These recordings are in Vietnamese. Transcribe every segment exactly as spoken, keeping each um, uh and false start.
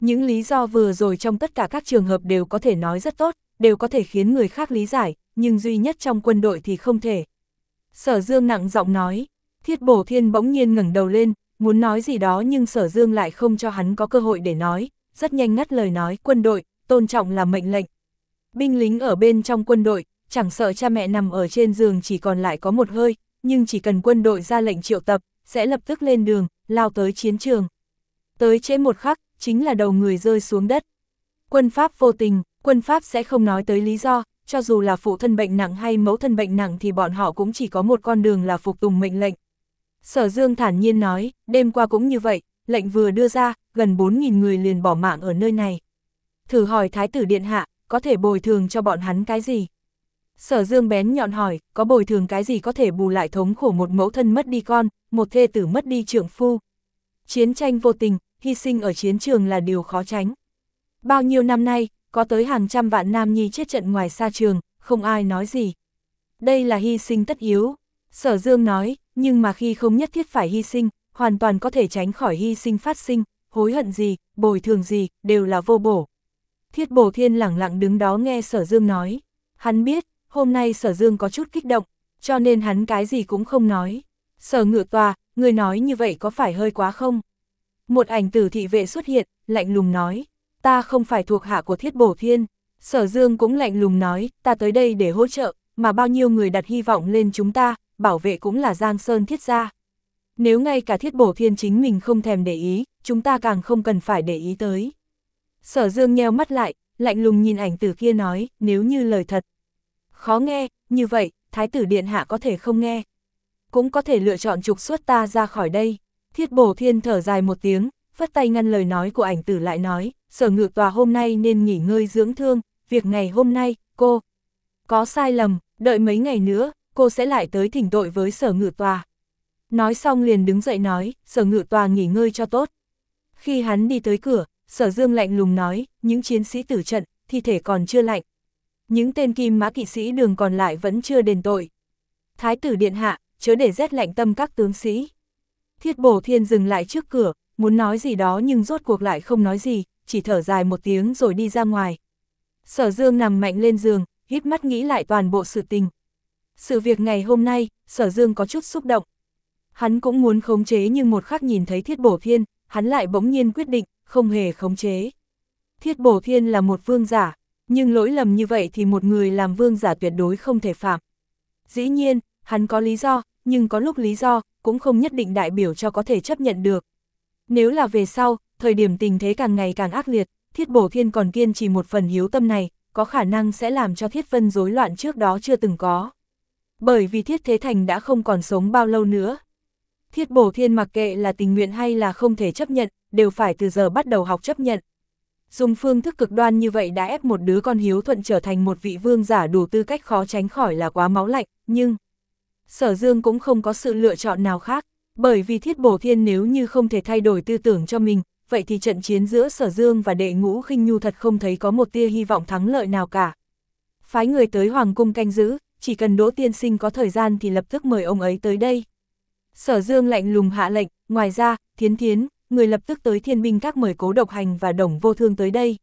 Những lý do vừa rồi trong tất cả các trường hợp đều có thể nói rất tốt, đều có thể khiến người khác lý giải, nhưng duy nhất trong quân đội thì không thể. Sở Dương nặng giọng nói, Thiết Bổ Thiên bỗng nhiên ngẩng đầu lên, muốn nói gì đó nhưng Sở Dương lại không cho hắn có cơ hội để nói, rất nhanh ngắt lời nói, quân đội, tôn trọng là mệnh lệnh. Binh lính ở bên trong quân đội, chẳng sợ cha mẹ nằm ở trên giường chỉ còn lại có một hơi, nhưng chỉ cần quân đội ra lệnh triệu tập, sẽ lập tức lên đường, lao tới chiến trường. Tới trễ một khắc, chính là đầu người rơi xuống đất. Quân Pháp vô tình, quân Pháp sẽ không nói tới lý do, cho dù là phụ thân bệnh nặng hay mẫu thân bệnh nặng thì bọn họ cũng chỉ có một con đường là phục tùng mệnh lệnh. Sở Dương thản nhiên nói, đêm qua cũng như vậy, lệnh vừa đưa ra, gần bốn nghìn người liền bỏ mạng ở nơi này. Thử hỏi Thái tử Điện Hạ, có thể bồi thường cho bọn hắn cái gì? Sở Dương bén nhọn hỏi, có bồi thường cái gì có thể bù lại thống khổ một mẫu thân mất đi con, một thê tử mất đi trượng phu? Chiến tranh vô tình, hy sinh ở chiến trường là điều khó tránh. Bao nhiêu năm nay, có tới hàng trăm vạn nam nhi chết trận ngoài xa trường, không ai nói gì. Đây là hy sinh tất yếu. Sở Dương nói, nhưng mà khi không nhất thiết phải hy sinh, hoàn toàn có thể tránh khỏi hy sinh phát sinh, hối hận gì, bồi thường gì, đều là vô bổ. Thiết Bổ Thiên lẳng lặng đứng đó nghe Sở Dương nói. Hắn biết, hôm nay Sở Dương có chút kích động, cho nên hắn cái gì cũng không nói. Sở Ngự Tòa, người nói như vậy có phải hơi quá không? Một ảnh tử thị vệ xuất hiện, lạnh lùng nói, ta không phải thuộc hạ của Thiết Bổ Thiên. Sở Dương cũng lạnh lùng nói, ta tới đây để hỗ trợ, mà bao nhiêu người đặt hy vọng lên chúng ta, bảo vệ cũng là Giang Sơn Thiết gia. Nếu ngay cả Thiết Bổ Thiên chính mình không thèm để ý, chúng ta càng không cần phải để ý tới. Sở Dương nheo mắt lại, lạnh lùng nhìn ảnh tử kia nói, nếu như lời thật khó nghe, như vậy, Thái tử Điện Hạ có thể không nghe. Cũng có thể lựa chọn trục xuất ta ra khỏi đây. Thiết Bổ Thiên thở dài một tiếng, phất tay ngăn lời nói của ảnh tử lại nói, Sở Ngự Tòa hôm nay nên nghỉ ngơi dưỡng thương, việc ngày hôm nay, cô có sai lầm, đợi mấy ngày nữa, cô sẽ lại tới thỉnh tội với Sở Ngự Tòa. Nói xong liền đứng dậy nói, Sở Ngự Tòa nghỉ ngơi cho tốt. Khi hắn đi tới cửa, Sở Dương lạnh lùng nói, những chiến sĩ tử trận, thi thể còn chưa lạnh. Những tên kim mã kỵ sĩ đường còn lại vẫn chưa đền tội. Thái tử Điện Hạ, chớ để rét lạnh tâm các tướng sĩ. Thiết Bổ Thiên dừng lại trước cửa, muốn nói gì đó nhưng rốt cuộc lại không nói gì, chỉ thở dài một tiếng rồi đi ra ngoài. Sở Dương nằm mạnh lên giường, híp mắt nghĩ lại toàn bộ sự tình. Sự việc ngày hôm nay, Sở Dương có chút xúc động. Hắn cũng muốn khống chế nhưng một khắc nhìn thấy Thiết Bổ Thiên, hắn lại bỗng nhiên quyết định, không hề khống chế. Thiết Bổ Thiên là một vương giả, nhưng lỗi lầm như vậy thì một người làm vương giả tuyệt đối không thể phạm. Dĩ nhiên, hắn có lý do, nhưng có lúc lý do, cũng không nhất định đại biểu cho có thể chấp nhận được. Nếu là về sau, thời điểm tình thế càng ngày càng ác liệt, Thiết Bổ Thiên còn kiên trì một phần hiếu tâm này, có khả năng sẽ làm cho Thiết Vân rối loạn trước đó chưa từng có. Bởi vì Thiết Thế Thành đã không còn sống bao lâu nữa. Thiết Bổ Thiên mặc kệ là tình nguyện hay là không thể chấp nhận, đều phải từ giờ bắt đầu học chấp nhận. Dùng phương thức cực đoan như vậy đã ép một đứa con hiếu thuận trở thành một vị vương giả đủ tư cách khó tránh khỏi là quá máu lạnh, nhưng Sở Dương cũng không có sự lựa chọn nào khác, bởi vì Thiết Bổ Thiên nếu như không thể thay đổi tư tưởng cho mình, vậy thì trận chiến giữa Sở Dương và Đệ Ngũ Khinh Nhu thật không thấy có một tia hy vọng thắng lợi nào cả. Phái người tới Hoàng cung canh giữ, chỉ cần Đỗ tiên sinh có thời gian thì lập tức mời ông ấy tới đây. Sở Dương lạnh lùng hạ lệnh, ngoài ra, Thiến Thiến, người lập tức tới Thiên Binh Các mời Cố Độc Hành và Đồng Vô Thương tới đây.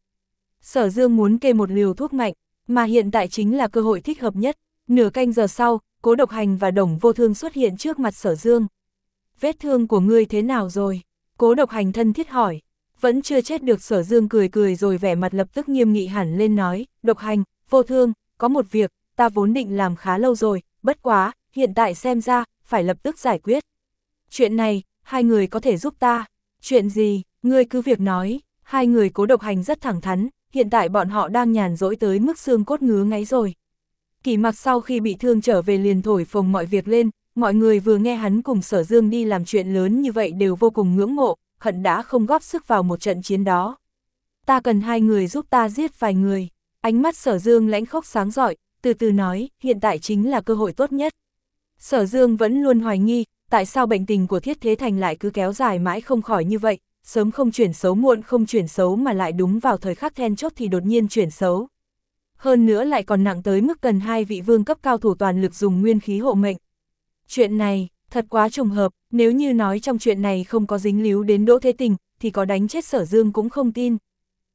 Sở Dương muốn kê một liều thuốc mạnh, mà hiện tại chính là cơ hội thích hợp nhất. Nửa canh giờ sau, Cố Độc Hành và Đồng Vô Thương xuất hiện trước mặt Sở Dương. Vết thương của ngươi thế nào rồi? Cố Độc Hành thân thiết hỏi. Vẫn chưa chết được. Sở Dương cười cười rồi vẻ mặt lập tức nghiêm nghị hẳn lên nói, Độc Hành, Vô Thương, có một việc, ta vốn định làm khá lâu rồi, bất quá, hiện tại xem ra, phải lập tức giải quyết. Chuyện này, hai người có thể giúp ta. Chuyện gì, ngươi cứ việc nói. Hai người Cố Độc Hành rất thẳng thắn, hiện tại bọn họ đang nhàn rỗi tới mức xương cốt ngứa ngáy rồi. Kỳ Mặc sau khi bị thương trở về liền thổi phồng mọi việc lên, mọi người vừa nghe hắn cùng Sở Dương đi làm chuyện lớn như vậy đều vô cùng ngưỡng mộ, hận đã không góp sức vào một trận chiến đó. Ta cần hai người giúp ta giết vài người. Ánh mắt Sở Dương lãnh khốc sáng rọi, từ từ nói, hiện tại chính là cơ hội tốt nhất. Sở Dương vẫn luôn hoài nghi, tại sao bệnh tình của Thiết Thế Thành lại cứ kéo dài mãi không khỏi như vậy, sớm không chuyển xấu muộn không chuyển xấu mà lại đúng vào thời khắc then chốt thì đột nhiên chuyển xấu. Hơn nữa lại còn nặng tới mức cần hai vị vương cấp cao thủ toàn lực dùng nguyên khí hộ mệnh. Chuyện này, thật quá trùng hợp, nếu như nói trong chuyện này không có dính líu đến Đỗ Thế Tình, thì có đánh chết Sở Dương cũng không tin.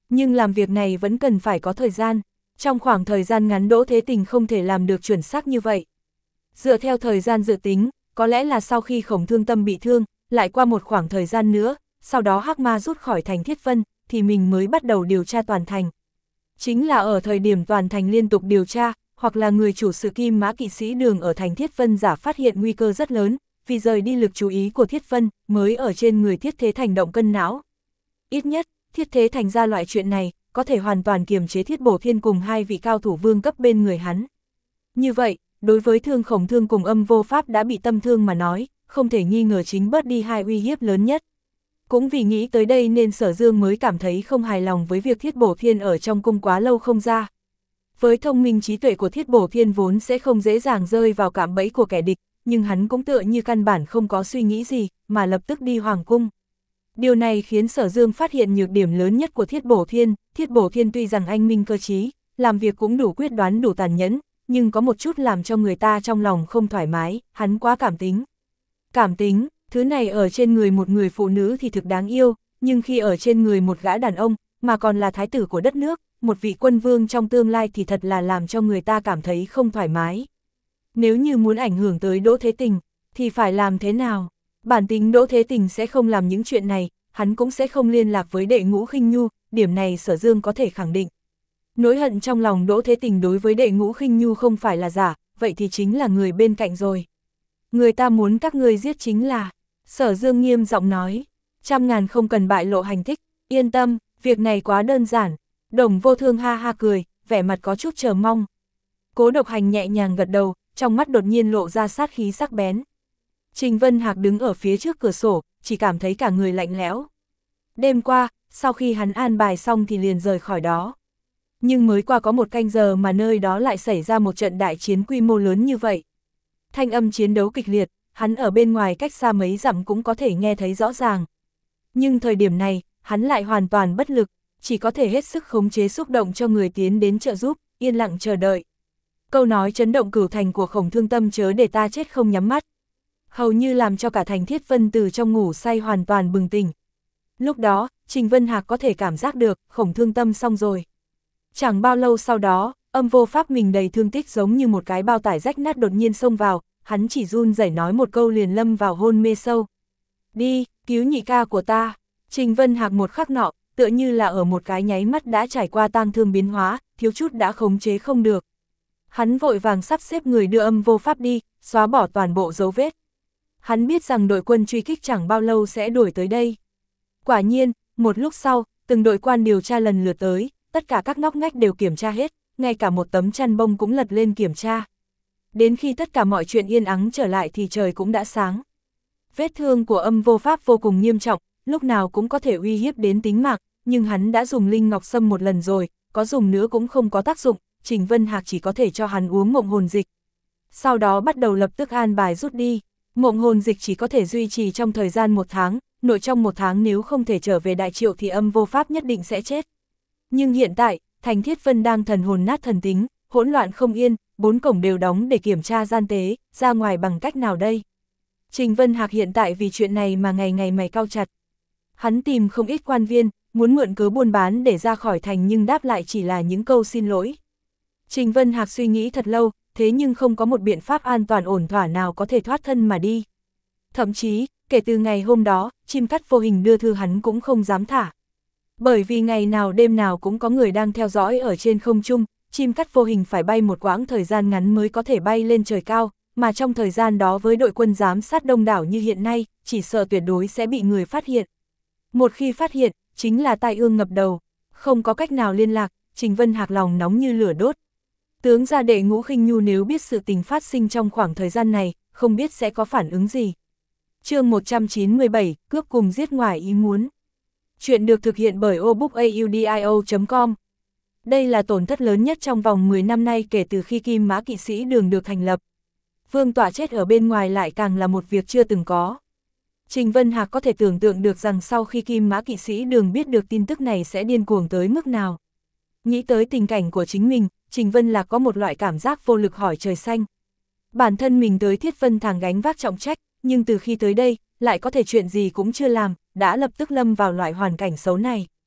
Nhưng làm việc này vẫn cần phải có thời gian. Trong khoảng thời gian ngắn Đỗ Thế Tình không thể làm được chuẩn xác như vậy. Dựa theo thời gian dự tính, có lẽ là sau khi Khổng Thương Tâm bị thương, lại qua một khoảng thời gian nữa, sau đó Hắc Ma rút khỏi thành Thiết Vân, thì mình mới bắt đầu điều tra toàn thành. Chính là ở thời điểm toàn thành liên tục điều tra, hoặc là người chủ sự Kim Mã kỵ sĩ Đường ở thành Thiết Vân giả phát hiện nguy cơ rất lớn, vì rời đi lực chú ý của Thiết Vân, mới ở trên người Thiết Thế Thành động cân não. Ít nhất, Thiết Thế Thành ra loại chuyện này, có thể hoàn toàn kiềm chế Thiết Bổ Thiên cùng hai vị cao thủ vương cấp bên người hắn. Như vậy, đối với Thương Khổng Thương cùng Âm Vô Pháp đã bị tâm thương mà nói, không thể nghi ngờ chính bớt đi hai uy hiếp lớn nhất. Cũng vì nghĩ tới đây nên Sở Dương mới cảm thấy không hài lòng với việc Thiết Bổ Thiên ở trong cung quá lâu không ra. Với thông minh trí tuệ của Thiết Bổ Thiên vốn sẽ không dễ dàng rơi vào cạm bẫy của kẻ địch, nhưng hắn cũng tựa như căn bản không có suy nghĩ gì, mà lập tức đi Hoàng cung. Điều này khiến Sở Dương phát hiện nhược điểm lớn nhất của Thiết Bổ Thiên. Thiết Bổ Thiên tuy rằng anh minh cơ trí, làm việc cũng đủ quyết đoán đủ tàn nhẫn, nhưng có một chút làm cho người ta trong lòng không thoải mái, hắn quá cảm tính. Cảm tính, thứ này ở trên người một người phụ nữ thì thực đáng yêu, nhưng khi ở trên người một gã đàn ông, mà còn là thái tử của đất nước, một vị quân vương trong tương lai thì thật là làm cho người ta cảm thấy không thoải mái. Nếu như muốn ảnh hưởng tới Đỗ Thế Tình, thì phải làm thế nào? Bản tính Đỗ Thế Tình sẽ không làm những chuyện này, hắn cũng sẽ không liên lạc với Đệ Ngũ Khinh Nhu, điểm này Sở Dương có thể khẳng định. Nỗi hận trong lòng Đỗ Thế Tình đối với Đệ Ngũ Khinh Nhu không phải là giả, vậy thì chính là người bên cạnh rồi. Người ta muốn các ngươi giết chính là, Sở Dương nghiêm giọng nói, trăm ngàn không cần bại lộ hành tích, yên tâm, việc này quá đơn giản. Đồng Vô Thương ha ha cười, vẻ mặt có chút chờ mong. Cố Độc Hành nhẹ nhàng gật đầu, trong mắt đột nhiên lộ ra sát khí sắc bén. Trình Vân Hạc đứng ở phía trước cửa sổ, chỉ cảm thấy cả người lạnh lẽo. Đêm qua, sau khi hắn an bài xong thì liền rời khỏi đó. Nhưng mới qua có một canh giờ mà nơi đó lại xảy ra một trận đại chiến quy mô lớn như vậy. Thanh âm chiến đấu kịch liệt, hắn ở bên ngoài cách xa mấy dặm cũng có thể nghe thấy rõ ràng. Nhưng thời điểm này, hắn lại hoàn toàn bất lực, chỉ có thể hết sức khống chế xúc động cho người tiến đến trợ giúp, yên lặng chờ đợi. Câu nói chấn động cửu thành của Khổng Thương Tâm chớ để ta chết không nhắm mắt, hầu như làm cho cả thành Thiết Vân từ trong ngủ say hoàn toàn bừng tỉnh. Lúc đó, Trình Vân Hạc có thể cảm giác được, Khổng Thương Tâm xong rồi. Chẳng bao lâu sau đó, Âm Vô Pháp mình đầy thương tích giống như một cái bao tải rách nát đột nhiên xông vào, hắn chỉ run rẩy nói một câu liền lâm vào hôn mê sâu. Đi, cứu nhị ca của ta. Trình Vân Hạc một khắc nọ, tựa như là ở một cái nháy mắt đã trải qua tang thương biến hóa, thiếu chút đã khống chế không được. Hắn vội vàng sắp xếp người đưa Âm Vô Pháp đi, xóa bỏ toàn bộ dấu vết. Hắn biết rằng đội quân truy kích chẳng bao lâu sẽ đuổi tới đây. Quả nhiên, một lúc sau, từng đội quan điều tra lần lượt tới, tất cả các ngóc ngách đều kiểm tra hết, ngay cả một tấm chăn bông cũng lật lên kiểm tra. Đến khi tất cả mọi chuyện yên ắng trở lại thì trời cũng đã sáng. Vết thương của Âm Vô Pháp vô cùng nghiêm trọng, lúc nào cũng có thể uy hiếp đến tính mạng, nhưng hắn đã dùng Linh Ngọc Sâm một lần rồi, có dùng nữa cũng không có tác dụng, Trình Vân Hạc chỉ có thể cho hắn uống mộng hồn dịch. Sau đó bắt đầu lập tức an bài rút đi. Mộng hồn dịch chỉ có thể duy trì trong thời gian một tháng, nội trong một tháng nếu không thể trở về Đại Triệu thì Âm Vô Pháp nhất định sẽ chết. Nhưng hiện tại, thành Thiết Vân đang thần hồn nát thần tính, hỗn loạn không yên, bốn cổng đều đóng để kiểm tra gian tế, ra ngoài bằng cách nào đây? Trình Vân Hạc hiện tại vì chuyện này mà ngày ngày mày cau chặt. Hắn tìm không ít quan viên, muốn mượn cớ buôn bán để ra khỏi thành nhưng đáp lại chỉ là những câu xin lỗi. Trình Vân Hạc suy nghĩ thật lâu, thế nhưng không có một biện pháp an toàn ổn thỏa nào có thể thoát thân mà đi. Thậm chí, kể từ ngày hôm đó, chim cắt vô hình đưa thư hắn cũng không dám thả. Bởi vì ngày nào đêm nào cũng có người đang theo dõi ở trên không trung, chim cắt vô hình phải bay một quãng thời gian ngắn mới có thể bay lên trời cao, mà trong thời gian đó với đội quân giám sát đông đảo như hiện nay, chỉ sợ tuyệt đối sẽ bị người phát hiện. Một khi phát hiện, chính là tai ương ngập đầu, không có cách nào liên lạc, Trình Vân Hạc lòng nóng như lửa đốt. Tướng gia Đệ Ngũ Khinh Nhu nếu biết sự tình phát sinh trong khoảng thời gian này, không biết sẽ có phản ứng gì. Chương một trăm chín mươi bảy, cướp cùng giết ngoài ý muốn. Chuyện được thực hiện bởi obookaudio chấm com. Đây là tổn thất lớn nhất trong vòng mười năm nay kể từ khi Kim Mã Kỵ sĩ Đường được thành lập. Vương tọa chết ở bên ngoài lại càng là một việc chưa từng có. Trình Vân Hạc có thể tưởng tượng được rằng sau khi Kim Mã Kỵ sĩ Đường biết được tin tức này sẽ điên cuồng tới mức nào. Nghĩ tới tình cảnh của chính mình, Trình Vân Lạc có một loại cảm giác vô lực hỏi trời xanh. Bản thân mình tới Thiết Vân Thàng gánh vác trọng trách, nhưng từ khi tới đây, lại có thể chuyện gì cũng chưa làm, đã lập tức lâm vào loại hoàn cảnh xấu này.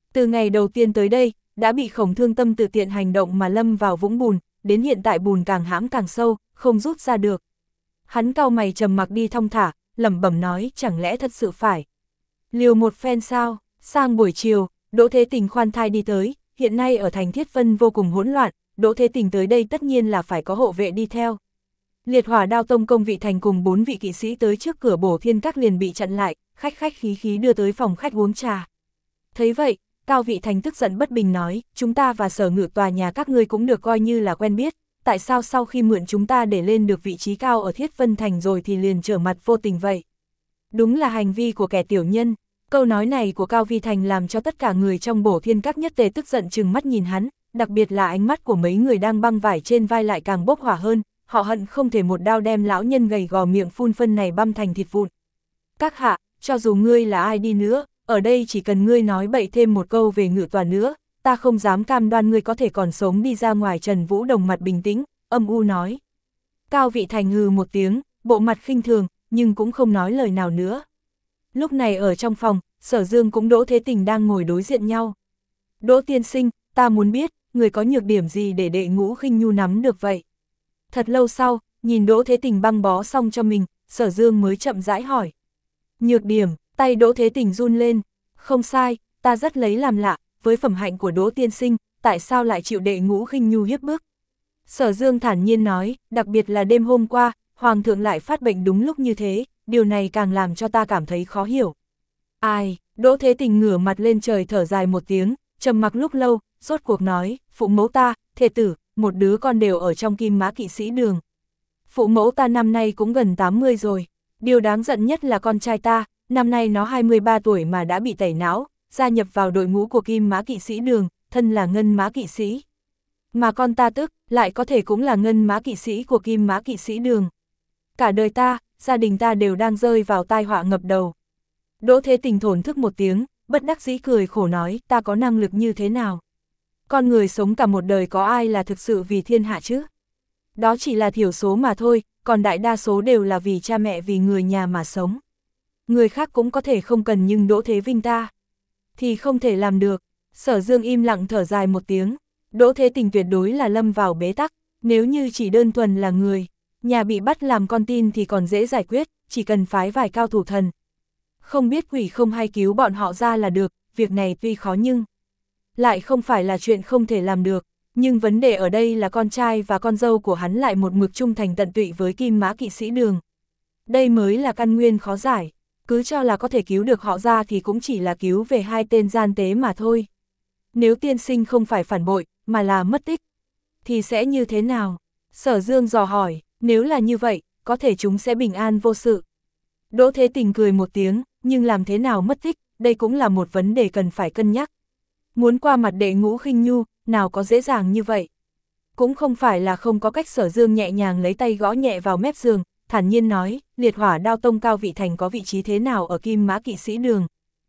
Từ ngày đầu tiên tới đây, đã bị Khổng Thương Tâm tự tiện hành động mà lâm vào vũng bùn, đến hiện tại bùn càng hãm càng sâu, không rút ra được. Hắn cau mày trầm mặc đi thong thả, lẩm bẩm nói chẳng lẽ thật sự phải. Liều một phen sao, sang buổi chiều, Đỗ Thế Tình khoan thai đi tới, hiện nay ở thành Thiết Vân vô cùng hỗn loạn, Đỗ Thế Tình tới đây tất nhiên là phải có hộ vệ đi theo. Liệt Hỏa Đao Tông công vị thành cùng bốn vị kỵ sĩ tới trước cửa Bổ Thiên Các liền bị chặn lại, khách khách khí khí đưa tới phòng khách uống trà. Thấy vậy, Cao Vị Thành tức giận bất bình nói, chúng ta và Sở Ngự tòa nhà các ngươi cũng được coi như là quen biết, tại sao sau khi mượn chúng ta để lên được vị trí cao ở Thiết Vân Thành rồi thì liền trở mặt vô tình vậy? Đúng là hành vi của kẻ tiểu nhân. Câu nói này của Cao Vi Thành làm cho tất cả người trong Bổ Thiên Các nhất tề tức giận trừng mắt nhìn hắn, đặc biệt là ánh mắt của mấy người đang băng vải trên vai lại càng bốc hỏa hơn, họ hận không thể một đao đem lão nhân gầy gò miệng phun phân này băm thành thịt vụn. Các hạ, cho dù ngươi là ai đi nữa, ở đây chỉ cần ngươi nói bậy thêm một câu về Ngự tòa nữa, ta không dám cam đoan ngươi có thể còn sống đi ra ngoài. Trần Vũ Đồng mặt bình tĩnh, âm u nói. Cao Vị Thành hừ một tiếng, bộ mặt khinh thường, nhưng cũng không nói lời nào nữa. Lúc này ở trong phòng, Sở Dương cũng Đỗ Thế Tình đang ngồi đối diện nhau. Đỗ tiên sinh, ta muốn biết, người có nhược điểm gì để đệ Ngũ Khinh Nhu nắm được vậy? Thật lâu sau, nhìn Đỗ Thế Tình băng bó xong cho mình, Sở Dương mới chậm rãi hỏi. Nhược điểm, tay Đỗ Thế Tình run lên. Không sai, ta rất lấy làm lạ, với phẩm hạnh của Đỗ tiên sinh, tại sao lại chịu đệ Ngũ Khinh Nhu hiếp bức? Sở Dương thản nhiên nói, đặc biệt là đêm hôm qua, Hoàng thượng lại phát bệnh đúng lúc như thế, điều này càng làm cho ta cảm thấy khó hiểu. Ai, Đỗ Thế Tình ngửa mặt lên trời thở dài một tiếng, trầm mặc lúc lâu, rốt cuộc nói, phụ mẫu ta, thê tử, một đứa con đều ở trong Kim Mã Kỵ Sĩ Đường. Phụ mẫu ta năm nay cũng gần tám mươi rồi, điều đáng giận nhất là con trai ta, năm nay nó hai mươi ba tuổi mà đã bị tẩy não, gia nhập vào đội ngũ của Kim Mã Kỵ Sĩ Đường, thân là Ngân Mã Kỵ Sĩ. Mà con ta tức, lại có thể cũng là Ngân Mã Kỵ Sĩ của Kim Mã Kỵ Sĩ Đường. Cả đời ta, gia đình ta đều đang rơi vào tai họa ngập đầu. Đỗ Thế Tình thổn thức một tiếng, bất đắc dĩ cười khổ nói, ta có năng lực như thế nào? Con người sống cả một đời có ai là thực sự vì thiên hạ chứ? Đó chỉ là thiểu số mà thôi, còn đại đa số đều là vì cha mẹ vì người nhà mà sống. Người khác cũng có thể không cần nhưng Đỗ Thế Vinh ta thì không thể làm được. Sở Dương im lặng thở dài một tiếng, Đỗ Thế Tình tuyệt đối là lâm vào bế tắc, nếu như chỉ đơn thuần là người nhà bị bắt làm con tin thì còn dễ giải quyết, chỉ cần phái vài cao thủ thần không biết quỷ không hay cứu bọn họ ra là được, việc này tuy khó nhưng lại không phải là chuyện không thể làm được, nhưng vấn đề ở đây là con trai và con dâu của hắn lại một mực trung thành tận tụy với Kim Mã Kỵ Sĩ Đường. Đây mới là căn nguyên khó giải, cứ cho là có thể cứu được họ ra thì cũng chỉ là cứu về hai tên gian tế mà thôi. Nếu tiên sinh không phải phản bội, mà là mất tích, thì sẽ như thế nào? Sở Dương dò hỏi, nếu là như vậy, có thể chúng sẽ bình an vô sự. Đỗ Thế Tình cười một tiếng, nhưng làm thế nào mất tích, đây cũng là một vấn đề cần phải cân nhắc. Muốn qua mặt đệ Ngũ Khinh Nhu, nào có dễ dàng như vậy. Cũng không phải là không có cách. Sở Dương nhẹ nhàng lấy tay gõ nhẹ vào mép giường, thản nhiên nói, Liệt Hỏa Đao Tông Cao Vị Thành có vị trí thế nào ở Kim Mã Kỵ Sĩ Đường?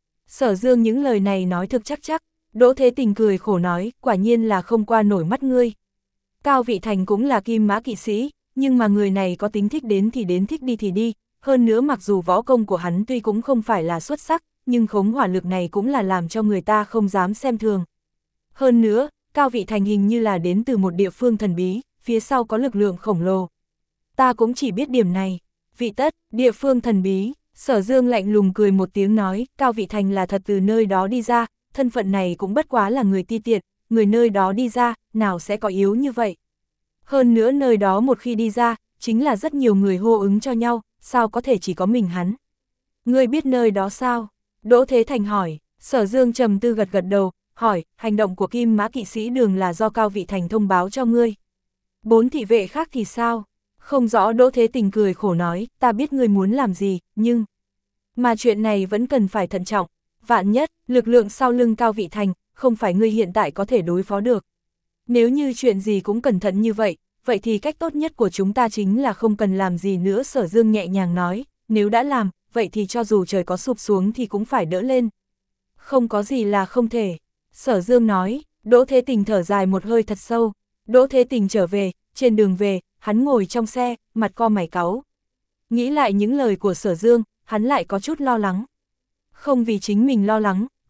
Sở Dương những lời này nói thực chắc chắc. Đỗ Thế Tình cười khổ nói, quả nhiên là không qua nổi mắt ngươi. Cao Vị Thành cũng là Kim Mã Kỵ Sĩ, nhưng mà người này có tính thích đến thì đến, thích đi thì đi. Hơn nữa mặc dù võ công của hắn tuy cũng không phải là xuất sắc, nhưng khống hỏa lực này cũng là làm cho người ta không dám xem thường. Hơn nữa, Cao Vị Thành hình như là đến từ một địa phương thần bí, phía sau có lực lượng khổng lồ. Ta cũng chỉ biết điểm này. Vị tất, địa phương thần bí, Sở Dương lạnh lùng cười một tiếng nói, Cao Vị Thành là thật từ nơi đó đi ra, thân phận này cũng bất quá là người ti tiện, người nơi đó đi ra, nào sẽ có yếu như vậy. Hơn nữa nơi đó một khi đi ra, chính là rất nhiều người hô ứng cho nhau, sao có thể chỉ có mình hắn? Ngươi biết nơi đó sao? Đỗ Thế Thành hỏi. Sở Dương trầm tư gật gật đầu, hỏi, hành động của Kim Mã Kỵ Sĩ Đường là do Cao Vị Thành thông báo cho ngươi. Bốn thị vệ khác thì sao? Không rõ. Đỗ Thế Tình cười khổ nói, ta biết ngươi muốn làm gì, nhưng mà chuyện này vẫn cần phải thận trọng. Vạn nhất, lực lượng sau lưng Cao Vị Thành, không phải ngươi hiện tại có thể đối phó được. Nếu như chuyện gì cũng cẩn thận như vậy, vậy thì cách tốt nhất của chúng ta chính là không cần làm gì nữa. Sở Dương nhẹ nhàng nói, nếu đã làm, vậy thì cho dù trời có sụp xuống thì cũng phải đỡ lên. Không có gì là không thể. Sở Dương nói. Đỗ Thế Tình thở dài một hơi thật sâu. Đỗ Thế Tình trở về, trên đường về, hắn ngồi trong xe, mặt co mày cáu. Nghĩ lại những lời của Sở Dương, hắn lại có chút lo lắng. Không vì chính mình lo lắng,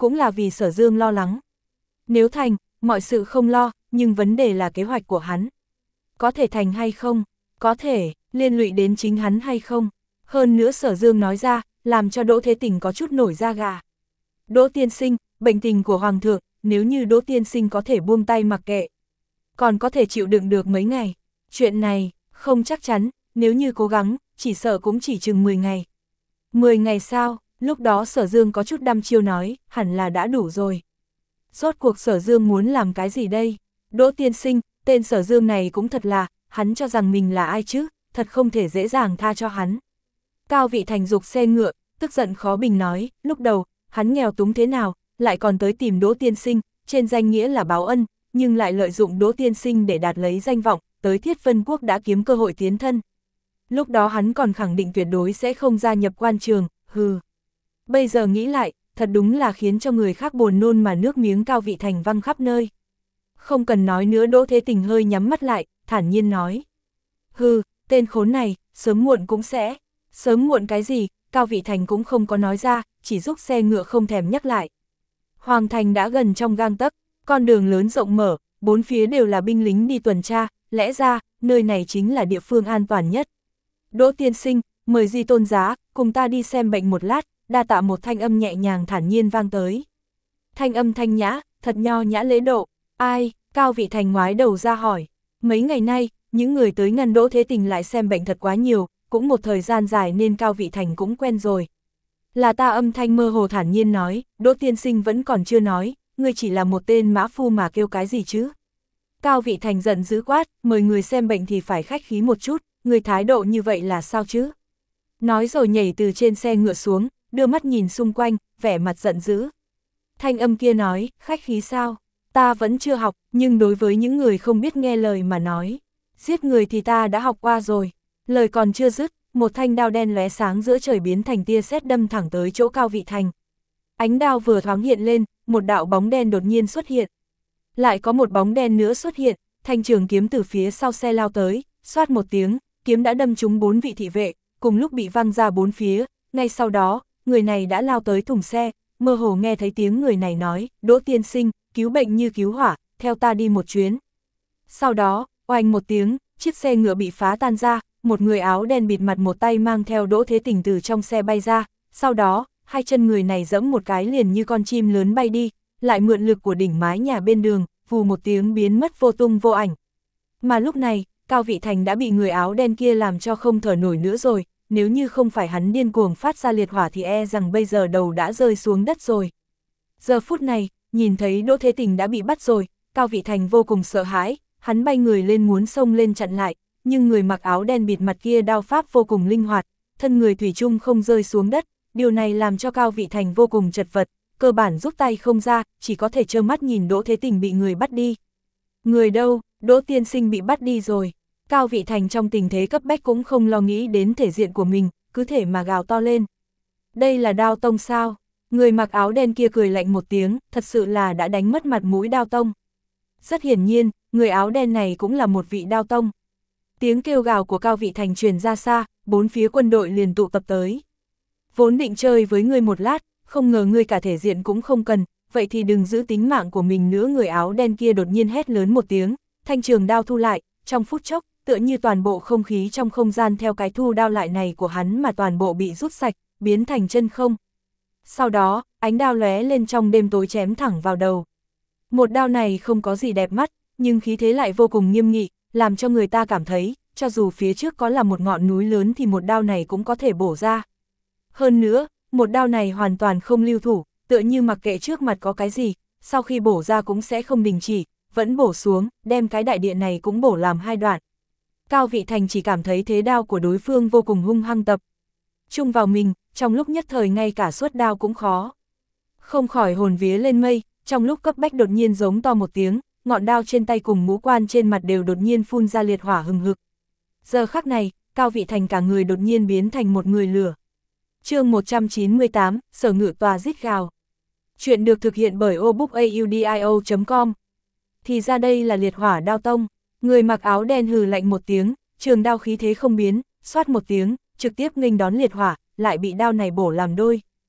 cũng là vì Sở Dương lo lắng. Nếu thành, mọi sự không lo, nhưng vấn đề là kế hoạch của hắn. Có thể thành hay không? Có thể, liên lụy đến chính hắn hay không? Hơn nữa Sở Dương nói ra, làm cho Đỗ Thế Tình có chút nổi da gà. Đỗ tiên sinh, bệnh tình của Hoàng thượng, nếu như Đỗ tiên sinh có thể buông tay mặc kệ, còn có thể chịu đựng được mấy ngày. Chuyện này, không chắc chắn, nếu như cố gắng, chỉ sợ cũng chỉ chừng mười ngày. mười ngày sao? Lúc đó Sở Dương có chút đăm chiêu nói, hẳn là đã đủ rồi. Rốt cuộc Sở Dương muốn làm cái gì đây? Đỗ tiên sinh, tên Sở Dương này cũng thật là, hắn cho rằng mình là ai chứ, thật không thể dễ dàng tha cho hắn. Cao Vị Thành dục xe ngựa, tức giận khó bình nói, lúc đầu, hắn nghèo túng thế nào, lại còn tới tìm Đỗ tiên sinh, trên danh nghĩa là báo ân, nhưng lại lợi dụng Đỗ tiên sinh để đạt lấy danh vọng, tới Thiết Vân Quốc đã kiếm cơ hội tiến thân. Lúc đó hắn còn khẳng định tuyệt đối sẽ không gia nhập quan trường, hừ. Bây giờ nghĩ lại, thật đúng là khiến cho người khác buồn nôn mà nước miếng Cao Vị Thành văng khắp nơi. Không cần nói nữa, Đỗ Thế Tình hơi nhắm mắt lại, thản nhiên nói. Hừ, tên khốn này, sớm muộn cũng sẽ. Sớm muộn cái gì, Cao Vị Thành cũng không có nói ra, chỉ giúp xe ngựa không thèm nhắc lại. Hoàng thành đã gần trong gang tấc, con đường lớn rộng mở, bốn phía đều là binh lính đi tuần tra, lẽ ra, nơi này chính là địa phương an toàn nhất. Đỗ tiên sinh, mời Di Tôn Giá, cùng ta đi xem bệnh một lát, đa tạ một thanh âm nhẹ nhàng thản nhiên vang tới. Thanh âm thanh nhã, thật nho nhã lễ độ, ai, Cao Vị Thành ngoái đầu ra hỏi. Mấy ngày nay, những người tới ngăn Đỗ Thế Tình lại xem bệnh thật quá nhiều, cũng một thời gian dài nên Cao Vị Thành cũng quen rồi. Là ta, âm thanh mơ hồ thản nhiên nói, Đỗ tiên sinh vẫn còn chưa nói, ngươi chỉ là một tên mã phu mà kêu cái gì chứ? Cao Vị Thành giận dữ quát, mời người xem bệnh thì phải khách khí một chút, người thái độ như vậy là sao chứ? Nói rồi nhảy từ trên xe ngựa xuống, đưa mắt nhìn xung quanh, vẻ mặt giận dữ. Thanh âm kia nói, khách khí sao? Ta vẫn chưa học, nhưng đối với những người không biết nghe lời mà nói, giết người thì ta đã học qua rồi. Lời còn chưa dứt, một thanh đao đen lóe sáng giữa trời biến thành tia sét đâm thẳng tới chỗ Cao Vị Thành. Ánh đao vừa thoáng hiện lên, một đạo bóng đen đột nhiên xuất hiện. Lại có một bóng đen nữa xuất hiện, thanh trường kiếm từ phía sau xe lao tới, xoát một tiếng, kiếm đã đâm trúng bốn vị thị vệ, cùng lúc bị văng ra bốn phía. Ngay sau đó, người này đã lao tới thùng xe, mơ hồ nghe thấy tiếng người này nói, Đỗ tiên sinh, cứu bệnh như cứu hỏa, theo ta đi một chuyến. Sau đó, oanh một tiếng, chiếc xe ngựa bị phá tan ra, một người áo đen bịt mặt một tay mang theo Đỗ Thế Tình từ trong xe bay ra, sau đó, hai chân người này giẫm một cái liền như con chim lớn bay đi, lại mượn lực của đỉnh mái nhà bên đường, vù một tiếng biến mất vô tung vô ảnh. Mà lúc này, Cao Vị Thành đã bị người áo đen kia làm cho không thở nổi nữa rồi, nếu như không phải hắn điên cuồng phát ra liệt hỏa thì e rằng bây giờ đầu đã rơi xuống đất rồi. Giờ phút này, nhìn thấy Đỗ Thế Tình đã bị bắt rồi, Cao Vị Thành vô cùng sợ hãi, hắn bay người lên muốn xông lên chặn lại, nhưng người mặc áo đen bịt mặt kia đao pháp vô cùng linh hoạt, thân người thủy chung không rơi xuống đất, điều này làm cho Cao Vị Thành vô cùng chật vật, cơ bản rút tay không ra, chỉ có thể trơ mắt nhìn Đỗ Thế Tình bị người bắt đi. Người đâu? Đỗ tiên sinh bị bắt đi rồi. Cao Vị Thành trong tình thế cấp bách cũng không lo nghĩ đến thể diện của mình, cứ thể mà gào to lên. Đây là Đao Tông sao? Người mặc áo đen kia cười lạnh một tiếng, thật sự là đã đánh mất mặt mũi Đao Tông. Rất hiển nhiên, người áo đen này cũng là một vị Đao Tông. Tiếng kêu gào của Cao Vị Thành truyền ra xa, bốn phía quân đội liền tụ tập tới. Vốn định chơi với ngươi một lát, không ngờ ngươi cả thể diện cũng không cần, vậy thì đừng giữ tính mạng của mình nữa. Người áo đen kia đột nhiên hét lớn một tiếng, thanh trường đao thu lại, trong phút chốc, tựa như toàn bộ không khí trong không gian theo cái thu đao lại này của hắn mà toàn bộ bị rút sạch, biến thành chân không. Sau đó, ánh đao lóe lên trong đêm tối chém thẳng vào đầu. Một đao này không có gì đẹp mắt, nhưng khí thế lại vô cùng nghiêm nghị, làm cho người ta cảm thấy, cho dù phía trước có là một ngọn núi lớn thì một đao này cũng có thể bổ ra. Hơn nữa, một đao này hoàn toàn không lưu thủ, tựa như mặc kệ trước mặt có cái gì, sau khi bổ ra cũng sẽ không đình chỉ, vẫn bổ xuống, đem cái đại địa này cũng bổ làm hai đoạn. Cao Vị Thành chỉ cảm thấy thế đao của đối phương vô cùng hung hăng tập trung vào mình, trong lúc nhất thời ngay cả xuất đao cũng khó. Không khỏi hồn vía lên mây, trong lúc cấp bách đột nhiên giống to một tiếng, ngọn đao trên tay cùng mũ quan trên mặt đều đột nhiên phun ra liệt hỏa hừng hực. Giờ khắc này, Cao Vị Thành cả người đột nhiên biến thành một người lửa. Chương một trăm chín mươi tám, Sở Ngự Tòa rít gào. Chuyện được thực hiện bởi obookaudio chấm com. Thì ra đây là liệt hỏa đao tông. Người mặc áo đen hừ lạnh một tiếng, trường đao khí thế không biến, xoát một tiếng, trực tiếp nghênh đón liệt hỏa, lại bị đao này bổ làm đôi.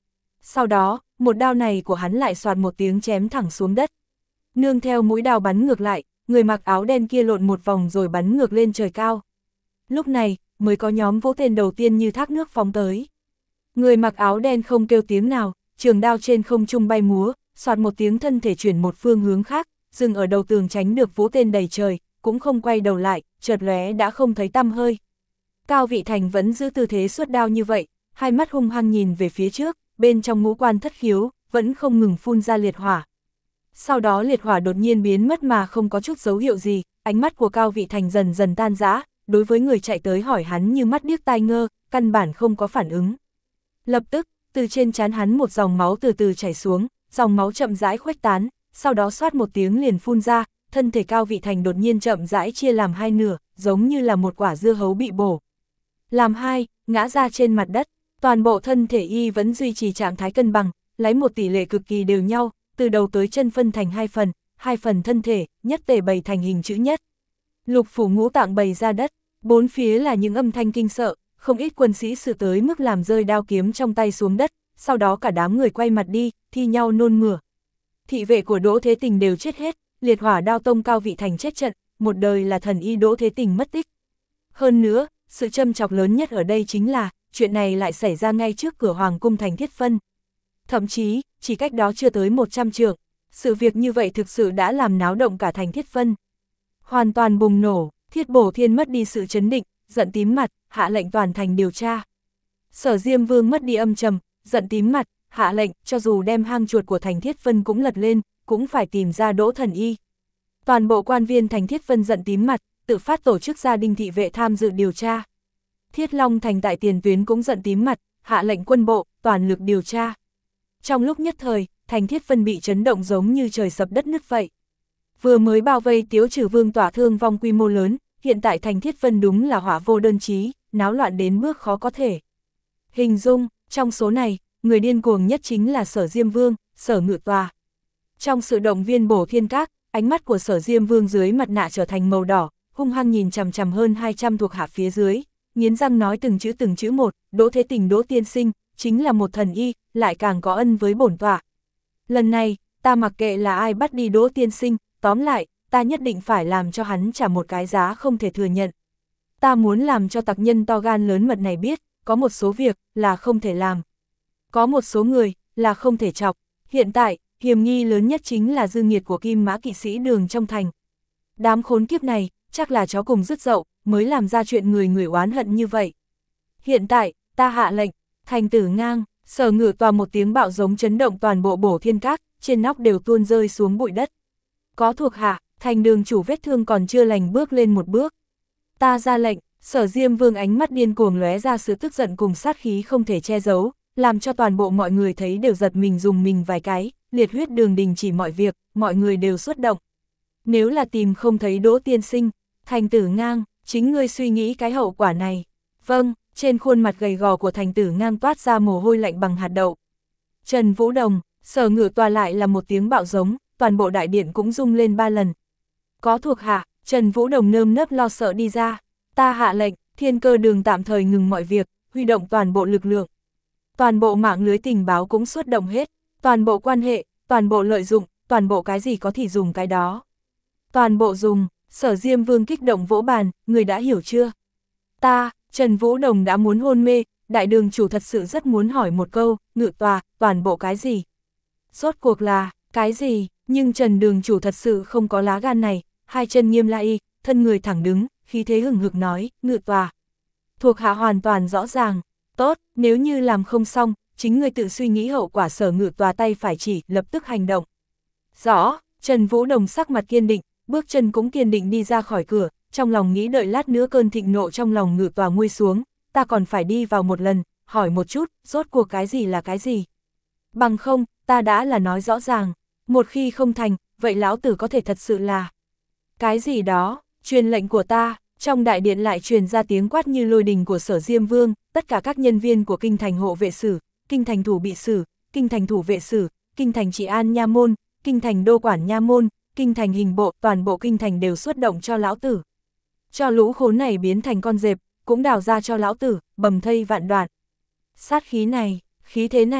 sau đó, một đao này của hắn lại soạt một tiếng chém thẳng xuống đất. Nương theo mũi đao bắn ngược lại, người mặc áo đen kia lộn một vòng rồi bắn ngược lên trời cao. Lúc này, mới có nhóm vỗ tên đầu tiên như thác nước phóng tới. Người mặc áo đen không kêu tiếng nào, trường đao trên không trung bay múa, soạt một tiếng thân thể chuyển một phương hướng khác, dừng ở đầu tường tránh được vỗ tên đầy trời, cũng không quay đầu lại, chợt lóe đã không thấy tăm hơi. Cao Vị Thành vẫn giữ tư thế suốt đao như vậy, hai mắt hung hăng nhìn về phía trước, bên trong ngũ quan thất khiếu, vẫn không ngừng phun ra liệt hỏa. Sau đó liệt hỏa đột nhiên biến mất mà không có chút dấu hiệu gì, ánh mắt của Cao Vị Thành dần dần tan rã, đối với người chạy tới hỏi hắn như mắt điếc tai ngơ, căn bản không có phản ứng. Lập tức, từ trên trán hắn một dòng máu từ từ chảy xuống, dòng máu chậm rãi khuếch tán, sau đó xoát một tiếng liền phun ra, thân thể Cao Vị Thành đột nhiên chậm rãi chia làm hai nửa, giống như là một quả dưa hấu bị bổ. Làm hai, ngã ra trên mặt đất, toàn bộ thân thể y vẫn duy trì trạng thái cân bằng, lấy một tỷ lệ cực kỳ đều nhau, từ đầu tới chân phân thành hai phần, hai phần thân thể, nhất tề bày thành hình chữ nhất. Lục phủ ngũ tạng bày ra đất, bốn phía là những âm thanh kinh sợ, không ít quân sĩ sự tới mức làm rơi đao kiếm trong tay xuống đất, sau đó cả đám người quay mặt đi, thi nhau nôn mửa. Thị vệ của Đỗ Thế Tình đều chết hết, liệt hỏa đao tông Cao Vị Thành chết trận, một đời là thần y Đỗ Thế Tình mất tích. Hơn nữa, sự châm chọc lớn nhất ở đây chính là, chuyện này lại xảy ra ngay trước cửa Hoàng cung thành Thiết Phân. Thậm chí, chỉ cách đó chưa tới một trăm trượng, sự việc như vậy thực sự đã làm náo động cả thành Thiết Phân. Hoàn toàn bùng nổ, Thiết Bổ Thiên mất đi sự chấn định, giận tím mặt, hạ lệnh toàn thành điều tra. Sở Diêm Vương mất đi âm trầm, giận tím mặt, hạ lệnh, cho dù đem hang chuột của thành Thiết Phân cũng lật lên, cũng phải tìm ra Đỗ thần y. Toàn bộ quan viên thành Thiết Phân giận tím mặt, tự phát tổ chức gia đình thị vệ tham dự điều tra. Thiết Long thành tại tiền tuyến cũng giận tím mặt, hạ lệnh quân bộ, toàn lực điều tra. Trong lúc nhất thời, thành Thiết Phân bị chấn động giống như trời sập đất nứt vậy. Vừa mới bao vây Tiếu Trừ Vương tỏa thương vong quy mô lớn, hiện tại thành Thiết Phân đúng là hỏa vô đơn chí, náo loạn đến bước khó có thể. Hình dung, trong số này, người điên cuồng nhất chính là Sở Diêm Vương, Sở Ngự Tòa. Trong sự động viên Bổ Thiên Các, ánh mắt của Sở Diêm Vương dưới mặt nạ trở thành màu đỏ, hung hăng nhìn chằm chằm hơn hai trăm thuộc hạ phía dưới, nghiến răng nói từng chữ từng chữ một, Đỗ Thế Tình Đỗ tiên sinh, chính là một thần y, lại càng có ân với bổn tọa. Lần này, ta mặc kệ là ai bắt đi Đỗ tiên sinh, tóm lại, ta nhất định phải làm cho hắn trả một cái giá không thể thừa nhận. Ta muốn làm cho tặc nhân to gan lớn mật này biết, có một số việc là không thể làm. Có một số người là không thể chọc. Hiện tại, hiểm nghi lớn nhất chính là dư nghiệt của Kim Mã kỵ sĩ Đường trong thành. Đám khốn kiếp này, chắc là chó cùng dứt dậu, mới làm ra chuyện người người oán hận như vậy. Hiện tại, ta hạ lệnh, thành Tử Ngang, Sở Ngự Tòa một tiếng bạo giống chấn động toàn bộ Bổ Thiên Các, trên nóc đều tuôn rơi xuống bụi đất. Có thuộc hạ, thành Đường chủ vết thương còn chưa lành bước lên một bước. Ta ra lệnh, Sở Diêm Vương ánh mắt điên cuồng lóe ra sự tức giận cùng sát khí không thể che giấu, làm cho toàn bộ mọi người thấy đều giật mình dùng mình vài cái, liệt huyết đường đình chỉ mọi việc, mọi người đều xuất động. Nếu là tìm không thấy Đỗ tiên sinh, thành Tử Ngang, chính ngươi suy nghĩ cái hậu quả này. Vâng, trên khuôn mặt gầy gò của thành Tử Ngang toát ra mồ hôi lạnh bằng hạt đậu. Trần Vũ Đồng, Sở Ngự Tòa lại là một tiếng bạo giống, toàn bộ đại điện cũng rung lên ba lần. Có thuộc hạ, Trần Vũ Đồng nơm nớp lo sợ đi ra. Ta hạ lệnh, Thiên Cơ Đường tạm thời ngừng mọi việc, huy động toàn bộ lực lượng. Toàn bộ mạng lưới tình báo cũng xuất động hết, toàn bộ quan hệ, toàn bộ lợi dụng, toàn bộ cái gì có thì dùng cái đó. Toàn bộ dùng, Sở Diêm Vương kích động vỗ bàn, người đã hiểu chưa? Ta, Trần Vũ Đồng đã muốn hôn mê, đại đường chủ thật sự rất muốn hỏi một câu, Ngự Tòa, toàn bộ cái gì? Rốt cuộc là, cái gì? Nhưng Trần đường chủ thật sự không có lá gan này, hai chân nghiêm lại, thân người thẳng đứng, khí thế hừng hực nói, Ngự Tòa. Thuộc hạ hoàn toàn rõ ràng, tốt, nếu như làm không xong, chính người tự suy nghĩ hậu quả. Sở Ngự Tòa tay phải chỉ, lập tức hành động. Rõ, Trần Vũ Đồng sắc mặt kiên định, bước chân cũng kiên định đi ra khỏi cửa, trong lòng nghĩ đợi lát nữa cơn thịnh nộ trong lòng Ngự Tòa nguôi xuống, ta còn phải đi vào một lần, hỏi một chút, rốt cuộc cái gì là cái gì. Bằng không, ta đã là nói rõ ràng, một khi không thành, vậy lão tử có thể thật sự là cái gì đó, truyền lệnh của ta. Trong đại điện lại truyền ra tiếng quát như lôi đình của Sở Diêm Vương, tất cả các nhân viên của kinh thành hộ vệ sử, kinh thành thủ bị sử, kinh thành thủ vệ sử, kinh thành trị an nha môn, kinh thành đô quản nha môn, kinh thành hình bộ, toàn bộ kinh thành đều xuất động cho lão tử. Cho lũ khốn này biến thành con dẹp, cũng đào ra cho lão tử, bầm thây vạn đoạn. Sát khí này, khí thế này,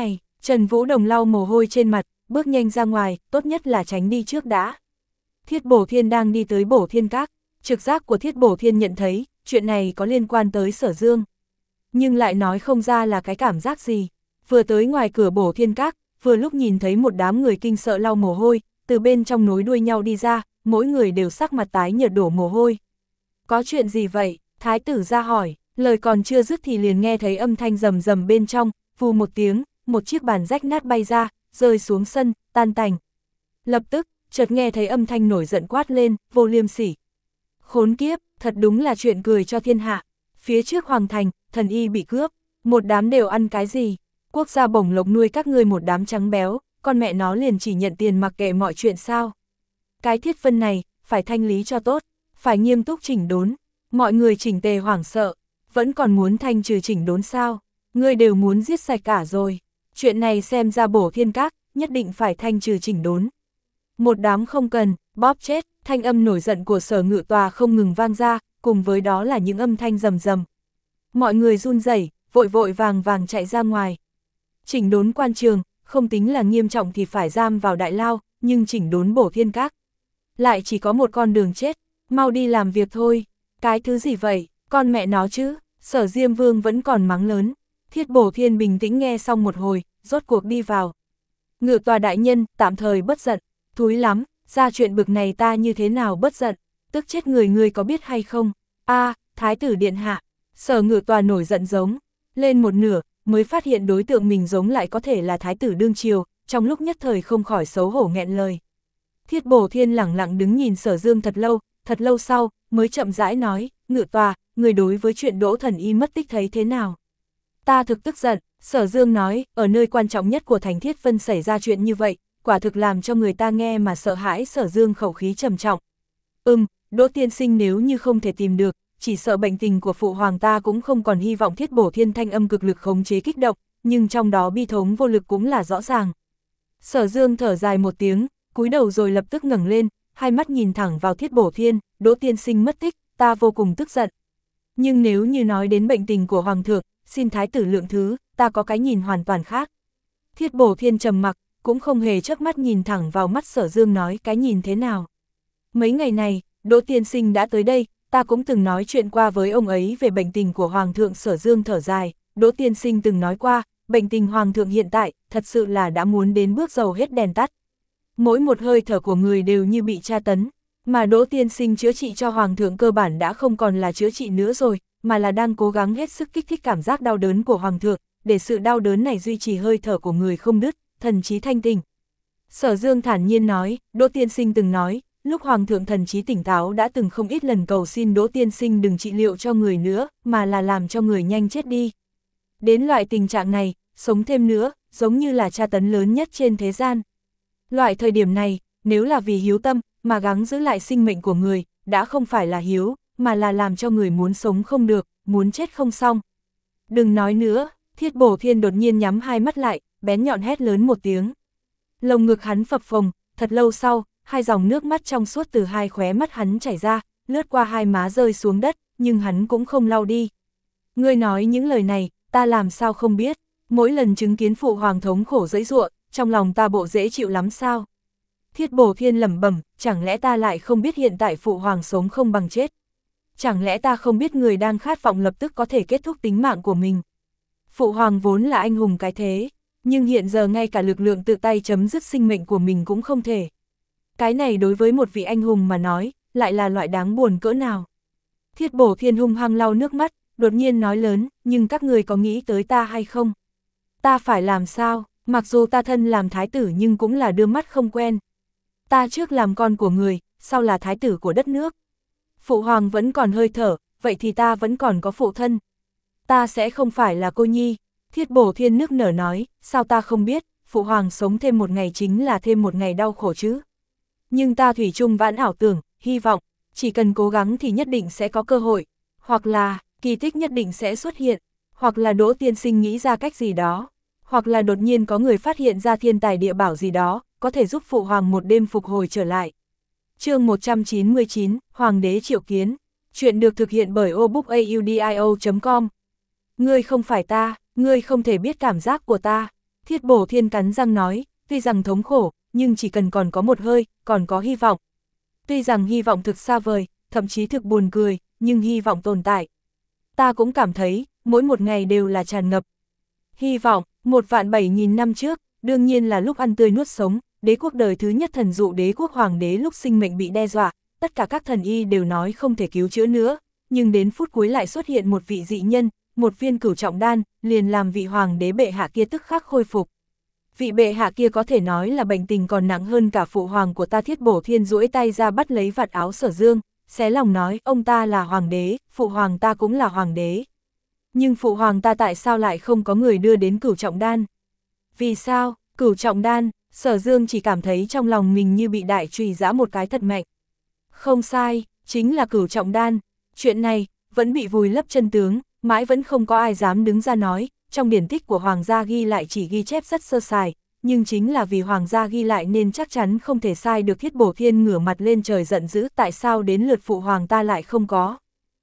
Trần Vũ Đồng lau mồ hôi trên mặt, bước nhanh ra ngoài, tốt nhất là tránh đi trước đã. Thiết Bổ Thiên đang đi tới Bổ Thiên Các, trực giác của Thiết Bổ Thiên nhận thấy, chuyện này có liên quan tới Sở Dương. Nhưng lại nói không ra là cái cảm giác gì. Vừa tới ngoài cửa Bổ Thiên Các, vừa lúc nhìn thấy một đám người kinh sợ lau mồ hôi, từ bên trong nối đuôi nhau đi ra, mỗi người đều sắc mặt tái nhợt đổ mồ hôi. Có chuyện gì vậy? Thái tử ra hỏi, lời còn chưa dứt thì liền nghe thấy âm thanh rầm rầm bên trong, vù một tiếng, một chiếc bàn rách nát bay ra, rơi xuống sân, tan tành. Lập tức, chợt nghe thấy âm thanh nổi giận quát lên, Vô Liêm Sỉ. Khốn kiếp, thật đúng là chuyện cười cho thiên hạ. Phía trước hoàng thành, thần y bị cướp, một đám đều ăn cái gì? Quốc gia bổng lộc nuôi các ngươi một đám trắng béo, con mẹ nó liền chỉ nhận tiền mặc kệ mọi chuyện sao? Cái thiết phân này, phải thanh lý cho tốt, phải nghiêm túc chỉnh đốn. Mọi người chỉnh tề hoảng sợ, vẫn còn muốn thanh trừ chỉnh đốn sao? Ngươi đều muốn giết sạch cả rồi. Chuyện này xem ra Bổ Thiên Các, nhất định phải thanh trừ chỉnh đốn. Một đám không cần, bóp chết, thanh âm nổi giận của Sở Ngự Tòa không ngừng vang ra, cùng với đó là những âm thanh rầm rầm. Mọi người run rẩy, vội vội vàng vàng chạy ra ngoài. Chỉnh đốn quan trường, không tính là nghiêm trọng thì phải giam vào đại lao, nhưng chỉnh đốn Bổ Thiên Các lại chỉ có một con đường chết, mau đi làm việc thôi. Cái thứ gì vậy, con mẹ nó chứ, Sở Diêm Vương vẫn còn mắng lớn. Thiết Bổ Thiên bình tĩnh nghe xong một hồi, rốt cuộc đi vào. Ngự Tòa đại nhân, tạm thời bất giận, thúi lắm, ra chuyện bực này ta như thế nào bất giận, tức chết người ngươi có biết hay không? A, à, Thái tử điện hạ. Sở Ngự Tòa nổi giận giống lên một nửa, mới phát hiện đối tượng mình giống lại có thể là Thái tử đương triều, trong lúc nhất thời không khỏi xấu hổ nghẹn lời. Thiết Bổ Thiên lẳng lặng đứng nhìn Sở Dương thật lâu, thật lâu sau, mới chậm rãi nói, Ngự Tòa, người đối với chuyện Đỗ Thần Y mất tích thấy thế nào? Ta thực tức giận, Sở Dương nói, ở nơi quan trọng nhất của thành Thiết Vân xảy ra chuyện như vậy, quả thực làm cho người ta nghe mà sợ hãi. Sở Dương khẩu khí trầm trọng. Ừm, Đỗ tiên sinh nếu như không thể tìm được, chỉ sợ bệnh tình của phụ hoàng ta cũng không còn hy vọng. Thiết Bổ Thiên thanh âm cực lực khống chế kích động, nhưng trong đó bi thống vô lực cũng là rõ ràng. Sở Dương thở dài một tiếng, cúi đầu rồi lập tức ngẩng lên, hai mắt nhìn thẳng vào Thiết Bổ Thiên, Đỗ tiên sinh mất tích, ta vô cùng tức giận. Nhưng nếu như nói đến bệnh tình của hoàng thượng, xin thái tử lượng thứ, ta có cái nhìn hoàn toàn khác. Thiết Bổ Thiên trầm mặc, cũng không hề chớp mắt nhìn thẳng vào mắt Sở Dương nói cái nhìn thế nào. Mấy ngày này, Đỗ tiên sinh đã tới đây, ta cũng từng nói chuyện qua với ông ấy về bệnh tình của hoàng thượng. Sở Dương thở dài, Đỗ tiên sinh từng nói qua, bệnh tình hoàng thượng hiện tại, thật sự là đã muốn đến bước dầu hết đèn tắt. Mỗi một hơi thở của người đều như bị tra tấn, mà Đỗ tiên sinh chữa trị cho hoàng thượng cơ bản đã không còn là chữa trị nữa rồi, mà là đang cố gắng hết sức kích thích cảm giác đau đớn của hoàng thượng, để sự đau đớn này duy trì hơi thở của người không đứt, thần trí thanh tỉnh. Sở Dương thản nhiên nói, Đỗ tiên sinh từng nói, lúc hoàng thượng thần trí tỉnh táo đã từng không ít lần cầu xin Đỗ tiên sinh đừng trị liệu cho người nữa, mà là làm cho người nhanh chết đi. Đến loại tình trạng này, sống thêm nữa, giống như là tra tấn lớn nhất trên thế gian. Loại thời điểm này, nếu là vì hiếu tâm, mà gắng giữ lại sinh mệnh của người, đã không phải là hiếu, mà là làm cho người muốn sống không được, muốn chết không xong. Đừng nói nữa, Thiết Bổ Thiên đột nhiên nhắm hai mắt lại, bén nhọn hét lớn một tiếng. Lồng ngực hắn phập phồng, thật lâu sau, hai dòng nước mắt trong suốt từ hai khóe mắt hắn chảy ra, lướt qua hai má rơi xuống đất, nhưng hắn cũng không lau đi. Ngươi nói những lời này, ta làm sao không biết, mỗi lần chứng kiến phụ hoàng thống khổ dẫy giụa, trong lòng ta bộ dễ chịu lắm sao? Thiết Bổ Thiên lẩm bẩm, chẳng lẽ ta lại không biết hiện tại phụ hoàng sống không bằng chết? Chẳng lẽ ta không biết người đang khát vọng lập tức có thể kết thúc tính mạng của mình? Phụ hoàng vốn là anh hùng cái thế, nhưng hiện giờ ngay cả lực lượng tự tay chấm dứt sinh mệnh của mình cũng không thể. Cái này đối với một vị anh hùng mà nói, lại là loại đáng buồn cỡ nào? Thiết Bổ Thiên hung hăng lau nước mắt, đột nhiên nói lớn, nhưng các người có nghĩ tới ta hay không? Ta phải làm sao? Mặc dù ta thân làm thái tử nhưng cũng là đưa mắt không quen. Ta trước làm con của người, sau là thái tử của đất nước. Phụ hoàng vẫn còn hơi thở, vậy thì ta vẫn còn có phụ thân. Ta sẽ không phải là cô nhi. Thiết Bổ Thiên nức nở nói, sao ta không biết, phụ hoàng sống thêm một ngày chính là thêm một ngày đau khổ chứ. Nhưng ta thủy chung vãn ảo tưởng, hy vọng, chỉ cần cố gắng thì nhất định sẽ có cơ hội. Hoặc là, kỳ tích nhất định sẽ xuất hiện. Hoặc là Đỗ tiên sinh nghĩ ra cách gì đó. Hoặc là đột nhiên có người phát hiện ra thiên tài địa bảo gì đó, có thể giúp phụ hoàng một đêm phục hồi trở lại. Chương một trăm chín mươi chín, Hoàng đế triệu kiến. Chuyện được thực hiện bởi obookaudio chấm com. Ngươi không phải ta, ngươi không thể biết cảm giác của ta. Thiết Bổ Thiên cắn răng nói, tuy rằng thống khổ, nhưng chỉ cần còn có một hơi, còn có hy vọng. Tuy rằng hy vọng thực xa vời, thậm chí thực buồn cười, nhưng hy vọng tồn tại. Ta cũng cảm thấy, mỗi một ngày đều là tràn ngập hy vọng. Một vạn bảy nghìn năm trước, đương nhiên là lúc ăn tươi nuốt sống, đế quốc đời thứ nhất thần dụ đế quốc hoàng đế lúc sinh mệnh bị đe dọa, tất cả các thần y đều nói không thể cứu chữa nữa, nhưng đến phút cuối lại xuất hiện một vị dị nhân, một viên cửu trọng đan, liền làm vị hoàng đế bệ hạ kia tức khắc khôi phục. Vị bệ hạ kia có thể nói là bệnh tình còn nặng hơn cả phụ hoàng của ta. Thiết Bổ Thiên duỗi tay ra bắt lấy vạt áo Sở Dương, xé lòng nói, ông ta là hoàng đế, phụ hoàng ta cũng là hoàng đế. Nhưng phụ hoàng ta tại sao lại không có người đưa đến cửu trọng đan? Vì sao? Cửu trọng đan? Sở Dương chỉ cảm thấy trong lòng mình như bị đại chùy giã một cái thật mạnh. Không sai, chính là cửu trọng đan. Chuyện này, vẫn bị vùi lấp chân tướng, mãi vẫn không có ai dám đứng ra nói, trong điển tích của hoàng gia ghi lại chỉ ghi chép rất sơ sài, nhưng chính là vì hoàng gia ghi lại nên chắc chắn không thể sai được. Thiết Bổ Thiên ngửa mặt lên trời giận dữ, tại sao đến lượt phụ hoàng ta lại không có?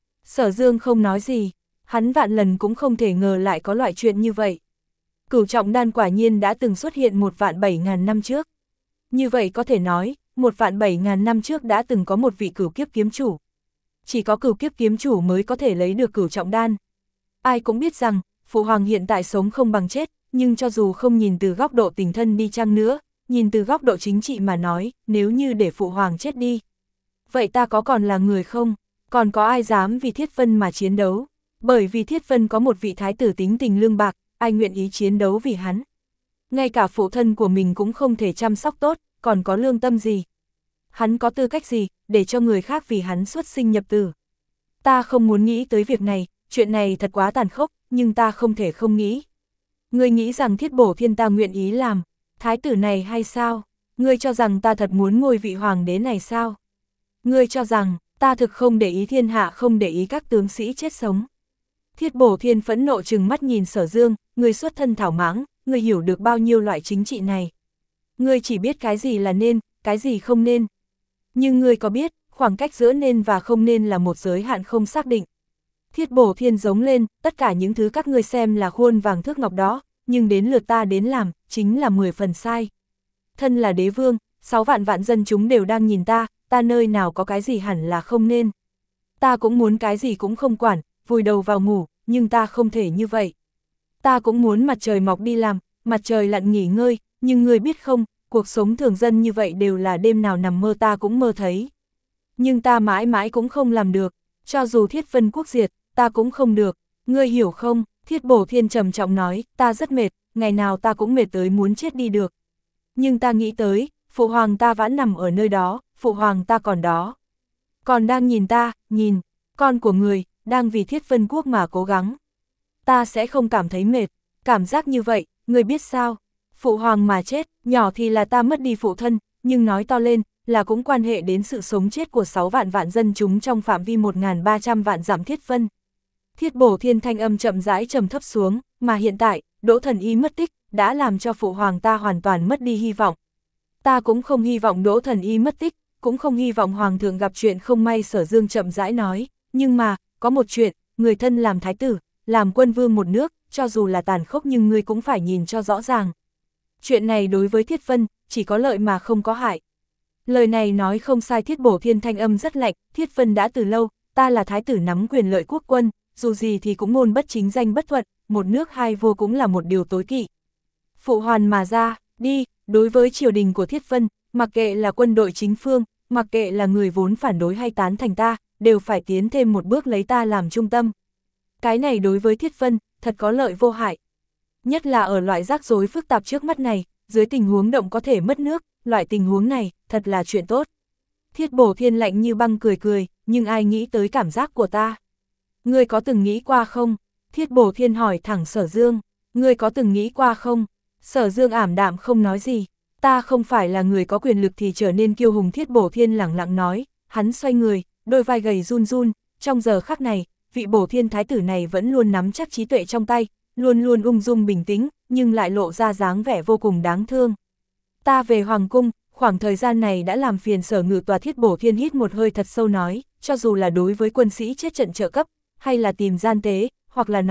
Sở Dương không nói gì, hắn vạn lần cũng không thể ngờ lại có loại chuyện như vậy. Cửu trọng đan quả nhiên đã từng xuất hiện một vạn bảy ngàn năm trước. Như vậy có thể nói, một vạn bảy ngàn năm trước đã từng có một vị cửu kiếp kiếm chủ. Chỉ có cửu kiếp kiếm chủ mới có thể lấy được cửu trọng đan. Ai cũng biết rằng, phụ hoàng hiện tại sống không bằng chết, nhưng cho dù không nhìn từ góc độ tình thân đi chăng nữa, nhìn từ góc độ chính trị mà nói, nếu như để phụ hoàng chết đi, vậy ta có còn là người không? Còn có ai dám vì Thiết Vân mà chiến đấu? Bởi vì Thiết Vân có một vị thái tử tính tình lương bạc, ai nguyện ý chiến đấu vì hắn? Ngay cả phụ thân của mình cũng không thể chăm sóc tốt, còn có lương tâm gì? Hắn có tư cách gì, để cho người khác vì hắn xuất sinh nhập tử? Ta không muốn nghĩ tới việc này, chuyện này thật quá tàn khốc, nhưng ta không thể không nghĩ. Ngươi nghĩ rằng Thiết Bổ Thiên ta nguyện ý làm thái tử này hay sao? Ngươi cho rằng ta thật muốn ngôi vị hoàng đế này sao? Ngươi cho rằng, ta thực không để ý thiên hạ, không để ý các tướng sĩ chết sống? Thiết Bổ Thiên phẫn nộ trừng mắt nhìn Sở Dương, ngươi xuất thân thảo mãng, ngươi hiểu được bao nhiêu loại chính trị này? Ngươi chỉ biết cái gì là nên, cái gì không nên. Nhưng ngươi có biết, khoảng cách giữa nên và không nên là một giới hạn không xác định. Thiết Bổ Thiên giống lên, tất cả những thứ các ngươi xem là khuôn vàng thước ngọc đó, nhưng đến lượt ta đến làm, chính là mười phần sai. Thân là đế vương, sáu vạn vạn dân chúng đều đang nhìn ta, ta nơi nào có cái gì hẳn là không nên. Ta cũng muốn cái gì cũng không quản, vùi đầu vào ngủ, nhưng ta không thể như vậy. Ta cũng muốn mặt trời mọc đi làm, mặt trời lặn nghỉ ngơi, nhưng ngươi biết không, cuộc sống thường dân như vậy đều là đêm nào nằm mơ ta cũng mơ thấy. Nhưng ta mãi mãi cũng không làm được, cho dù Thiết Vân quốc diệt, ta cũng không được, ngươi hiểu không? Thiết Bổ Thiên trầm trọng nói, ta rất mệt, ngày nào ta cũng mệt tới muốn chết đi được. Nhưng ta nghĩ tới, phụ hoàng ta vẫn nằm ở nơi đó, phụ hoàng ta còn đó. Còn đang nhìn ta, nhìn, con của người, đang vì Thiết Vân quốc mà cố gắng. Ta sẽ không cảm thấy mệt, cảm giác như vậy, ngươi biết sao? Phụ hoàng mà chết, nhỏ thì là ta mất đi phụ thân, nhưng nói to lên, là cũng quan hệ đến sự sống chết của sáu vạn vạn dân chúng trong phạm vi một nghìn ba trăm vạn dặm Thiết Vân. Thiết Bổ Thiên thanh âm chậm rãi trầm thấp xuống, mà hiện tại, Đỗ Thần Y mất tích, đã làm cho phụ hoàng ta hoàn toàn mất đi hy vọng. Ta cũng không hy vọng Đỗ Thần Y mất tích, cũng không hy vọng hoàng thượng gặp chuyện không may. Sở Dương chậm rãi nói, nhưng mà, có một chuyện, người thân làm thái tử, làm quân vương một nước, cho dù là tàn khốc nhưng ngươi cũng phải nhìn cho rõ ràng. Chuyện này đối với Thiết Vân, chỉ có lợi mà không có hại. Lời này nói không sai. Thiết Bổ Thiên thanh âm rất lạnh, Thiết Vân đã từ lâu, ta là thái tử nắm quyền lợi quốc quân, dù gì thì cũng ngôn bất chính danh bất thuận, một nước hai vua cũng là một điều tối kỵ. Phụ hoàn mà ra, đi, đối với triều đình của Thiết Vân, mặc kệ là quân đội chính phương, mặc kệ là người vốn phản đối hay tán thành ta, đều phải tiến thêm một bước lấy ta làm trung tâm. Cái này đối với Thiết Vân, thật có lợi vô hại. Nhất là ở loại rắc rối phức tạp trước mắt này, dưới tình huống động có thể mất nước, loại tình huống này, thật là chuyện tốt. Thiết Bổ Thiên lạnh như băng cười cười, nhưng ai nghĩ tới cảm giác của ta? Ngươi có từng nghĩ qua không? Thiết Bổ Thiên hỏi thẳng Sở Dương, ngươi có từng nghĩ qua không? Sở Dương ảm đạm không nói gì, ta không phải là người có quyền lực thì trở nên kiêu hùng. Thiết Bổ Thiên lẳng lặng nói, hắn xoay người, đôi vai gầy run run, trong giờ khắc này, vị Bổ Thiên thái tử này vẫn luôn nắm chắc trí tuệ trong tay, luôn luôn ung dung bình tĩnh, nhưng lại lộ ra dáng vẻ vô cùng đáng thương. Ta về Hoàng cung, khoảng thời gian này đã làm phiền Sở Ngự Tòa. Thiết Bổ Thiên hít một hơi thật sâu nói, cho dù là đối với quân sĩ chết trận trợ cấp, hay là tìm gian tế, hoặc là nói,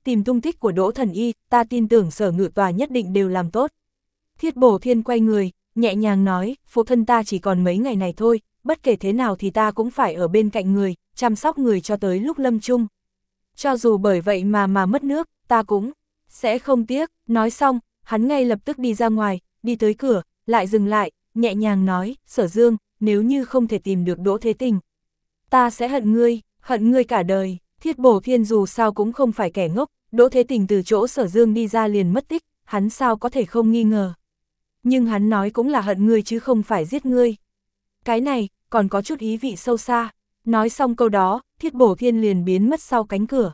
tìm tung tích của Đỗ Thần Y, ta tin tưởng Sở Ngự Tòa nhất định đều làm tốt. Thiết Bổ Thiên quay người, nhẹ nhàng nói, phụ thân ta chỉ còn mấy ngày này thôi, bất kể thế nào thì ta cũng phải ở bên cạnh người, chăm sóc người cho tới lúc lâm chung. Cho dù bởi vậy mà mà mất nước, ta cũng sẽ không tiếc. Nói xong, hắn ngay lập tức đi ra ngoài, đi tới cửa, lại dừng lại, nhẹ nhàng nói, Sở Dương, nếu như không thể tìm được Đỗ Thế Tình, ta sẽ hận ngươi, hận ngươi cả đời. Thiết Bổ Thiên dù sao cũng không phải kẻ ngốc, Đỗ Thế Tình từ chỗ Sở Dương đi ra liền mất tích, hắn sao có thể không nghi ngờ. Nhưng hắn nói cũng là hận ngươi chứ không phải giết ngươi. Cái này, còn có chút ý vị sâu xa. Nói xong câu đó, Thiết Bổ Thiên liền biến mất sau cánh cửa.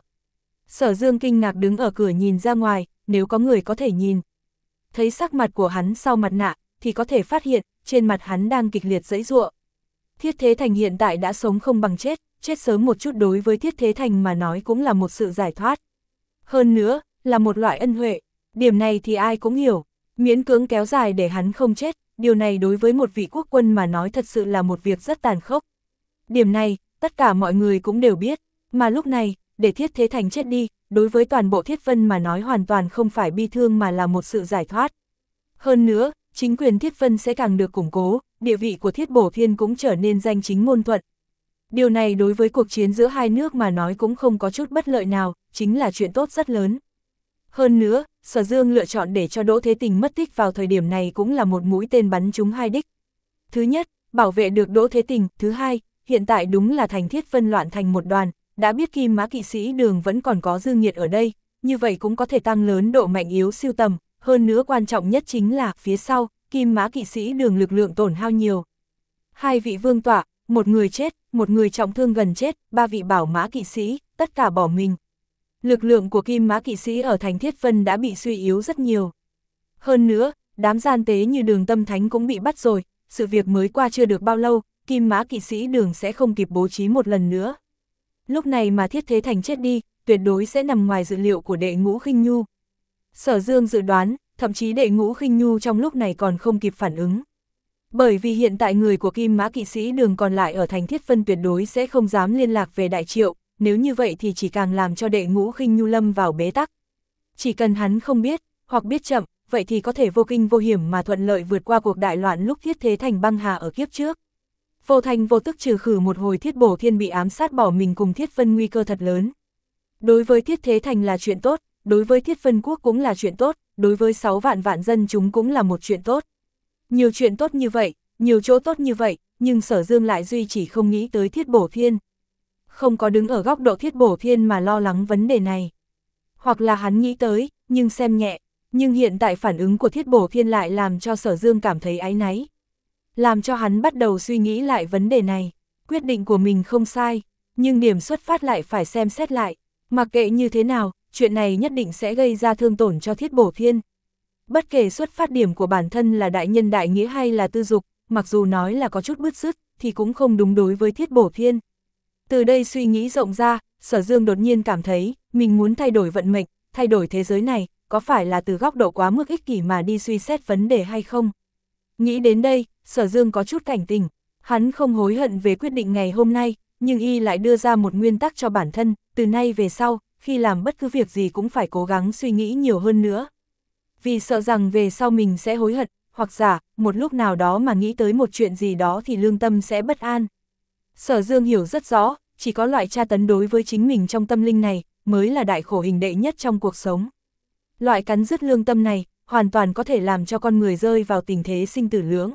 Sở Dương kinh ngạc đứng ở cửa nhìn ra ngoài, nếu có người có thể nhìn. Thấy sắc mặt của hắn sau mặt nạ, thì có thể phát hiện, trên mặt hắn đang kịch liệt giãy giụa. Thiết Thế Thành hiện tại đã sống không bằng chết, chết sớm một chút đối với Thiết Thế Thành mà nói cũng là một sự giải thoát. Hơn nữa, là một loại ân huệ, điểm này thì ai cũng hiểu, miễn cưỡng kéo dài để hắn không chết, điều này đối với một vị quốc quân mà nói thật sự là một việc rất tàn khốc. Điểm này, tất cả mọi người cũng đều biết, mà lúc này, để Thiết Thế Thành chết đi, đối với toàn bộ Thiết Vân mà nói hoàn toàn không phải bi thương mà là một sự giải thoát. Hơn nữa, chính quyền Thiết Vân sẽ càng được củng cố, địa vị của Thiết Bổ Thiên cũng trở nên danh chính ngôn thuận. Điều này đối với cuộc chiến giữa hai nước mà nói cũng không có chút bất lợi nào, chính là chuyện tốt rất lớn. Hơn nữa, Sở Dương lựa chọn để cho Đỗ Thế Tình mất tích vào thời điểm này cũng là một mũi tên bắn trúng hai đích. Thứ nhất, bảo vệ được Đỗ Thế Tình, thứ hai, hiện tại đúng là thành Thiết Vân loạn thành một đoàn, đã biết Kim Mã Kỵ Sĩ Đường vẫn còn có Dương Nghiệt ở đây, như vậy cũng có thể tăng lớn độ mạnh yếu siêu tầm, hơn nữa quan trọng nhất chính là phía sau, Kim Mã Kỵ Sĩ Đường lực lượng tổn hao nhiều. Hai vị vương tọa, một người chết, một người trọng thương gần chết, ba vị bảo mã kỵ sĩ, tất cả bỏ mình. Lực lượng của Kim Mã Kỵ Sĩ ở thành Thiết Vân đã bị suy yếu rất nhiều. Hơn nữa, đám gian tế như Đường Tâm Thánh cũng bị bắt rồi, sự việc mới qua chưa được bao lâu, Kim Mã Kỵ Sĩ Đường sẽ không kịp bố trí một lần nữa. Lúc này mà Thiết Thế Thành chết đi, tuyệt đối sẽ nằm ngoài dự liệu của Đệ Ngũ Khinh Nhu. Sở Dương dự đoán, thậm chí Đệ Ngũ Khinh Nhu trong lúc này còn không kịp phản ứng. Bởi vì hiện tại người của Kim Mã Kỵ Sĩ Đường còn lại ở thành Thiết Vân tuyệt đối sẽ không dám liên lạc về Đại Triệu, nếu như vậy thì chỉ càng làm cho Đệ Ngũ Khinh Nhu lâm vào bế tắc. Chỉ cần hắn không biết, hoặc biết chậm, vậy thì có thể vô kinh vô hiểm mà thuận lợi vượt qua cuộc đại loạn lúc Thiết Thế Thành băng hà ở kiếp trước. Vô thành vô tức trừ khử một hồi Thiết Bổ Thiên bị ám sát bỏ mình cùng Thiết Vân nguy cơ thật lớn. Đối với Thiết Thế Thành là chuyện tốt, đối với Thiết Vân Quốc cũng là chuyện tốt, đối với sáu vạn vạn dân chúng cũng là một chuyện tốt. Nhiều chuyện tốt như vậy, nhiều chỗ tốt như vậy, nhưng Sở Dương lại duy chỉ không nghĩ tới Thiết Bổ Thiên. Không có đứng ở góc độ Thiết Bổ Thiên mà lo lắng vấn đề này. Hoặc là hắn nghĩ tới, nhưng xem nhẹ, nhưng hiện tại phản ứng của Thiết Bổ Thiên lại làm cho Sở Dương cảm thấy áy náy. Làm cho hắn bắt đầu suy nghĩ lại vấn đề này, quyết định của mình không sai, nhưng điểm xuất phát lại phải xem xét lại, mặc kệ như thế nào, chuyện này nhất định sẽ gây ra thương tổn cho Thiết Bổ Thiên. Bất kể xuất phát điểm của bản thân là đại nhân đại nghĩa hay là tư dục, mặc dù nói là có chút bứt rứt, thì cũng không đúng đối với Thiết Bổ Thiên. Từ đây suy nghĩ rộng ra, Sở Dương đột nhiên cảm thấy, mình muốn thay đổi vận mệnh, thay đổi thế giới này, có phải là từ góc độ quá mức ích kỷ mà đi suy xét vấn đề hay không? Nghĩ đến đây, Sở Dương có chút cảnh tỉnh, hắn không hối hận về quyết định ngày hôm nay, nhưng y lại đưa ra một nguyên tắc cho bản thân, từ nay về sau, khi làm bất cứ việc gì cũng phải cố gắng suy nghĩ nhiều hơn nữa. Vì sợ rằng về sau mình sẽ hối hận, hoặc giả, một lúc nào đó mà nghĩ tới một chuyện gì đó thì lương tâm sẽ bất an. Sở Dương hiểu rất rõ, chỉ có loại tra tấn đối với chính mình trong tâm linh này, mới là đại khổ hình đệ nhất trong cuộc sống. Loại cắn dứt lương tâm này, hoàn toàn có thể làm cho con người rơi vào tình thế sinh tử lưỡng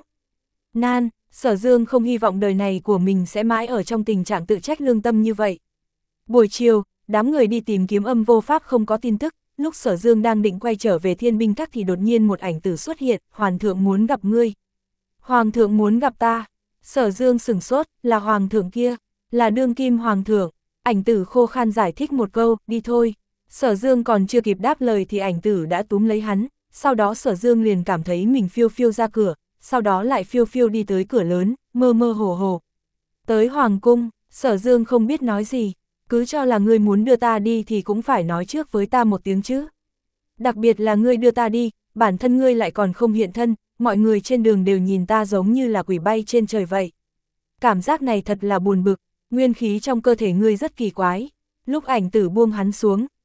nan. Sở Dương không hy vọng đời này của mình sẽ mãi ở trong tình trạng tự trách lương tâm như vậy. Buổi chiều, đám người đi tìm kiếm Âm Vô Pháp không có tin tức, lúc Sở Dương đang định quay trở về Thiên Binh Các thì đột nhiên một ảnh tử xuất hiện, Hoàng thượng muốn gặp ngươi. Hoàng thượng muốn gặp ta. Sở Dương sửng sốt, là Hoàng thượng kia, là đương kim Hoàng thượng. Ảnh tử khô khan giải thích một câu, đi thôi. Sở Dương còn chưa kịp đáp lời thì ảnh tử đã túm lấy hắn, sau đó Sở Dương liền cảm thấy mình phiêu phiêu ra cửa, sau đó lại phiêu phiêu đi tới cửa lớn, mơ mơ hồ hồ. Tới Hoàng cung, Sở Dương không biết nói gì, cứ cho là ngươi muốn đưa ta đi thì cũng phải nói trước với ta một tiếng chứ. Đặc biệt là ngươi đưa ta đi, bản thân ngươi lại còn không hiện thân, mọi người trên đường đều nhìn ta giống như là quỷ bay trên trời vậy. Cảm giác này thật là buồn bực, nguyên khí trong cơ thể ngươi rất kỳ quái. Lúc ảnh tử buông hắn xuống,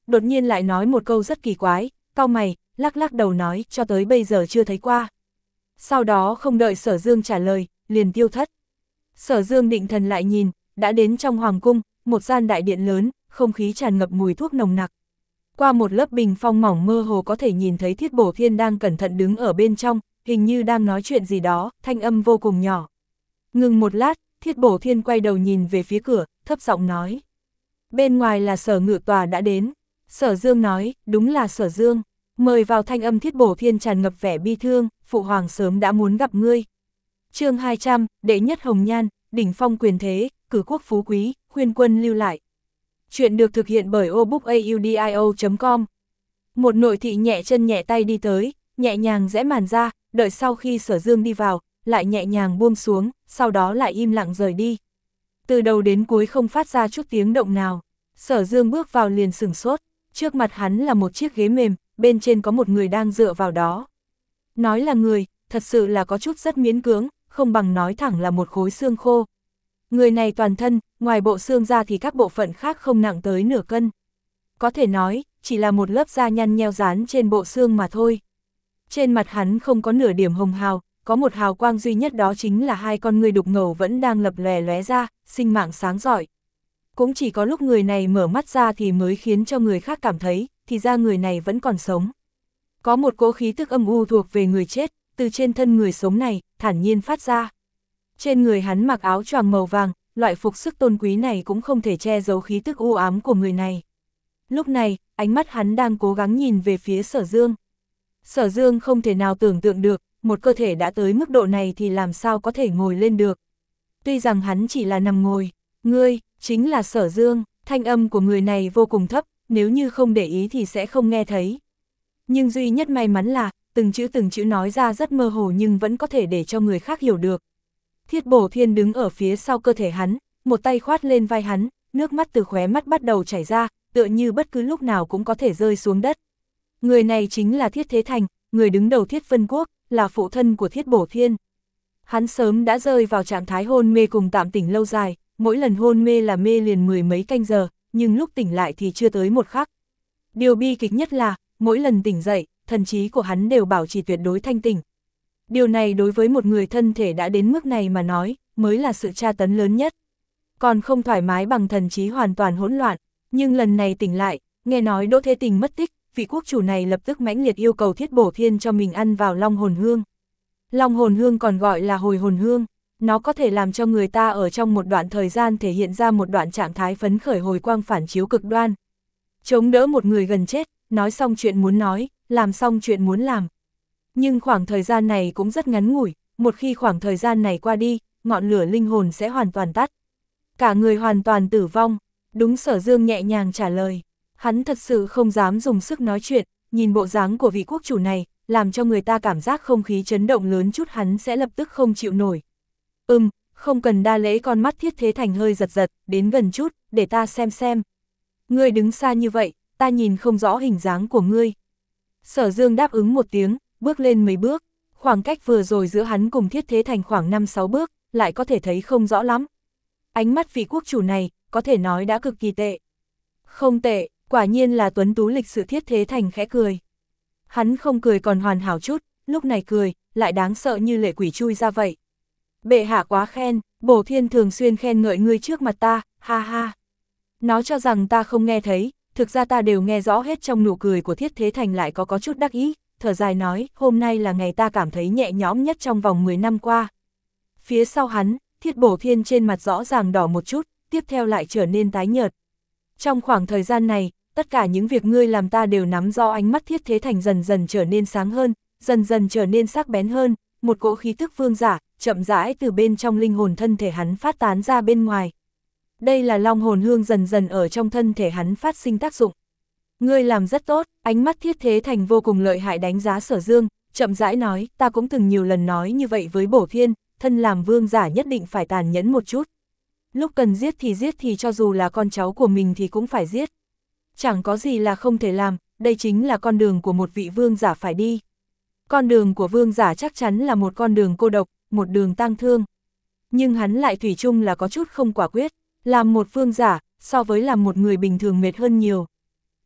đột nhiên lại nói một câu rất kỳ quái, cau mày, lắc lắc đầu nói cho tới bây giờ chưa thấy qua. Sau đó không đợi Sở Dương trả lời, liền tiêu thất. Sở Dương định thần lại nhìn, đã đến trong hoàng cung, một gian đại điện lớn, không khí tràn ngập mùi thuốc nồng nặc. Qua một lớp bình phong mỏng mơ hồ có thể nhìn thấy Thiết Bổ Thiên đang cẩn thận đứng ở bên trong, hình như đang nói chuyện gì đó, thanh âm vô cùng nhỏ. Ngừng một lát, Thiết Bổ Thiên quay đầu nhìn về phía cửa, thấp giọng nói. Bên ngoài là Sở Ngự Tòa đã đến. Sở Dương nói, đúng là Sở Dương. Mời vào. Thanh âm Thiết Bổ Thiên tràn ngập vẻ bi thương, phụ hoàng sớm đã muốn gặp ngươi. chương hai trăm, đệ nhất hồng nhan, đỉnh phong quyền thế, cử quốc phú quý, khuyên quân lưu lại. Chuyện được thực hiện bởi obookaudio chấm com. Một nội thị nhẹ chân nhẹ tay đi tới, nhẹ nhàng rẽ màn ra, đợi sau khi Sở Dương đi vào, lại nhẹ nhàng buông xuống, sau đó lại im lặng rời đi. Từ đầu đến cuối không phát ra chút tiếng động nào. Sở Dương bước vào liền sửng sốt, trước mặt hắn là một chiếc ghế mềm, bên trên có một người đang dựa vào đó. Nói là người, thật sự là có chút rất miễn cưỡng, không bằng nói thẳng là một khối xương khô. Người này toàn thân, ngoài bộ xương ra thì các bộ phận khác không nặng tới nửa cân. Có thể nói, chỉ là một lớp da nhăn nheo dán trên bộ xương mà thôi. Trên mặt hắn không có nửa điểm hồng hào, có một hào quang duy nhất đó chính là hai con ngươi đục ngầu vẫn đang lập lòe lóe ra, sinh mạng sáng rọi. Cũng chỉ có lúc người này mở mắt ra thì mới khiến cho người khác cảm thấy, thì ra người này vẫn còn sống. Có một cỗ khí tức âm u thuộc về người chết, từ trên thân người sống này, thản nhiên phát ra. Trên người hắn mặc áo choàng màu vàng, loại phục sức tôn quý này cũng không thể che giấu khí tức u ám của người này. Lúc này, ánh mắt hắn đang cố gắng nhìn về phía Sở Dương. Sở Dương không thể nào tưởng tượng được, một cơ thể đã tới mức độ này thì làm sao có thể ngồi lên được. Tuy rằng hắn chỉ là nằm ngồi, ngươi, chính là Sở Dương, thanh âm của người này vô cùng thấp, nếu như không để ý thì sẽ không nghe thấy. Nhưng duy nhất may mắn là, từng chữ từng chữ nói ra rất mơ hồ nhưng vẫn có thể để cho người khác hiểu được. Thiết Bổ Thiên đứng ở phía sau cơ thể hắn, một tay khoát lên vai hắn, nước mắt từ khóe mắt bắt đầu chảy ra, tựa như bất cứ lúc nào cũng có thể rơi xuống đất. Người này chính là Thiết Thế Thành, người đứng đầu Thiết Vân Quốc, là phụ thân của Thiết Bổ Thiên. Hắn sớm đã rơi vào trạng thái hôn mê cùng tạm tỉnh lâu dài, mỗi lần hôn mê là mê liền mười mấy canh giờ, nhưng lúc tỉnh lại thì chưa tới một khắc. Điều bi kịch nhất là, mỗi lần tỉnh dậy, thần trí của hắn đều bảo trì tuyệt đối thanh tỉnh. Điều này đối với một người thân thể đã đến mức này mà nói, mới là sự tra tấn lớn nhất. Còn không thoải mái bằng thần trí hoàn toàn hỗn loạn, nhưng lần này tỉnh lại, nghe nói Đỗ Thế Tình mất tích, vị quốc chủ này lập tức mãnh liệt yêu cầu Thiết Bổ Thiên cho mình ăn vào long hồn hương. Long hồn hương còn gọi là hồi hồn hương, nó có thể làm cho người ta ở trong một đoạn thời gian thể hiện ra một đoạn trạng thái phấn khởi hồi quang phản chiếu cực đoan. Chống đỡ một người gần chết, nói xong chuyện muốn nói, làm xong chuyện muốn làm. Nhưng khoảng thời gian này cũng rất ngắn ngủi, một khi khoảng thời gian này qua đi, ngọn lửa linh hồn sẽ hoàn toàn tắt. Cả người hoàn toàn tử vong, đúng. Sở Dương nhẹ nhàng trả lời. Hắn thật sự không dám dùng sức nói chuyện, nhìn bộ dáng của vị quốc chủ này, làm cho người ta cảm giác không khí chấn động lớn chút hắn sẽ lập tức không chịu nổi. Ừm, không cần đa lễ. Con mắt Thiết Thế Thành hơi giật giật, đến gần chút, để ta xem xem. Ngươi đứng xa như vậy, ta nhìn không rõ hình dáng của ngươi. Sở Dương đáp ứng một tiếng, bước lên mấy bước, khoảng cách vừa rồi giữa hắn cùng Thiết Thế Thành khoảng năm sáu bước, lại có thể thấy không rõ lắm. Ánh mắt vị quốc chủ này, có thể nói đã cực kỳ tệ. Không tệ, quả nhiên là tuấn tú lịch sự. Thiết Thế Thành khẽ cười. Hắn không cười còn hoàn hảo chút, lúc này cười, lại đáng sợ như lệ quỷ chui ra vậy. Bệ hạ quá khen, Bổ Thiên thường xuyên khen ngợi ngươi trước mặt ta, ha ha. Nó cho rằng ta không nghe thấy, thực ra ta đều nghe rõ hết. Trong nụ cười của Thiết Thế Thành lại có có chút đắc ý, thở dài nói, hôm nay là ngày ta cảm thấy nhẹ nhõm nhất trong vòng mười năm qua. Phía sau hắn, Thiết Bổ Thiên trên mặt rõ ràng đỏ một chút, tiếp theo lại trở nên tái nhợt. Trong khoảng thời gian này, tất cả những việc ngươi làm ta đều nắm rõ. Ánh mắt Thiết Thế Thành dần dần trở nên sáng hơn, dần dần trở nên sắc bén hơn, một cỗ khí tức vương giả, chậm rãi từ bên trong linh hồn thân thể hắn phát tán ra bên ngoài. Đây là long hồn hương dần dần ở trong thân thể hắn phát sinh tác dụng. Ngươi làm rất tốt. Ánh mắt Thiết Thế Thành vô cùng lợi hại đánh giá Sở Dương, chậm rãi nói, ta cũng từng nhiều lần nói như vậy với Bổ Thiên, thân làm vương giả nhất định phải tàn nhẫn một chút. Lúc cần giết thì giết, thì cho dù là con cháu của mình thì cũng phải giết. Chẳng có gì là không thể làm, đây chính là con đường của một vị vương giả phải đi. Con đường của vương giả chắc chắn là một con đường cô độc, một đường tang thương. Nhưng hắn lại thủy chung là có chút không quả quyết, làm một vương giả, so với làm một người bình thường mệt hơn nhiều.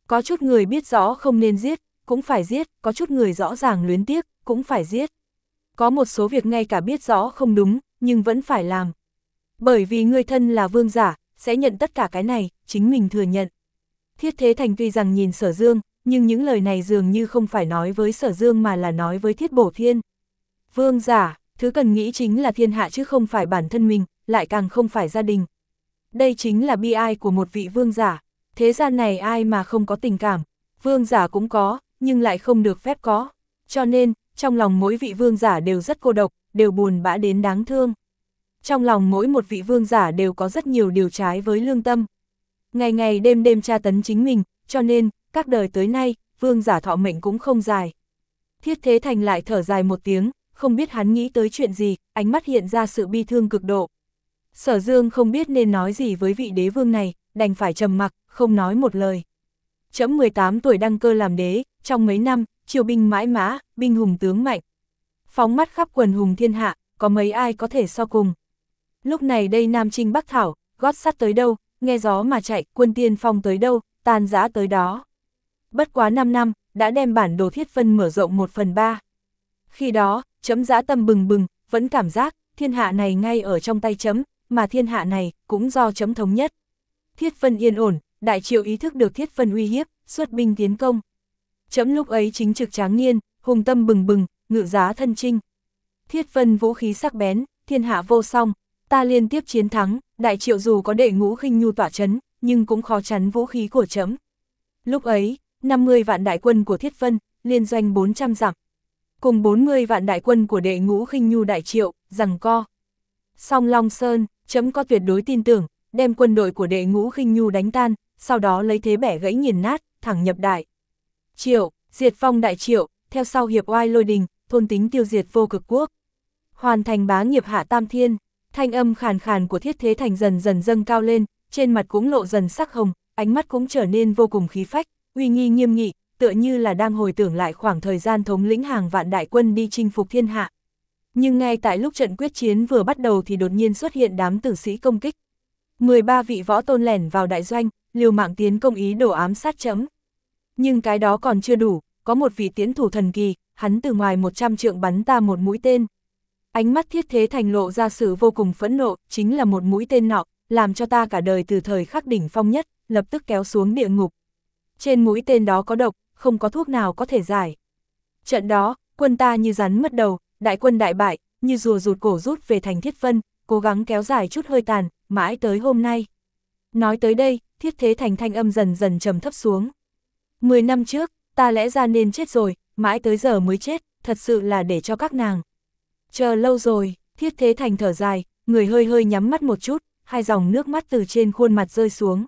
Có chút người biết rõ không nên giết, cũng phải giết, có chút người rõ ràng luyến tiếc, cũng phải giết. Có một số việc ngay cả biết rõ không đúng, nhưng vẫn phải làm. Bởi vì người thân là vương giả, sẽ nhận tất cả cái này, chính mình thừa nhận. Thiết Thế Thành tuy rằng nhìn Sở Dương, nhưng những lời này dường như không phải nói với Sở Dương mà là nói với Thiết Bổ Thiên. Vương giả, thứ cần nghĩ chính là thiên hạ chứ không phải bản thân mình, lại càng không phải gia đình. Đây chính là bi ai của một vị vương giả. Thế gian này ai mà không có tình cảm, vương giả cũng có, nhưng lại không được phép có. Cho nên, trong lòng mỗi vị vương giả đều rất cô độc, đều buồn bã đến đáng thương. Trong lòng mỗi một vị vương giả đều có rất nhiều điều trái với lương tâm. Ngày ngày đêm đêm tra tấn chính mình, cho nên, các đời tới nay, vương giả thọ mệnh cũng không dài. Thiết Thế Thành lại thở dài một tiếng, không biết hắn nghĩ tới chuyện gì, ánh mắt hiện ra sự bi thương cực độ. Sở Dương không biết nên nói gì với vị đế vương này, đành phải trầm mặc, không nói một lời. Trẫm mười tám tuổi đăng cơ làm đế, trong mấy năm, triều binh mãi mã, binh hùng tướng mạnh. Phóng mắt khắp quần hùng thiên hạ, có mấy ai có thể so cùng. Lúc này đây Nam Trinh Bắc Thảo, gót sắt tới đâu, nghe gió mà chạy, quân tiên phong tới đâu, tan rã tới đó. Bất quá năm năm, đã đem bản đồ Thiết Vân mở rộng một phần ba. Khi đó, chấm dã tâm bừng bừng, vẫn cảm giác, thiên hạ này ngay ở trong tay chấm, mà thiên hạ này, cũng do chấm thống nhất. Thiết Vân yên ổn, đại triệu ý thức được Thiết Vân uy hiếp, xuất binh tiến công. Chấm lúc ấy chính trực tráng niên, hùng tâm bừng bừng, ngự giá thân chinh. Thiết Vân vũ khí sắc bén, thiên hạ vô song, ta liên tiếp chiến thắng, đại triệu dù có đệ ngũ khinh nhu tỏa chấn, nhưng cũng khó chắn vũ khí của chấm. Lúc ấy, năm mươi vạn đại quân của Thiết Vân, liên doanh bốn trăm dặm. Cùng bốn mươi vạn đại quân của đệ ngũ khinh nhu đại triệu, giằng co. Song Long Sơn, chấm có tuyệt đối tin tưởng, đem quân đội của đệ ngũ khinh nhu đánh tan, sau đó lấy thế bẻ gãy nghiền nát, thẳng nhập đại triệu, diệt phong đại triệu, theo sau hiệp oai lôi đình, thôn tính tiêu diệt vô cực quốc. Hoàn thành bá nghiệp hạ tam thiên, thanh âm khàn khàn của Thiết Thế Thành dần dần dâng cao lên, trên mặt cũng lộ dần sắc hồng, ánh mắt cũng trở nên vô cùng khí phách, uy nghi nghiêm nghị, tựa như là đang hồi tưởng lại khoảng thời gian thống lĩnh hàng vạn đại quân đi chinh phục thiên hạ. Nhưng ngay tại lúc trận quyết chiến vừa bắt đầu thì đột nhiên xuất hiện đám tử sĩ công kích. mười ba vị võ tôn lẻn vào đại doanh, liều mạng tiến công ý đồ ám sát chấm. Nhưng cái đó còn chưa đủ, có một vị tiến thủ thần kỳ, hắn từ ngoài một trăm trượng bắn ta một mũi tên. Ánh mắt Thiết Thế Thành lộ ra sự vô cùng phẫn nộ, chính là một mũi tên nọ, làm cho ta cả đời từ thời khắc đỉnh phong nhất, lập tức kéo xuống địa ngục. Trên mũi tên đó có độc, không có thuốc nào có thể giải. Trận đó, quân ta như rắn mất đầu, đại quân đại bại, như rùa rụt cổ rút về thành Thiết Vân, cố gắng kéo dài chút hơi tàn, mãi tới hôm nay. Nói tới đây, Thiết Thế Thành thanh âm dần dần trầm thấp xuống. Mười năm trước, ta lẽ ra nên chết rồi, mãi tới giờ mới chết, thật sự là để cho các nàng. Chờ lâu rồi, Thiết Thế Thành thở dài, người hơi hơi nhắm mắt một chút, hai dòng nước mắt từ trên khuôn mặt rơi xuống.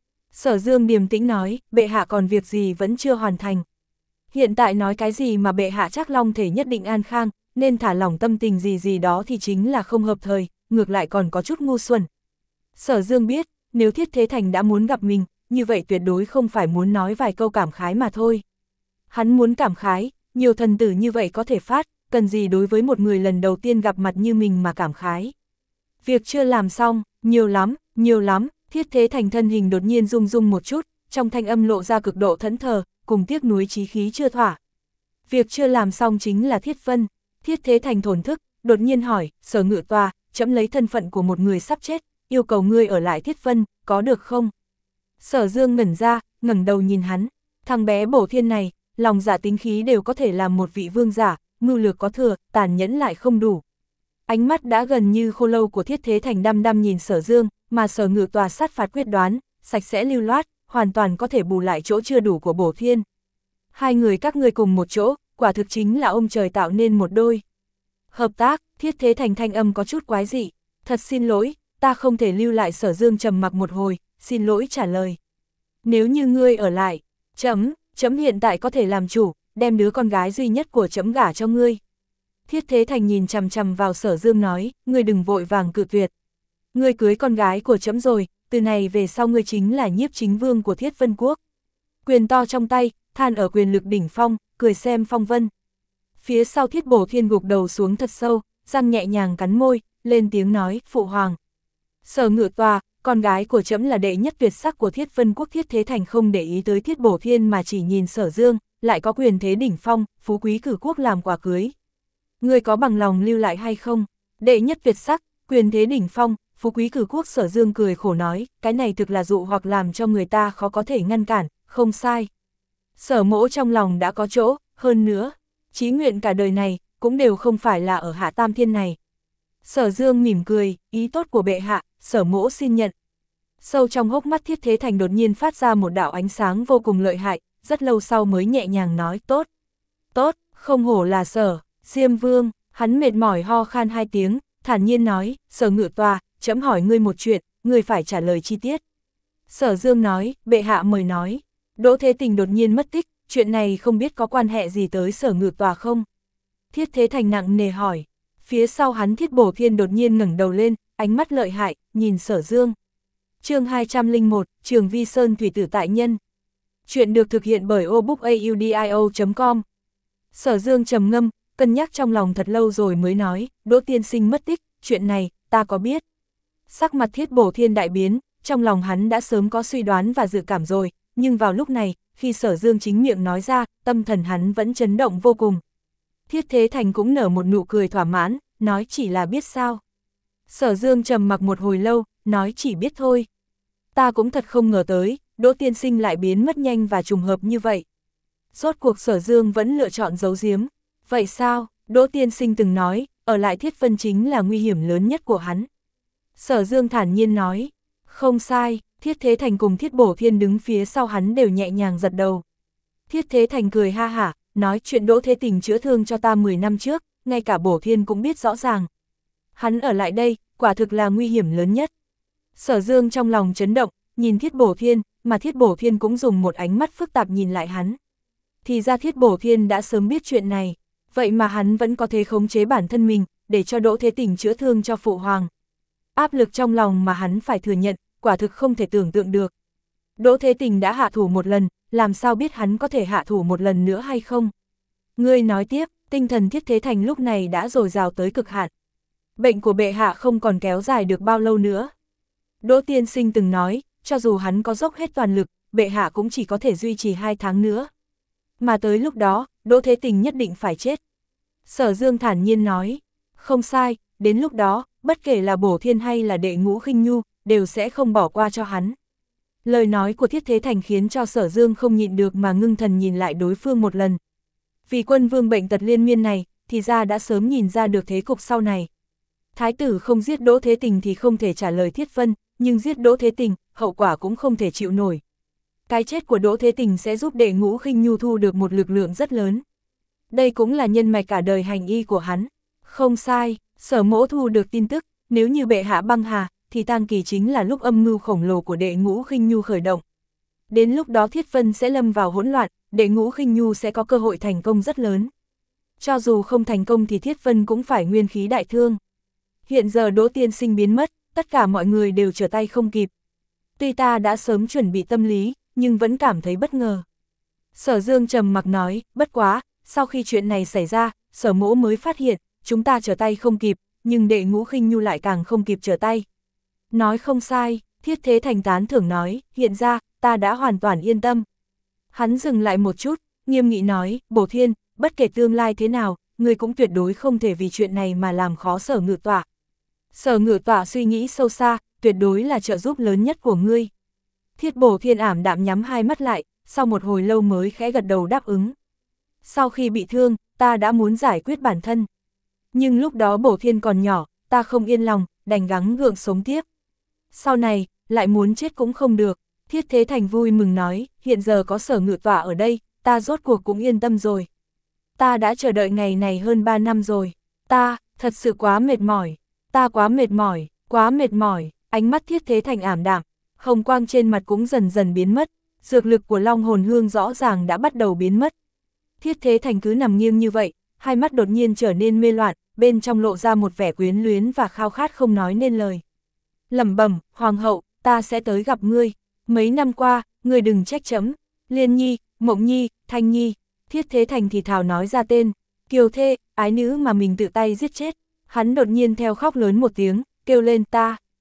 Sở Dương điềm tĩnh nói, bệ hạ còn việc gì vẫn chưa hoàn thành. Hiện tại nói cái gì mà bệ hạ chắc long thể nhất định an khang, nên thả lỏng tâm tình gì gì đó thì chính là không hợp thời, ngược lại còn có chút ngu xuẩn. Sở Dương biết, nếu Thiết Thế Thành đã muốn gặp mình, như vậy tuyệt đối không phải muốn nói vài câu cảm khái mà thôi. Hắn muốn cảm khái, nhiều thần tử như vậy có thể phát, cần gì đối với một người lần đầu tiên gặp mặt như mình mà cảm khái. Việc chưa làm xong, nhiều lắm, nhiều lắm, Thiết Thế Thành thân hình đột nhiên rung rung một chút, trong thanh âm lộ ra cực độ thẫn thờ, cùng tiếc nuối chí khí chưa thỏa. Việc chưa làm xong chính là Thiết Vân. Thiết Thế Thành thổn thức, đột nhiên hỏi, Sở Ngự Tòa, trẫm lấy thân phận của một người sắp chết, yêu cầu ngươi ở lại Thiết Vân, có được không? Sở Dương ngẩn ra, ngẩng đầu nhìn hắn, thằng bé Bổ Thiên này, lòng dạ tính khí đều có thể làm một vị vương giả, mưu lược có thừa, tàn nhẫn lại không đủ. Ánh mắt đã gần như khô lâu của Thiết Thế Thành đăm đăm nhìn Sở Dương, mà Sở Ngự Tòa sát phạt quyết đoán, sạch sẽ lưu loát, hoàn toàn có thể bù lại chỗ chưa đủ của Bổ Thiên. Hai người các ngươi cùng một chỗ, quả thực chính là ông trời tạo nên một đôi. Hợp tác, Thiết Thế Thành thanh âm có chút quái dị, thật xin lỗi, ta không thể lưu lại. Sở Dương trầm mặc một hồi, xin lỗi trả lời. Nếu như ngươi ở lại, chấm, chấm hiện tại có thể làm chủ, đem đứa con gái duy nhất của chấm gả cho ngươi. Thiết Thế Thành nhìn chằm chằm vào Sở Dương nói, ngươi đừng vội vàng cự tuyệt. Ngươi cưới con gái của chấm rồi, từ này về sau ngươi chính là nhiếp chính vương của Thiết Vân Quốc. Quyền to trong tay, than ở quyền lực đỉnh phong, cười xem phong vân. Phía sau Thiết Bổ Thiên gục đầu xuống thật sâu, răng nhẹ nhàng cắn môi, lên tiếng nói, phụ hoàng. Sở Ngự Tòa, con gái của trẫm là đệ nhất tuyệt sắc của Thiết Vân Quốc. Thiết Thế Thành không để ý tới Thiết Bổ Thiên mà chỉ nhìn Sở Dương, lại có quyền thế đỉnh phong, phú quý cử quốc làm quà cưới. Ngươi có bằng lòng lưu lại hay không? Đệ nhất tuyệt sắc, quyền thế đỉnh phong, phú quý cử quốc. Sở Dương cười khổ nói, cái này thực là dụ hoặc làm cho người ta khó có thể ngăn cản, không sai. Sở Mỗ trong lòng đã có chỗ, hơn nữa, chí nguyện cả đời này, cũng đều không phải là ở Hạ Tam Thiên này. Sở Dương mỉm cười, ý tốt của bệ hạ, Sở Mỗ xin nhận. Sâu trong hốc mắt Thiết Thế Thành đột nhiên phát ra một đạo ánh sáng vô cùng lợi hại, rất lâu sau mới nhẹ nhàng nói, tốt, tốt, không hổ là Sở Diêm Vương. Hắn mệt mỏi ho khan hai tiếng, thản nhiên nói, Sở Ngự Tòa, trẫm hỏi ngươi một chuyện, ngươi phải trả lời chi tiết. Sở Dương nói, bệ hạ mời nói. Đỗ Thế Tình đột nhiên mất tích, chuyện này không biết có quan hệ gì tới Sở Ngự Tòa không? Thiết Thế Thành nặng nề hỏi. Phía sau hắn Thiết Bổ Thiên đột nhiên ngẩng đầu lên, ánh mắt lợi hại, nhìn Sở Dương. Chương hai trăm lẻ một, Trường Vi Sơn Thủy Tử Tại Nhân. Chuyện được thực hiện bởi obookaudio chấm com. Sở Dương trầm ngâm, cân nhắc trong lòng thật lâu rồi mới nói, Đỗ tiên sinh mất tích, chuyện này, ta có biết. Sắc mặt Thiết Bổ Thiên đại biến, trong lòng hắn đã sớm có suy đoán và dự cảm rồi, nhưng vào lúc này, khi Sở Dương chính miệng nói ra, tâm thần hắn vẫn chấn động vô cùng. Thiết Thế Thành cũng nở một nụ cười thỏa mãn, nói chỉ là biết sao. Sở Dương trầm mặc một hồi lâu, nói chỉ biết thôi. Ta cũng thật không ngờ tới, Đỗ tiên sinh lại biến mất nhanh và trùng hợp như vậy. Rốt cuộc Sở Dương vẫn lựa chọn giấu giếm. Vậy sao, Đỗ tiên sinh từng nói, ở lại Thiết Vân chính là nguy hiểm lớn nhất của hắn. Sở Dương thản nhiên nói, không sai. Thiết Thế Thành cùng Thiết Bổ Thiên đứng phía sau hắn đều nhẹ nhàng gật đầu. Thiết Thế Thành cười ha hả, nói chuyện Đỗ Thế Tình chữa thương cho ta mười năm trước, ngay cả Bổ Thiên cũng biết rõ ràng. Hắn ở lại đây, quả thực là nguy hiểm lớn nhất. Sở Dương trong lòng chấn động, nhìn Thiết Bổ Thiên, mà Thiết Bổ Thiên cũng dùng một ánh mắt phức tạp nhìn lại hắn. Thì ra Thiết Bổ Thiên đã sớm biết chuyện này, vậy mà hắn vẫn có thể khống chế bản thân mình, để cho Đỗ Thế Tình chữa thương cho Phụ Hoàng. Áp lực trong lòng mà hắn phải thừa nhận, quả thực không thể tưởng tượng được. Đỗ Thế Tình đã hạ thủ một lần, làm sao biết hắn có thể hạ thủ một lần nữa hay không? Ngươi nói tiếp, tinh thần Thiết Thế Thành lúc này đã dồi dào tới cực hạn. Bệnh của bệ hạ không còn kéo dài được bao lâu nữa. Đỗ tiên sinh từng nói, cho dù hắn có dốc hết toàn lực, bệ hạ cũng chỉ có thể duy trì hai tháng nữa. Mà tới lúc đó, Đỗ Thế Tình nhất định phải chết. Sở Dương thản nhiên nói, không sai, đến lúc đó, bất kể là Bổ Thiên hay là Đệ Ngũ Khinh Nhu, đều sẽ không bỏ qua cho hắn. Lời nói của Thiết Thế Thành khiến cho Sở Dương không nhịn được mà ngưng thần nhìn lại đối phương một lần. Vì Quân Vương bệnh tật liên miên này, thì ra đã sớm nhìn ra được thế cục sau này. Thái tử không giết Đỗ Thế Tình thì không thể trả lời Thiết Vân, nhưng giết Đỗ Thế Tình, hậu quả cũng không thể chịu nổi. Cái chết của Đỗ Thế Tình sẽ giúp Đệ Ngũ Khinh Nhu thu được một lực lượng rất lớn. Đây cũng là nhân mạch cả đời hành y của hắn. Không sai, Sở Mỗ thu được tin tức, nếu như bệ hạ băng hà, thì tang kỳ chính là lúc âm mưu khổng lồ của Đệ Ngũ Khinh Nhu khởi động. Đến lúc đó Thiết Vân sẽ lâm vào hỗn loạn, Đệ Ngũ Khinh Nhu sẽ có cơ hội thành công rất lớn. Cho dù không thành công thì Thiết Vân cũng phải nguyên khí đại thương. Hiện giờ Đỗ tiên sinh biến mất, tất cả mọi người đều trở tay không kịp. Tuy ta đã sớm chuẩn bị tâm lý, nhưng vẫn cảm thấy bất ngờ. Sở Dương trầm mặc nói, bất quá, sau khi chuyện này xảy ra, Sở Mỗ mới phát hiện, chúng ta trở tay không kịp, nhưng Đệ Ngũ Khinh Nhu lại càng không kịp trở tay. Nói không sai, Thiết Thế Thành tán thưởng nói, hiện ra, ta đã hoàn toàn yên tâm. Hắn dừng lại một chút, nghiêm nghị nói, Bổ Thiên, bất kể tương lai thế nào, ngươi cũng tuyệt đối không thể vì chuyện này mà làm khó Sở Ngự Tọa. Sở Ngự Tọa suy nghĩ sâu xa, tuyệt đối là trợ giúp lớn nhất của ngươi. Thiết Bổ Thiên ảm đạm nhắm hai mắt lại, sau một hồi lâu mới khẽ gật đầu đáp ứng. Sau khi bị thương, ta đã muốn giải quyết bản thân. Nhưng lúc đó Bổ Thiên còn nhỏ, ta không yên lòng, đành gắng gượng sống tiếp. Sau này, lại muốn chết cũng không được. Thiết Thế Thành vui mừng nói, hiện giờ có Sở Ngự Tọa ở đây, ta rốt cuộc cũng yên tâm rồi. Ta đã chờ đợi ngày này hơn ba năm rồi. Ta, thật sự quá mệt mỏi. Ta quá mệt mỏi, quá mệt mỏi. Ánh mắt Thiết Thế Thành ảm đạm, hồng quang trên mặt cũng dần dần biến mất. Dược lực của Long Hồn Hương rõ ràng đã bắt đầu biến mất. Thiết Thế Thành cứ nằm nghiêng như vậy, hai mắt đột nhiên trở nên mê loạn, bên trong lộ ra một vẻ quyến luyến và khao khát không nói nên lời. Lẩm bẩm, Hoàng hậu, ta sẽ tới gặp ngươi. Mấy năm qua, ngươi đừng trách chấm. Liên Nhi, Mộng Nhi, Thanh Nhi. Thiết Thế Thành thì thào nói ra tên, kiều thê, ái nữ mà mình tự tay giết chết. Hắn đột nhiên theo khóc lớn một tiếng, kêu lên ta.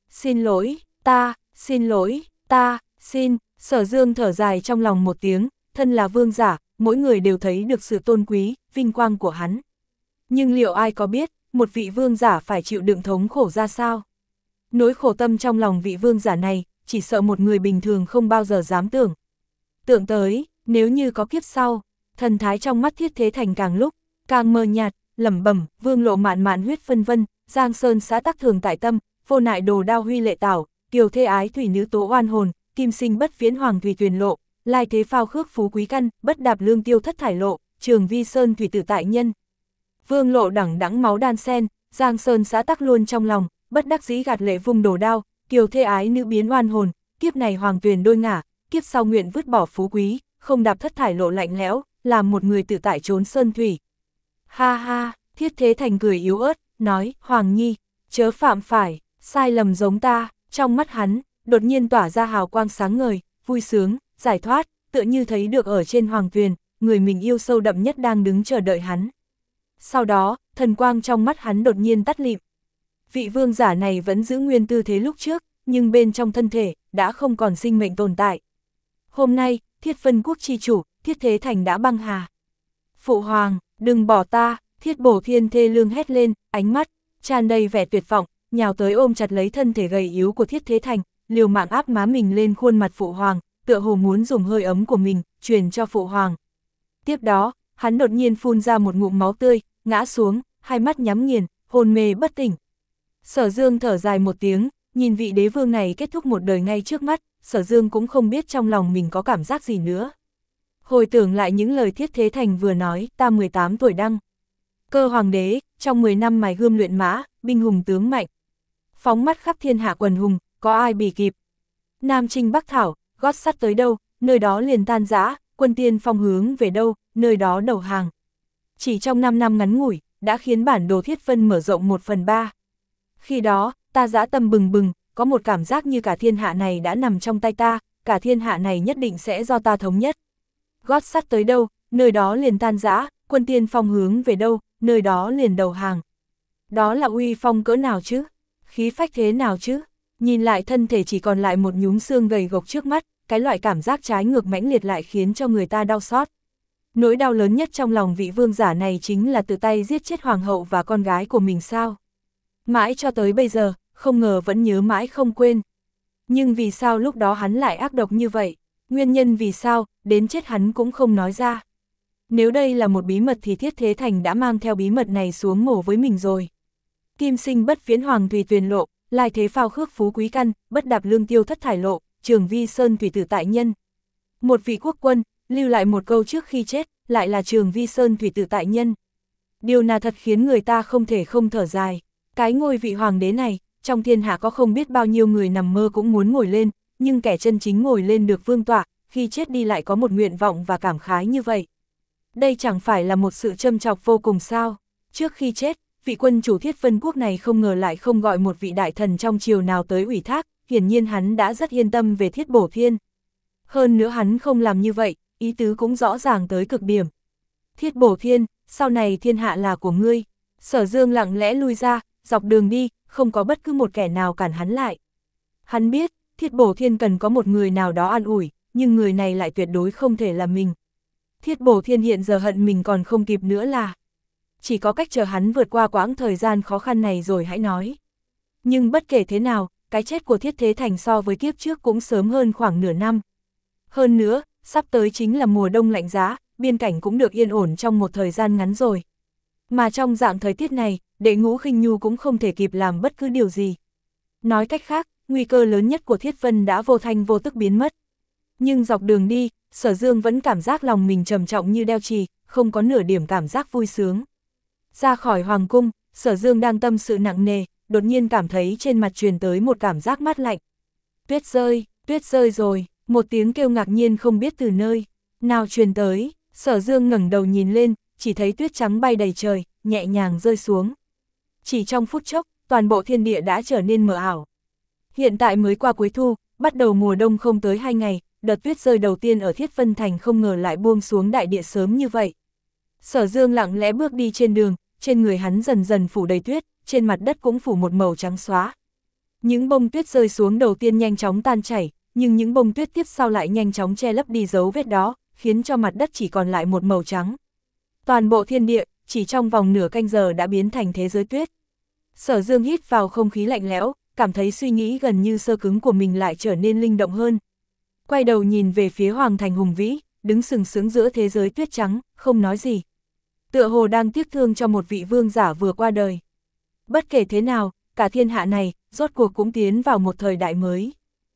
xin lỗi, ta, xin lỗi, ta, xin, Sở Dương thở dài trong lòng một tiếng, thân là vương giả, mỗi người đều thấy được sự tôn quý, vinh quang của hắn. Nhưng liệu ai có biết, một vị vương giả phải chịu đựng thống khổ ra sao? Nỗi khổ tâm trong lòng vị vương giả này, chỉ sợ một người bình thường không bao giờ dám tưởng. Tưởng tới, nếu như có kiếp sau, thần thái trong mắt Thiết Thế Thành càng lúc, càng mờ nhạt, lẩm bẩm, vương lộ mạn mạn huyết phân vân, giang sơn xã tắc thường tại tâm, vô nại đồ đao huy lệ tảo, kiều thê ái thủy nữ tố oan hồn, kim sinh bất viễn hoàng thủy tuyền lộ, lai thế phao khước phú quý căn, bất đạp lương tiêu thất thải lộ, trường vi sơn thủy tử tại nhân. Vương lộ đẳng đẵng máu đan sen, giang sơn xã tắc luôn trong lòng, bất đắc dĩ gạt lệ vung đồ đao, kiều thê ái nữ biến oan hồn, kiếp này hoàng tuyền đôi ngả, kiếp sau nguyện vứt bỏ phú quý, không đạp thất thải lộ lạnh lẽo, làm một người tự tại trốn sơn thủy. Ha ha, Thiết Thế Thành cười yếu ớt, nói, Hoàng Nhi, chớ phạm phải, sai lầm giống ta, trong mắt hắn, đột nhiên tỏa ra hào quang sáng ngời, vui sướng, giải thoát, tựa như thấy được ở trên hoàng tuyền, người mình yêu sâu đậm nhất đang đứng chờ đợi hắn. Sau đó, thần quang trong mắt hắn đột nhiên tắt lịm. Vị vương giả này vẫn giữ nguyên tư thế lúc trước, nhưng bên trong thân thể, đã không còn sinh mệnh tồn tại. Hôm nay, Thiết Vân Quốc chi chủ, Thiết Thế Thành đã băng hà. Phụ hoàng, đừng bỏ ta, Thiết Bổ Thiên thê lương hét lên, ánh mắt tràn đầy vẻ tuyệt vọng, nhào tới ôm chặt lấy thân thể gầy yếu của Thiết Thế Thành, liều mạng áp má mình lên khuôn mặt phụ hoàng, tựa hồ muốn dùng hơi ấm của mình, truyền cho phụ hoàng. Tiếp đó, hắn đột nhiên phun ra một ngụm máu tươi, ngã xuống, hai mắt nhắm nghiền, hôn mê bất tỉnh. Sở Dương thở dài một tiếng, nhìn vị đế vương này kết thúc một đời ngay trước mắt, Sở Dương cũng không biết trong lòng mình có cảm giác gì nữa. Hồi tưởng lại những lời Thiết Thế Thành vừa nói, ta mười tám tuổi đăng cơ hoàng đế, trong mười năm mài gươm luyện mã, binh hùng tướng mạnh. Phóng mắt khắp thiên hạ quần hùng, có ai bì kịp. Nam Trinh Bắc Thảo, gót sắt tới đâu, nơi đó liền tan rã, quân tiên phong hướng về đâu, nơi đó đầu hàng. Chỉ trong năm năm ngắn ngủi, đã khiến bản đồ Thiết Vân mở rộng một phần ba. Khi đó, ta dã tâm bừng bừng, có một cảm giác như cả thiên hạ này đã nằm trong tay ta, cả thiên hạ này nhất định sẽ do ta thống nhất. Gót sắt tới đâu, nơi đó liền tan rã, quân tiên phong hướng về đâu, nơi đó liền đầu hàng. Đó là uy phong cỡ nào chứ? Khí phách thế nào chứ? Nhìn lại thân thể chỉ còn lại một nhúm xương gầy gộc trước mắt, cái loại cảm giác trái ngược mãnh liệt lại khiến cho người ta đau xót. Nỗi đau lớn nhất trong lòng vị vương giả này chính là tự tay giết chết hoàng hậu và con gái của mình sao? Mãi cho tới bây giờ, không ngờ vẫn nhớ mãi không quên. Nhưng vì sao lúc đó hắn lại ác độc như vậy? Nguyên nhân vì sao, đến chết hắn cũng không nói ra. Nếu đây là một bí mật thì Thiết Thế Thành đã mang theo bí mật này xuống mổ với mình rồi. Kim sinh bất viễn hoàng thủy tuyền lộ, lai thế phao khước phú quý căn, bất đạp lương tiêu thất thải lộ, trường vi sơn thủy tử tại nhân. Một vị quốc quân, lưu lại một câu trước khi chết, lại là trường vi sơn thủy tử tại nhân. Điều nào thật khiến người ta không thể không thở dài. Cái ngôi vị hoàng đế này, trong thiên hạ có không biết bao nhiêu người nằm mơ cũng muốn ngồi lên, nhưng kẻ chân chính ngồi lên được vương tọa, khi chết đi lại có một nguyện vọng và cảm khái như vậy. Đây chẳng phải là một sự châm chọc vô cùng sao? Trước khi chết, vị quân chủ Thiết Vân Quốc này không ngờ lại không gọi một vị đại thần trong triều nào tới ủy thác, hiển nhiên hắn đã rất yên tâm về Thiết Bổ Thiên. Hơn nữa hắn không làm như vậy, ý tứ cũng rõ ràng tới cực điểm. Thiết Bổ Thiên, sau này thiên hạ là của ngươi. Sở Dương lặng lẽ lui ra, dọc đường đi, không có bất cứ một kẻ nào cản hắn lại. Hắn biết, Thiết Bổ Thiên cần có một người nào đó an ủi, nhưng người này lại tuyệt đối không thể là mình. Thiết Bổ Thiên hiện giờ hận mình còn không kịp nữa là. Chỉ có cách chờ hắn vượt qua quãng thời gian khó khăn này rồi hãy nói. Nhưng bất kể thế nào, cái chết của Thiết Thế Thành so với kiếp trước cũng sớm hơn khoảng nửa năm. Hơn nữa, sắp tới chính là mùa đông lạnh giá, biên cảnh cũng được yên ổn trong một thời gian ngắn rồi. Mà trong dạng thời tiết này, Đệ Ngũ Khinh Nhu cũng không thể kịp làm bất cứ điều gì. Nói cách khác, nguy cơ lớn nhất của Thiết Vân đã vô thanh vô tức biến mất. Nhưng dọc đường đi, Sở Dương vẫn cảm giác lòng mình trầm trọng như đeo chì, không có nửa điểm cảm giác vui sướng. Ra khỏi hoàng cung, Sở Dương đang tâm sự nặng nề, đột nhiên cảm thấy trên mặt truyền tới một cảm giác mát lạnh. Tuyết rơi, tuyết rơi rồi, một tiếng kêu ngạc nhiên không biết từ nơi nào truyền tới. Sở Dương ngẩng đầu nhìn lên, chỉ thấy tuyết trắng bay đầy trời, nhẹ nhàng rơi xuống. Chỉ trong phút chốc, toàn bộ thiên địa đã trở nên mờ ảo. Hiện tại mới qua cuối thu, bắt đầu mùa đông không tới hai ngày, đợt tuyết rơi đầu tiên ở Thiết Vân Thành không ngờ lại buông xuống đại địa sớm như vậy. Sở Dương lặng lẽ bước đi trên đường, trên người hắn dần dần phủ đầy tuyết, trên mặt đất cũng phủ một màu trắng xóa. Những bông tuyết rơi xuống đầu tiên nhanh chóng tan chảy, nhưng những bông tuyết tiếp sau lại nhanh chóng che lấp đi dấu vết đó, khiến cho mặt đất chỉ còn lại một màu trắng. Toàn bộ thiên địa, chỉ trong vòng nửa canh giờ đã biến thành thế giới tuyết. Sở Dương hít vào không khí lạnh lẽo, cảm thấy suy nghĩ gần như xơ cứng của mình lại trở nên linh động hơn. Quay đầu nhìn về phía Hoàng thành hùng vĩ, đứng sừng sững giữa thế giới tuyết trắng, không nói gì. Tựa hồ đang tiếc thương cho một vị vương giả vừa qua đời. Bất kể thế nào, cả thiên hạ này, rốt cuộc cũng tiến vào một thời đại mới.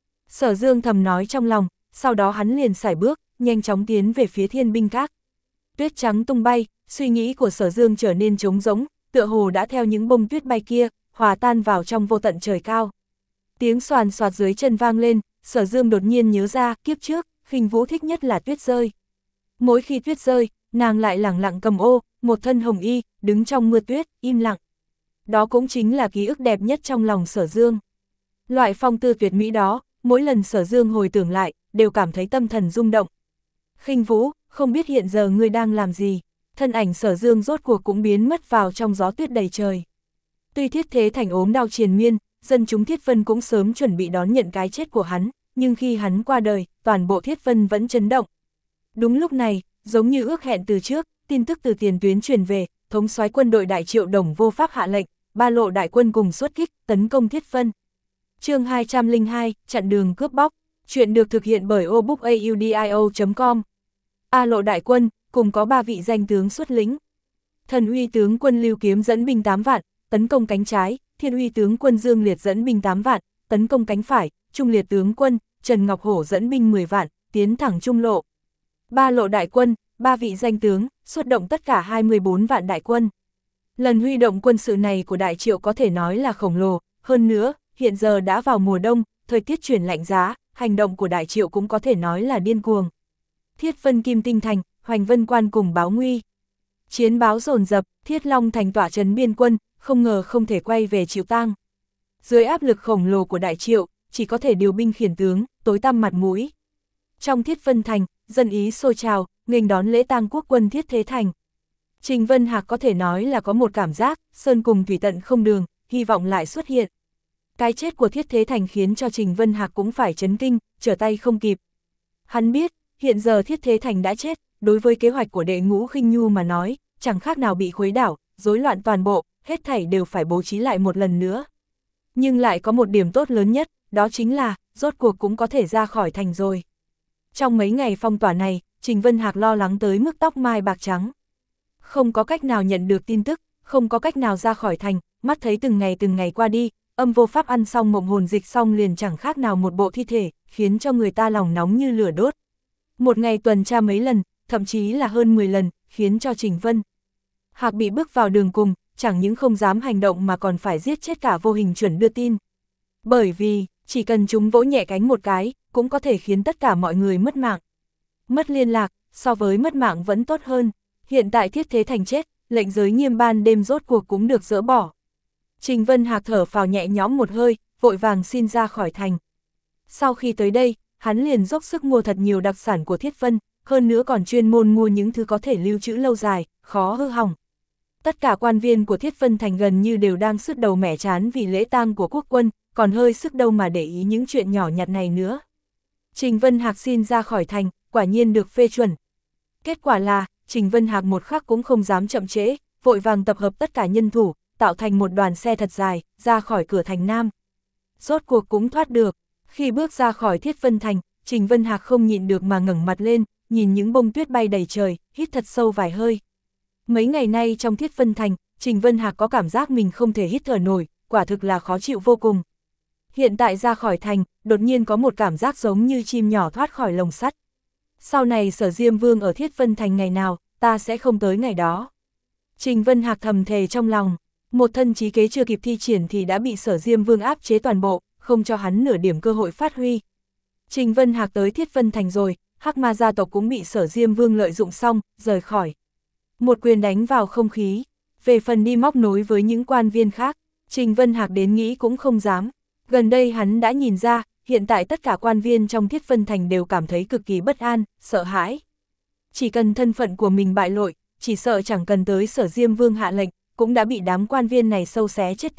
Sở Dương thầm nói trong lòng, sau đó hắn liền sải bước, nhanh chóng tiến về phía Thiên Binh Các. Tuyết trắng tung bay, suy nghĩ của Sở Dương trở nên trống rỗng, tựa hồ đã theo những bông tuyết bay kia, hòa tan vào trong vô tận trời cao. Tiếng xoàn xoạt dưới chân vang lên, Sở Dương đột nhiên nhớ ra, kiếp trước, Khinh Vũ thích nhất là tuyết rơi. Mỗi khi tuyết rơi, nàng lại lẳng lặng cầm ô, một thân hồng y, đứng trong mưa tuyết, im lặng. Đó cũng chính là ký ức đẹp nhất trong lòng Sở Dương. Loại phong tư tuyệt mỹ đó, mỗi lần Sở Dương hồi tưởng lại, đều cảm thấy tâm thần rung động. Khinh Vũ, không biết hiện giờ ngươi đang làm gì? Thân ảnh Sở Dương rốt cuộc cũng biến mất vào trong gió tuyết đầy trời. Tuy Thiết Thế Thành ốm đau triền miên, dân chúng Thiết Vân cũng sớm chuẩn bị đón nhận cái chết của hắn, nhưng khi hắn qua đời, toàn bộ Thiết Vân vẫn chấn động. Đúng lúc này, giống như ước hẹn từ trước, tin tức từ tiền tuyến truyền về, thống soái quân đội Đại Triệu Đồng Vô Pháp hạ lệnh, ba lộ đại quân cùng xuất kích, tấn công Thiết Vân. Chương hai trăm lẻ hai, chặn đường cướp bóc. Chuyện được thực hiện bởi obookaudio chấm com. A lộ đại quân, cùng có ba vị danh tướng xuất lĩnh. Thần uy tướng quân Lưu Kiếm dẫn binh tám vạn, tấn công cánh trái, Thiên uy tướng quân Dương Liệt dẫn binh tám vạn, tấn công cánh phải, Trung liệt tướng quân Trần Ngọc Hổ dẫn binh mười vạn, tiến thẳng trung lộ. Ba lộ đại quân, ba vị danh tướng, xuất động tất cả hai mươi bốn vạn đại quân. Lần huy động quân sự này của Đại Triệu có thể nói là khổng lồ, hơn nữa, hiện giờ đã vào mùa đông, thời tiết chuyển lạnh giá, hành động của Đại Triệu cũng có thể nói là điên cuồng. Thiết Vân Kim Tinh Thành, Hoành Vân Quan cùng báo nguy. Chiến báo dồn dập, Thiết Long Thành tỏa trấn biên quân, không ngờ không thể quay về chịu tang. Dưới áp lực khổng lồ của Đại Triệu, chỉ có thể điều binh khiển tướng, tối tăm mặt mũi. Trong Thiết Vân Thành, dân ý sôi trào, nghênh đón lễ tang quốc quân Thiết Thế Thành. Trình Vân Hạc có thể nói là có một cảm giác, sơn cùng thủy tận không đường, hy vọng lại xuất hiện. Cái chết của Thiết Thế Thành khiến cho Trình Vân Hạc cũng phải chấn kinh, trở tay không kịp. Hắn biết, hiện giờ Thiết Thế Thành đã chết, đối với kế hoạch của đệ ngũ Khinh Nhu mà nói, chẳng khác nào bị khuấy đảo, rối loạn toàn bộ, hết thảy đều phải bố trí lại một lần nữa. Nhưng lại có một điểm tốt lớn nhất, đó chính là, rốt cuộc cũng có thể ra khỏi thành rồi. Trong mấy ngày phong tỏa này, Trình Vân Hạc lo lắng tới mức tóc mai bạc trắng. Không có cách nào nhận được tin tức, không có cách nào ra khỏi thành, mắt thấy từng ngày từng ngày qua đi, Âm Vô Pháp ăn xong mộng hồn dịch xong liền chẳng khác nào một bộ thi thể, khiến cho người ta lòng nóng như lửa đốt. Một ngày tuần tra mấy lần, thậm chí là hơn mười lần, khiến cho Trình Vân Hạc bị bước vào đường cùng, chẳng những không dám hành động mà còn phải giết chết cả vô hình chuẩn đưa tin. Bởi vì, chỉ cần chúng vỗ nhẹ cánh một cái, cũng có thể khiến tất cả mọi người mất mạng. Mất liên lạc, so với mất mạng vẫn tốt hơn. Hiện tại Thiết Thế Thành chết, lệnh giới nghiêm ban đêm rốt cuộc cũng được dỡ bỏ. Trình Vân Hạc thở phào nhẹ nhõm một hơi, vội vàng xin ra khỏi thành. Sau khi tới đây, hắn liền dốc sức mua thật nhiều đặc sản của Thiết Vân, hơn nữa còn chuyên môn mua những thứ có thể lưu trữ lâu dài, khó hư hỏng. Tất cả quan viên của Thiết Vân Thành gần như đều đang sứt đầu mẻ chán vì lễ tang của quốc quân, còn hơi sức đâu mà để ý những chuyện nhỏ nhặt này nữa. Trình Vân Hạc xin ra khỏi thành, quả nhiên được phê chuẩn. Kết quả là, Trình Vân Hạc một khắc cũng không dám chậm trễ, vội vàng tập hợp tất cả nhân thủ, tạo thành một đoàn xe thật dài, ra khỏi cửa thành Nam. Rốt cuộc cũng thoát được, khi bước ra khỏi Thiết Vân Thành, Trình Vân Hạc không nhịn được mà ngẩng mặt lên, nhìn những bông tuyết bay đầy trời, hít thật sâu vài hơi. Mấy ngày nay trong Thiết Vân Thành, Trình Vân Hạc có cảm giác mình không thể hít thở nổi, quả thực là khó chịu vô cùng. Hiện tại ra khỏi thành, đột nhiên có một cảm giác giống như chim nhỏ thoát khỏi lồng sắt. Sau này Sở Diêm Vương ở Thiết Vân Thành ngày nào, ta sẽ không tới ngày đó. Trình Vân Hạc thầm thề trong lòng, một thân trí kế chưa kịp thi triển thì đã bị Sở Diêm Vương áp chế toàn bộ, không cho hắn nửa điểm cơ hội phát huy. Trình Vân Hạc tới Thiết Vân Thành rồi, Hắc Ma gia tộc cũng bị Sở Diêm Vương lợi dụng xong, rời khỏi. Một quyền đánh vào không khí, về phần đi móc nối với những quan viên khác, Trình Vân Hạc đến nghĩ cũng không dám. Gần đây hắn đã nhìn ra, hiện tại tất cả quan viên trong Thiết Vân Thành đều cảm thấy cực kỳ bất an, sợ hãi. Chỉ cần thân phận của mình bại lộ, chỉ sợ chẳng cần tới Sở Diêm Vương hạ lệnh, cũng đã bị đám quan viên này sâu xé chết tươi,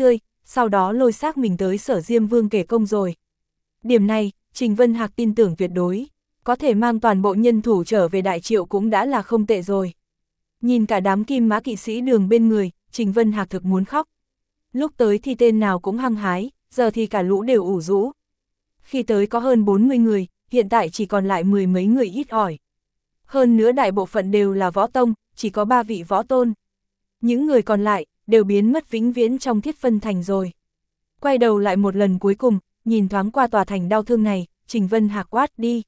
sau đó lôi xác mình tới Sở Diêm Vương kể công rồi. Điểm này, Trình Vân Hạc tin tưởng tuyệt đối, có thể mang toàn bộ nhân thủ trở về Đại Triệu cũng đã là không tệ rồi. Nhìn cả đám kim mã kỵ sĩ đường bên người, Trình Vân Hạc thực muốn khóc. Lúc tới thì tên nào cũng hăng hái, giờ thì cả lũ đều ủ rũ. Khi tới có hơn bốn mươi người, hiện tại chỉ còn lại mười mấy người ít ỏi. Hơn nữa đại bộ phận đều là võ tông, chỉ có ba vị võ tôn. Những người còn lại, đều biến mất vĩnh viễn trong Thiết Vân Thành rồi. Quay đầu lại một lần cuối cùng, nhìn thoáng qua tòa thành đau thương này, Trình Vân Hạc quát đi.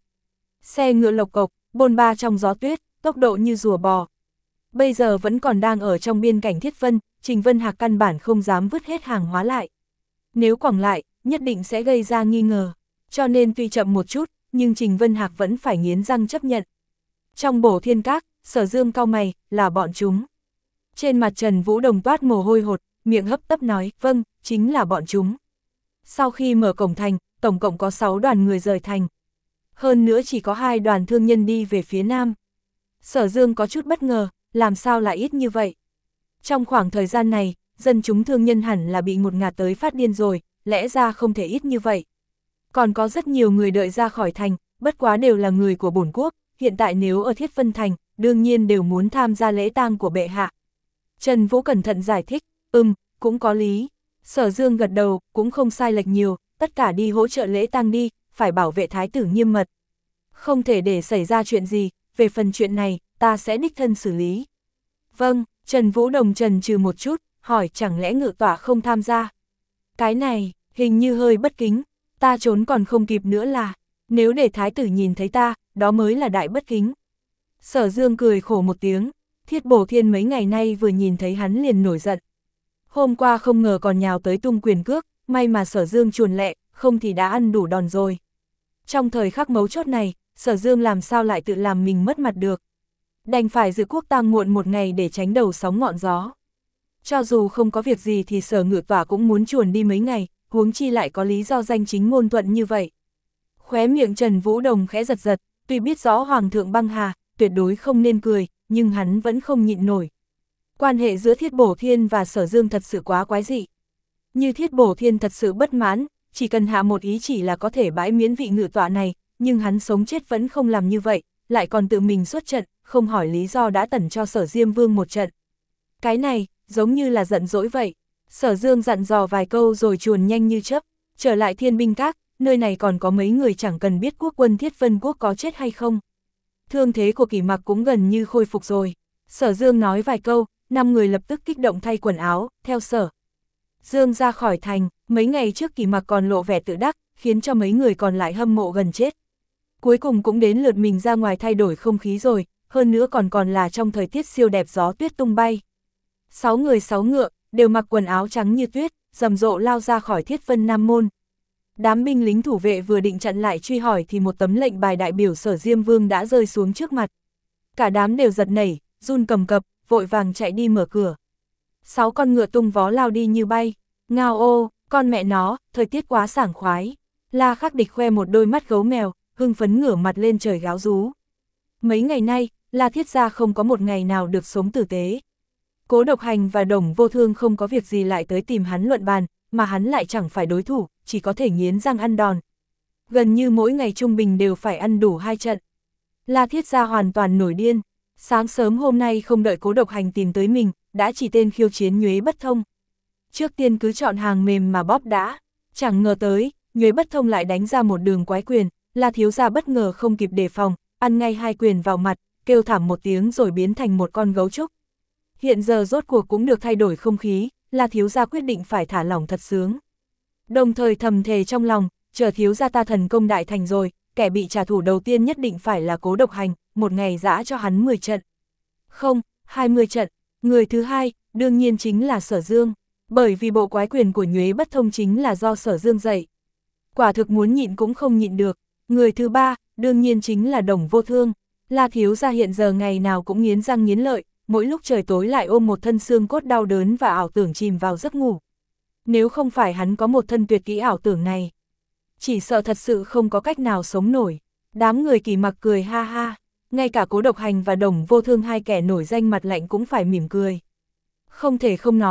Xe ngựa lộc cộc, bôn ba trong gió tuyết, tốc độ như rùa bò. Bây giờ vẫn còn đang ở trong biên cảnh Thiết Vân, Trình Vân Hạc căn bản không dám vứt hết hàng hóa lại. Nếu quẳng lại, nhất định sẽ gây ra nghi ngờ. Cho nên tuy chậm một chút, nhưng Trình Vân Hạc vẫn phải nghiến răng chấp nhận. Trong Bổ Thiên Các, Sở Dương cau mày, là bọn chúng. Trên mặt Trần Vũ Đồng toát mồ hôi hột, miệng hấp tấp nói, vâng, chính là bọn chúng. Sau khi mở cổng thành, tổng cộng có sáu đoàn người rời thành. Hơn nữa chỉ có hai đoàn thương nhân đi về phía nam. Sở Dương có chút bất ngờ, làm sao lại ít như vậy? Trong khoảng thời gian này, dân chúng thương nhân hẳn là bị ngột ngạt tới phát điên rồi, lẽ ra không thể ít như vậy. Còn có rất nhiều người đợi ra khỏi thành, bất quá đều là người của bổn quốc, hiện tại nếu ở Thiết Vân Thành, đương nhiên đều muốn tham gia lễ tang của bệ hạ. Trần Vũ cẩn thận giải thích, ừm, cũng có lý. Sở Dương gật đầu, cũng không sai lệch nhiều, tất cả đi hỗ trợ lễ tang đi, phải bảo vệ thái tử nghiêm mật. Không thể để xảy ra chuyện gì, về phần chuyện này, ta sẽ đích thân xử lý. Vâng, Trần Vũ Đồng trần trừ một chút, hỏi chẳng lẽ ngự tỏa không tham gia. Cái này, hình như hơi bất kính, ta trốn còn không kịp nữa là, nếu để thái tử nhìn thấy ta, đó mới là đại bất kính. Sở Dương cười khổ một tiếng, Thiết Bổ Thiên mấy ngày nay vừa nhìn thấy hắn liền nổi giận. Hôm qua không ngờ còn nhào tới tung quyền cước, may mà Sở Dương chuồn lẹ, không thì đã ăn đủ đòn rồi. Trong thời khắc mấu chốt này, Sở Dương làm sao lại tự làm mình mất mặt được. Đành phải dự quốc tang muộn một ngày để tránh đầu sóng ngọn gió. Cho dù không có việc gì thì Sở Ngự Tỏa cũng muốn chuồn đi mấy ngày, huống chi lại có lý do danh chính ngôn thuận như vậy. Khóe miệng Trần Vũ Đồng khẽ giật giật, tuy biết rõ Hoàng thượng băng hà, tuyệt đối không nên cười, nhưng hắn vẫn không nhịn nổi. Quan hệ giữa Thiết Bổ Thiên và Sở Dương thật sự quá quái dị. Như Thiết Bổ Thiên thật sự bất mãn, chỉ cần hạ một ý chỉ là có thể bãi miễn vị ngự tọa này, nhưng hắn sống chết vẫn không làm như vậy, lại còn tự mình xuất trận, không hỏi lý do đã tẩn cho Sở Diêm Vương một trận. Cái này, giống như là giận dỗi vậy. Sở Dương dặn dò vài câu rồi chuồn nhanh như chớp, trở lại Thiên Binh Các, nơi này còn có mấy người chẳng cần biết quốc quân Thiết Vân Quốc có chết hay không. Thương thế của Kỷ Mặc cũng gần như khôi phục rồi. Sở Dương nói vài câu, năm người lập tức kích động thay quần áo, theo Sở Dương ra khỏi thành, mấy ngày trước Kỷ Mặc còn lộ vẻ tự đắc, khiến cho mấy người còn lại hâm mộ gần chết. Cuối cùng cũng đến lượt mình ra ngoài thay đổi không khí rồi, hơn nữa còn còn là trong thời tiết siêu đẹp gió tuyết tung bay. Sáu người sáu ngựa, đều mặc quần áo trắng như tuyết, rầm rộ lao ra khỏi Thiết Vân Nam Môn. Đám binh lính thủ vệ vừa định chặn lại truy hỏi thì một tấm lệnh bài đại biểu Sở Diêm Vương đã rơi xuống trước mặt. Cả đám đều giật nảy, run cầm cập, vội vàng chạy đi mở cửa. Sáu con ngựa tung vó lao đi như bay. Ngao ô, con mẹ nó, thời tiết quá sảng khoái. La Khắc Địch khoe một đôi mắt gấu mèo, hưng phấn ngửa mặt lên trời gáo rú. Mấy ngày nay, La Thiết gia không có một ngày nào được sống tử tế. Cố Độc Hành và Đồng Vô Thương không có việc gì lại tới tìm hắn luận bàn, mà hắn lại chẳng phải đối thủ, chỉ có thể nghiến răng ăn đòn. Gần như mỗi ngày trung bình đều phải ăn đủ hai trận. La Thiết gia hoàn toàn nổi điên. Sáng sớm hôm nay không đợi Cố Độc Hành tìm tới mình, đã chỉ tên khiêu chiến Nhuế Bất Thông. Trước tiên cứ chọn hàng mềm mà bóp đã, chẳng ngờ tới, Nhuế Bất Thông lại đánh ra một đường quái quyền, La thiếu gia bất ngờ không kịp đề phòng, ăn ngay hai quyền vào mặt, kêu thảm một tiếng rồi biến thành một con gấu trúc. Hiện giờ rốt cuộc cũng được thay đổi không khí, La thiếu gia quyết định phải thả lỏng thật sướng. Đồng thời thầm thề trong lòng, chờ thiếu gia ta thần công đại thành rồi, kẻ bị trả thù đầu tiên nhất định phải là Cố Độc Hành, một ngày giã cho hắn mười trận. Không, hai mươi trận, người thứ hai, đương nhiên chính là Sở Dương, bởi vì bộ quái quyền của Nhuế Bất Thông chính là do Sở Dương dạy. Quả thực muốn nhịn cũng không nhịn được. Người thứ ba, đương nhiên chính là Đồng Vô Thương. La thiếu gia hiện giờ ngày nào cũng nghiến răng nghiến lợi, mỗi lúc trời tối lại ôm một thân xương cốt đau đớn và ảo tưởng chìm vào giấc ngủ. Nếu không phải hắn có một thân tuyệt kỹ ảo tưởng này, chỉ sợ thật sự không có cách nào sống nổi. Đám người Kỳ Mặc cười ha ha, ngay cả Cố Độc Hành và Đồng Vô Thương hai kẻ nổi danh mặt lạnh cũng phải mỉm cười. Không thể không nói,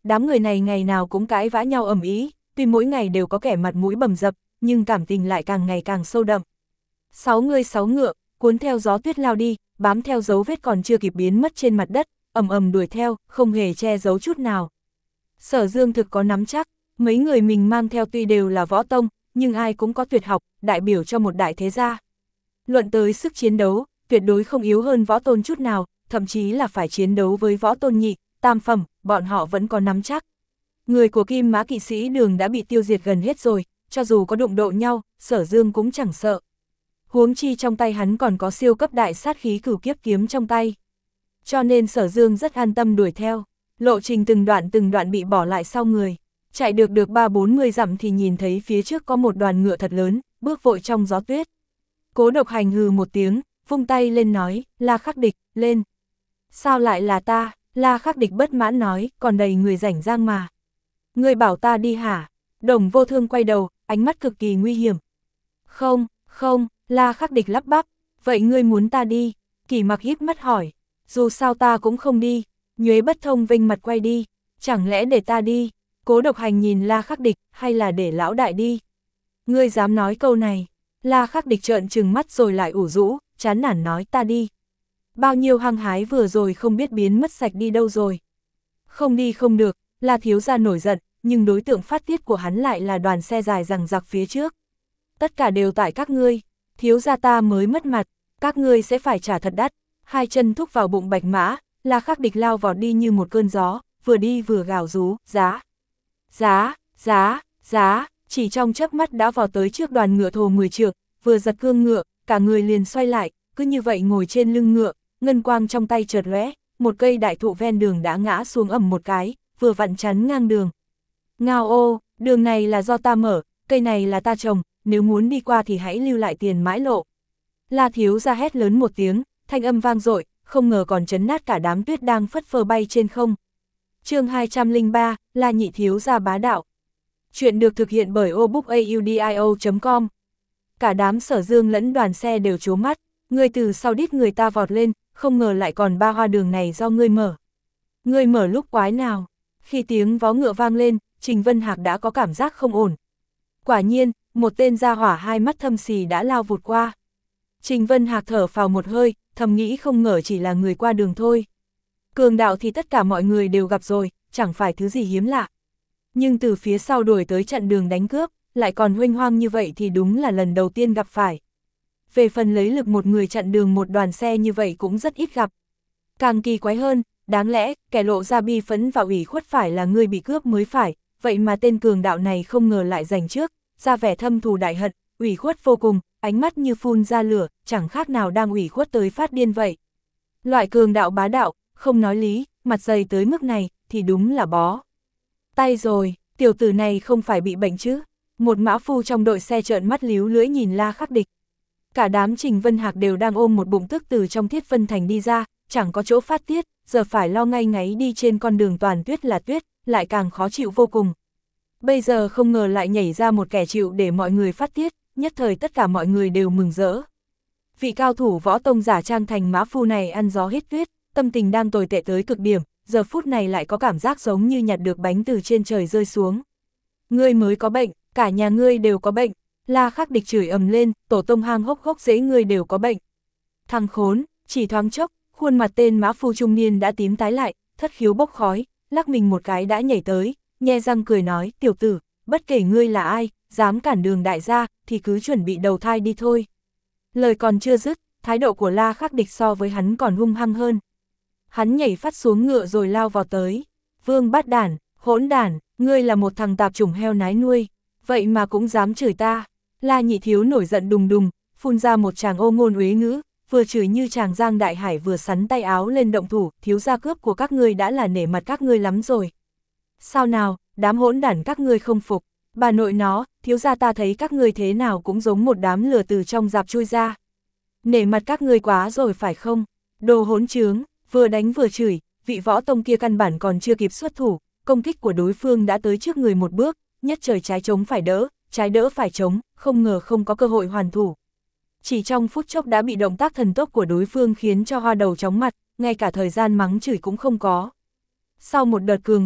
đám người này ngày nào cũng cãi vã nhau ầm ĩ, tuy mỗi ngày đều có kẻ mặt mũi bầm dập, nhưng cảm tình lại càng ngày càng sâu đậm. Sáu người sáu ngựa, cuốn theo gió tuyết lao đi, bám theo dấu vết còn chưa kịp biến mất trên mặt đất, ầm ầm đuổi theo, không hề che giấu chút nào. Sở Dương thực có nắm chắc, mấy người mình mang theo tuy đều là võ tông, nhưng ai cũng có tuyệt học, đại biểu cho một đại thế gia. Luận tới sức chiến đấu, tuyệt đối không yếu hơn võ tôn chút nào, thậm chí là phải chiến đấu với võ tôn nhị, tam phẩm, bọn họ vẫn có nắm chắc. Người của Kim Mã kỵ sĩ Đường đã bị tiêu diệt gần hết rồi, cho dù có đụng độ nhau, Sở Dương cũng chẳng sợ. Huống chi trong tay hắn còn có siêu cấp đại sát khí Cửu Kiếp kiếm trong tay. Cho nên Sở Dương rất an tâm đuổi theo, lộ trình từng đoạn từng đoạn bị bỏ lại sau người. Chạy được được ba bốn mươi dặm thì nhìn thấy phía trước có một đoàn ngựa thật lớn, bước vội trong gió tuyết. Cố Độc Hành hừ một tiếng, vung tay lên nói, La Khắc Địch, lên. Sao lại là ta? La Khắc Địch bất mãn nói, còn đầy người rảnh rang mà. Ngươi bảo ta đi hả? Đồng Vô Thương quay đầu, ánh mắt cực kỳ nguy hiểm. Không, không, La Khắc Địch lắp bắp, vậy ngươi muốn ta đi? Kỷ Mặc híp mắt hỏi, dù sao ta cũng không đi. Nhuế Bất Thông vênh mặt quay đi, chẳng lẽ để ta đi? Cố Độc Hành nhìn La Khắc Địch, hay là để lão đại đi? Ngươi dám nói câu này? La Khắc Địch trợn trừng mắt rồi lại ủ rũ, chán nản nói ta đi. Bao nhiêu hăng hái vừa rồi không biết biến mất sạch đi đâu rồi. Không đi không được, La thiếu gia nổi giận, nhưng đối tượng phát tiết của hắn lại là đoàn xe dài rằng giặc phía trước. Tất cả đều tại các ngươi, thiếu gia ta mới mất mặt, các ngươi sẽ phải trả thật đắt. Hai chân thúc vào bụng bạch mã, La Khắc Địch lao vào đi như một cơn gió, vừa đi vừa gào rú, giá, giá, giá, giá, chỉ trong chớp mắt đã vào tới trước đoàn ngựa thồ mười trượng, vừa giật cương ngựa, cả người liền xoay lại, cứ như vậy ngồi trên lưng ngựa, ngân quang trong tay chợt lóe, một cây đại thụ ven đường đã ngã xuống ầm một cái, vừa vặn chắn ngang đường. Ngao ô, đường này là do ta mở, cây này là ta trồng, nếu muốn đi qua thì hãy lưu lại tiền mãi lộ. La thiếu gia hét lớn một tiếng, thanh âm vang dội, không ngờ còn chấn nát cả đám tuyết đang phất phơ bay trên không. Chương hai trăm lẻ ba, La nhị thiếu gia bá đạo. Chuyện được thực hiện bởi obookaudio chấm com. Cả đám Sở Dương lẫn đoàn xe đều trố mắt, ngươi từ sau đít người ta vọt lên, không ngờ lại còn ba hoa đường này do ngươi mở. Ngươi mở lúc quái nào? Khi tiếng vó ngựa vang lên, Trình Vân Hạc đã có cảm giác không ổn. Quả nhiên, một tên gia hỏa hai mắt thâm xì đã lao vụt qua. Trình Vân Hạc thở phào một hơi, thầm nghĩ không ngờ chỉ là người qua đường thôi. Cường đạo thì tất cả mọi người đều gặp rồi, chẳng phải thứ gì hiếm lạ. Nhưng từ phía sau đuổi tới chặn đường đánh cướp, lại còn huênh hoang như vậy thì đúng là lần đầu tiên gặp phải. Về phần lấy lực một người chặn đường một đoàn xe như vậy cũng rất ít gặp. Càng kỳ quái hơn, đáng lẽ, kẻ lộ ra bi phẫn và ủy khuất phải là người bị cướp mới phải, vậy mà tên cường đạo này không ngờ lại giành trước, ra vẻ thâm thù đại hận, ủy khuất vô cùng, ánh mắt như phun ra lửa, chẳng khác nào đang ủy khuất tới phát điên vậy. Loại cường đạo bá đạo, không nói lý, mặt dày tới mức này, thì đúng là bó tay rồi, tiểu tử này không phải bị bệnh chứ? Một mã phu trong đội xe trợn mắt líu lưỡi nhìn La Khắc Địch. Cả đám Trình Vân Hạc đều đang ôm một bụng tức từ trong Thiết Vân Thành đi ra, chẳng có chỗ phát tiết, giờ phải lo ngay ngáy đi trên con đường toàn tuyết là tuyết, lại càng khó chịu vô cùng. Bây giờ không ngờ lại nhảy ra một kẻ chịu để mọi người phát tiết, nhất thời tất cả mọi người đều mừng rỡ. Vị cao thủ võ tông giả trang thành mã phu này ăn gió hít tuyết, tâm tình đang tồi tệ tới cực điểm, giờ phút này lại có cảm giác giống như nhặt được bánh từ trên trời rơi xuống. Ngươi mới có bệnh, cả nhà ngươi đều có bệnh. La Khắc Địch chửi ầm lên, tổ tông hang hốc gốc rễ ngươi đều có bệnh. Thằng khốn, chỉ thoáng chốc, khuôn mặt tên mã phu trung niên đã tím tái lại, thất khiếu bốc khói, lắc mình một cái đã nhảy tới, nhe răng cười nói, tiểu tử, bất kể ngươi là ai, dám cản đường đại gia, thì cứ chuẩn bị đầu thai đi thôi. Lời còn chưa dứt, thái độ của La Khắc Địch so với hắn còn hung hăng hơn. Hắn nhảy phát xuống ngựa rồi lao vào tới. Vương bát đản, hỗn đản, ngươi là một thằng tạp chủng heo nái nuôi, vậy mà cũng dám chửi ta. La nhị thiếu nổi giận đùng đùng, phun ra một tràng ô ngôn uế ngữ, vừa chửi như chàng Giang Đại Hải vừa sắn tay áo lên động thủ, thiếu gia cướp của các ngươi đã là nể mặt các ngươi lắm rồi. Sao nào, đám hỗn đản các ngươi không phục, bà nội nó, thiếu gia ta thấy các ngươi thế nào cũng giống một đám lừa từ trong rạp chui ra. Nể mặt các ngươi quá rồi phải không? Đồ hỗn trướng, vừa đánh vừa chửi, vị võ tông kia căn bản còn chưa kịp xuất thủ, công kích của đối phương đã tới trước người một bước, nhất trời trái chống phải đỡ, trái đỡ phải chống, không ngờ không có cơ hội hoàn thủ. Chỉ trong phút chốc đã bị động tác thần tốc của đối phương khiến cho hoa đầu chóng mặt, ngay cả thời gian mắng chửi cũng không có. Sau một đợt cường công,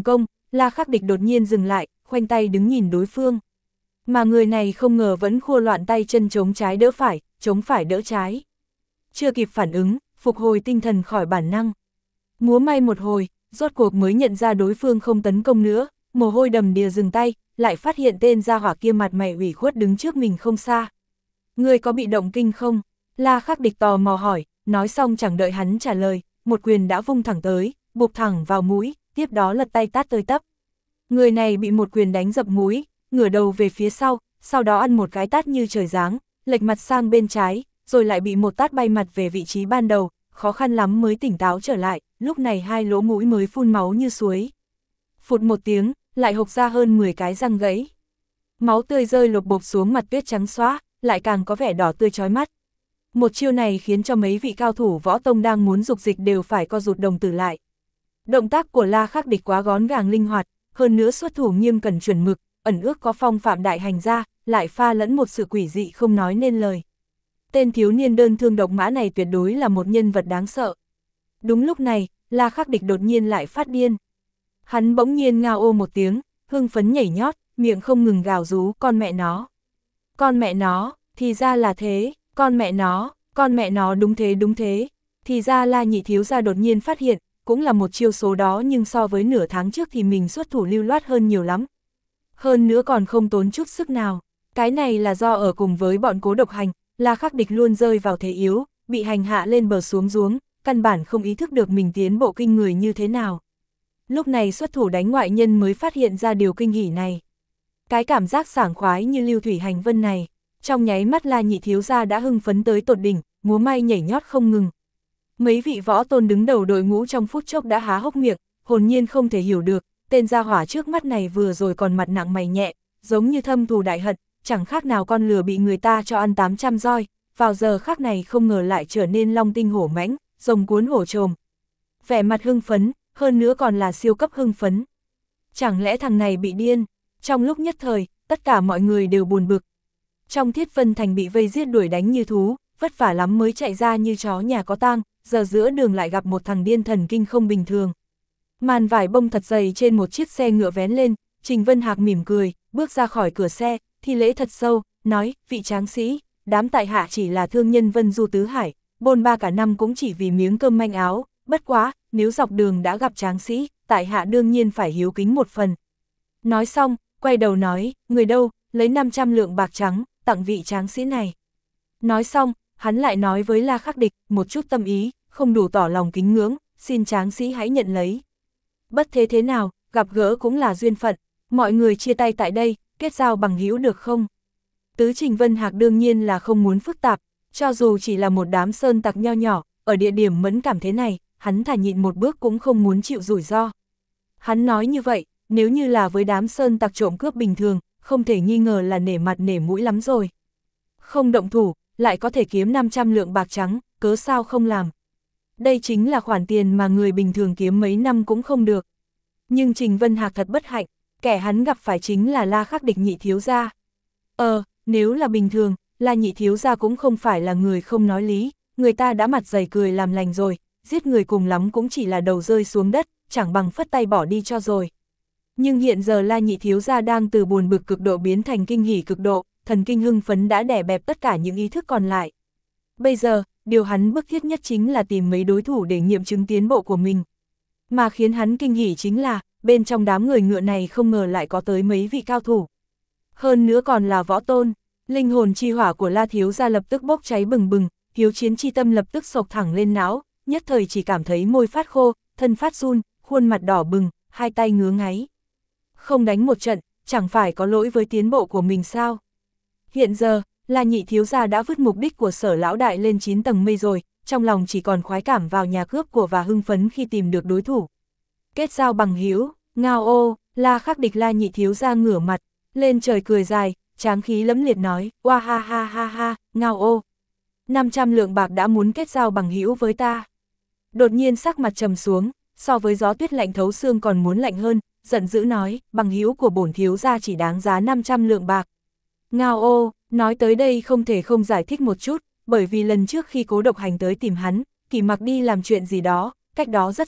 La Khắc Địch đột nhiên dừng lại, khoanh tay đứng nhìn đối phương. Mà người này không ngờ vẫn khua loạn tay chân chống trái đỡ phải, chống phải đỡ trái. Chưa kịp phản ứng, phục hồi tinh thần khỏi bản năng. Múa may một hồi, rốt cuộc mới nhận ra đối phương không tấn công nữa, mồ hôi đầm đìa dừng tay, lại phát hiện tên gia hỏa kia mặt mày ủy khuất đứng trước mình không xa. Người có bị động kinh không? La Khắc Địch tò mò hỏi, nói xong chẳng đợi hắn trả lời, một quyền đã vung thẳng tới, bụp thẳng vào mũi, tiếp đó lật tay tát tơi tấp. Người này bị một quyền đánh dập mũi, ngửa đầu về phía sau, sau đó ăn một cái tát như trời giáng, lệch mặt sang bên trái, rồi lại bị một tát bay mặt về vị trí ban đầu, khó khăn lắm mới tỉnh táo trở lại, lúc này hai lỗ mũi mới phun máu như suối. Phụt một tiếng, lại hộc ra hơn mười cái răng gãy. Máu tươi rơi lộp bộp xuống mặt tuyết trắng xóa, lại càng có vẻ đỏ tươi chói mắt. Một chiêu này khiến cho mấy vị cao thủ võ tông đang muốn dục dịch đều phải co rụt đồng tử lại. Động tác của La Khắc Địch quá gón gàng linh hoạt, hơn nữa xuất thủ nghiêm cẩn chuẩn mực, ẩn ước có phong phạm đại hành gia, lại pha lẫn một sự quỷ dị không nói nên lời. Tên thiếu niên đơn thương độc mã này tuyệt đối là một nhân vật đáng sợ. Đúng lúc này, La Khắc Địch đột nhiên lại phát điên. Hắn bỗng nhiên ngao ô một tiếng, hưng phấn nhảy nhót, miệng không ngừng gào rú con mẹ nó. Con mẹ nó, thì ra là thế, con mẹ nó, con mẹ nó đúng thế đúng thế. Thì ra La nhị thiếu gia đột nhiên phát hiện, cũng là một chiêu số đó nhưng so với nửa tháng trước thì mình xuất thủ lưu loát hơn nhiều lắm. Hơn nữa còn không tốn chút sức nào. Cái này là do ở cùng với bọn Cố Độc Hành, La Khắc Địch luôn rơi vào thế yếu, bị hành hạ lên bờ xuống giếng, căn bản không ý thức được mình tiến bộ kinh người như thế nào. Lúc này xuất thủ đánh ngoại nhân mới phát hiện ra điều kinh hỉ này. Cái cảm giác sảng khoái như lưu thủy hành vân này, trong nháy mắt La nhị thiếu gia đã hưng phấn tới tột đỉnh, múa may nhảy nhót không ngừng. Mấy vị võ tôn đứng đầu đội ngũ trong phút chốc đã há hốc miệng, hồn nhiên không thể hiểu được, tên gia hỏa trước mắt này vừa rồi còn mặt nặng mày nhẹ, giống như thâm thù đại hận, chẳng khác nào con lừa bị người ta cho ăn tám trăm roi, vào giờ khác này không ngờ lại trở nên long tinh hổ mãnh, rồng cuốn hổ trồm. Vẻ mặt hưng phấn, hơn nữa còn là siêu cấp hưng phấn. Chẳng lẽ thằng này bị điên? Trong lúc nhất thời, tất cả mọi người đều buồn bực. Trong Thiết Vân Thành bị vây giết đuổi đánh như thú, vất vả lắm mới chạy ra như chó nhà có tang, giờ giữa đường lại gặp một thằng điên thần kinh không bình thường. Màn vải bông thật dày trên một chiếc xe ngựa vén lên, Trình Vân Hạc mỉm cười, bước ra khỏi cửa xe, thi lễ thật sâu, nói, vị tráng sĩ, đám tại hạ chỉ là thương nhân Vân Du Tứ Hải, bôn ba cả năm cũng chỉ vì miếng cơm manh áo, bất quá, nếu dọc đường đã gặp tráng sĩ, tại hạ đương nhiên phải hiếu kính một phần. Nói xong, quay đầu nói, người đâu, lấy năm trăm lượng bạc trắng, tặng vị tráng sĩ này. Nói xong, hắn lại nói với La Khắc Địch, một chút tâm ý, không đủ tỏ lòng kính ngưỡng, xin tráng sĩ hãy nhận lấy. Bất thế thế nào, gặp gỡ cũng là duyên phận, mọi người chia tay tại đây, kết giao bằng hữu được không? Tứ Trình Vân Hạc đương nhiên là không muốn phức tạp, cho dù chỉ là một đám sơn tặc nho nhỏ, ở địa điểm mẫn cảm thế này, hắn thả nhịn một bước cũng không muốn chịu rủi ro. Hắn nói như vậy, nếu như là với đám sơn tặc trộm cướp bình thường, không thể nghi ngờ là nể mặt nể mũi lắm rồi. Không động thủ, lại có thể kiếm năm trăm lượng bạc trắng, cớ sao không làm. Đây chính là khoản tiền mà người bình thường kiếm mấy năm cũng không được. Nhưng Trình Vân Hạc thật bất hạnh, kẻ hắn gặp phải chính là La Khắc Địch nhị thiếu gia. Ờ, nếu là bình thường, La nhị thiếu gia cũng không phải là người không nói lý, người ta đã mặt dày cười làm lành rồi, giết người cùng lắm cũng chỉ là đầu rơi xuống đất, chẳng bằng phất tay bỏ đi cho rồi. Nhưng hiện giờ La nhị thiếu gia đang từ buồn bực cực độ biến thành kinh hỉ cực độ, thần kinh hưng phấn đã đè bẹp tất cả những ý thức còn lại. Bây giờ, điều hắn bức thiết nhất chính là tìm mấy đối thủ để nghiệm chứng tiến bộ của mình. Mà khiến hắn kinh hỉ chính là, bên trong đám người ngựa này không ngờ lại có tới mấy vị cao thủ. Hơn nữa còn là võ tôn, linh hồn chi hỏa của La thiếu gia lập tức bốc cháy bừng bừng, hiếu chiến chi tâm lập tức sộc thẳng lên não, nhất thời chỉ cảm thấy môi phát khô, thân phát run, khuôn mặt đỏ bừng, hai tay ngứa ngáy. Không đánh một trận, chẳng phải có lỗi với tiến bộ của mình sao? Hiện giờ, La nhị thiếu gia đã vứt mục đích của Sở lão đại lên chín tầng mây rồi, trong lòng chỉ còn khoái cảm vào nhà cướp của và hưng phấn khi tìm được đối thủ. Kết giao bằng hữu, ngao ô, La Khắc Địch La nhị thiếu gia ngửa mặt, lên trời cười dài, tráng khí lẫm liệt nói, oa ha ha ha ha, ngao ô. năm trăm lượng bạc đã muốn kết giao bằng hữu với ta. Đột nhiên sắc mặt trầm xuống, so với gió tuyết lạnh thấu xương còn muốn lạnh hơn, giận dữ nói, bằng hữu của bổn thiếu gia chỉ đáng giá năm trăm lượng bạc. Ngao ô, nói tới đây không thể không giải thích một chút, bởi vì lần trước khi Cố Độc Hành tới tìm hắn, Kỷ Mặc đi làm chuyện gì đó, cách đó rất xa,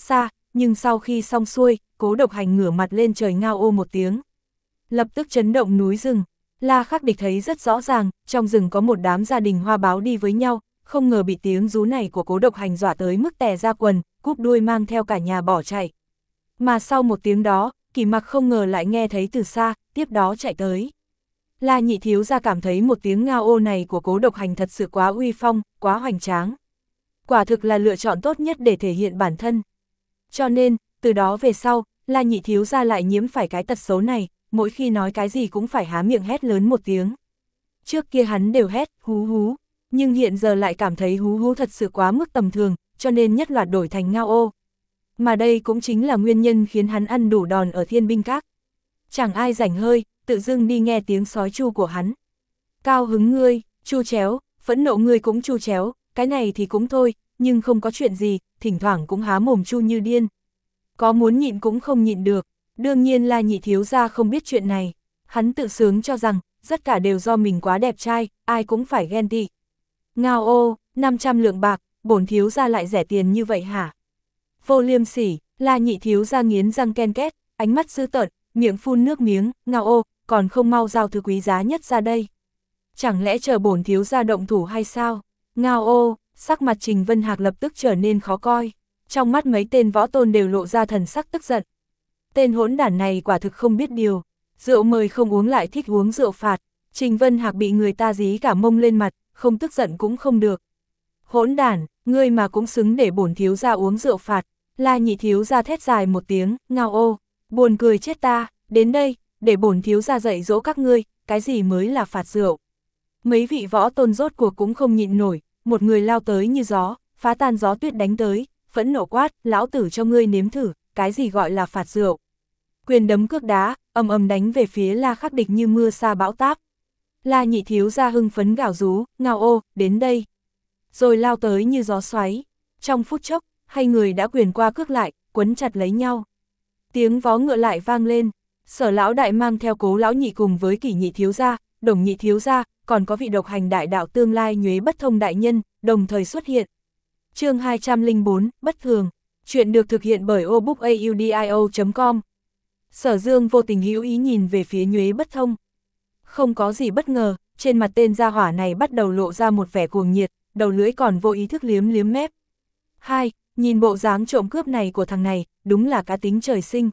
nhưng sau khi xong xuôi, Cố Độc Hành ngửa mặt lên trời ngao ô một tiếng. Lập tức chấn động núi rừng. La Khắc Địch thấy rất rõ ràng, trong rừng có một đám gia đình hoa báo đi với nhau, không ngờ bị tiếng rú này của Cố Độc Hành dọa tới mức tè ra quần, cúp đuôi mang theo cả nhà bỏ chạy. Mà sau một tiếng đó, Kỳ Mặc không ngờ lại nghe thấy từ xa, tiếp đó chạy tới. La Nhị thiếu gia cảm thấy một tiếng ngao ô này của Cố Độc Hành thật sự quá uy phong, quá hoành tráng. Quả thực là lựa chọn tốt nhất để thể hiện bản thân. Cho nên, từ đó về sau, La Nhị thiếu gia lại nhiễm phải cái tật xấu này, mỗi khi nói cái gì cũng phải há miệng hét lớn một tiếng. Trước kia hắn đều hét, hú hú, nhưng hiện giờ lại cảm thấy hú hú thật sự quá mức tầm thường, cho nên nhất loạt đổi thành ngao ô. Mà đây cũng chính là nguyên nhân khiến hắn ăn đủ đòn ở Thiên Binh Các. Chẳng ai rảnh hơi, tự dưng đi nghe tiếng sói chu của hắn. Cao hứng ngươi, chu chéo, phẫn nộ ngươi cũng chu chéo, cái này thì cũng thôi, nhưng không có chuyện gì, thỉnh thoảng cũng há mồm chu như điên. Có muốn nhịn cũng không nhịn được, đương nhiên La Nhị thiếu gia không biết chuyện này. Hắn tự sướng cho rằng, tất cả đều do mình quá đẹp trai, ai cũng phải ghen tị. Ngao ô, năm trăm lượng bạc, bổn thiếu gia lại rẻ tiền như vậy hả? Vô liêm sỉ, La Nhị thiếu gia nghiến răng ken két, ánh mắt dữ tợn, miệng phun nước miếng, ngao ô, còn không mau giao thứ quý giá nhất ra đây. Chẳng lẽ chờ bổn thiếu gia động thủ hay sao? Ngao ô, sắc mặt Trình Vân Hạc lập tức trở nên khó coi. Trong mắt mấy tên võ tôn đều lộ ra thần sắc tức giận. Tên hỗn đản này quả thực không biết điều. Rượu mời không uống lại thích uống rượu phạt. Trình Vân Hạc bị người ta dí cả mông lên mặt, không tức giận cũng không được. Hỗn đản, ngươi mà cũng xứng để bổn thiếu gia uống rượu phạt. La Nhị thiếu gia thét dài một tiếng, ngao ô, buồn cười chết ta, đến đây, để bổn thiếu gia dạy dỗ các ngươi, cái gì mới là phạt rượu. Mấy vị võ tôn rốt cuộc cũng không nhịn nổi, một người lao tới như gió, phá tan gió tuyết đánh tới, phẫn nộ quát, lão tử cho ngươi nếm thử, cái gì gọi là phạt rượu. Quyền đấm cước đá, ầm ầm đánh về phía La Khắc Địch như mưa sa bão táp. La Nhị thiếu gia hưng phấn gào rú, ngao ô, đến đây. Rồi lao tới như gió xoáy. Trong phút chốc, hai người đã quyền qua cước lại, quấn chặt lấy nhau. Tiếng vó ngựa lại vang lên. Sở lão đại mang theo Cố lão nhị cùng với Kỷ nhị thiếu gia, Đồng nhị thiếu gia, còn có vị độc hành đại đạo tương lai Nhuế Bất Thông đại nhân, đồng thời xuất hiện. Chương hai trăm lẻ bốn, bất thường. Chuyện được thực hiện bởi obookaudio chấm com. Sở Dương vô tình hữu ý nhìn về phía Nhuế Bất Thông. Không có gì bất ngờ, trên mặt tên gia hỏa này bắt đầu lộ ra một vẻ cuồng nhiệt, đầu lưỡi còn vô ý thức liếm liếm mép. Hai, nhìn bộ dáng trộm cướp này của thằng này, đúng là cá tính trời sinh.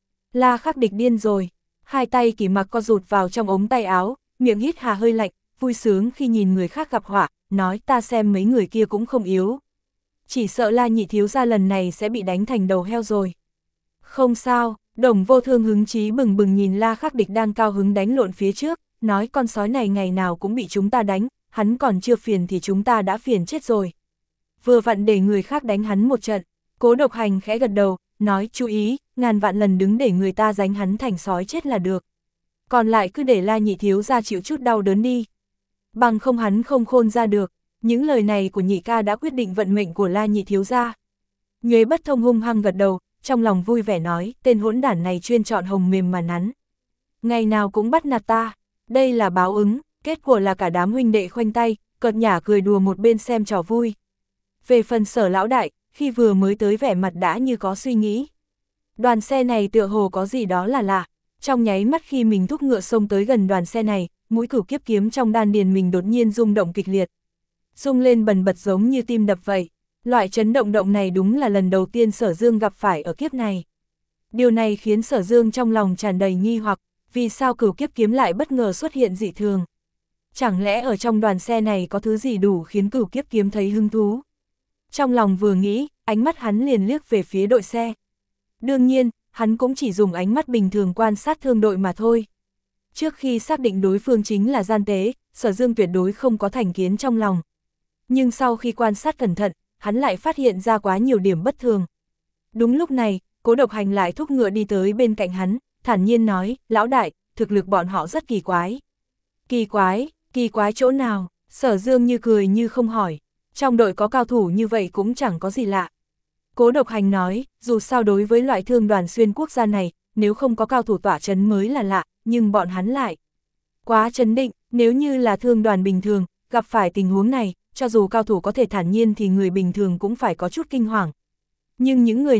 La Khắc Địch điên rồi. Hai tay Kỷ Mặc co rụt vào trong ống tay áo, miệng hít hà hơi lạnh, vui sướng khi nhìn người khác gặp họa, nói ta xem mấy người kia cũng không yếu. Chỉ sợ La Nhị thiếu gia lần này sẽ bị đánh thành đầu heo rồi. Không sao, Đồng Vô Thương hứng chí bừng bừng nhìn La Khắc Địch đang cao hứng đánh lộn phía trước, nói con sói này ngày nào cũng bị chúng ta đánh, hắn còn chưa phiền thì chúng ta đã phiền chết rồi. Vừa vặn để người khác đánh hắn một trận, Cố Độc Hành khẽ gật đầu, nói chú ý, ngàn vạn lần đứng để người ta đánh hắn thành sói chết là được. Còn lại cứ để La Nhị thiếu gia chịu chút đau đớn đi. Bằng không hắn không khôn ra được. Những lời này của nhị ca đã quyết định vận mệnh của La Nhị thiếu gia. Nhuế Bất Thông hung hăng gật đầu, trong lòng vui vẻ nói, tên hỗn đản này chuyên chọn hồng mềm mà nắn. Ngày nào cũng bắt nạt ta, đây là báo ứng, kết quả là cả đám huynh đệ khoanh tay, cợt nhả cười đùa một bên xem trò vui. Về phần Sở lão đại, khi vừa mới tới vẻ mặt đã như có suy nghĩ. Đoàn xe này tựa hồ có gì đó là lạ. Trong nháy mắt khi mình thúc ngựa xông tới gần đoàn xe này, mũi cửu kiếp kiếm trong đan điền mình đột nhiên rung động kịch liệt. Rung lên bần bật giống như tim đập vậy. Loại chấn động động này đúng là lần đầu tiên Sở Dương gặp phải ở kiếp này. Điều này khiến Sở Dương trong lòng tràn đầy nghi hoặc, vì sao cửu kiếp kiếm lại bất ngờ xuất hiện dị thường. Chẳng lẽ ở trong đoàn xe này có thứ gì đủ khiến cửu kiếp kiếm thấy hứng thú. Trong lòng vừa nghĩ, ánh mắt hắn liền liếc về phía đội xe. Đương nhiên, hắn cũng chỉ dùng ánh mắt bình thường quan sát thương đội mà thôi. Trước khi xác định đối phương chính là gian tế, Sở Dương tuyệt đối không có thành kiến trong lòng. Nhưng sau khi quan sát cẩn thận, hắn lại phát hiện ra quá nhiều điểm bất thường. Đúng lúc này, Cố Độc Hành lại thúc ngựa đi tới bên cạnh hắn, thản nhiên nói, lão đại, thực lực bọn họ rất kỳ quái. Kỳ quái, kỳ quái chỗ nào? Sở Dương như cười như không hỏi. Trong đội có cao thủ như vậy cũng chẳng có gì lạ. Cố Độc Hành nói, dù sao đối với loại thương đoàn xuyên quốc gia này, nếu không có cao thủ tỏa chấn mới là lạ, nhưng bọn hắn lại quá chấn định, nếu như là thương đoàn bình thường, gặp phải tình huống này, cho dù cao thủ có thể thản nhiên thì người bình thường cũng phải có chút kinh hoàng. Nhưng những người này,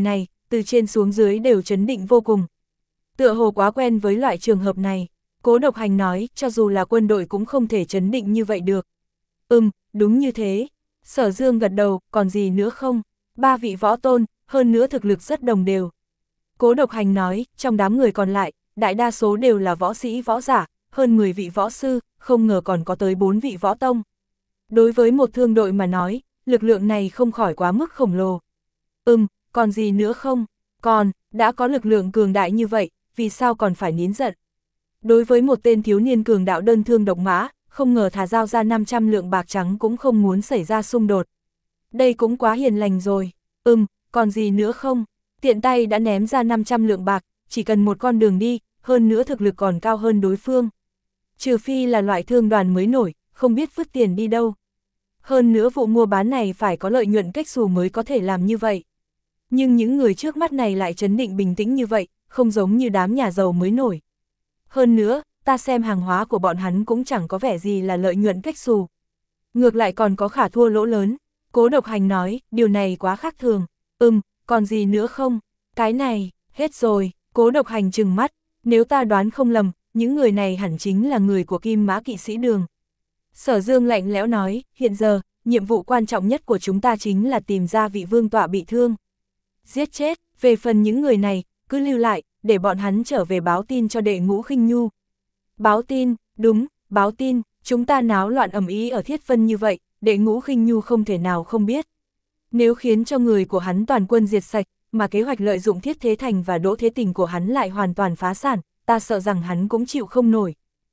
từ trên xuống dưới đều trấn định vô cùng. Tựa hồ quá quen với loại trường hợp này, Cố Độc Hành nói, cho dù là quân đội cũng không thể trấn định như vậy được. Ừm, đúng như thế. Sở Dương gật đầu, còn gì nữa không? Ba vị võ tôn, hơn nữa thực lực rất đồng đều. Cố Độc Hành nói, trong đám người còn lại, đại đa số đều là võ sĩ võ giả, hơn mười vị võ sư, không ngờ còn có tới bốn vị võ tông. Đối với một thương đội mà nói, lực lượng này không khỏi quá mức khổng lồ. Ừm, còn gì nữa không? Còn, đã có lực lượng cường đại như vậy, vì sao còn phải nín giận? Đối với một tên thiếu niên cường đạo đơn thương độc mã, không ngờ thà giao ra năm trăm lượng bạc trắng cũng không muốn xảy ra xung đột. Đây cũng quá hiền lành rồi. Ừm, còn gì nữa không? Tiện tay đã ném ra năm trăm lượng bạc, chỉ cần một con đường đi, hơn nữa thực lực còn cao hơn đối phương. Trừ phi là loại thương đoàn mới nổi, không biết vứt tiền đi đâu. Hơn nữa vụ mua bán này phải có lợi nhuận cách xù mới có thể làm như vậy. Nhưng những người trước mắt này lại trấn định bình tĩnh như vậy, không giống như đám nhà giàu mới nổi. Hơn nữa, ta xem hàng hóa của bọn hắn cũng chẳng có vẻ gì là lợi nhuận cách xù. Ngược lại còn có khả thua lỗ lớn. Cố Độc Hành nói, điều này quá khác thường. Ừm, còn gì nữa không? Cái này, hết rồi. Cố Độc Hành trừng mắt, nếu ta đoán không lầm, những người này hẳn chính là người của Kim Mã Kỵ Sĩ Đường. Sở Dương lạnh lẽo nói, hiện giờ, nhiệm vụ quan trọng nhất của chúng ta chính là tìm ra vị vương tọa bị thương. Giết chết, về phần những người này, cứ lưu lại, để bọn hắn trở về báo tin cho đệ Ngũ Khinh Nhu. Báo tin, đúng, báo tin, chúng ta náo loạn ầm ĩ ở Thiết Vân như vậy, đệ Ngũ Khinh Nhu không thể nào không biết. Nếu khiến cho người của hắn toàn quân diệt sạch, mà kế hoạch lợi dụng Thiết Thế Thành và Đỗ Thế Tình của hắn lại hoàn toàn phá sản, ta sợ rằng hắn cũng chịu không nổi.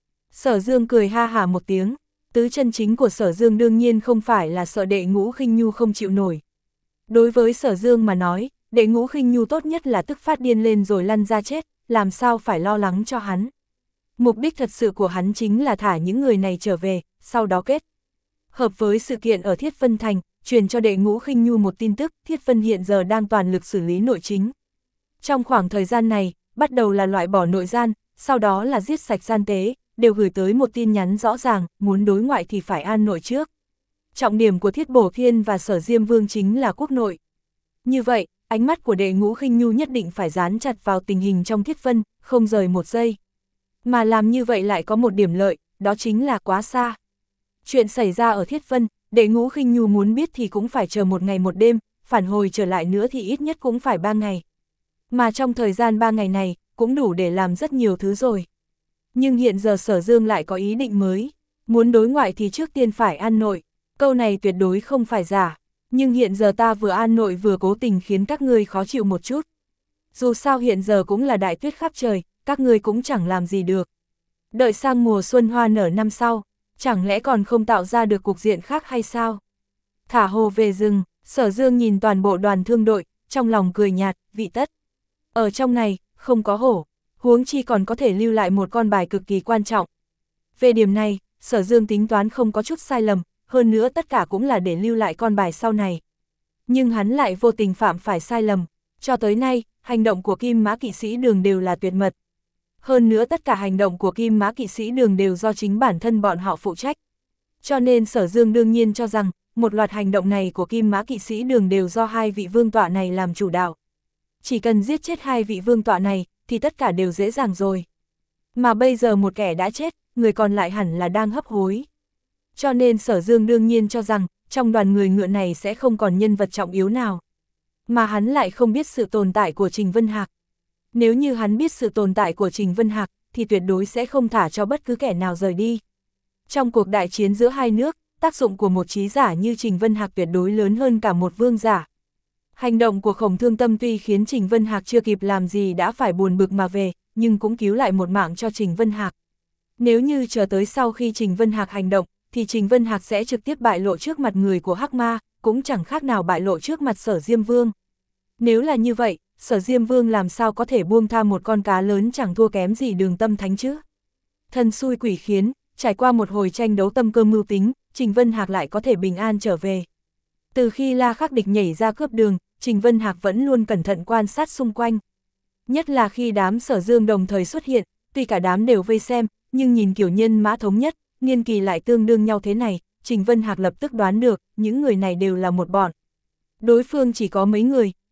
Sở Dương cười ha hả một tiếng, tứ chân chính của Sở Dương đương nhiên không phải là sợ đệ Ngũ Khinh Nhu không chịu nổi. Đối với Sở Dương mà nói, đệ Ngũ Khinh Nhu tốt nhất là tức phát điên lên rồi lăn ra chết, làm sao phải lo lắng cho hắn. Mục đích thật sự của hắn chính là thả những người này trở về, sau đó kết hợp với sự kiện ở Thiết Vân Thành, truyền cho đệ Ngũ Khinh Nhu một tin tức, Thiết Vân hiện giờ đang toàn lực xử lý nội chính. Trong khoảng thời gian này, bắt đầu là loại bỏ nội gian, sau đó là giết sạch gian tế, đều gửi tới một tin nhắn rõ ràng, muốn đối ngoại thì phải an nội trước. Trọng điểm của Thiết Bổ Thiên và Sở Diêm Vương chính là quốc nội. Như vậy, ánh mắt của đệ Ngũ Khinh Nhu nhất định phải dán chặt vào tình hình trong Thiết Vân, không rời một giây. Mà làm như vậy lại có một điểm lợi, đó chính là quá xa. Chuyện xảy ra ở Thiết Vân, đệ Ngũ Khinh Nhu muốn biết thì cũng phải chờ một ngày một đêm, phản hồi trở lại nữa thì ít nhất cũng phải ba ngày. Mà trong thời gian ba ngày này, cũng đủ để làm rất nhiều thứ rồi. Nhưng hiện giờ Sở Dương lại có ý định mới, muốn đối ngoại thì trước tiên phải an nội, câu này tuyệt đối không phải giả. Nhưng hiện giờ ta vừa an nội vừa cố tình khiến các ngươi khó chịu một chút. Dù sao hiện giờ cũng là đại tuyết khắp trời, các ngươi cũng chẳng làm gì được. Đợi sang mùa xuân hoa nở năm sau, chẳng lẽ còn không tạo ra được cục diện khác hay sao? Thả hồ về rừng, Sở Dương nhìn toàn bộ đoàn thương đội, trong lòng cười nhạt, vị tất. Ở trong này, không có hổ, huống chi còn có thể lưu lại một con bài cực kỳ quan trọng. Về điểm này, Sở Dương tính toán không có chút sai lầm, hơn nữa tất cả cũng là để lưu lại con bài sau này. Nhưng hắn lại vô tình phạm phải sai lầm, cho tới nay, hành động của Kim Mã Kỵ Sĩ Đường đều là tuyệt mật. Hơn nữa tất cả hành động của Kim Mã Kỵ Sĩ Đường đều do chính bản thân bọn họ phụ trách. Cho nên Sở Dương đương nhiên cho rằng, một loạt hành động này của Kim Mã Kỵ Sĩ Đường đều do hai vị vương tọa này làm chủ đạo. Chỉ cần giết chết hai vị vương tọa này, thì tất cả đều dễ dàng rồi. Mà bây giờ một kẻ đã chết, người còn lại hẳn là đang hấp hối. Cho nên Sở Dương đương nhiên cho rằng, trong đoàn người ngựa này sẽ không còn nhân vật trọng yếu nào. Mà hắn lại không biết sự tồn tại của Trình Vân Hạc. Nếu như hắn biết sự tồn tại của Trình Vân Hạc, thì tuyệt đối sẽ không thả cho bất cứ kẻ nào rời đi. Trong cuộc đại chiến giữa hai nước, tác dụng của một trí giả như Trình Vân Hạc tuyệt đối lớn hơn cả một vương giả. Hành động của Khổng Thương Tâm tuy khiến Trình Vân Hạc chưa kịp làm gì đã phải buồn bực mà về, nhưng cũng cứu lại một mạng cho Trình Vân Hạc. Nếu như chờ tới sau khi Trình Vân Hạc hành động, thì Trình Vân Hạc sẽ trực tiếp bại lộ trước mặt người của Hắc Ma, cũng chẳng khác nào bại lộ trước mặt Sở Diêm Vương. Nếu là như vậy, Sở Diêm Vương làm sao có thể buông tha một con cá lớn chẳng thua kém gì Đường Tâm Thánh chứ? Thần xui quỷ khiến, trải qua một hồi tranh đấu tâm cơ mưu tính, Trình Vân Hạc lại có thể bình an trở về. Từ khi La Khắc Địch nhảy ra cướp đường, Trình Vân Hạc vẫn luôn cẩn thận quan sát xung quanh. Nhất là khi đám Sở Dương đồng thời xuất hiện, tuy cả đám đều vây xem, nhưng nhìn kiểu nhân mã thống nhất, niên kỳ lại tương đương nhau thế này, Trình Vân Hạc lập tức đoán được, những người này đều là một bọn. Đối phương chỉ có mấy người,